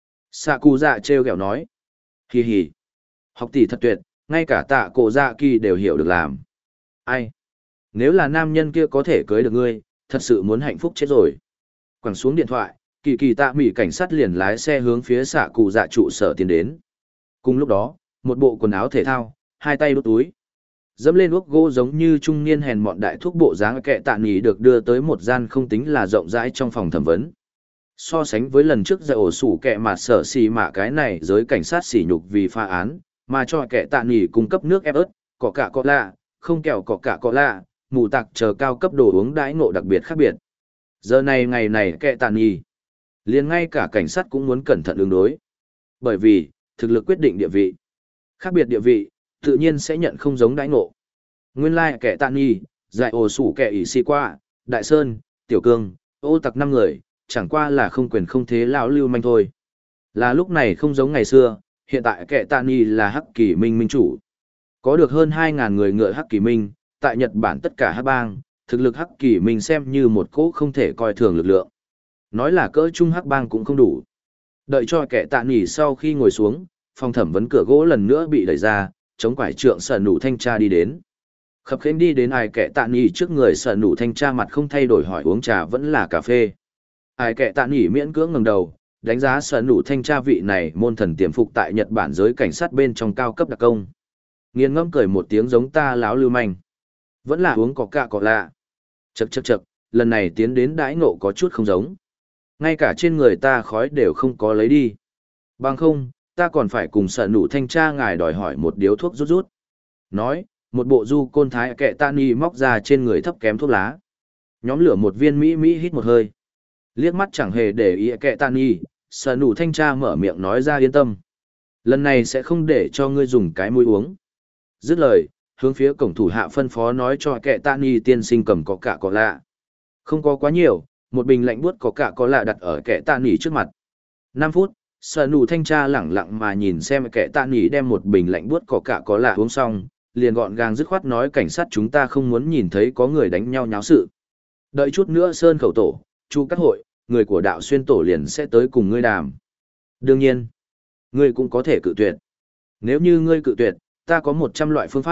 Sạ cụ dạ trêu ghẹo nói. Hì hì. Học tỷ thật tuyệt, ngay cả tạ cổ dạ kỳ đều hiểu được làm. Ai? Nếu là nam nhân kia có thể cưới được ngươi, thật sự muốn hạnh phúc chết rồi. Quẳng xuống điện thoại, kỳ kỳ tạ mỹ cảnh sát liền lái xe hướng phía sạ cụ dạ trụ sở tiến đến. Cùng lúc đó, một bộ quần áo thể thao, hai tay đút túi, dẫm lên uốc gỗ giống như trung niên hèn mọn đại thuốc bộ dáng kệ tạ nghỉ được đưa tới một gian không tính là rộng rãi trong phòng thẩm vấn. So sánh với lần trước giải ổ sủ kệ mà sở xì mạ cái này giới cảnh sát sỉ nhục vì pha án, mà cho kệ tạ nghỉ cung cấp nước ép ớt, cỏ cả cọ lạ, không kẹo cỏ cả cọ lạ, mù tạc chờ cao cấp đồ uống đãi ngộ đặc biệt khác biệt. Giờ này ngày này kệ tạ nghỉ, liền ngay cả cảnh sát cũng muốn cẩn thận ứng đối. Bởi vì, thực lực quyết định địa vị. Khác biệt địa vị, tự nhiên sẽ nhận không giống đãi ngộ. Nguyên lai kẻ tạ nghi, giải ổ sủ kẻ ỷ xì qua, Đại Sơn, Tiểu Cương, ô tặc 5 người, chẳng qua là không quyền không thế lão lưu manh thôi. Là lúc này không giống ngày xưa, hiện tại kẻ tạ nghi là Hắc Kỳ Minh minh chủ. Có được hơn 2.000 người ngựa Hắc Kỳ Minh, tại Nhật Bản tất cả Hắc bang, thực lực Hắc Kỳ Minh xem như một cỗ không thể coi thường lực lượng. Nói là cỡ trung Hắc bang cũng không đủ. Đợi cho kẻ tạ nghỉ sau khi ngồi xuống, phòng thẩm vấn cửa gỗ lần nữa bị đẩy ra, chống quải trượng Sở Nụ thanh tra đi đến. Khập khiễng đi đến ai kẻ tạ nghỉ trước người Sở Nụ thanh tra mặt không thay đổi hỏi uống trà vẫn là cà phê. Ai kẻ tạ nghỉ miễn cưỡng ngẩng đầu, đánh giá Sở Nụ thanh tra vị này môn thần tiềm phục tại Nhật Bản giới cảnh sát bên trong cao cấp đặc công. Nghiền ngẫm cười một tiếng giống ta láo lưu manh. Vẫn là uống coca cọ lạ. Chậc chậc chậc, lần này tiến đến đãi ngộ có chút không giống. Ngay cả trên người ta khói đều không có lấy đi. Bằng không, ta còn phải cùng Sở Nụ thanh tra ngài đòi hỏi một điếu thuốc rút rút. Nói, một bộ du côn thái kệ tạ ni móc ra trên người thấp kém thuốc lá. Nhóm lửa một viên Mỹ hít một hơi. Liếc mắt chẳng hề để ý kệ tạ ni, Sở Nụ thanh tra mở miệng nói ra yên tâm. Lần này sẽ không để cho ngươi dùng cái mũi uống. Dứt lời, hướng phía cổng thủ hạ phân phó nói cho kệ tạ ni tiên sinh cầm có cả có lạ. Không có quá nhiều, một bình lạnh buốt có cả có lạ đặt ở kệ tạ ni trước mặt. 5 phút, Sở Nụ thanh tra lẳng lặng mà nhìn xem kẻ tạ nghỉ đem một bình lạnh buốt có cả có lạ uống xong, liền gọn gàng dứt khoát nói cảnh sát chúng ta không muốn nhìn thấy có người đánh nhau nháo sự. Đợi chút nữa Sơn khẩu tổ, chu các hội, người của đạo xuyên tổ liền sẽ tới cùng ngươi đàm. Đương nhiên, ngươi cũng có thể cự tuyệt. Nếu như ngươi cự tuyệt, ta có 100 loại phương pháp,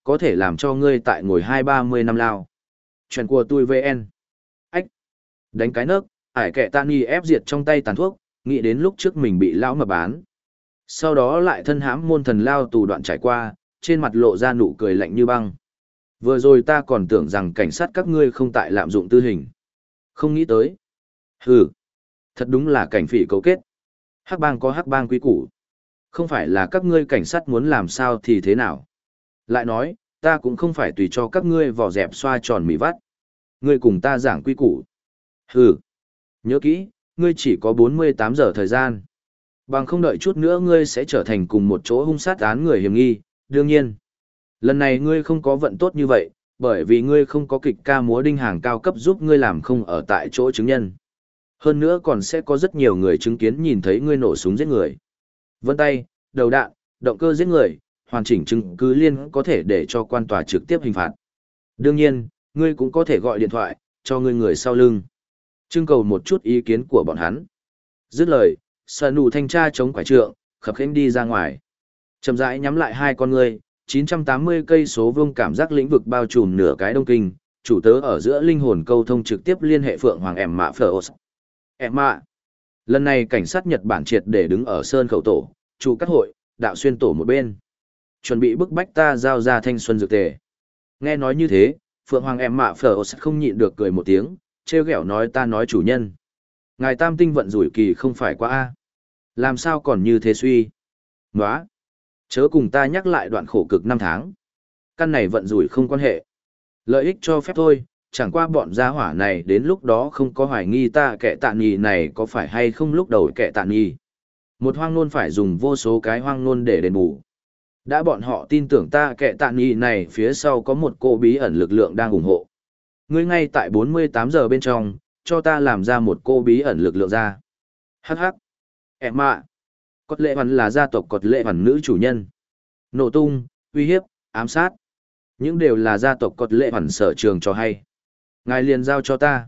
có thể làm cho ngươi tại ngồi 2-30 năm lao. Chuyện của tôi VN. Ách. Đánh cái nấc, ải kẹ tan y ép diệt trong tay tàn thuốc, nghĩ đến lúc trước mình bị lão mà bán. Sau đó lại thân hãm môn thần lao tù đoạn trải qua, trên mặt lộ ra nụ cười lạnh như băng. Vừa rồi ta còn tưởng rằng cảnh sát các ngươi không tại lạm dụng tư hình. Không nghĩ tới. Hừ. Thật đúng là cảnh phỉ cấu kết. Hắc bang có hắc bang quý củ. Không phải là các ngươi cảnh sát muốn làm sao thì thế nào. Lại nói, ta cũng không phải tùy cho các ngươi vỏ dẹp xoa tròn mì vắt. Ngươi cùng ta giảng quy củ. Hừ. Nhớ kỹ, ngươi chỉ có 48 giờ thời gian. Bằng không đợi chút nữa ngươi sẽ trở thành cùng một chỗ hung sát án người hiểm nghi, đương nhiên. Lần này ngươi không có vận tốt như vậy, bởi vì ngươi không có kịch ca múa đinh hàng cao cấp giúp ngươi làm không ở tại chỗ chứng nhân. Hơn nữa còn sẽ có rất nhiều người chứng kiến nhìn thấy ngươi nổ súng giết người. Vân tay, đầu đạn, động cơ giết người, hoàn chỉnh chứng cứ liên có thể để cho quan tòa trực tiếp hình phạt. Đương nhiên, ngươi cũng có thể gọi điện thoại, cho ngươi người sau lưng. Trưng cầu một chút ý kiến của bọn hắn. Dứt lời, sở nụ thanh tra chống quải trượng, khập khiễng đi ra ngoài. Chậm rãi nhắm lại hai con ngươi, 980 cây số vuông cảm giác lĩnh vực bao trùm nửa cái Đông Kinh, chủ tớ ở giữa linh hồn câu thông trực tiếp liên hệ Phượng Hoàng Emma Phlos. Emma. Lần này cảnh sát Nhật Bản triệt để đứng ở Sơn Khẩu Tổ, chủ các hội, đạo xuyên tổ một bên. Chuẩn bị bức bách ta giao ra thanh xuân dược tề. Nghe nói như thế, Phượng Hoàng Emma Phlos không nhịn được cười một tiếng, trêu ghẹo nói ta nói chủ nhân. Ngài tam tinh vận rủi kỳ không phải quá A. Làm sao còn như thế suy? Nóa. Chớ cùng ta nhắc lại đoạn khổ cực 5 tháng. Căn này vận rủi không quan hệ. Lợi ích cho phép thôi, chẳng qua bọn gia hỏa này đến lúc đó không có hoài nghi ta kẻ tạ nhì này có phải hay không lúc đầu kẻ tạ nhì. Một hoang nôn phải dùng vô số cái hoang nôn để đền bù. Đã bọn họ tin tưởng ta kẻ tạ nhì này phía sau có một cô bí ẩn lực lượng đang ủng hộ. Ngươi ngay tại 48 giờ bên trong, cho ta làm ra một cô bí ẩn lực lượng ra. Hắc hắc. Em ạ. Cột lệ hoàn là gia tộc cột lệ hoàn nữ chủ nhân. Nổ tung, uy hiếp, ám sát. Những đều là gia tộc cột lệ hoàn sở trường cho hay. Ngài liền giao cho ta.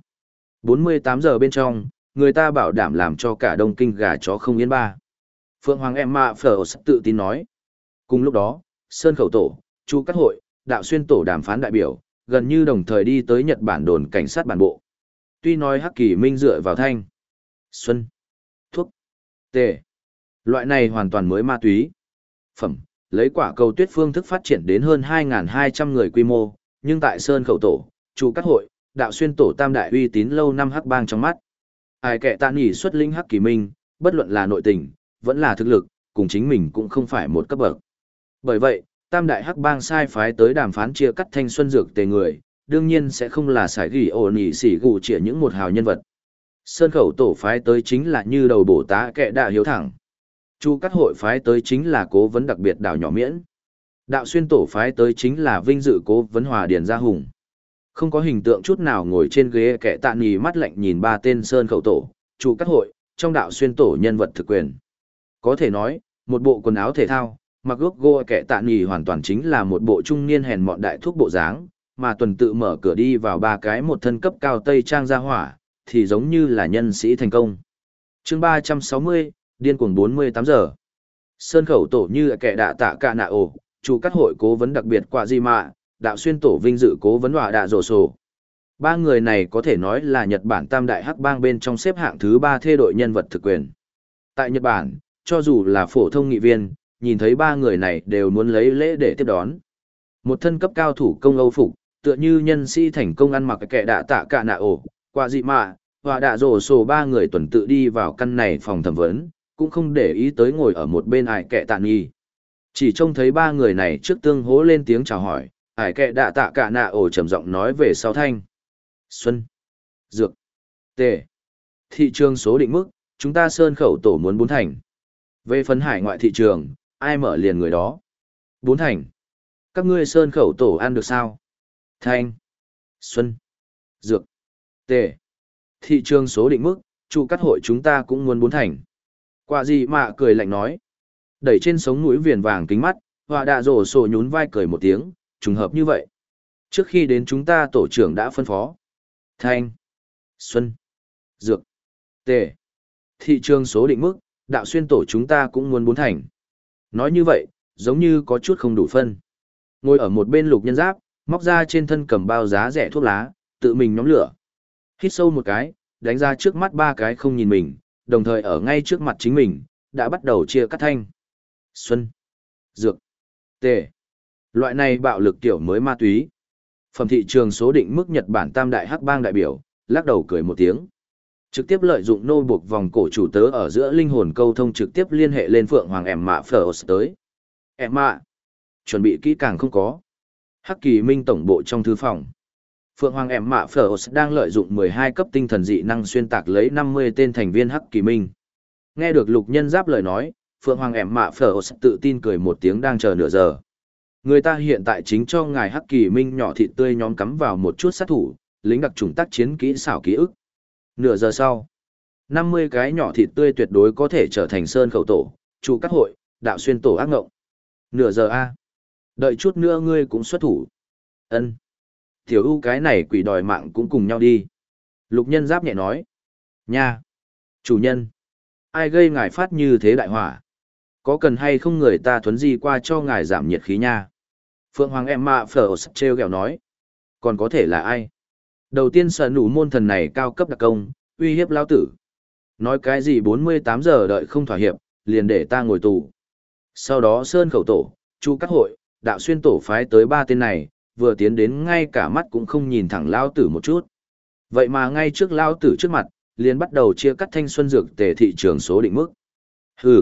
48 giờ bên trong, người ta bảo đảm làm cho cả Đông Kinh gà chó không yên ba. Phượng Hoàng Emma Phlos tự tin nói. Cùng lúc đó, Sơn Khẩu Tổ, Chu Cát Hội, Đạo Xuyên Tổ đàm phán đại biểu, gần như đồng thời đi tới Nhật Bản đồn cảnh sát bản bộ. Tuy nói Hắc Kỳ Minh dựa vào thanh, xuân, thuốc, tề. Loại này hoàn toàn mới ma túy. Phẩm, lấy quả cầu tuyết phương thức phát triển đến hơn 2.200 người quy mô, nhưng tại Sơn Khẩu Tổ, Chu Cát Hội, Đạo Xuyên Tổ tam đại uy tín lâu năm Hắc bang trong mắt. Ai kệ tạ nghỉ xuất lĩnh Hắc Kỳ Minh, bất luận là nội tình, vẫn là thực lực, cùng chính mình cũng không phải một cấp bậc. Bởi vậy, tam đại Hắc bang sai phái tới đàm phán chia cắt thanh xuân dược tề người, đương nhiên sẽ không là sải ghi ổ nỉ xỉ gù chĩa những một hào nhân vật. Sơn Khẩu Tổ phái tới chính là như đầu bổ tá kệ đạ hiếu thẳng. Chu Cát Hội phái tới chính là cố vấn đặc biệt đào nhỏ miễn. Đạo Xuyên Tổ phái tới chính là vinh dự cố vấn hòa điền gia hùng. Không có hình tượng chút nào ngồi trên ghế kệ tạ nì mắt lạnh nhìn ba tên Sơn Khẩu Tổ, Chu Cát Hội, trong Đạo Xuyên Tổ nhân vật thực quyền. Có thể nói, một bộ quần áo thể thao, mặc gốc gô kệ tạ nì hoàn toàn chính là một bộ trung niên hèn mọn đại thuốc bộ dáng, mà tuần tự mở cửa đi vào ba cái một thân cấp cao tây trang ra hỏa, thì giống như là nhân sĩ thành công. Chương 360, điên cuồng 48 giờ. Sơn Khẩu Tổ như kẻ đạ tạ cả nạ ổ, Chu Cát Hội cố vấn đặc biệt quả gì mà, Đạo Xuyên Tổ vinh dự cố vấn hỏa đạ rổ sổ. Ba người này có thể nói là Nhật Bản tam đại hắc bang bên trong xếp hạng thứ 3 thê đội nhân vật thực quyền. Tại Nhật Bản, cho dù là phổ thông nghị viên, nhìn thấy ba người này đều muốn lấy lễ để tiếp đón. Một thân cấp cao thủ công Âu phục, tựa như nhân sĩ thành công ăn mặc kẻ đạ tạ cả nạ ổ, quả gì mà, hỏa đạ rổ sổ ba người tuần tự đi vào căn này phòng thẩm vấn, cũng không để ý tới ngồi ở một bên ải kệ tạ nghi. Chỉ trông thấy ba người này trước tương hố lên tiếng chào hỏi, ải kệ đạ tạ cả nạ ổ trầm giọng nói về sau thanh. Xuân, dược, tề, thị trường số định mức, chúng ta Sơn Khẩu Tổ muốn 4 thành. Về phần hải ngoại thị trường, ai mở liền người đó. 4 thành. Các ngươi Sơn Khẩu Tổ ăn được sao? Thanh, xuân, dược, tề, thị trường số định mức, Chu Cát Hội chúng ta cũng muốn 4 thành. Quả gì mà cười lạnh nói. Đẩy trên sống mũi viền vàng kính mắt, họa đạ rổ sổ nhún vai cười một tiếng, trùng hợp như vậy. Trước khi đến chúng ta tổ trưởng đã phân phó. Thanh, xuân, dược, tề, thị trường số định mức, Đạo Xuyên Tổ chúng ta cũng muốn 4 thành. Nói như vậy, giống như có chút không đủ phân. Ngồi ở một bên Lục Nhân Giáp, móc ra trên thân cầm bao giá rẻ thuốc lá, tự mình nhóm lửa. Hít sâu một cái, đánh ra trước mắt ba cái không nhìn mình, đồng thời ở ngay trước mặt chính mình, đã bắt đầu chia cắt thanh. Xuân, dược, tề. Loại này bạo lực tiểu mới ma túy. Phẩm thị trường số định mức Nhật Bản tam đại hắc bang đại biểu, lắc đầu cười một tiếng. Trực tiếp lợi dụng nô buộc vòng cổ chủ tớ ở giữa linh hồn câu thông trực tiếp liên hệ lên Phượng Hoàng Emma Phở tới. Emma, chuẩn bị kỹ càng không có. Hắc Kỳ Minh tổng bộ trong thư phòng. Phượng Hoàng Emma Phở đang lợi dụng 12 cấp tinh thần dị năng xuyên tạc lấy 50 tên thành viên Hắc Kỳ Minh. Nghe được Lục Nhân Giáp lời nói, Phượng Hoàng Emma Phở tự tin cười một tiếng đang chờ nửa giờ. Người ta hiện tại chính cho ngài Hắc Kỳ Minh nhỏ thịt tươi nhóm cắm vào một chút sát thủ, lính đặc trùng tác chiến kỹ xảo ký ức. Nửa giờ sau, 50 cái nhỏ thịt tươi tuyệt đối có thể trở thành sơn khẩu tổ, trụ các hội, đạo xuyên tổ ác ngộng. Nửa giờ a, đợi chút nữa ngươi cũng xuất thủ. Ân, tiểu ưu cái này quỷ đòi mạng cũng cùng nhau đi. Lục Nhân Giáp nhẹ nói. Nha, chủ nhân, ai gây ngài phát như thế đại hỏa? Có cần hay không người ta thuấn di qua cho ngài giảm nhiệt khí nha? Phượng Hoàng Emma Phở treo gẹo nói. Còn có thể là ai? Đầu tiên sở nụ môn thần này cao cấp đặc công, uy hiếp lao tử. Nói cái gì 48 giờ đợi không thỏa hiệp, liền để ta ngồi tù. Sau đó Sơn Khẩu Tổ, Chu Các Hội, Đạo Xuyên Tổ phái tới ba tên này, vừa tiến đến ngay cả mắt cũng không nhìn thẳng lao tử một chút. Vậy mà ngay trước lao tử trước mặt, liền bắt đầu chia cắt thanh xuân dược tề thị trường số định mức. Hừ,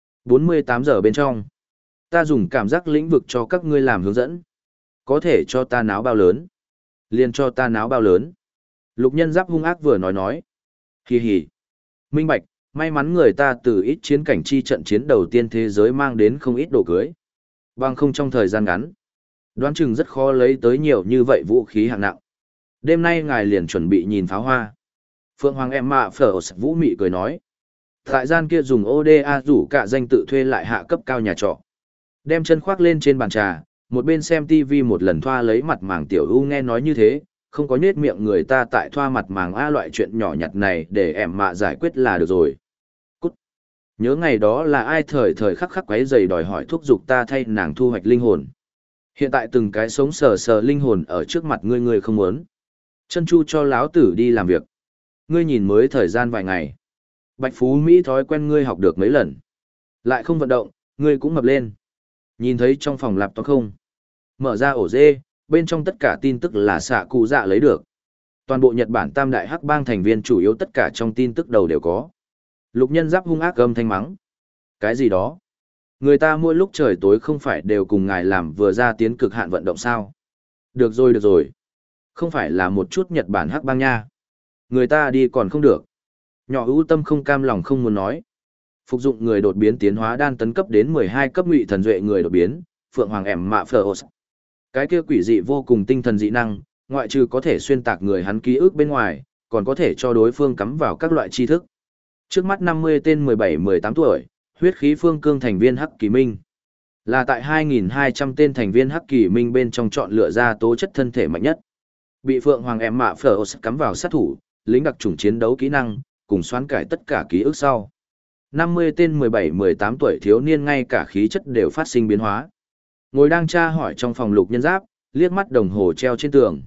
48 giờ bên trong. Ta dùng cảm giác lĩnh vực cho các ngươi làm hướng dẫn. Có thể cho ta náo bao lớn. Liền cho ta náo bao lớn. Lục Nhân Giáp hung ác vừa nói. Hì hì. Minh bạch, may mắn người ta từ ít chiến cảnh chi trận chiến đầu tiên thế giới mang đến không ít đồ cưới. Bằng không trong thời gian ngắn. Đoán chừng rất khó lấy tới nhiều như vậy vũ khí hạng nặng. Đêm nay ngài liền chuẩn bị nhìn pháo hoa. Phượng Hoàng Emma Phở Vũ Mị cười nói. Tại gian kia dùng ODA rủ cả danh tự thuê lại hạ cấp cao nhà trọ. Đem chân khoác lên trên bàn trà, một bên xem TV một lần thoa lấy mặt màng tiểu u nghe nói như thế, không có nhết miệng người ta tại thoa mặt màng a loại chuyện nhỏ nhặt này để em mạ giải quyết là được rồi. Cút. Nhớ ngày đó là ai thời thời khắc khắc quấy giày đòi hỏi thúc giục ta thay nàng thu hoạch linh hồn. Hiện tại từng cái sống sờ sờ linh hồn ở trước mặt ngươi không muốn. Chân chu cho láo tử đi làm việc. Ngươi nhìn mới thời gian vài ngày. Bạch Phú Mỹ thói quen ngươi học được mấy lần. Lại không vận động, ngươi cũng mập lên. Nhìn thấy trong phòng laptop không? Mở ra ổ dê, bên trong tất cả tin tức là xạ cụ dạ lấy được. Toàn bộ Nhật Bản tam đại hắc bang thành viên chủ yếu tất cả trong tin tức đầu đều có. Lục Nhân Giáp hung ác âm thanh mắng. Cái gì đó? Người ta mỗi lúc trời tối không phải đều cùng ngài làm vừa ra tiến cực hạn vận động sao? Được rồi. Không phải là một chút Nhật Bản hắc bang nha. Người ta đi còn không được. Nhỏ ưu tâm không cam lòng không muốn nói. Phục dụng người đột biến tiến hóa đan tấn cấp đến 12 cấp ngụy thần duệ người đột biến, Phượng Hoàng Emma Phở. Cái kia quỷ dị vô cùng tinh thần dị năng, ngoại trừ có thể xuyên tạc người hắn ký ức bên ngoài, còn có thể cho đối phương cắm vào các loại tri thức. Trước mắt 50 tên 17-18 tuổi, huyết khí phương cương thành viên Hắc Kỳ Minh. Là tại 2.200 tên thành viên Hắc Kỳ Minh bên trong chọn lựa ra tố chất thân thể mạnh nhất. Bị Phượng Hoàng Emma Phở cắm vào sát thủ, lính đặc chủng chiến đấu kỹ năng, cùng xoán cải tất cả ký ức sau. 50 tên 17-18 tuổi thiếu niên ngay cả khí chất đều phát sinh biến hóa. Ngồi đang tra hỏi trong phòng Lục Nhân Giáp, liếc mắt đồng hồ treo trên tường.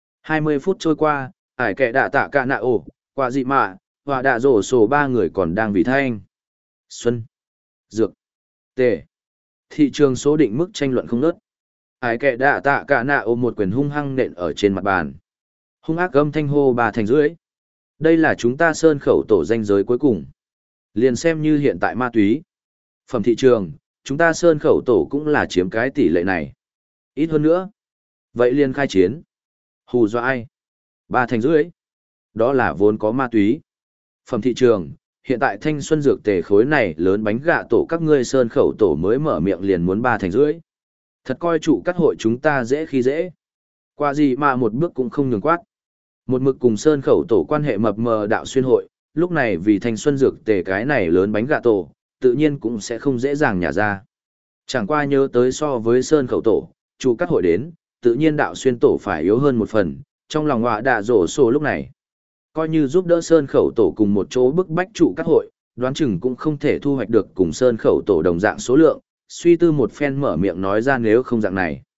20 phút trôi qua, ải kệ đạ tạ cả nạ ổ, quả dị mạ, và đạ rổ sổ ba người còn đang vì thanh. Xuân, dược, tề. Thị trường số định mức tranh luận không nớt. Ải kệ đạ tạ cả nạ ổ một quyền hung hăng nện ở trên mặt bàn. Hung ác âm thanh hô bà thành rưỡi. Đây là chúng ta sơn khẩu tổ danh giới cuối cùng. Liền xem như hiện tại ma túy. Phẩm thị trường, chúng ta sơn khẩu tổ cũng là chiếm cái tỷ lệ này. Ít hơn nữa. Vậy liền khai chiến. Hù dọa ai? 3 thành rưỡi. Đó là vốn có ma túy. Phẩm thị trường, hiện tại thanh xuân dược tề khối này lớn bánh gạ tổ các ngươi sơn khẩu tổ mới mở miệng liền muốn 3 thành rưỡi. Thật coi trụ các hội chúng ta dễ khi dễ. Qua gì mà một bước cũng không nhường quát. Một mực cùng sơn khẩu tổ quan hệ mập mờ đạo xuyên hội, lúc này vì thanh xuân dược tề cái này lớn bánh gạ tổ, tự nhiên cũng sẽ không dễ dàng nhả ra. Chẳng qua nhớ tới so với sơn khẩu tổ, chủ các hội đến, tự nhiên đạo xuyên tổ phải yếu hơn một phần, trong lòng họa đạ rổ sổ lúc này. Coi như giúp đỡ sơn khẩu tổ cùng một chỗ bức bách trụ các hội, đoán chừng cũng không thể thu hoạch được cùng sơn khẩu tổ đồng dạng số lượng, suy tư một phen mở miệng nói ra nếu không dạng này.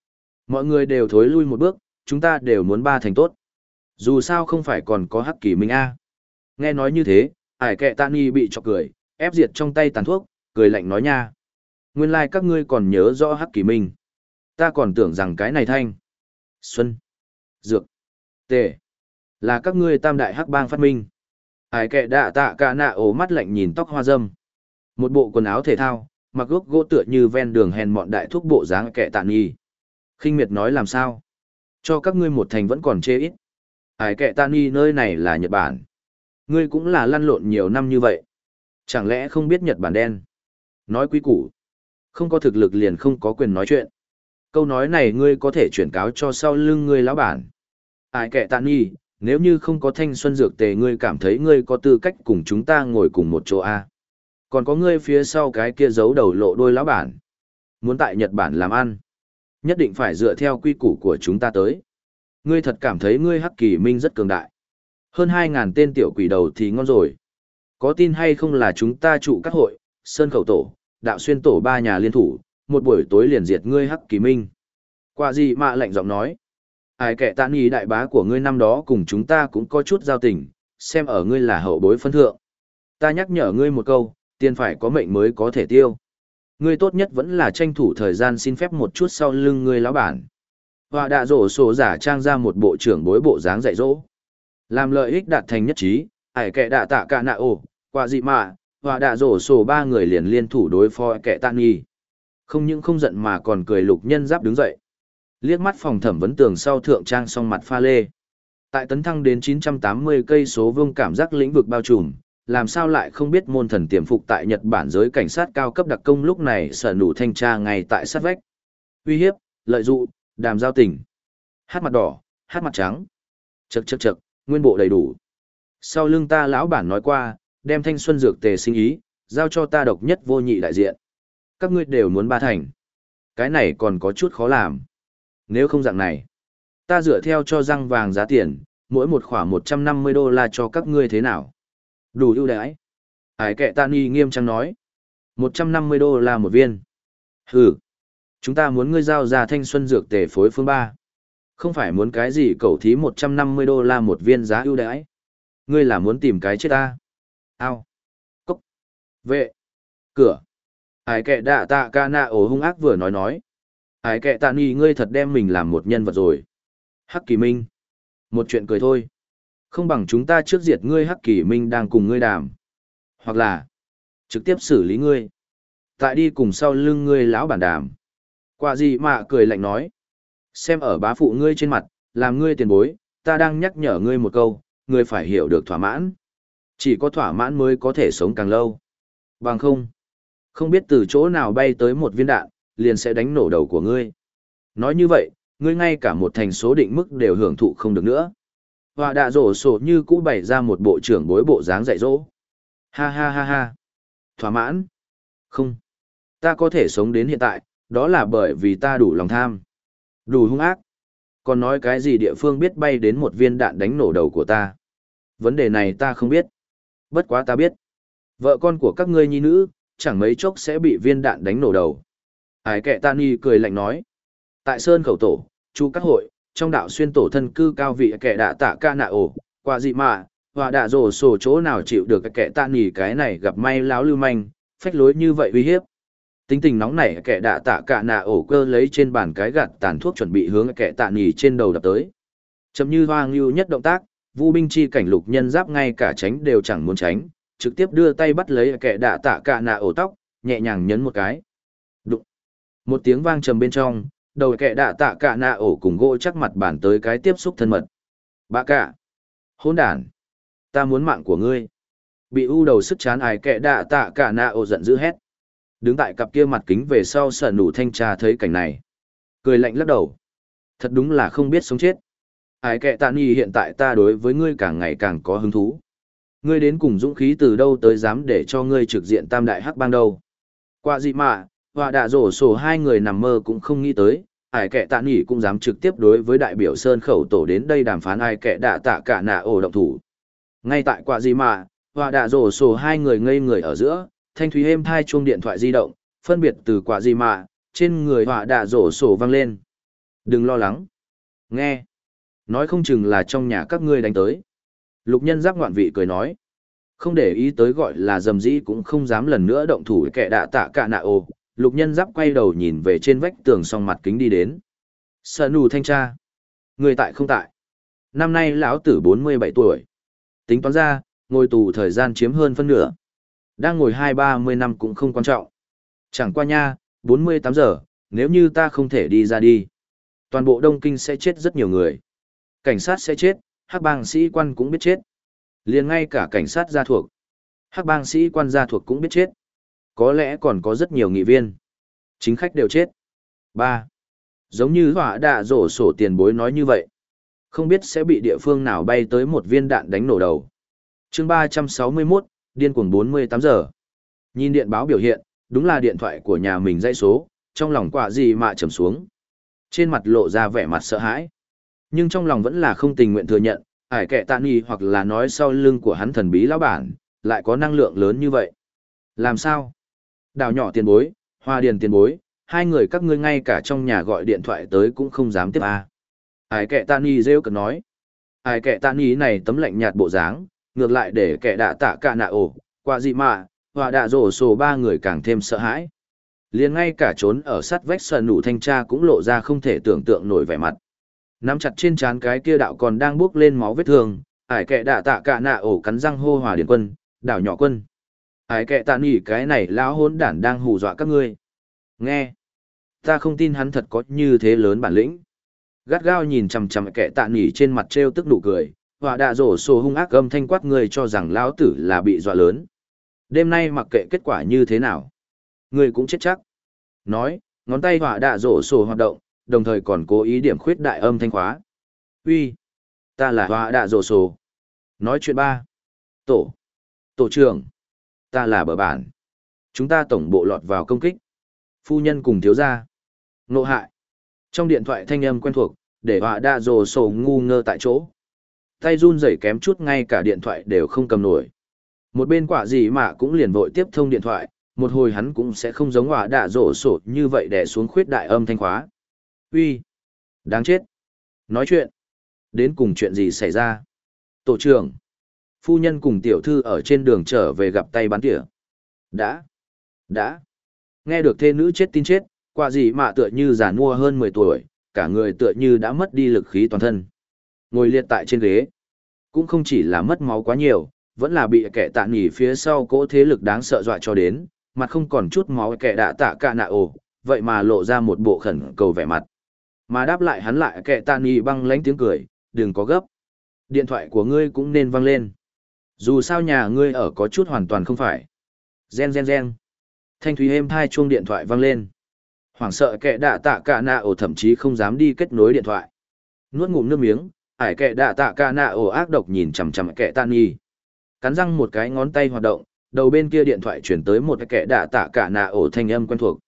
Mọi người đều thối lui một bước, chúng ta đều muốn ba thành tốt. Dù sao không phải còn có Hắc Kỳ Minh a. Nghe nói như thế, ải kệ tạ nghi bị chọc cười, ép diệt trong tay tàn thuốc, cười lạnh nói nha. Nguyên lai các ngươi còn nhớ rõ Hắc Kỳ Minh. Ta còn tưởng rằng cái này thanh. Xuân. Dược. Tề. Là các ngươi tam đại hắc bang phát minh. Ải kệ đạ tạ cả nạ ổ mắt lạnh nhìn tóc hoa dâm. Một bộ quần áo thể thao, mặc gốc gỗ tựa như ven đường hèn mọn đại thuốc bộ dáng kệ tạ nghi. Khinh miệt nói làm sao? Cho các ngươi một thành vẫn còn chê ít. Ải kệ tạ nghi nơi này là Nhật Bản. Ngươi cũng là lăn lộn nhiều năm như vậy. Chẳng lẽ không biết Nhật Bản đen? Nói quý củ. Không có thực lực liền không có quyền nói chuyện. Câu nói này ngươi có thể chuyển cáo cho sau lưng ngươi lão bản. Ải kệ tạ nghi, nếu như không có thanh xuân dược tề ngươi cảm thấy ngươi có tư cách cùng chúng ta ngồi cùng một chỗ A. Còn có ngươi phía sau cái kia giấu đầu lộ đôi lão bản. Muốn tại Nhật Bản làm ăn. Nhất định phải dựa theo quy củ của chúng ta tới. Ngươi thật cảm thấy ngươi Hắc Kỳ Minh rất cường đại. Hơn 2.000 tên tiểu quỷ đầu thì ngon rồi. Có tin hay không là chúng ta trụ các hội, Sơn Khẩu Tổ, Đạo Xuyên Tổ ba nhà liên thủ, một buổi tối liền diệt ngươi Hắc Kỳ Minh. Quả gì mà lạnh giọng nói. Ai kệ tạ nghi đại bá của ngươi năm đó cùng chúng ta cũng có chút giao tình, xem ở ngươi là hậu bối phân thượng. Ta nhắc nhở ngươi một câu, tiền phải có mệnh mới có thể tiêu. Ngươi tốt nhất vẫn là tranh thủ thời gian xin phép một chút sau lưng ngươi lão bản. Họa đạ rổ sổ giả trang ra một bộ trưởng bối bộ dáng dạy dỗ. Làm lợi ích đạt thành nhất trí, ải kệ đạ tạ cả nạ ổ, quả dị mạ, họa đạ rổ sổ ba người liền liên thủ đối phó kệ tạ nghi. Không những không giận mà còn cười lục nhân giáp đứng dậy. Liếc mắt phòng thẩm vấn tường sau thượng trang song mặt pha lê. Tại tấn thăng đến 980 cây số vuông cảm giác lĩnh vực bao trùm, làm sao lại không biết môn thần tiềm phục tại Nhật Bản giới cảnh sát cao cấp đặc công lúc này sở nụ thanh tra ngay tại sát vách. Uy hiếp, lợi dụng, đàm giao tình. Hát mặt đỏ, hát mặt trắng. Chậc chậc chậc, nguyên bộ đầy đủ. Sau lưng ta lão bản nói qua, đem thanh xuân dược tề sinh ý, giao cho ta độc nhất vô nhị đại diện. Các ngươi đều muốn ba thành. Cái này còn có chút khó làm. Nếu không dạng này, ta dựa theo cho răng vàng giá tiền, mỗi một khoảng $150 cho các ngươi thế nào? Đủ ưu đãi. Ải kệ tạ nghi nghiêm trang nói. $150 một viên. Hừ. Chúng ta muốn ngươi giao ra thanh xuân dược tề phối phương 3. Không phải muốn cái gì cầu thí $150 một viên giá ưu đãi. Ngươi là muốn tìm cái chết ta. Ao. Cốc. Vệ. Cửa. Ải kệ đạ tạ ca nạ ổ hung ác vừa nói. Ái kệ tạ nghi ngươi thật đem mình làm một nhân vật rồi. Hắc Kỳ Minh. Một chuyện cười thôi. Không bằng chúng ta trước diệt ngươi Hắc Kỳ Minh đang cùng ngươi đàm. Hoặc là, trực tiếp xử lý ngươi. Tại đi cùng sau lưng ngươi lão bản đàm. Quả gì mà cười lạnh nói. Xem ở bá phụ ngươi trên mặt, làm ngươi tiền bối, ta đang nhắc nhở ngươi một câu, ngươi phải hiểu được thỏa mãn. Chỉ có thỏa mãn mới có thể sống càng lâu. Bằng không. Không biết từ chỗ nào bay tới một viên đạn, liền sẽ đánh nổ đầu của ngươi. Nói như vậy, ngươi ngay cả một thành số định mức đều hưởng thụ không được nữa. Họa đạ rổ sổ như cũ bày ra một bộ trưởng bối bộ dáng dạy dỗ. Ha ha ha ha. Thỏa mãn. Không. Ta có thể sống đến hiện tại, đó là bởi vì ta đủ lòng tham. Đủ hung ác. Còn nói cái gì địa phương biết bay đến một viên đạn đánh nổ đầu của ta. Vấn đề này ta không biết. Bất quá ta biết. Vợ con của các ngươi nhi nữ, chẳng mấy chốc sẽ bị viên đạn đánh nổ đầu. Ái kệ tạ nghi cười lạnh nói. Tại Sơn Khẩu Tổ, Chu Các Hội, trong đạo xuyên tổ thân cư cao vị kẻ đạ tạ ca nạ ổ, quả dị mạ, và đạ rổ sổ chỗ nào chịu được kẻ tạ nghi cái này gặp may láo lưu manh, phách lối như vậy uy hiếp. Tính tình nóng nảy kẻ đạ tạ ca nạ ổ cơ lấy trên bàn cái gạt tàn thuốc chuẩn bị hướng kẻ tạ nghi trên đầu đập tới. Chậm như hoang lưu nhất động tác, Vu binh chi cảnh lục nhân giáp ngay cả tránh đều chẳng muốn tránh, trực tiếp đưa tay bắt lấy kẻ đạ tạ ca nạ ổ tóc, nhẹ nhàng nhấn một cái. Đụng. Một tiếng vang trầm bên trong, đầu kẻ đạ tạ cả nạ ổ cùng gỗ chắc mặt bàn tới cái tiếp xúc thân mật. Bạ cả. Hỗn đản. Ta muốn mạng của ngươi. Bị u đầu sức chán ai kẻ đạ tạ cả nạ ổ giận dữ hét. Đứng tại cặp kia mặt kính về sau sở nụ thanh tra thấy cảnh này. Cười lạnh lắc đầu. Thật đúng là không biết sống chết. Ai kẻ tạ nghi hiện tại ta đối với ngươi càng ngày càng có hứng thú. Ngươi đến cùng dũng khí từ đâu tới dám để cho ngươi trực diện tam đại hắc bang đâu. Qua gì mà, và đạ rổ sổ hai người nằm mơ cũng không nghĩ tới, ai kẻ tạ nghỉ cũng dám trực tiếp đối với đại biểu Sơn Khẩu Tổ đến đây đàm phán ai kẻ đạ tạ cả nạ ổ động thủ. Ngay tại quả gì mà, và đạ rổ sổ hai người ngây người ở giữa, thanh thúy êm thai chuông điện thoại di động, phân biệt từ quả gì mà, trên người họa đạ rổ sổ vang lên. Đừng lo lắng. Nghe. Nói không chừng là trong nhà các ngươi đánh tới. Lục nhân giáp ngoạn vị cười nói. Không để ý tới gọi là dầm dĩ cũng không dám lần nữa động thủ kẻ đạ tạ cả nạ ồ. Lục nhân giáp quay đầu nhìn về trên vách tường song mặt kính đi đến. Sợ nù thanh tra. Người tại không tại. Năm nay lão tử 47 tuổi. Tính toán ra, ngồi tù thời gian chiếm hơn phân nửa. Đang ngồi 20-30 năm cũng không quan trọng. Chẳng qua nha, 48 giờ, nếu như ta không thể đi ra đi. Toàn bộ Đông Kinh sẽ chết rất nhiều người. Cảnh sát sẽ chết, hắc bang sĩ quan cũng biết chết. Liền ngay cả cảnh sát gia thuộc. Hắc bang sĩ quan gia thuộc cũng biết chết. Có lẽ còn có rất nhiều nghị viên. Chính khách đều chết. 3. Giống như hỏa đạ rổ sổ tiền bối nói như vậy. Không biết sẽ bị địa phương nào bay tới một viên đạn đánh nổ đầu. Chương 361, điên cuồng 48 giờ. Nhìn điện báo biểu hiện, đúng là điện thoại của nhà mình dãy số, trong lòng quả gì mà trầm xuống. Trên mặt lộ ra vẻ mặt sợ hãi. Nhưng trong lòng vẫn là không tình nguyện thừa nhận, ải kệ tạ nghi hoặc là nói sau lưng của hắn thần bí lão bản, lại có năng lượng lớn như vậy. Làm sao? Đào nhỏ tiền bối, hoa điền tiền bối, hai người các ngươi ngay cả trong nhà gọi điện thoại tới cũng không dám tiếp à. Ải kệ tạ nghi rêu cực nói. Ải kệ tạ nghi này tấm lạnh nhạt bộ dáng, ngược lại để kẻ đạ tạ cả nạ ổ, qua gì mà, hoa đạ rổ sổ ba người càng thêm sợ hãi. Liền ngay cả trốn ở sát vách sân nụ thanh tra cũng lộ ra không thể tưởng tượng nổi vẻ mặt. Nắm chặt trên trán cái kia đạo còn đang bước lên máu vết thương, ải kệ đạ tạ cả nạ ổ cắn răng hô hòa điền quân, đảo nhỏ quân. Ải kệ tạ nỉ cái này lão hỗn đản đang hù dọa các ngươi. Nghe. Ta không tin hắn thật có như thế lớn bản lĩnh. Gắt gao nhìn chằm chằm kệ tạ nỉ trên mặt trêu tức nụ cười, hòa đạ rổ sổ hung ác âm thanh quát người cho rằng lão tử là bị dọa lớn. Đêm nay mặc kệ kết quả như thế nào. Ngươi cũng chết chắc. Nói, ngón tay hỏa đạ rổ sổ hoạt động, đồng thời còn cố ý điểm khuyết đại âm thanh khóa. Uy, ta là hỏa đạ rổ sổ. Nói chuyện ba. Tổ trưởng. Ta là bờ bản. Chúng ta tổng bộ lọt vào công kích. Phu nhân cùng thiếu gia. Nộ hại. Trong điện thoại thanh âm quen thuộc, để hỏa đạ rổ sổ ngu ngơ tại chỗ. Tay run rẩy kém chút ngay cả điện thoại đều không cầm nổi. Một bên quả gì mà cũng liền vội tiếp thông điện thoại, một hồi hắn cũng sẽ không giống hỏa đạ rổ sổ như vậy để xuống khuyết đại âm thanh khóa. Uy, đáng chết. Nói chuyện. Đến cùng chuyện gì xảy ra? Tổ trưởng. Phu nhân cùng tiểu thư ở trên đường trở về gặp tay bắn tỉa. Đã. Nghe được thê nữ chết tin chết, quả gì mà tựa như già nua hơn 10 tuổi, cả người tựa như đã mất đi lực khí toàn thân. Ngồi liệt tại trên ghế. Cũng không chỉ là mất máu quá nhiều, vẫn là bị kẻ tạ nghỉ phía sau cỗ thế lực đáng sợ dọa cho đến, mặt không còn chút máu kẻ đạ tạ cả nạ ồ, vậy mà lộ ra một bộ khẩn cầu vẻ mặt. Mà đáp lại hắn lại kẻ tạ nghỉ băng lánh tiếng cười, đừng có gấp. Điện thoại của ngươi cũng nên văng lên. Dù sao nhà ngươi ở có chút hoàn toàn không phải. Gen. Thanh thúy êm thai chuông điện thoại văng lên. Hoảng sợ kẻ đạ tạ cả nạ ồ thậm chí không dám đi kết nối điện thoại. Nuốt ngụm nước miếng, ải kẻ đạ tạ cả nạ ồ ác độc nhìn chằm chằm kẻ tạ nghỉ. Cắn răng một cái ngón tay hoạt động, đầu bên kia điện thoại chuyển tới một kẻ đạ tạ cả nạ ổ thanh âm quen thuộc.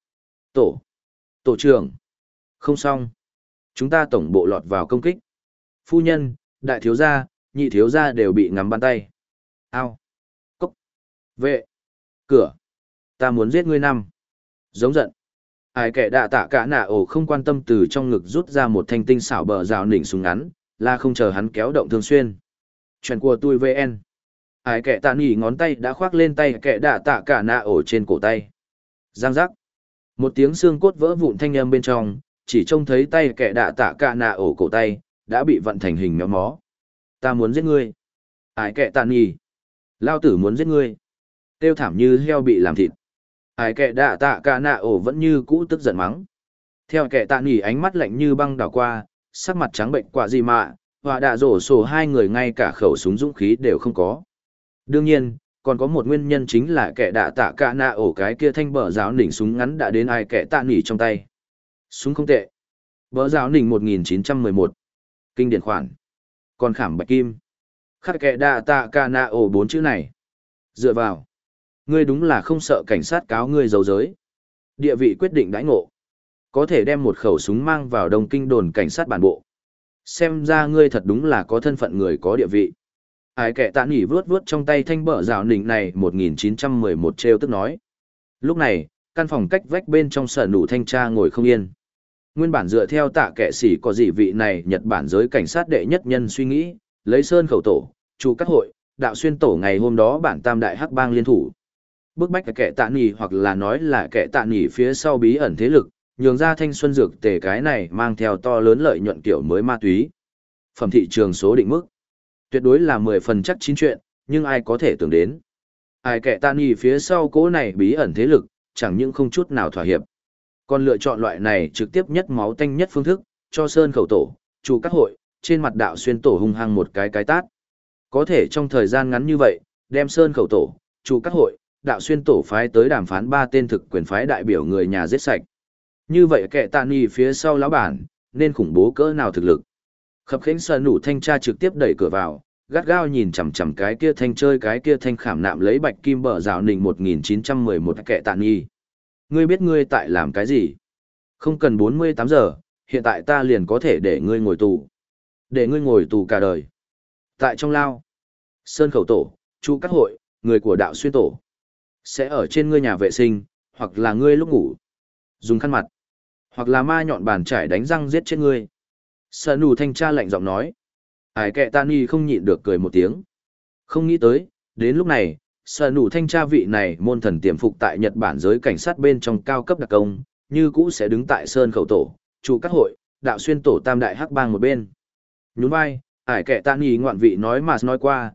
Tổ trưởng. Không xong. Chúng ta tổng bộ lọt vào công kích. Phu nhân, đại thiếu gia, nhị thiếu gia đều bị ngắm bắn tay. Ao. Cốc. Vệ. Cửa. Ta muốn giết ngươi năm. Giống giận. Ai kẻ đạ tạ cả nạ ổ không quan tâm từ trong ngực rút ra một thanh tinh xảo bờ rào nỉnh súng ngắn, là không chờ hắn kéo động thường xuyên. Chuyện của tôi VN. Ai kẻ tạ nghỉ ngón tay đã khoác lên tay kẻ đạ tạ cả nạ ổ trên cổ tay. Giang giác. Một tiếng xương cốt vỡ vụn thanh âm bên trong, chỉ trông thấy tay kẻ đạ tạ cả nạ ổ cổ tay, đã bị vặn thành hình méo mó. Ta muốn giết ngươi. Ai kẻ tạ nghỉ. Lao tử muốn giết ngươi. Tiêu thảm như heo bị làm thịt. Ai kẻ đạ tạ cả nạ ổ vẫn như cũ tức giận mắng. Theo kẻ tạ nghỉ ánh mắt lạnh như băng đảo qua, sắc mặt trắng bệnh quả gì mà, hòa đạ rổ sổ hai người ngay cả khẩu súng dũng khí đều không có. Đương nhiên, còn có một nguyên nhân chính là kẻ đạ tạ cả nạ ổ cái kia thanh bờ giáo nỉnh súng ngắn đã đến ai kẻ tạ nỉ trong tay. Súng không tệ. Bờ giáo nỉnh 1911. Kinh điển khoản. Còn khảm bạch kim. Khắc kẻ đạ tạ cả nạ ổ 4 chữ này. Dựa vào. Ngươi đúng là không sợ cảnh sát cáo ngươi giấu giới. Địa vị quyết định đãi ngộ. Có thể đem một khẩu súng mang vào Đông Kinh đồn cảnh sát bản bộ. Xem ra ngươi thật đúng là có thân phận người có địa vị. Ai kẻ tạ nỉ vướt trong tay thanh bờ rào nỉnh này 1911 treo tức nói. Lúc này, căn phòng cách vách bên trong sở nụ thanh tra ngồi không yên. Nguyên bản dựa theo tạ kệ sĩ có gì vị này Nhật Bản giới cảnh sát đệ nhất nhân suy nghĩ, lấy sơn khẩu tổ, chủ các hội, đạo xuyên tổ ngày hôm đó bản tam đại hắc bang liên thủ. Bức bách kẻ tạ nỉ hoặc là nói là kẻ tạ nỉ phía sau bí ẩn thế lực, nhường ra thanh xuân dược tề cái này mang theo to lớn lợi nhuận kiểu mới ma túy. Phẩm thị trường số định mức. Tuyệt đối là 10 phần chắc chín chuyện, nhưng ai có thể tưởng đến. Ai kẻ tạ nỉ phía sau cố này bí ẩn thế lực, chẳng những không chút nào thỏa hiệp. Còn lựa chọn loại này trực tiếp nhất máu tanh nhất phương thức, cho sơn khẩu tổ, chủ các hội, trên mặt đạo xuyên tổ hung hăng một cái tát. Có thể trong thời gian ngắn như vậy, đem sơn khẩu tổ, chủ các hội, đạo xuyên tổ phái tới đàm phán 3 tên thực quyền phái đại biểu người nhà giết sạch. Như vậy kẻ tạ nỉ phía sau lão bản, nên khủng bố cỡ nào thực lực. Khập khiễng sơn nủ thanh tra trực tiếp đẩy cửa vào, gắt gao nhìn chằm chằm cái kia thanh chơi cái kia thanh khảm nạm lấy bạch kim bờ rào nình 1911 kẻ tạ nỉ. Ngươi biết ngươi tại làm cái gì? Không cần 48 giờ, hiện tại ta liền có thể để ngươi ngồi tù. Để ngươi ngồi tù cả đời. Tại trong lao, sơn khẩu tổ, chu các hội, người của đạo xuyên tổ. Sẽ ở trên ngươi nhà vệ sinh, hoặc là ngươi lúc ngủ. Dùng khăn mặt, hoặc là ma nhọn bàn chải đánh răng giết chết ngươi. Sơn nù thanh tra lạnh giọng nói. Ải kệ Tani không nhịn được cười một tiếng. Không nghĩ tới, đến lúc này, Sơn nù thanh tra vị này môn thần tiềm phục tại Nhật Bản giới cảnh sát bên trong cao cấp đặc công, như cũ sẽ đứng tại sơn khẩu tổ, chủ các hội, đạo xuyên tổ tam đại hắc bang một bên. Nhún vai, ải kệ Tani ngoạn vị nói qua,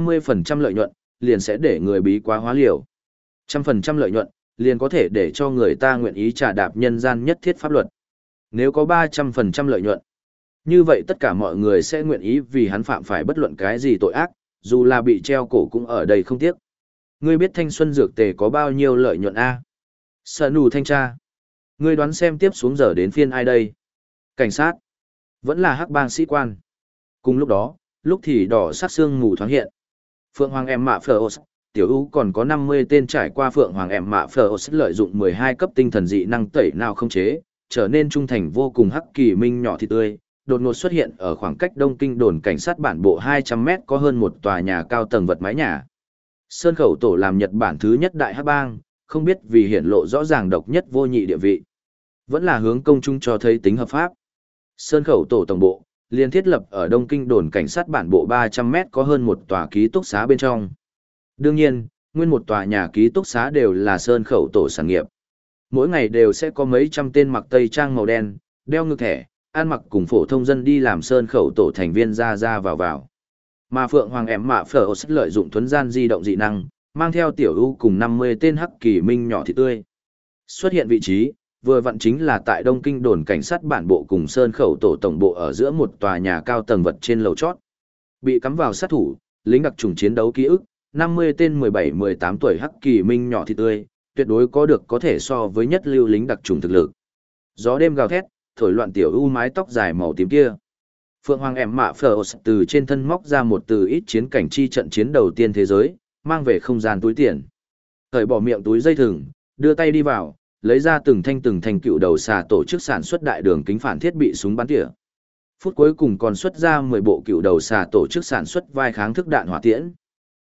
50% lợi nhuận, liền sẽ để người bí quá hóa liều. 100% lợi nhuận, liền có thể để cho người ta nguyện ý trả đạp nhân gian nhất thiết pháp luật. Nếu có 300% lợi nhuận, như vậy tất cả mọi người sẽ nguyện ý vì hắn phạm phải bất luận cái gì tội ác, dù là bị treo cổ cũng ở đây không tiếc. Ngươi biết thanh xuân dược tề có bao nhiêu lợi nhuận a? Sở nù thanh tra. Ngươi đoán xem tiếp xuống giờ đến phiên ai đây? Cảnh sát. Vẫn là hắc bang sĩ quan. Cùng lúc đó, lúc thì đỏ sắc xương mù thoáng hiện. Phượng Hoàng em mạ Phở Tiểu U còn có 50 tên trải qua Phượng Hoàng em mạ Phở lợi dụng 12 cấp tinh thần dị năng tẩy nào không chế, trở nên trung thành vô cùng hắc kỳ minh nhỏ thịt tươi, đột ngột xuất hiện ở khoảng cách Đông Kinh đồn cảnh sát bản bộ 200 mét có hơn một tòa nhà cao tầng vật mái nhà. Sơn khẩu tổ làm Nhật Bản thứ nhất đại hắc bang, không biết vì hiển lộ rõ ràng độc nhất vô nhị địa vị. Vẫn là hướng công chúng cho thấy tính hợp pháp. Sơn khẩu tổ tổng bộ, liền thiết lập ở Đông Kinh đồn cảnh sát bản bộ 300 mét có hơn một tòa ký túc xá bên trong. Đương nhiên, nguyên một tòa nhà ký túc xá đều là sơn khẩu tổ sản nghiệp. Mỗi ngày đều sẽ có mấy trăm tên mặc tây trang màu đen, đeo ngực thẻ, ăn mặc cùng phổ thông dân đi làm sơn khẩu tổ thành viên ra vào. Mà Phượng Hoàng em mạ Phở lợi dụng thuấn gian di động dị năng, mang theo tiểu U cùng 50 tên hắc kỳ minh nhỏ thịt tươi. Xuất hiện vị trí, vừa vặn chính là tại Đông Kinh đồn cảnh sát bản bộ cùng sơn khẩu tổ tổng bộ ở giữa một tòa nhà cao tầng vật trên lầu chót. Bị cắm vào sát thủ, lính đặc trùng chiến đấu ký ức, 50 tên 17-18 tuổi hắc kỳ minh nhỏ thịt tươi, tuyệt đối có thể so với nhất lưu lính đặc trùng thực lực. Gió đêm gào thét, thổi loạn tiểu U mái tóc dài màu tím kia. Phượng Hoàng em mạ Phở từ trên thân móc ra một từ ít chiến cảnh chi trận chiến đầu tiên thế giới, mang về không gian túi tiền. Thời bỏ miệng túi dây thừng, đưa tay đi vào, lấy ra từng thanh cựu đầu xà tổ chức sản xuất đại đường kính phản thiết bị súng bắn tỉa. Phút cuối cùng còn xuất ra 10 bộ cựu đầu xà tổ chức sản xuất vai kháng thức đạn hỏa tiễn.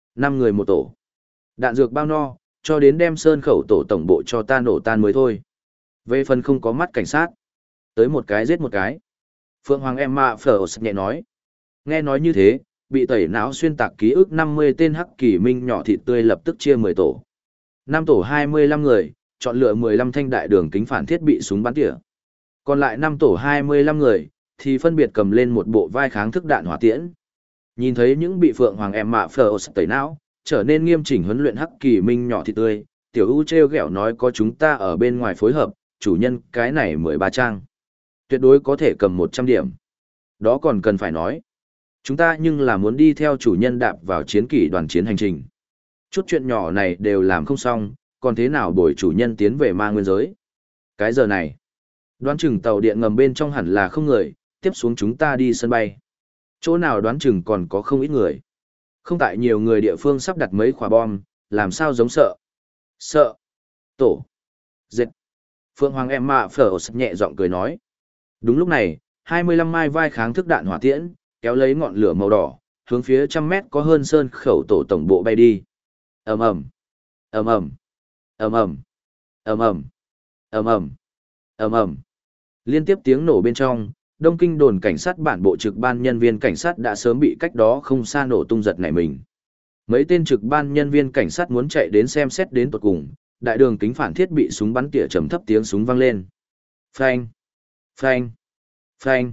5 người một tổ. Đạn dược bao no, cho đến đem sơn khẩu tổ tổng bộ cho ta nổ tan mới thôi. Về phần không có mắt cảnh sát. Tới một cái giết một cái. Phượng Hoàng em mạ Phở nhẹ nói. Nghe nói như thế, bị tẩy não xuyên tạc ký ức 50 tên hắc kỳ minh nhỏ thịt tươi lập tức chia 10 tổ. 5 tổ 25 người, chọn lựa 15 thanh đại đường kính phản thiết bị súng bắn tỉa. Còn lại 5 tổ 25 người, thì phân biệt cầm lên một bộ vai kháng thức đạn hỏa tiễn. Nhìn thấy những bị Phượng Hoàng em mạ Phở tẩy não, trở nên nghiêm chỉnh huấn luyện hắc kỳ minh nhỏ thịt tươi, tiểu U treo gẹo nói có chúng ta ở bên ngoài phối hợp, chủ nhân cái này 13 trang. Tuyệt đối có thể cầm 100 điểm. Đó còn cần phải nói. Chúng ta nhưng là muốn đi theo chủ nhân đạp vào chiến kỷ đoàn chiến hành trình. Chút chuyện nhỏ này đều làm không xong, còn thế nào bồi chủ nhân tiến về ma nguyên giới. Cái giờ này, đoán chừng tàu điện ngầm bên trong hẳn là không người, tiếp xuống chúng ta đi sân bay. Chỗ nào đoán chừng còn có không ít người. Không tại nhiều người địa phương sắp đặt mấy quả bom, làm sao giống sợ. Sợ. Tổ. Dệt. Phượng Hoàng em mạ Phở nhẹ giọng cười nói. Đúng lúc này, 25 mai vai kháng thức đạn hỏa tiễn, kéo lấy ngọn lửa màu đỏ, hướng phía 100 mét có hơn sơn khẩu tổ tổng bộ bay đi. Ầm ầm, ầm ầm, ầm ầm, ầm ầm, ầm ầm, ầm ầm. Liên tiếp tiếng nổ bên trong, Đông Kinh đồn cảnh sát bản bộ trực ban nhân viên cảnh sát đã sớm bị cách đó không xa nổ tung giật nảy mình. Mấy tên trực ban nhân viên cảnh sát muốn chạy đến xem xét đến tận cùng, đại đường kính phản thiết bị súng bắn tỉa trầm thấp tiếng súng vang lên. Phanh, phanh, phanh.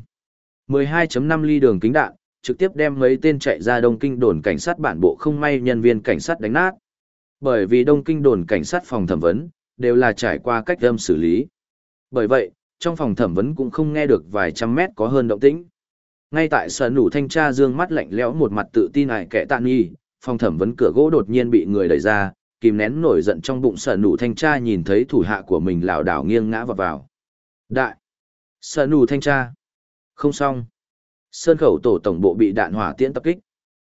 12.5 ly đường kính đạn, trực tiếp đem mấy tên chạy ra Đông Kinh đồn cảnh sát bản bộ không may nhân viên cảnh sát đánh nát. Bởi vì Đông Kinh đồn cảnh sát phòng thẩm vấn, đều là trải qua cách âm xử lý. Bởi vậy, trong phòng thẩm vấn cũng không nghe được vài trăm mét có hơn động tĩnh. Ngay tại sở nủ thanh tra dương mắt lạnh lẽo một mặt tự tin ải kẻ tạ nghi, phòng thẩm vấn cửa gỗ đột nhiên bị người đẩy ra, kìm nén nổi giận trong bụng sở nủ thanh tra nhìn thấy thủ hạ của mình lảo đảo nghiêng ngã vào. Đại! Sở nủ thanh tra! Không xong! Sơn khẩu tổ tổng bộ bị đạn hỏa tiễn tập kích.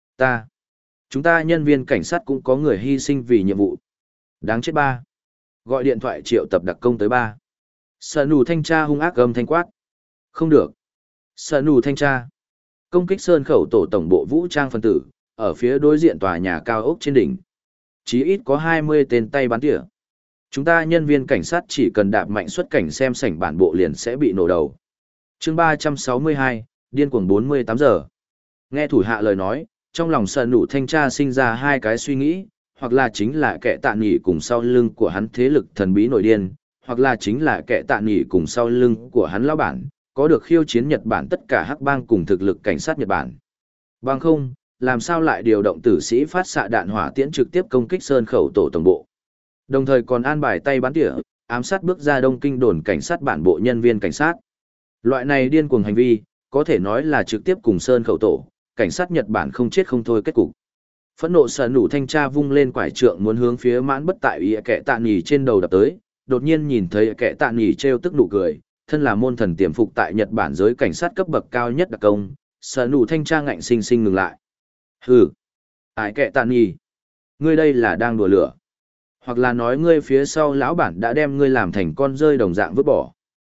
Chúng ta nhân viên cảnh sát cũng có người hy sinh vì nhiệm vụ. Đáng chết ba! Gọi điện thoại triệu tập đặc công tới ba. Sở nủ thanh tra hung ác gầm thanh quát. Không được. Sở nủ thanh tra. Công kích sơn khẩu tổ tổng bộ vũ trang phân tử, ở phía đối diện tòa nhà cao ốc trên đỉnh. Chí ít có 20 tên tay bắn tỉa. Chúng ta nhân viên cảnh sát chỉ cần đạp mạnh xuất cảnh xem sảnh bản bộ liền sẽ bị nổ đầu. Chương 362, điên cuồng 48 giờ. Nghe thủ hạ lời nói, trong lòng sở nủ thanh tra sinh ra hai cái suy nghĩ, hoặc là chính là kẻ tạ nghỉ cùng sau lưng của hắn thế lực thần bí nổi điên, hoặc là chính là kẻ tạ nghỉ cùng sau lưng của hắn lão bản, có được khiêu chiến Nhật Bản tất cả hắc bang cùng thực lực cảnh sát Nhật Bản. Bằng không, làm sao lại điều động tử sĩ phát xạ đạn hỏa tiễn trực tiếp công kích sơn khẩu tổ tổng bộ. Đồng thời còn an bài tay bắn tỉa, ám sát bước ra Đông Kinh đồn cảnh sát bản bộ nhân viên cảnh sát. Loại này điên cuồng hành vi, có thể nói là trực tiếp cùng sơn khẩu tổ, cảnh sát Nhật Bản không chết không thôi kết cục. Phẫn nộ sở nủ thanh tra vung lên quải trượng muốn hướng phía mãn bất tại ý kẻ tạ nghỉ trên đầu đập tới, đột nhiên nhìn thấy kẻ tạ nghỉ trêu tức nụ cười, thân là môn thần tiềm phục tại Nhật Bản giới cảnh sát cấp bậc cao nhất đặc công, sở nủ thanh tra ngạnh sinh sinh ngừng lại. Hừ, ải kẻ tạ nghỉ, ngươi đây là đang đùa lửa, hoặc là nói ngươi phía sau lão bản đã đem ngươi làm thành con rơi đồng dạng vứt bỏ.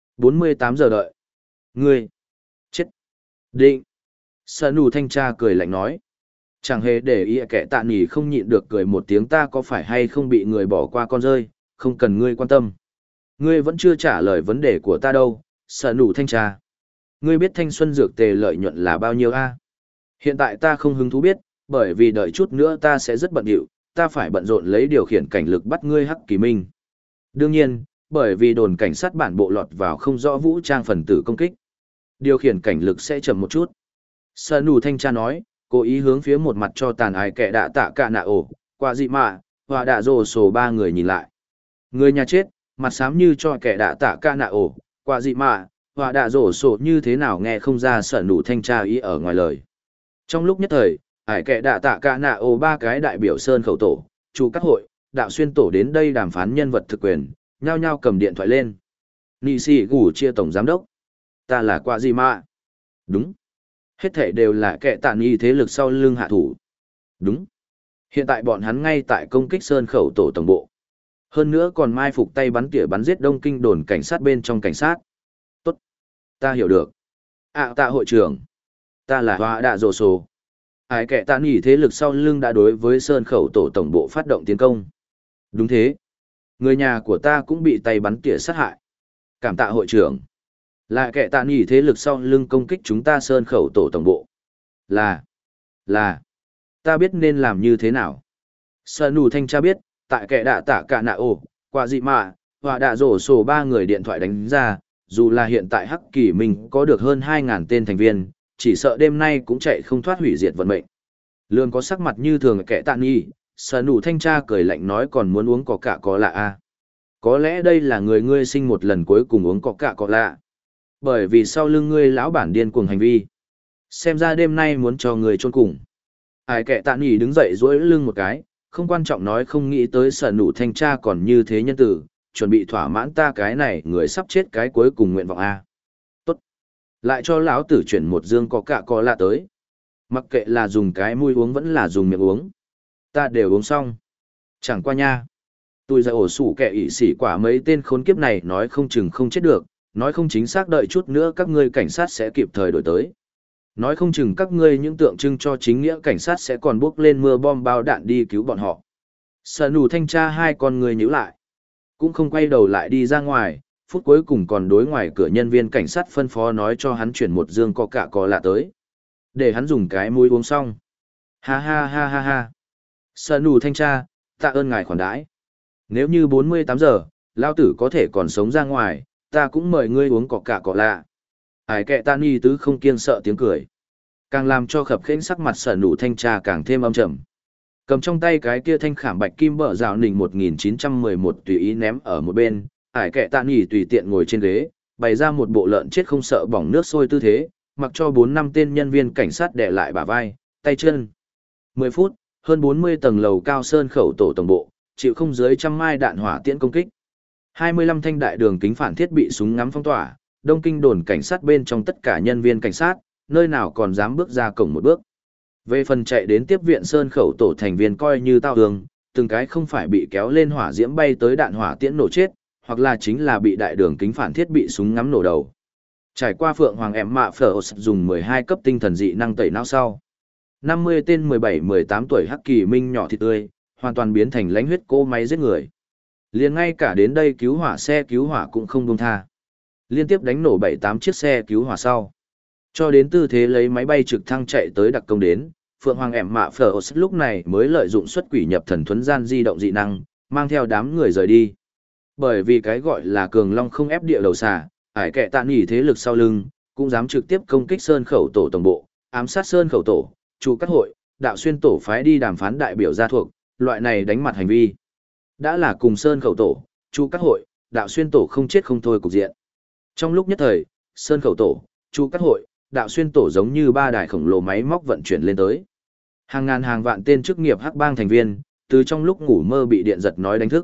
48 giờ đợi, ngươi chết định. Sở nủ thanh tra cười lạnh nói. Chẳng hề để ý kẻ tạ nghỉ không nhịn được cười một tiếng, ta có phải hay không bị người bỏ qua con rơi, không cần ngươi quan tâm. Ngươi vẫn chưa trả lời vấn đề của ta đâu, sở nủ thanh tra. Ngươi biết thanh xuân dược tề lợi nhuận là bao nhiêu a? Hiện tại ta không hứng thú biết, bởi vì đợi chút nữa ta sẽ rất bận rộn, ta phải bận rộn lấy điều khiển cảnh lực bắt ngươi Hắc Kỳ Minh. Đương nhiên, bởi vì đồn cảnh sát bản bộ lọt vào không rõ vũ trang phần tử công kích, điều khiển cảnh lực sẽ chậm một chút. Sở nủ thanh tra nói, cố ý hướng phía một mặt cho tàn ai kẻ đã tạ cả nạ ổ, qua dị mạ, và đạ rồ sổ ba người nhìn lại. Người nhà chết, mặt xám như cho kẻ đã tạ cả nạ ổ, qua dị mạ, và đạ rồ sổ như thế nào nghe không ra sở nủ thanh tra ý ở ngoài lời. Trong lúc nhất thời, ai kẻ đã tạ cả nạ ổ ba cái đại biểu sơn khẩu tổ, chủ các hội, đạo xuyên tổ đến đây đàm phán nhân vật thực quyền, nhao nhao cầm điện thoại lên. Nị sĩ gủ chia tổng giám đốc. Ta là qua dị mạ. Đúng. Hết thể đều là kẻ tàn y thế lực sau lưng hạ thủ. Đúng. Hiện tại bọn hắn ngay tại công kích sơn khẩu tổ tổng bộ. Hơn nữa còn mai phục tay bắn tỉa bắn giết Đông Kinh đồn cảnh sát bên trong cảnh sát. Tốt. Ta hiểu được. Tạ hội trưởng. Ta là Hoa Đạ Rồ Sổ. Ai kẻ tàn y thế lực sau lưng đã đối với sơn khẩu tổ tổng bộ phát động tiến công. Đúng thế. Người nhà của ta cũng bị tay bắn tỉa sát hại. Cảm tạ hội trưởng. Là kẻ tạ nghỉ thế lực sau lưng công kích chúng ta sơn khẩu tổ tổng bộ. Là. Ta biết nên làm như thế nào. Sơn nủ thanh tra biết, tại kẻ đạ tạ cả nạ ổ, qua dị mạ, và đạ rổ sổ ba người điện thoại đánh ra, dù là hiện tại Hắc Kỳ Minh có được hơn 2.000 tên thành viên, chỉ sợ đêm nay cũng chạy không thoát hủy diệt vận mệnh. Lương có sắc mặt như thường kẻ tạ nghỉ, Sơn nủ thanh tra cười lạnh nói còn muốn uống có lạ à. Có lẽ đây là người ngươi sinh một lần cuối cùng uống có lạ. Bởi vì sau lưng ngươi lão bản điên cuồng hành vi. Xem ra đêm nay muốn cho người chôn cùng. Ai kẻ tạ nghỉ đứng dậy duỗi lưng một cái, không quan trọng nói không nghĩ tới sở nủ thanh tra còn như thế nhân tử, chuẩn bị thỏa mãn ta cái này người sắp chết cái cuối cùng nguyện vọng A. Tốt. Lại cho lão tử chuyển một dương có lạ tới. Mặc kệ là dùng cái mũi uống vẫn là dùng miệng uống. Ta đều uống xong. Chẳng qua nha. Tôi ra ổ sủ kẻ ỷ xỉ quả mấy tên khốn kiếp này nói không chừng không chết được. Nói không chính xác đợi chút nữa các ngươi cảnh sát sẽ kịp thời đổi tới. Nói không chừng các ngươi những tượng trưng cho chính nghĩa cảnh sát sẽ còn bước lên mưa bom bao đạn đi cứu bọn họ. Sở nủ thanh tra hai con người nhíu lại. Cũng không quay đầu lại đi ra ngoài, phút cuối cùng còn đối ngoài cửa nhân viên cảnh sát phân phó nói cho hắn chuyển một dương Coca-Cola tới. Để hắn dùng cái mũi uống xong. Ha ha ha ha ha. Sơn nù thanh tra, tạ ơn ngài khoản đãi. Nếu như 48 giờ, lao tử có thể còn sống ra ngoài, ta cũng mời ngươi uống Coca-Cola. Ải kệ tan y tứ không kiêng sợ tiếng cười. Càng làm cho khập khẽnh sắc mặt Sơn nù thanh tra càng thêm âm trầm. Cầm trong tay cái kia thanh khảm bạch kim bợ rào nỉnh 1911 tùy ý ném ở một bên, ải kệ tạ nghỉ tùy tiện ngồi trên ghế, bày ra một bộ lợn chết không sợ bỏng nước sôi tư thế, mặc cho 4-5 tên nhân viên cảnh sát đè lại bả vai, tay chân. 10 phút, hơn 40 tầng lầu cao sơn khẩu tổ tổng bộ, chịu không dưới trăm mai đạn hỏa tiễn công kích. 25 thanh đại đường kính phản thiết bị súng ngắm phong tỏa, Đông Kinh đồn cảnh sát bên trong tất cả nhân viên cảnh sát, nơi nào còn dám bước ra cổng một bước. Về phần chạy đến tiếp viện sơn khẩu tổ thành viên coi như tao hương, từng cái không phải bị kéo lên hỏa diễm bay tới đạn hỏa tiễn nổ chết, hoặc là chính là bị đại đường kính phản thiết bị súng ngắm nổ đầu. Trải qua Phượng Hoàng em mạ phở dùng 12 cấp tinh thần dị năng tẩy não sau. 50 tên 17-18 tuổi hắc kỳ minh nhỏ thịt tươi, hoàn toàn biến thành lánh huyết cô máy giết người. Liền ngay cả đến đây cứu hỏa xe cứu hỏa cũng không buông tha. Liên tiếp đánh nổ 7-8 chiếc xe cứu hỏa sau. Cho đến tư thế lấy máy bay trực thăng chạy tới đặc công đến, Phượng Hoàng em mạ phở lúc này mới lợi dụng xuất quỷ nhập thần thuấn gian di động dị năng, mang theo đám người rời đi. Bởi vì cái gọi là cường long không ép địa đầu xà, ải kệ tạ nghỉ thế lực sau lưng, cũng dám trực tiếp công kích sơn khẩu tổ tổng bộ, ám sát sơn khẩu tổ, chủ các hội, đạo xuyên tổ phái đi đàm phán đại biểu gia thuộc, loại này đánh mặt hành vi. Đã là cùng sơn khẩu tổ, chủ các hội, đạo xuyên tổ không chết không thôi cục diện. Trong lúc nhất thời, sơn khẩu tổ, chủ các hội, đạo xuyên tổ giống như ba đài khổng lồ máy móc vận chuyển lên tới. Hàng ngàn hàng vạn tên chức nghiệp hắc bang thành viên, từ trong lúc ngủ mơ bị điện giật nói đánh thức.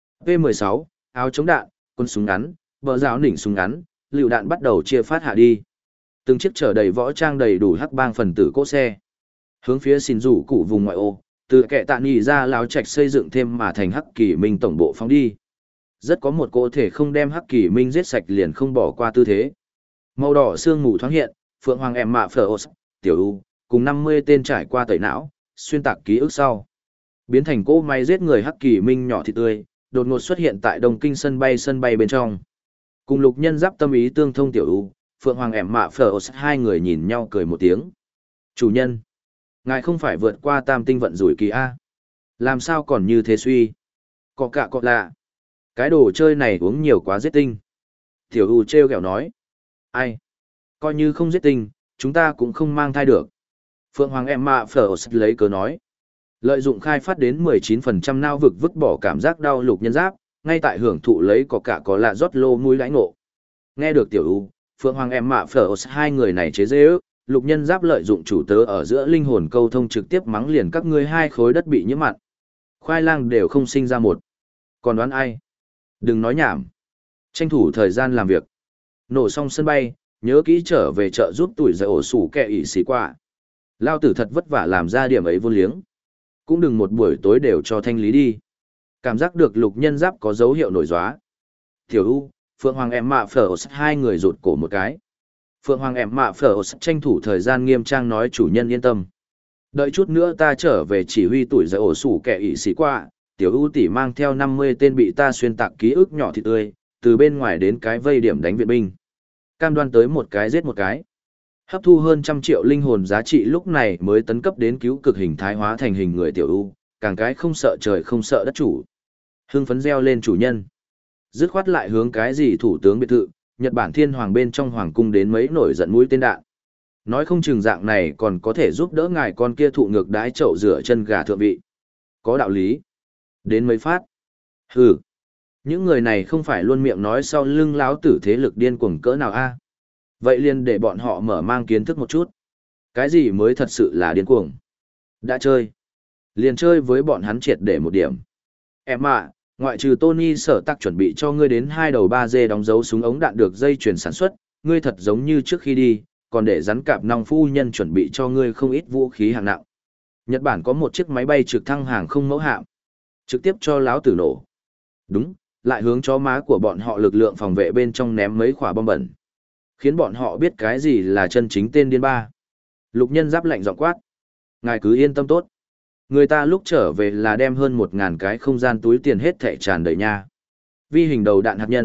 P16, áo chống đạn, quân súng ngắn, bờ rào nỉnh súng ngắn, lựu đạn bắt đầu chia phát hạ đi. Từng chiếc chở đầy võ trang đầy đủ hắc bang phần tử cỗ xe. Hướng phía xin rủ cụ vùng ngoại ô, từ kẻ tạ nghỉ ra láo trạch xây dựng thêm mà thành hắc kỳ minh tổng bộ phóng đi. Rất có một cỗ thể không đem hắc kỳ minh giết sạch liền không bỏ qua tư thế. Màu đỏ sương mù thoáng hiện, Phượng Hoàng em mạ phở tiểu u, cùng 50 tên trải qua tẩy não, xuyên tạc ký ức sau. Biến thành cỗ máy giết người hắc kỳ minh nhỏ thịt tươi, đột ngột xuất hiện tại Đông Kinh sân bay bên trong. Cùng lục nhân giáp tâm ý tương thông tiểu u, Phượng Hoàng em mạ phở hai người nhìn nhau cười một tiếng. Chủ nhân, ngài không phải vượt qua tam tinh vận rủi kỳ A. Làm sao còn như thế suy? Có cả có lạ. Cái đồ chơi này uống nhiều quá giết tinh. Tiểu u treo kẹo nói. Ai? Coi như không giết tinh, chúng ta cũng không mang thai được. Phượng Hoàng em mạ phở lấy cớ nói. Lợi dụng khai phát đến 19% nao vực vứt bỏ cảm giác đau lục nhân giáp, ngay tại hưởng thụ lấy có cả có lạ rót lô mũi lãnh ngộ. Nghe được tiểu u, Phượng Hoàng em mạ phở hai người này chế dễ ước, lục nhân giáp lợi dụng chủ tớ ở giữa linh hồn câu thông trực tiếp mắng liền các ngươi hai khối đất bị nhiễm mặn. Khoai lang đều không sinh ra một. Còn đoán ai? Đừng nói nhảm. Tranh thủ thời gian làm việc. Nổ xong sân bay, nhớ kỹ trở về chợ giúp tuổi dạy ổ sủ kẹ ỉ xì qua. Lao tử thật vất vả làm ra điểm ấy vô liếng. Cũng đừng một buổi tối đều cho thanh lý đi. Cảm giác được lục nhân giáp có dấu hiệu nổi gióa. Tiểu U, Phượng Hoàng em mạ phở hai người rụt cổ một cái. Phượng Hoàng em mạ phở tranh thủ thời gian nghiêm trang nói chủ nhân yên tâm. Đợi chút nữa ta trở về chỉ huy tuổi dạy ổ sủ kẻ ỉ xí qua, tiểu U tỷ mang theo 50 tên bị ta xuyên tạc ký ức nhỏ thịt tươi, từ bên ngoài đến cái vây điểm đánh viện binh. Cam đoan tới một cái giết một cái. Hấp thu hơn 100 triệu linh hồn giá trị lúc này mới tấn cấp đến cứu cực hình thái hóa thành hình người tiểu U, càng cái không sợ trời không sợ đất chủ. Hưng phấn reo lên chủ nhân. Dứt khoát lại hướng cái gì thủ tướng biệt thự, Nhật Bản thiên hoàng bên trong hoàng cung đến mấy nổi giận mũi tên đạn. Nói không chừng dạng này còn có thể giúp đỡ ngài con kia thụ ngược đái chậu rửa chân gà thượng vị. Có đạo lý. Đến mấy phát. Hừ. Những người này không phải luôn miệng nói sau lưng láo tử thế lực điên cuồng cỡ nào a? Vậy liền để bọn họ mở mang kiến thức một chút. Cái gì mới thật sự là điên cuồng? Đã chơi. Liền chơi với bọn hắn triệt để một điểm. Em ạ, ngoại trừ Tony sở tắc chuẩn bị cho ngươi đến 2 đầu 3G đóng dấu súng ống đạn được dây chuyển sản xuất, ngươi thật giống như trước khi đi, còn để rắn cạp nòng phu nhân chuẩn bị cho ngươi không ít vũ khí hạng nặng. Nhật Bản có một chiếc máy bay trực thăng hàng không mẫu hạm, trực tiếp cho láo tử nổ. Đúng, lại hướng chó má của bọn họ lực lượng phòng vệ bên trong ném mấy quả bom bẩn. Khiến bọn họ biết cái gì là chân chính tên điên ba. Lục nhân giáp lạnh giọng quát. Ngài cứ yên tâm tốt. Người ta lúc trở về là đem hơn 1.000 cái không gian túi tiền hết thẻ tràn đầy nha. Vi hình đầu đạn hạt nhân,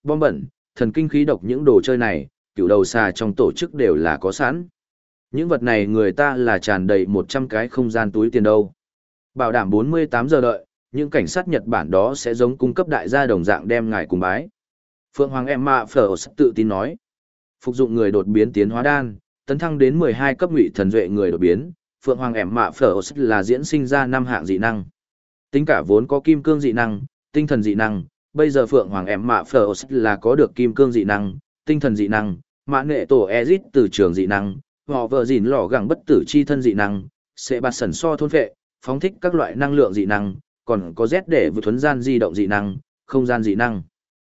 Bom bẩn, thần kinh khí độc những đồ chơi này, cựu đầu xà trong tổ chức đều là có sẵn. Những vật này người ta là tràn đầy 100 cái không gian túi tiền đâu. Bảo đảm 48 giờ đợi, những cảnh sát Nhật Bản đó sẽ giống cung cấp đại gia đồng dạng đem ngài cùng bái. Phượng Hoàng Emma Frost tự tin nói. Phục dụng người đột biến tiến hóa đan, tấn thăng đến 12 cấp ngụy thần duệ người đột biến, Phượng Hoàng Emma Frost là diễn sinh ra 5 hạng dị năng. Tính cả vốn có kim cương dị năng, tinh thần dị năng, bây giờ Phượng Hoàng Emma Frost là có được kim cương dị năng, tinh thần dị năng, mã nghệ tổ Ezit từ trường dị năng, họ vợ dỉn lò gẳng bất tử chi thân dị năng, sẽ bạt sẩn so thôn phệ, phóng thích các loại năng lượng dị năng, còn có Z để vượt thuấn gian di động dị năng, không gian dị năng.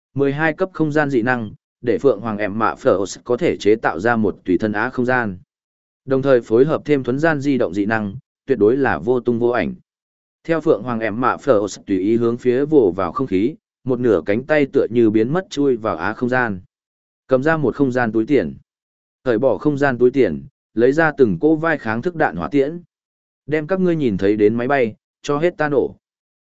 12 cấp không gian dị năng, để Phượng Hoàng Emma Frost có thể chế tạo ra một tùy thân á không gian. Đồng thời phối hợp thêm thuấn gian di động dị năng, tuyệt đối là vô tung vô ảnh. Theo Phượng Hoàng Emma Frost tùy ý hướng phía vồ vào không khí, một nửa cánh tay tựa như biến mất chui vào á không gian. Cầm ra một không gian túi tiền. Cởi bỏ không gian túi tiền, lấy ra từng cỗ vai kháng thức đạn hỏa tiễn. Đem các ngươi nhìn thấy đến máy bay, cho hết ta nổ.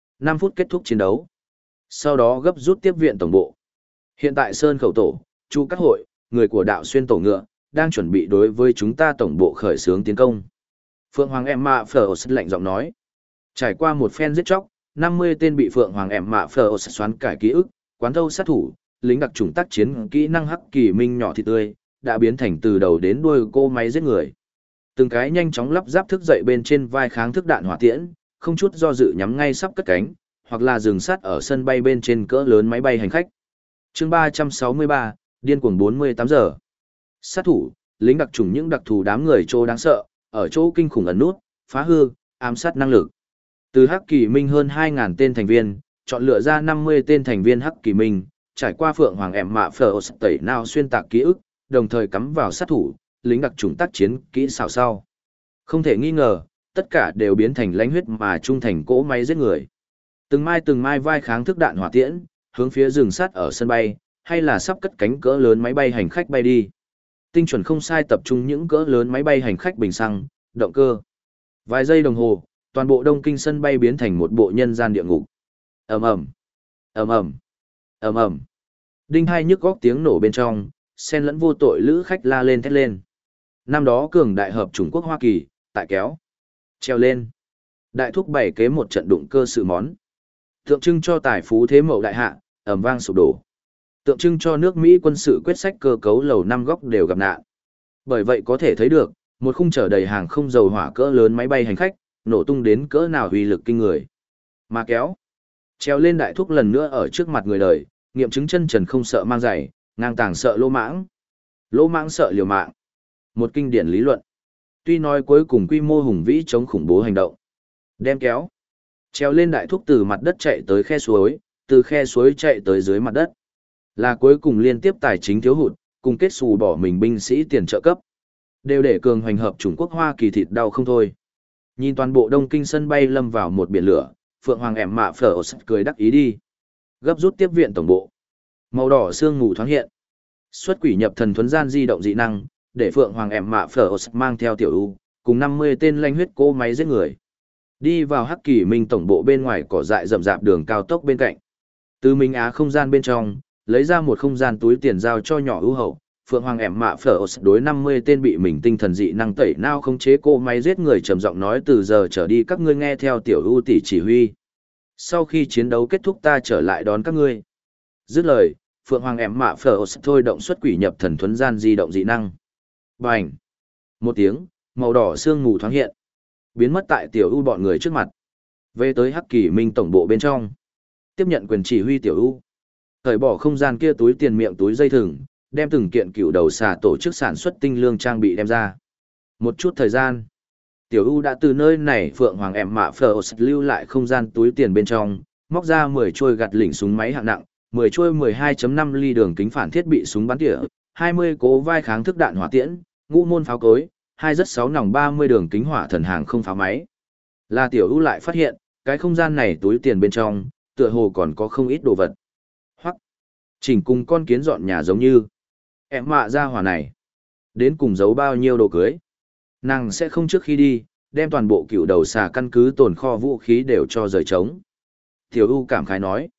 5 phút kết thúc chiến đấu. Sau đó gấp rút tiếp viện tổng bộ. Hiện tại Sơn Khẩu Tổ, Chu Cát Hội, người của đạo xuyên tổ ngựa, đang chuẩn bị đối với chúng ta tổng bộ khởi xướng tiến công. Phượng Hoàng Emma Frost lạnh giọng nói. Trải qua một phen giết chóc, 50 tên bị Phượng Hoàng Emma Frost xoán cải ký ức, quán thâu sát thủ, lính đặc chủng tác chiến kỹ năng hắc kỳ minh nhỏ thịt tươi, đã biến thành từ đầu đến đuôi cô máy giết người. Từng cái nhanh chóng lắp ráp thức dậy bên trên vai kháng thức đạn hỏa tiễn, không chút do dự nhắm ngay sắp cất cánh, hoặc là dừng sát ở sân bay bên trên cỡ lớn máy bay hành khách. Chương 363, điên cuồng 48 giờ. Sát thủ, lính đặc chủng những đặc thù đám người trô đáng sợ, ở chỗ kinh khủng ẩn nút, phá hư, ám sát năng lực. Từ Hắc Kỳ Minh hơn 2.000 tên thành viên, chọn lựa ra 50 tên thành viên Hắc Kỳ Minh, trải qua Phượng Hoàng Emma Frost tẩy nào xuyên tạc ký ức, đồng thời cắm vào sát thủ, lính đặc chủng tác chiến kỹ xảo sau. Không thể nghi ngờ, tất cả đều biến thành lãnh huyết mà trung thành cỗ máy giết người. Từng mai vai kháng thức đạn hỏa tiễn, hướng phía rừng sát ở sân bay, hay là sắp cất cánh cỡ lớn máy bay hành khách bay đi. Tinh chuẩn không sai tập trung những cỡ lớn máy bay hành khách bình xăng, động cơ. Vài giây đồng hồ, toàn bộ Đông Kinh sân bay biến thành một bộ nhân gian địa ngục. Ầm ầm, ầm ầm, ầm ầm. Đinh hai nhức góc tiếng nổ bên trong, xen lẫn vô tội lữ khách la lên thét lên. Năm đó cường đại hợp Trung Quốc Hoa Kỳ, tại kéo, treo lên. Đại thúc bày kế một trận đụng cơ sự món. Tượng trưng cho tài phú thế mậu đại hạ, ầm vang sụp đổ. Tượng trưng cho nước Mỹ quân sự quyết sách cơ cấu lầu năm góc đều gặp nạn. Bởi vậy có thể thấy được, một khung chở đầy hàng không dầu hỏa cỡ lớn máy bay hành khách, nổ tung đến cỡ nào uy lực kinh người. Mà kéo, treo lên đại thúc lần nữa ở trước mặt người đời, nghiệm chứng chân trần không sợ mang giày, ngang tàng sợ lỗ mãng. Lỗ mãng sợ liều mạng. Một kinh điển lý luận. Tuy nói cuối cùng quy mô hùng vĩ chống khủng bố hành động. Đem kéo, treo lên đại thúc từ mặt đất chạy tới khe suối, từ khe suối chạy tới dưới mặt đất. Là cuối cùng liên tiếp tài chính thiếu hụt, cùng kết xù bỏ mình binh sĩ tiền trợ cấp. Đều để cường hoành hợp Trung Quốc Hoa Kỳ thịt đau không thôi. Nhìn toàn bộ Đông Kinh sân bay lâm vào một biển lửa, Phượng Hoàng Emma Frost cười đắc ý đi. Gấp rút tiếp viện tổng bộ. Màu đỏ sương mù thoáng hiện. Xuất quỷ nhập thần thuấn gian di động dị năng, để Phượng Hoàng Emma Frost mang theo tiểu U, cùng 50 tên lanh huyết cô máy giết người. Đi vào Hắc Kỳ Minh tổng bộ bên ngoài cỏ dại rậm rạp đường cao tốc bên cạnh. Từ Minh Á không gian bên trong, lấy ra một không gian túi tiền giao cho nhỏ ưu hậu. Phượng Hoàng Emma Frost đối 50 tên bị mình tinh thần dị năng tẩy não không chế cô máy giết người trầm giọng nói từ giờ trở đi các ngươi nghe theo tiểu ưu tỷ chỉ huy. Sau khi chiến đấu kết thúc ta trở lại đón các ngươi. Dứt lời, Phượng Hoàng Emma Frost thôi động xuất quỷ nhập thần thuấn gian di động dị năng. Bành! Một tiếng, màu đỏ sương mù thoáng hiện. Biến mất tại tiểu ưu bọn người trước mặt. Về tới Hắc Kỳ Minh tổng bộ bên trong. Tiếp nhận quyền chỉ huy tiểu ưu. Cởi bỏ không gian kia túi tiền miệng túi dây thừng, đem từng kiện cựu đầu xà tổ chức sản xuất tinh lương trang bị đem ra. Một chút thời gian, Tiểu U đã từ nơi này Phượng Hoàng Emma Frost lưu lại không gian túi tiền bên trong, móc ra 10 chuôi gạt lỉnh súng máy hạng nặng, 10 chuôi 12.5 ly đường kính phản thiết bị súng bắn tỉa, 20 cố vai kháng thức đạn hỏa tiễn, ngũ môn pháo cối, 2 rất 6 nòng 30 đường kính hỏa thần hàng không pháo máy. Là Tiểu U lại phát hiện, cái không gian này túi tiền bên trong, tựa hồ còn có không ít đồ vật. Hoặc chỉnh cùng con kiến dọn nhà giống như em mạ ra hỏa này. Đến cùng giấu bao nhiêu đồ cưới. Nàng sẽ không trước khi đi, đem toàn bộ cựu đầu xà căn cứ tồn kho vũ khí đều cho rời trống. Tiểu U cảm khái nói.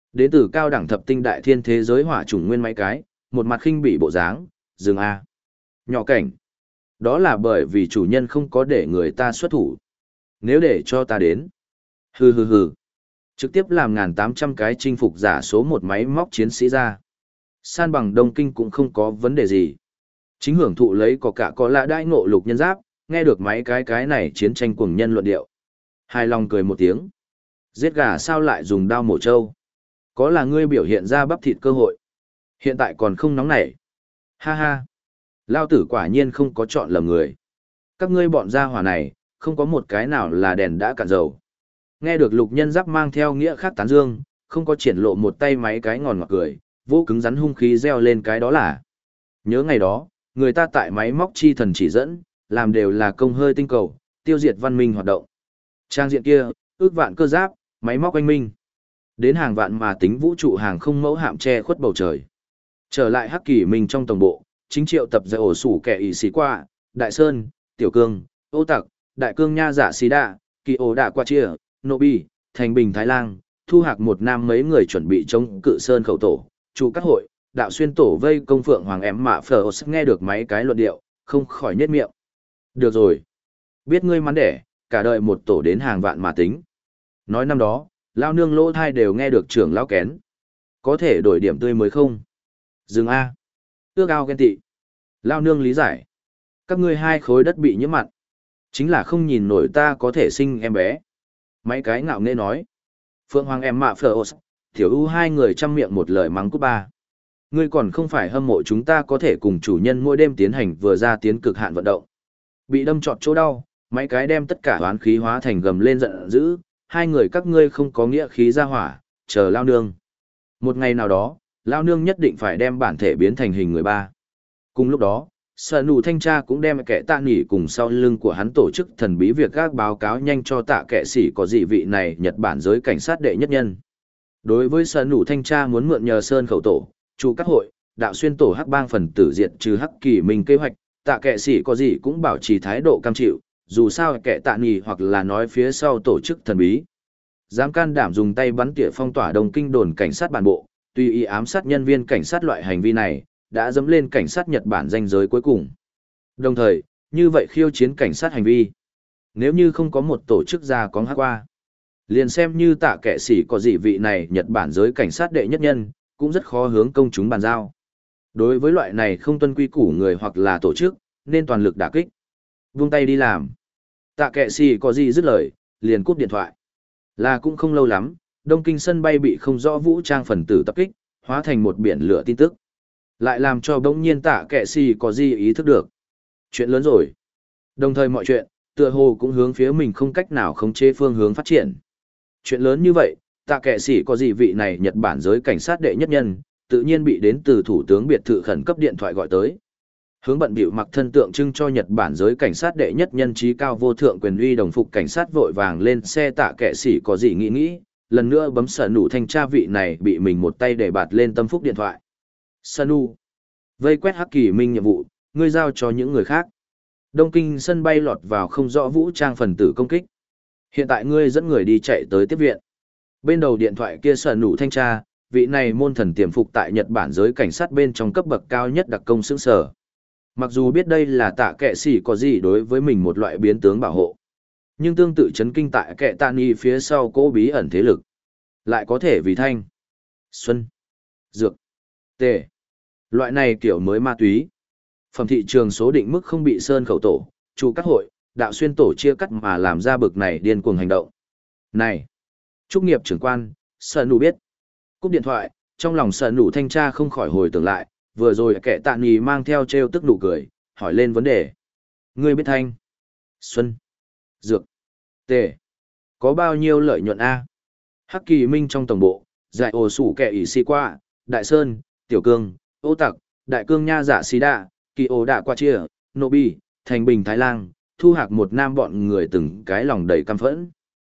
Đến từ cao đẳng thập tinh đại thiên thế giới hỏa chủng nguyên máy cái, một mặt khinh bỉ bộ dáng, dừng A. Nhỏ cảnh. Đó là bởi vì chủ nhân không có để người ta xuất thủ. Nếu để cho ta đến. Hừ hừ hừ. Trực tiếp làm 1.800 cái chinh phục giả số một máy móc chiến sĩ ra. San bằng Đông Kinh cũng không có vấn đề gì. Chính hưởng thụ lấy có cả có lạ đãi ngộ lục nhân giáp, nghe được mấy cái này chiến tranh cuồng nhân luận điệu. Hài lòng cười một tiếng. Giết gà sao lại dùng đao mổ trâu? Có là ngươi biểu hiện ra bắp thịt cơ hội. Hiện tại còn không nóng nảy. Ha ha. Lao tử quả nhiên không có chọn lầm người. Các ngươi bọn gia hỏa này, không có một cái nào là đèn đã cạn dầu. Nghe được lục nhân giáp mang theo nghĩa khác tán dương, không có triển lộ một tay máy cái ngòn ngọt cười, vô cứng rắn hung khí reo lên cái đó là. Nhớ ngày đó, người ta tại máy móc chi thần chỉ dẫn, làm đều là công hơi tinh cầu, tiêu diệt văn minh hoạt động. Trang diện kia, ước vạn cơ giáp, máy móc anh minh. Đến hàng vạn mà tính vũ trụ hàng không mẫu hạm che khuất bầu trời. Trở lại Hắc Kỳ Minh trong tổng bộ, chính triệu tập giải ổ sủ kẻ ỷ sĩ qua, Đại Sơn, Tiểu Cương, Ô Tặc, Đại Cương Nha Giả Xí Đạ, Kỳ Ổ Đạ Qua Chia, Nô Bi, Thành Bình Thái Lang, Thu Hạc một nam mấy người chuẩn bị chống cự Sơn khẩu tổ, chủ các hội, đạo xuyên tổ vây công phượng hoàng em mạ phở nghe được mấy cái luận điệu, không khỏi nhếch miệng. Được rồi. Biết ngươi mắn đẻ, cả đời một tổ đến hàng vạn mà tính. Nói năm đó, lao nương lỗ thai đều nghe được trưởng lao kén. Có thể đổi điểm tươi mới không? Dừng A. Ước ao ghen tị. Lao nương lý giải. Các ngươi hai khối đất bị nhiễm mặn. Chính là không nhìn nổi ta có thể sinh em bé. Mấy cái ngạo nghễ nói. Phượng Hoàng em mạ phở tiểu ưu hai người chăm miệng một lời mắng cút ba. Ngươi còn không phải hâm mộ chúng ta có thể cùng chủ nhân mỗi đêm tiến hành vừa ra tiến cực hạn vận động. Bị đâm trọt chỗ đau, mấy cái đem tất cả oán khí hóa thành gầm lên giận dữ, hai người các ngươi không có nghĩa khí ra hỏa, chờ lao nương. Một ngày nào đó, lao nương nhất định phải đem bản thể biến thành hình người ba. Cùng lúc đó, sở nụ thanh tra cũng đem kẻ tạ nghỉ cùng sau lưng của hắn tổ chức thần bí việc các báo cáo nhanh cho tạ kẻ sĩ có dị vị này Nhật Bản giới cảnh sát đệ nhất nhân. Đối với sở nụ thanh tra muốn mượn nhờ sơn khẩu tổ, chủ các hội, đạo xuyên tổ hắc bang phần tử diệt trừ Hắc Kỳ Minh kế hoạch, tạ kệ sĩ có gì cũng bảo trì thái độ cam chịu, dù sao kẻ tạ nghỉ hoặc là nói phía sau tổ chức thần bí. Dám can đảm dùng tay bắn tỉa phong tỏa Đông Kinh đồn cảnh sát bản bộ, tùy ý ám sát nhân viên cảnh sát loại hành vi này, đã dẫm lên cảnh sát Nhật Bản ranh giới cuối cùng. Đồng thời, như vậy khiêu chiến cảnh sát hành vi. Nếu như không có một tổ chức ra có hát qua, liền xem như tạ kệ sĩ có gì vị này Nhật Bản giới cảnh sát đệ nhất nhân, cũng rất khó hướng công chúng bàn giao. Đối với loại này không tuân quy củ người hoặc là tổ chức, nên toàn lực đả kích. Vung tay đi làm. Tạ kệ sĩ có gì dứt lời, liền cúp điện thoại. Là cũng không lâu lắm, Đông Kinh sân bay bị không rõ vũ trang phần tử tập kích, hóa thành một biển lửa tin tức. Lại làm cho bỗng nhiên tạ kệ sĩ có gì ý thức được. Chuyện lớn rồi. Đồng thời mọi chuyện, tựa hồ cũng hướng phía mình không cách nào khống chế phương hướng phát triển. Chuyện lớn như vậy, tạ kệ sĩ có gì vị này Nhật Bản giới cảnh sát đệ nhất nhân, tự nhiên bị đến từ thủ tướng biệt thự khẩn cấp điện thoại gọi tới. Hướng bận bịu mặc thân tượng trưng cho Nhật Bản giới cảnh sát đệ nhất nhân trí cao vô thượng quyền uy đồng phục cảnh sát vội vàng lên xe tạ kệ sĩ có gì nghĩ, lần nữa bấm sở nụ thanh tra vị này bị mình một tay để bạt lên tâm phúc điện thoại. Sanu. Vây quét Hắc Kỳ Minh nhiệm vụ, ngươi giao cho những người khác. Đông Kinh sân bay lọt vào không rõ vũ trang phần tử công kích. Hiện tại ngươi dẫn người đi chạy tới tiếp viện. Bên đầu điện thoại kia sở nụ thanh tra, vị này môn thần tiềm phục tại Nhật Bản giới cảnh sát bên trong cấp bậc cao nhất đặc công sững sở. Mặc dù biết đây là tạ kệ sĩ có gì đối với mình một loại biến tướng bảo hộ, nhưng tương tự chấn kinh tại kệ tạ ni phía sau cố bí ẩn thế lực. Lại có thể vì thanh, xuân, dược, tề. Loại này kiểu mới ma túy. Phẩm thị trường số định mức không bị sơn khẩu tổ, chủ các hội, đạo xuyên tổ chia cắt mà làm ra bực này điên cuồng hành động. Này! Trúc nghiệp trưởng quan, sở nụ biết. Cúp điện thoại, trong lòng sở nụ thanh tra không khỏi hồi tưởng lại, vừa rồi kẻ tạ nghỉ mang theo trêu tức nụ cười, hỏi lên vấn đề. Ngươi biết thanh, xuân, dược, tề. Có bao nhiêu lợi nhuận A? Hắc Kỳ Minh trong tổng bộ, giải ổ sủ kẻ ỷ sĩ qua, Đại Sơn, Tiểu Cương, Ô Tặc, Đại Cương Nha Giả Xí Đạ, Kỳ Ổ Đạ Qua Chia, Nô Bi, Thành Bình Thái Lang, Thu Hạc một nam bọn người từng cái lòng đầy căm phẫn.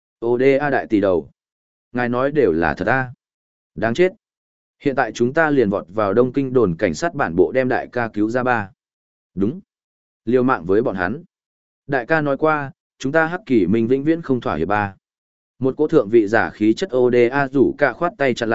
ODA đại tỷ đầu. Ngài nói đều là thật A. Đáng chết. Hiện tại chúng ta liền vọt vào Đông Kinh đồn cảnh sát bản bộ đem đại ca cứu ra ba. Đúng. Liều mạng với bọn hắn. Đại ca nói qua, chúng ta Hắc Kỳ Minh vĩnh viễn không thỏa hiệp ba. Một cỗ thượng vị giả khí chất ODA rủ cả khoát tay chặn lại,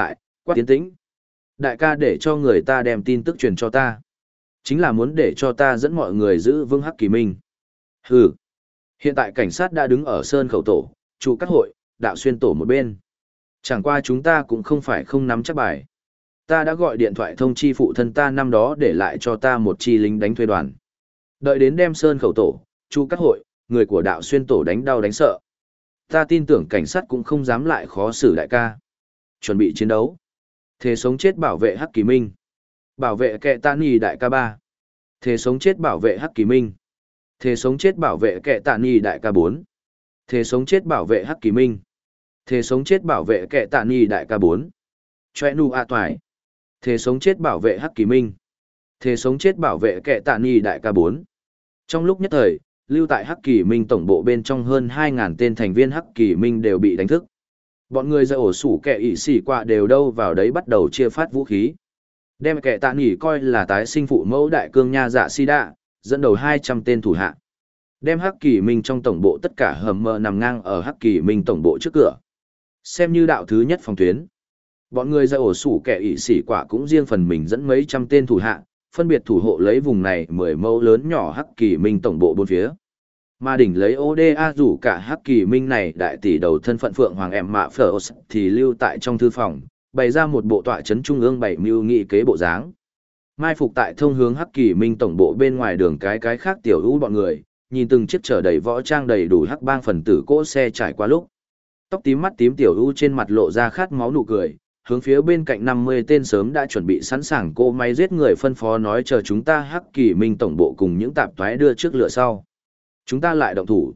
Quát tiến tĩnh. Đại ca để cho người ta đem tin tức truyền cho ta. Chính là muốn để cho ta dẫn mọi người giữ vững Hắc Kỳ Minh. Hừ. Hiện tại cảnh sát đã đứng ở Sơn Khẩu Tổ, trụ các hội, đạo xuyên tổ một bên. Chẳng qua chúng ta cũng không phải không nắm chắc bài. Ta đã gọi điện thoại thông chi phụ thân ta năm đó để lại cho ta một chi lính đánh thuê đoàn. Đợi đến đem Sơn Khẩu Tổ, trụ các hội, người của đạo xuyên tổ đánh đau đánh sợ. Ta tin tưởng cảnh sát cũng không dám lại khó xử đại ca. Chuẩn bị chiến đấu. Thề sống chết bảo vệ Hắc Kỳ Minh. Bảo vệ kệ tạ nì đại ca 3. Thề sống chết bảo vệ Hắc Kỳ Minh. Thề sống chết bảo vệ kệ tạ nì đại ca 4. Thề sống chết bảo vệ Hắc Kỳ Minh. Thề sống chết bảo vệ kệ tạ nì đại ca 4. Choe nu a toài. Thề sống chết bảo vệ Hắc Kỳ Minh. Thề sống chết bảo vệ kệ tạ nì đại ca 4. Trong lúc nhất thời, lưu tại Hắc Kỳ Minh tổng bộ bên trong hơn 2.000 tên thành viên Hắc Kỳ Minh đều bị đánh thức. Bọn người ra ổ sủ kẻ ỉ xỉ qua đều đâu vào đấy bắt đầu chia phát vũ khí. Đem kẻ tạ nghỉ coi là tái sinh phụ mẫu đại cương nha dạ si đạ, dẫn đầu 200 tên thủ hạ. Đem Hắc Kỳ Minh trong tổng bộ tất cả hầm mờ nằm ngang ở Hắc Kỳ Minh tổng bộ trước cửa. Xem như đạo thứ nhất phòng tuyến. Bọn người ra ổ sủ kẻ ỉ xỉ quả cũng riêng phần mình dẫn mấy trăm tên thủ hạ, phân biệt thủ hộ lấy vùng này 10 mẫu lớn nhỏ Hắc Kỳ Minh tổng bộ bốn phía. Mà đỉnh lấy ODA rủ cả Hắc Kỳ Minh này đại tỷ đầu thân phận Phượng Hoàng em mạ Phở thì lưu tại trong thư phòng, bày ra một bộ tọa chấn trung ương bảy mưu nghị kế bộ dáng. Mai phục tại thông hướng Hắc Kỳ Minh tổng bộ bên ngoài đường cái khác tiểu ưu bọn người, nhìn từng chiếc chở đầy võ trang đầy đủ hắc bang phần tử cỗ xe trải qua lúc. Tóc tím mắt tím tiểu ưu trên mặt lộ ra khát máu nụ cười, hướng phía bên cạnh 50 tên sớm đã chuẩn bị sẵn sàng cỗ máy giết người phân phó nói chờ chúng ta Hắc Kỳ Minh tổng bộ cùng những tạp toái đưa trước lửa sau. Chúng ta lại động thủ.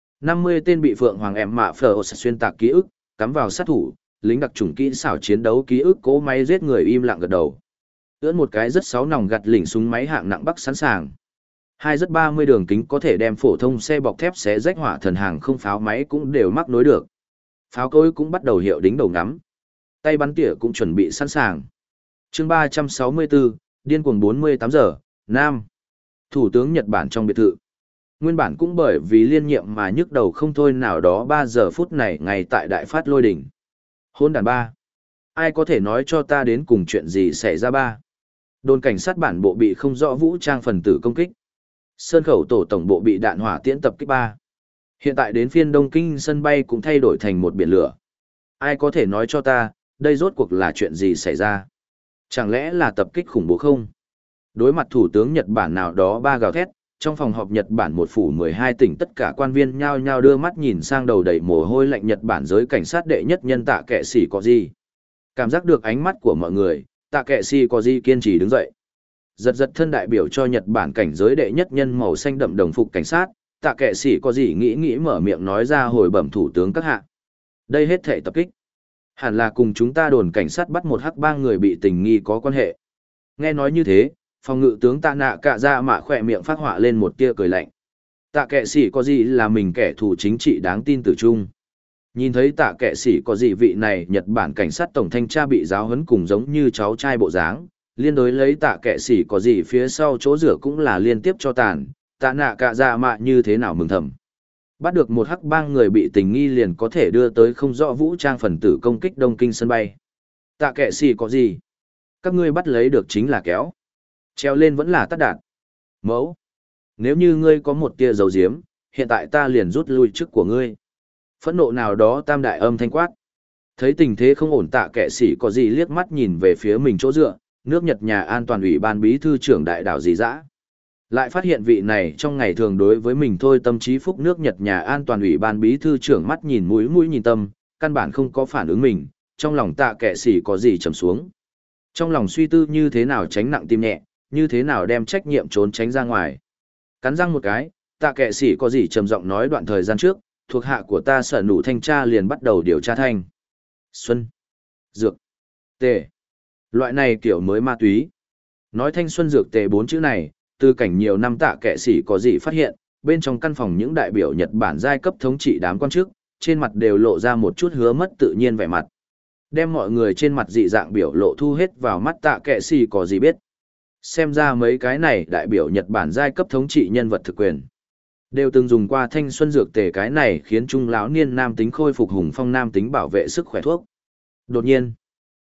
50 tên bị Phượng Hoàng em mạ Phở xuyên tạc ký ức, cắm vào sát thủ, lính đặc chủng kỹ xảo chiến đấu ký ức cỗ máy giết người im lặng gật đầu. Ưỡn một cái rất sáu nòng gặt lỉnh súng máy hạng nặng bắc sẵn sàng. Hai rất 30 đường kính có thể đem phổ thông xe bọc thép xé rách hỏa thần hàng không pháo máy cũng đều mắc nối được. Pháo cối cũng bắt đầu hiệu đính đầu ngắm. Tay bắn tỉa cũng chuẩn bị sẵn sàng. Chương 364, điên cuồng 48 giờ, Nam. Thủ tướng Nhật Bản trong biệt thự. Nguyên bản cũng bởi vì liên nhiệm mà nhức đầu không thôi nào đó 3 giờ phút này ngay tại đại phát lôi đỉnh. Hôn đàn ba. Ai có thể nói cho ta đến cùng chuyện gì xảy ra ba? Đồn cảnh sát bản bộ bị không rõ vũ trang phần tử công kích. Sơn khẩu tổ tổng bộ bị đạn hỏa tiễn tập kích ba. Hiện tại đến phiên Đông Kinh sân bay cũng thay đổi thành một biển lửa. Ai có thể nói cho ta, đây rốt cuộc là chuyện gì xảy ra? Chẳng lẽ là tập kích khủng bố không? Đối mặt thủ tướng Nhật Bản nào đó ba gào thét, trong phòng họp Nhật Bản một phủ 12 tỉnh tất cả quan viên nhao nhao đưa mắt nhìn sang đầu đầy mồ hôi lạnh Nhật Bản giới cảnh sát đệ nhất nhân Tạ Kệ Sĩ có gì. Cảm giác được ánh mắt của mọi người, Tạ Kệ Sĩ có gì kiên trì đứng dậy. Giật giật thân đại biểu cho Nhật Bản cảnh giới đệ nhất nhân màu xanh đậm đồng phục cảnh sát, Tạ Kệ Sĩ có gì nghĩ mở miệng nói ra hồi bẩm thủ tướng các hạ. Đây hết thảy tập kích. Hẳn là cùng chúng ta đồn cảnh sát bắt một hắc bang người bị tình nghi có quan hệ. Nghe nói như thế, phòng ngự tướng Tạ Nạ Cạ Dạ Mạ khỏe miệng phát họa lên một tia cười lạnh. Tạ Kệ Sĩ có gì là mình kẻ thù chính trị đáng tin tử trung. Nhìn thấy Tạ Kệ Sĩ có gì vị này Nhật Bản cảnh sát tổng thanh tra bị giáo huấn cùng giống như cháu trai bộ dáng, liên đối lấy Tạ Kệ Sĩ có gì phía sau chỗ rửa cũng là liên tiếp cho tàn, Tạ Nạ Cạ Dạ Mạ như thế nào mừng thầm. Bắt được một hắc bang người bị tình nghi liền có thể đưa tới không rõ vũ trang phần tử công kích Đông Kinh sân bay. Tạ Kệ Sĩ có gì? Các ngươi bắt lấy được chính là kéo. Treo lên vẫn là tắt đạn. Mẫu. Nếu như ngươi có một tia dầu diếm, hiện tại ta liền rút lui chức của ngươi. Phẫn nộ nào đó tam đại âm thanh quát. Thấy tình thế không ổn Tạ Kệ Sĩ có gì liếc mắt nhìn về phía mình chỗ dựa, nước Nhật nhà an toàn ủy ban bí thư trưởng đại đảo dì dã. Lại phát hiện vị này trong ngày thường đối với mình thôi tâm trí phúc nước Nhật nhà an toàn ủy ban bí thư trưởng mắt nhìn mũi nhìn tâm, căn bản không có phản ứng mình, trong lòng Tạ Kệ Sĩ có gì trầm xuống. Trong lòng suy tư như thế nào tránh nặng tim nhẹ, như thế nào đem trách nhiệm trốn tránh ra ngoài. Cắn răng một cái, Tạ Kệ Sĩ có gì trầm giọng nói đoạn thời gian trước, thuộc hạ của ta sở nụ thanh tra liền bắt đầu điều tra thanh. Xuân, dược, tề. Loại này kiểu mới ma túy. Nói thanh xuân dược tề 4 chữ này, từ cảnh nhiều năm Tạ Kệ Sĩ có gì phát hiện, bên trong căn phòng những đại biểu Nhật Bản giai cấp thống trị đám quan chức, trên mặt đều lộ ra một chút hứa mất tự nhiên vẻ mặt. Đem mọi người trên mặt dị dạng biểu lộ thu hết vào mắt Tạ Kệ Sĩ có gì biết. Xem ra mấy cái này đại biểu Nhật Bản giai cấp thống trị nhân vật thực quyền. Đều từng dùng qua thanh xuân dược tề cái này khiến trung lão niên nam tính khôi phục hùng phong nam tính bảo vệ sức khỏe thuốc. Đột nhiên,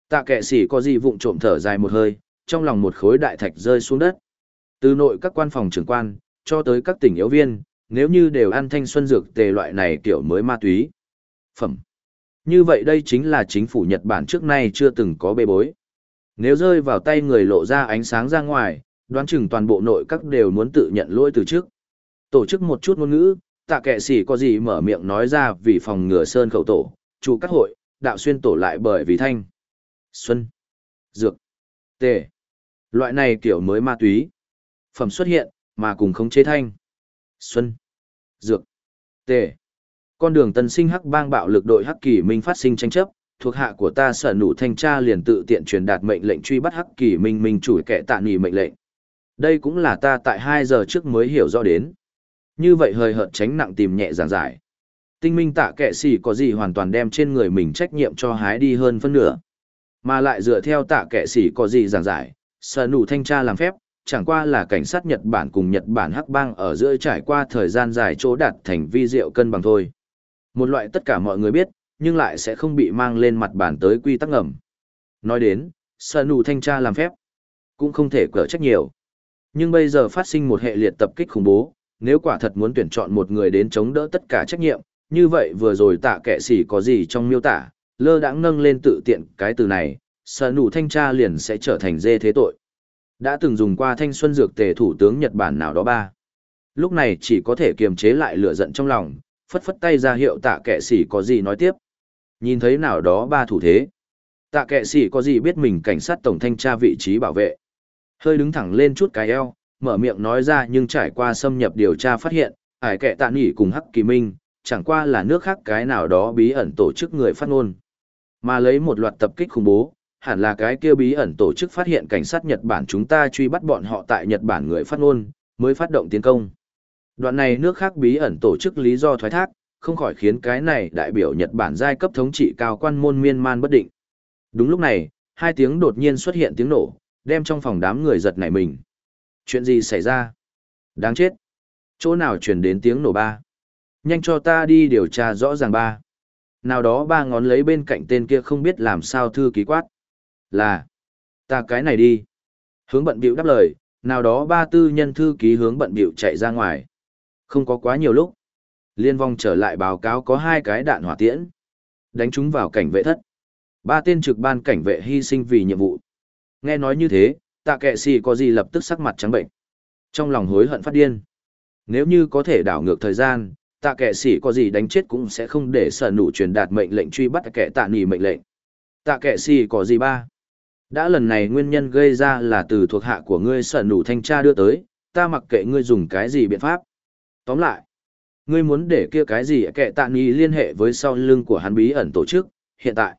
Tạ kệ sĩ có gì vụng trộm thở dài một hơi, trong lòng một khối đại thạch rơi xuống đất. Từ nội các quan phòng trưởng quan, cho tới các tỉnh yếu viên, nếu như đều ăn thanh xuân dược tề loại này kiểu mới ma túy. Phẩm. Như vậy đây chính là chính phủ Nhật Bản trước nay chưa từng có bê bối. Nếu rơi vào tay người lộ ra ánh sáng ra ngoài, đoán chừng toàn bộ nội các đều muốn tự nhận lỗi từ trước. Tổ chức một chút ngôn ngữ, tạ kệ sĩ có gì mở miệng nói ra vì phòng ngừa sơn khẩu tổ, chủ các hội, đạo xuyên tổ lại bởi vì thanh, xuân, dược, tề. Loại này kiểu mới ma túy. Phẩm xuất hiện, mà cùng khống chế thanh, xuân, dược, tề. Con đường tân sinh hắc bang bạo lực đội hắc kỳ minh phát sinh tranh chấp, thuộc hạ của ta sở nụ thanh tra liền tự tiện truyền đạt mệnh lệnh truy bắt hắc kỳ minh minh chủ kẻ tạ nghỉ mệnh lệnh. Đây cũng là ta tại 2 giờ trước mới hiểu rõ đến. Như vậy hời hợt tránh nặng tìm nhẹ giảng giải. Tinh minh tạ kệ sĩ có gì hoàn toàn đem trên người mình trách nhiệm cho hái đi hơn phân nửa. Mà lại dựa theo tạ kệ sĩ có gì giảng giải, sở nụ thanh tra làm phép, chẳng qua là cảnh sát Nhật Bản cùng Nhật Bản hắc bang ở giữa trải qua thời gian dài chỗ đạt thành vi diệu cân bằng thôi. Một loại tất cả mọi người biết, nhưng lại sẽ không bị mang lên mặt bản tới quy tắc ngầm. Nói đến, sở nụ thanh tra làm phép, cũng không thể cỡ trách nhiều. Nhưng bây giờ phát sinh một hệ liệt tập kích khủng bố, nếu quả thật muốn tuyển chọn một người đến chống đỡ tất cả trách nhiệm, như vậy vừa rồi tạ kệ sĩ có gì trong miêu tả, lơ đãng nâng lên tự tiện cái từ này, sở nụ thanh tra liền sẽ trở thành dê thế tội. Đã từng dùng qua thanh xuân dược tề thủ tướng Nhật Bản nào đó ba. Lúc này chỉ có thể kiềm chế lại lửa giận trong lòng, phất phất tay ra hiệu tạ kệ sĩ có gì nói tiếp. Nhìn thấy nào đó ba thủ thế. Tạ kệ sĩ có gì biết mình cảnh sát tổng thanh tra vị trí bảo vệ. Hơi đứng thẳng lên chút cái eo, mở miệng nói ra nhưng trải qua xâm nhập điều tra phát hiện, ải kệ tạ nghỉ cùng hắc kỳ minh, chẳng qua là nước khác cái nào đó bí ẩn tổ chức người phát ngôn. Mà lấy một loạt tập kích khủng bố, hẳn là cái kia bí ẩn tổ chức phát hiện cảnh sát Nhật Bản chúng ta truy bắt bọn họ tại Nhật Bản người phát ngôn, mới phát động tiến công. Đoạn này nước khác bí ẩn tổ chức lý do thoái thác, không khỏi khiến cái này đại biểu Nhật Bản giai cấp thống trị cao quan môn miên man bất định. Đúng lúc này, 2 tiếng đột nhiên xuất hiện tiếng nổ, đem trong phòng đám người giật nảy mình. Chuyện gì xảy ra? Đáng chết. Chỗ nào truyền đến tiếng nổ ba? Nhanh cho ta đi điều tra rõ ràng ba. Nào đó ba ngón lấy bên cạnh tên kia không biết làm sao thư ký quát. Là, ta cái này đi. Hướng bận bịu đáp lời, nào đó ba tư nhân thư ký hướng bận bịu chạy ra ngoài. Không có quá nhiều lúc. Liên vong trở lại báo cáo có 2 cái đạn hỏa tiễn. Đánh chúng vào cảnh vệ thất. 3 tên trực ban cảnh vệ hy sinh vì nhiệm vụ. Nghe nói như thế, tạ kệ sĩ có gì lập tức sắc mặt trắng bệnh. Trong lòng hối hận phát điên. Nếu như có thể đảo ngược thời gian, tạ kệ sĩ có gì đánh chết cũng sẽ không để sở nụ truyền đạt mệnh lệnh truy bắt kẻ tạ nghỉ mệnh lệnh. Tạ kệ sĩ có gì ba? Đã lần này nguyên nhân gây ra là từ thuộc hạ của ngươi sở nụ thanh tra đưa tới, ta mặc kệ ngươi dùng cái gì biện pháp. Tóm lại, ngươi muốn để kia cái gì kẻ tạ nghỉ liên hệ với sau lưng của hắn bí ẩn tổ chức, hiện tại.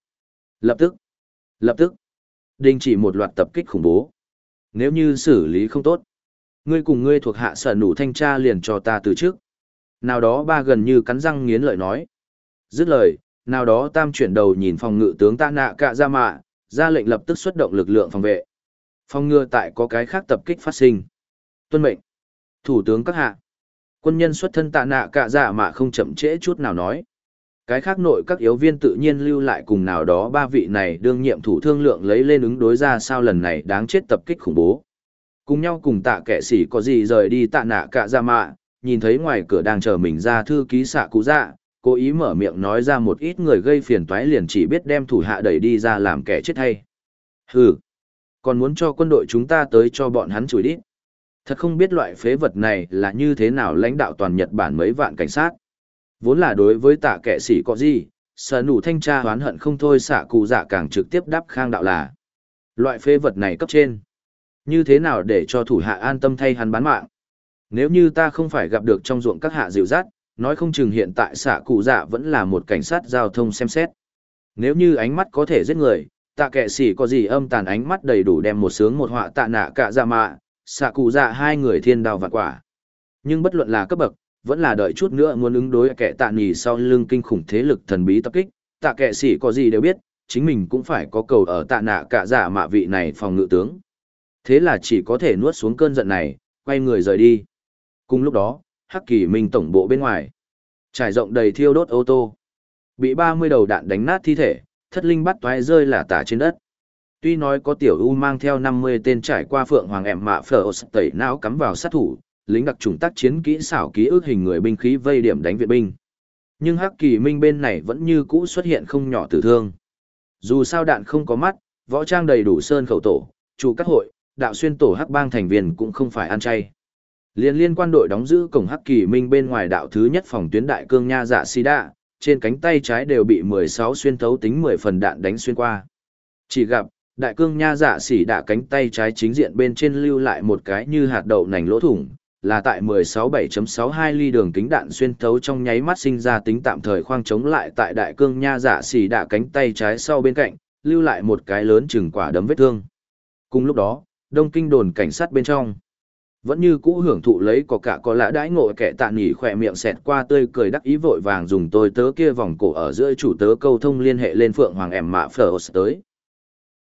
Lập tức, đình chỉ một loạt tập kích khủng bố. Nếu như xử lý không tốt, ngươi cùng ngươi thuộc hạ sở nụ thanh tra liền cho ta từ trước. Nào đó ba gần như cắn răng nghiến lợi nói. Dứt lời, nào đó tam chuyển đầu nhìn phòng ngự tướng Tạ Nạ Cạ Dạ Mạ, ra lệnh lập tức xuất động lực lượng phòng vệ. Phòng ngừa tại có cái khác tập kích phát sinh. Tuân mệnh. Thủ tướng các hạ. Quân nhân xuất thân Tạ Nạ Cạ Dạ Mạ không chậm trễ chút nào nói. Cái khác nội các yếu viên tự nhiên lưu lại cùng nào đó ba vị này đương nhiệm thủ thương lượng lấy lên ứng đối ra sao lần này đáng chết tập kích khủng bố. Cùng nhau cùng tạ kệ sĩ có gì rời đi Tạ Nạ Cạ Dạ Mạ, nhìn thấy ngoài cửa đang chờ mình ra thư ký xạ cụ dạ, cố ý mở miệng nói ra một ít người gây phiền toái liền chỉ biết đem thủ hạ đẩy đi ra làm kẻ chết hay. Hừ, còn muốn cho quân đội chúng ta tới cho bọn hắn chửi đít. Thật không biết loại phế vật này là như thế nào lãnh đạo toàn Nhật Bản mấy vạn cảnh sát. Vốn là đối với tạ kệ sĩ có gì, sở nụ thanh tra hoán hận không thôi xạ cụ dạ càng trực tiếp đáp khang đạo là. Loại phế vật này cấp trên. Như thế nào để cho thủ hạ an tâm thay hắn bán mạng. Nếu như ta không phải gặp được trong ruộng các hạ dịu dắt, nói không chừng hiện tại xạ cụ dạ vẫn là một cảnh sát giao thông xem xét. Nếu như ánh mắt có thể giết người, tạ kệ sĩ có gì âm tàn ánh mắt đầy đủ đem một sướng một họa Tạ Nạ Cạ Dạ Mạ, xạ cụ dạ 2 người thiên đao vạn quả. Nhưng bất luận là cấp bậc, vẫn là đợi chút nữa muốn ứng đối kẻ tạ nghỉ sau lưng kinh khủng thế lực thần bí tập kích, tạ kệ sĩ có gì đều biết, chính mình cũng phải có cầu ở Tạ Nạ Cạ Dạ Mạ vị này phòng ngự tướng. Thế là chỉ có thể nuốt xuống cơn giận này, quay người rời đi. Cùng lúc đó, Hắc Kỳ Minh tổng bộ bên ngoài, trải rộng đầy thiêu đốt ô tô. Bị 30 đầu đạn đánh nát thi thể, thất linh bắt toái rơi lả tả trên đất. Tuy nói có tiểu U mang theo 50 tên trải qua Phượng Hoàng em mạ phở tẩy não cắm vào sát thủ, lính đặc trùng tác chiến kỹ xảo ký ức hình người binh khí vây điểm đánh viện binh. Nhưng Hắc Kỳ Minh bên này vẫn như cũ xuất hiện không nhỏ tử thương. Dù sao đạn không có mắt, võ trang đầy đủ sơn khẩu tổ, chủ các hội, đạo xuyên tổ Hắc Bang thành viên cũng không phải ăn chay. Liên quan đội đóng giữ cổng Hắc Kỳ Minh bên ngoài đạo thứ nhất phòng tuyến đại cương nha dạ si đa, trên cánh tay trái đều bị 16 xuyên thấu tính 10 phần đạn đánh xuyên qua. Chỉ gặp, đại cương nha dạ xỉ đạ cánh tay trái chính diện bên trên lưu lại một cái như hạt đậu nành lỗ thủng, là tại 16,7.62 ly đường kính đạn xuyên thấu trong nháy mắt sinh ra tính tạm thời khoang chống lại tại đại cương nha dạ xỉ đạ cánh tay trái sau bên cạnh, lưu lại một cái lớn chừng quả đấm vết thương. Cùng lúc đó, Đông Kinh đồn cảnh sát bên trong vẫn như cũ hưởng thụ lấy có lã đãi ngộ kẻ tạ nghỉ khỏe miệng xẹt qua tươi cười đắc ý vội vàng dùng tôi tớ kia vòng cổ ở giữa chủ tớ câu thông liên hệ lên Phượng Hoàng em mạ phở tới.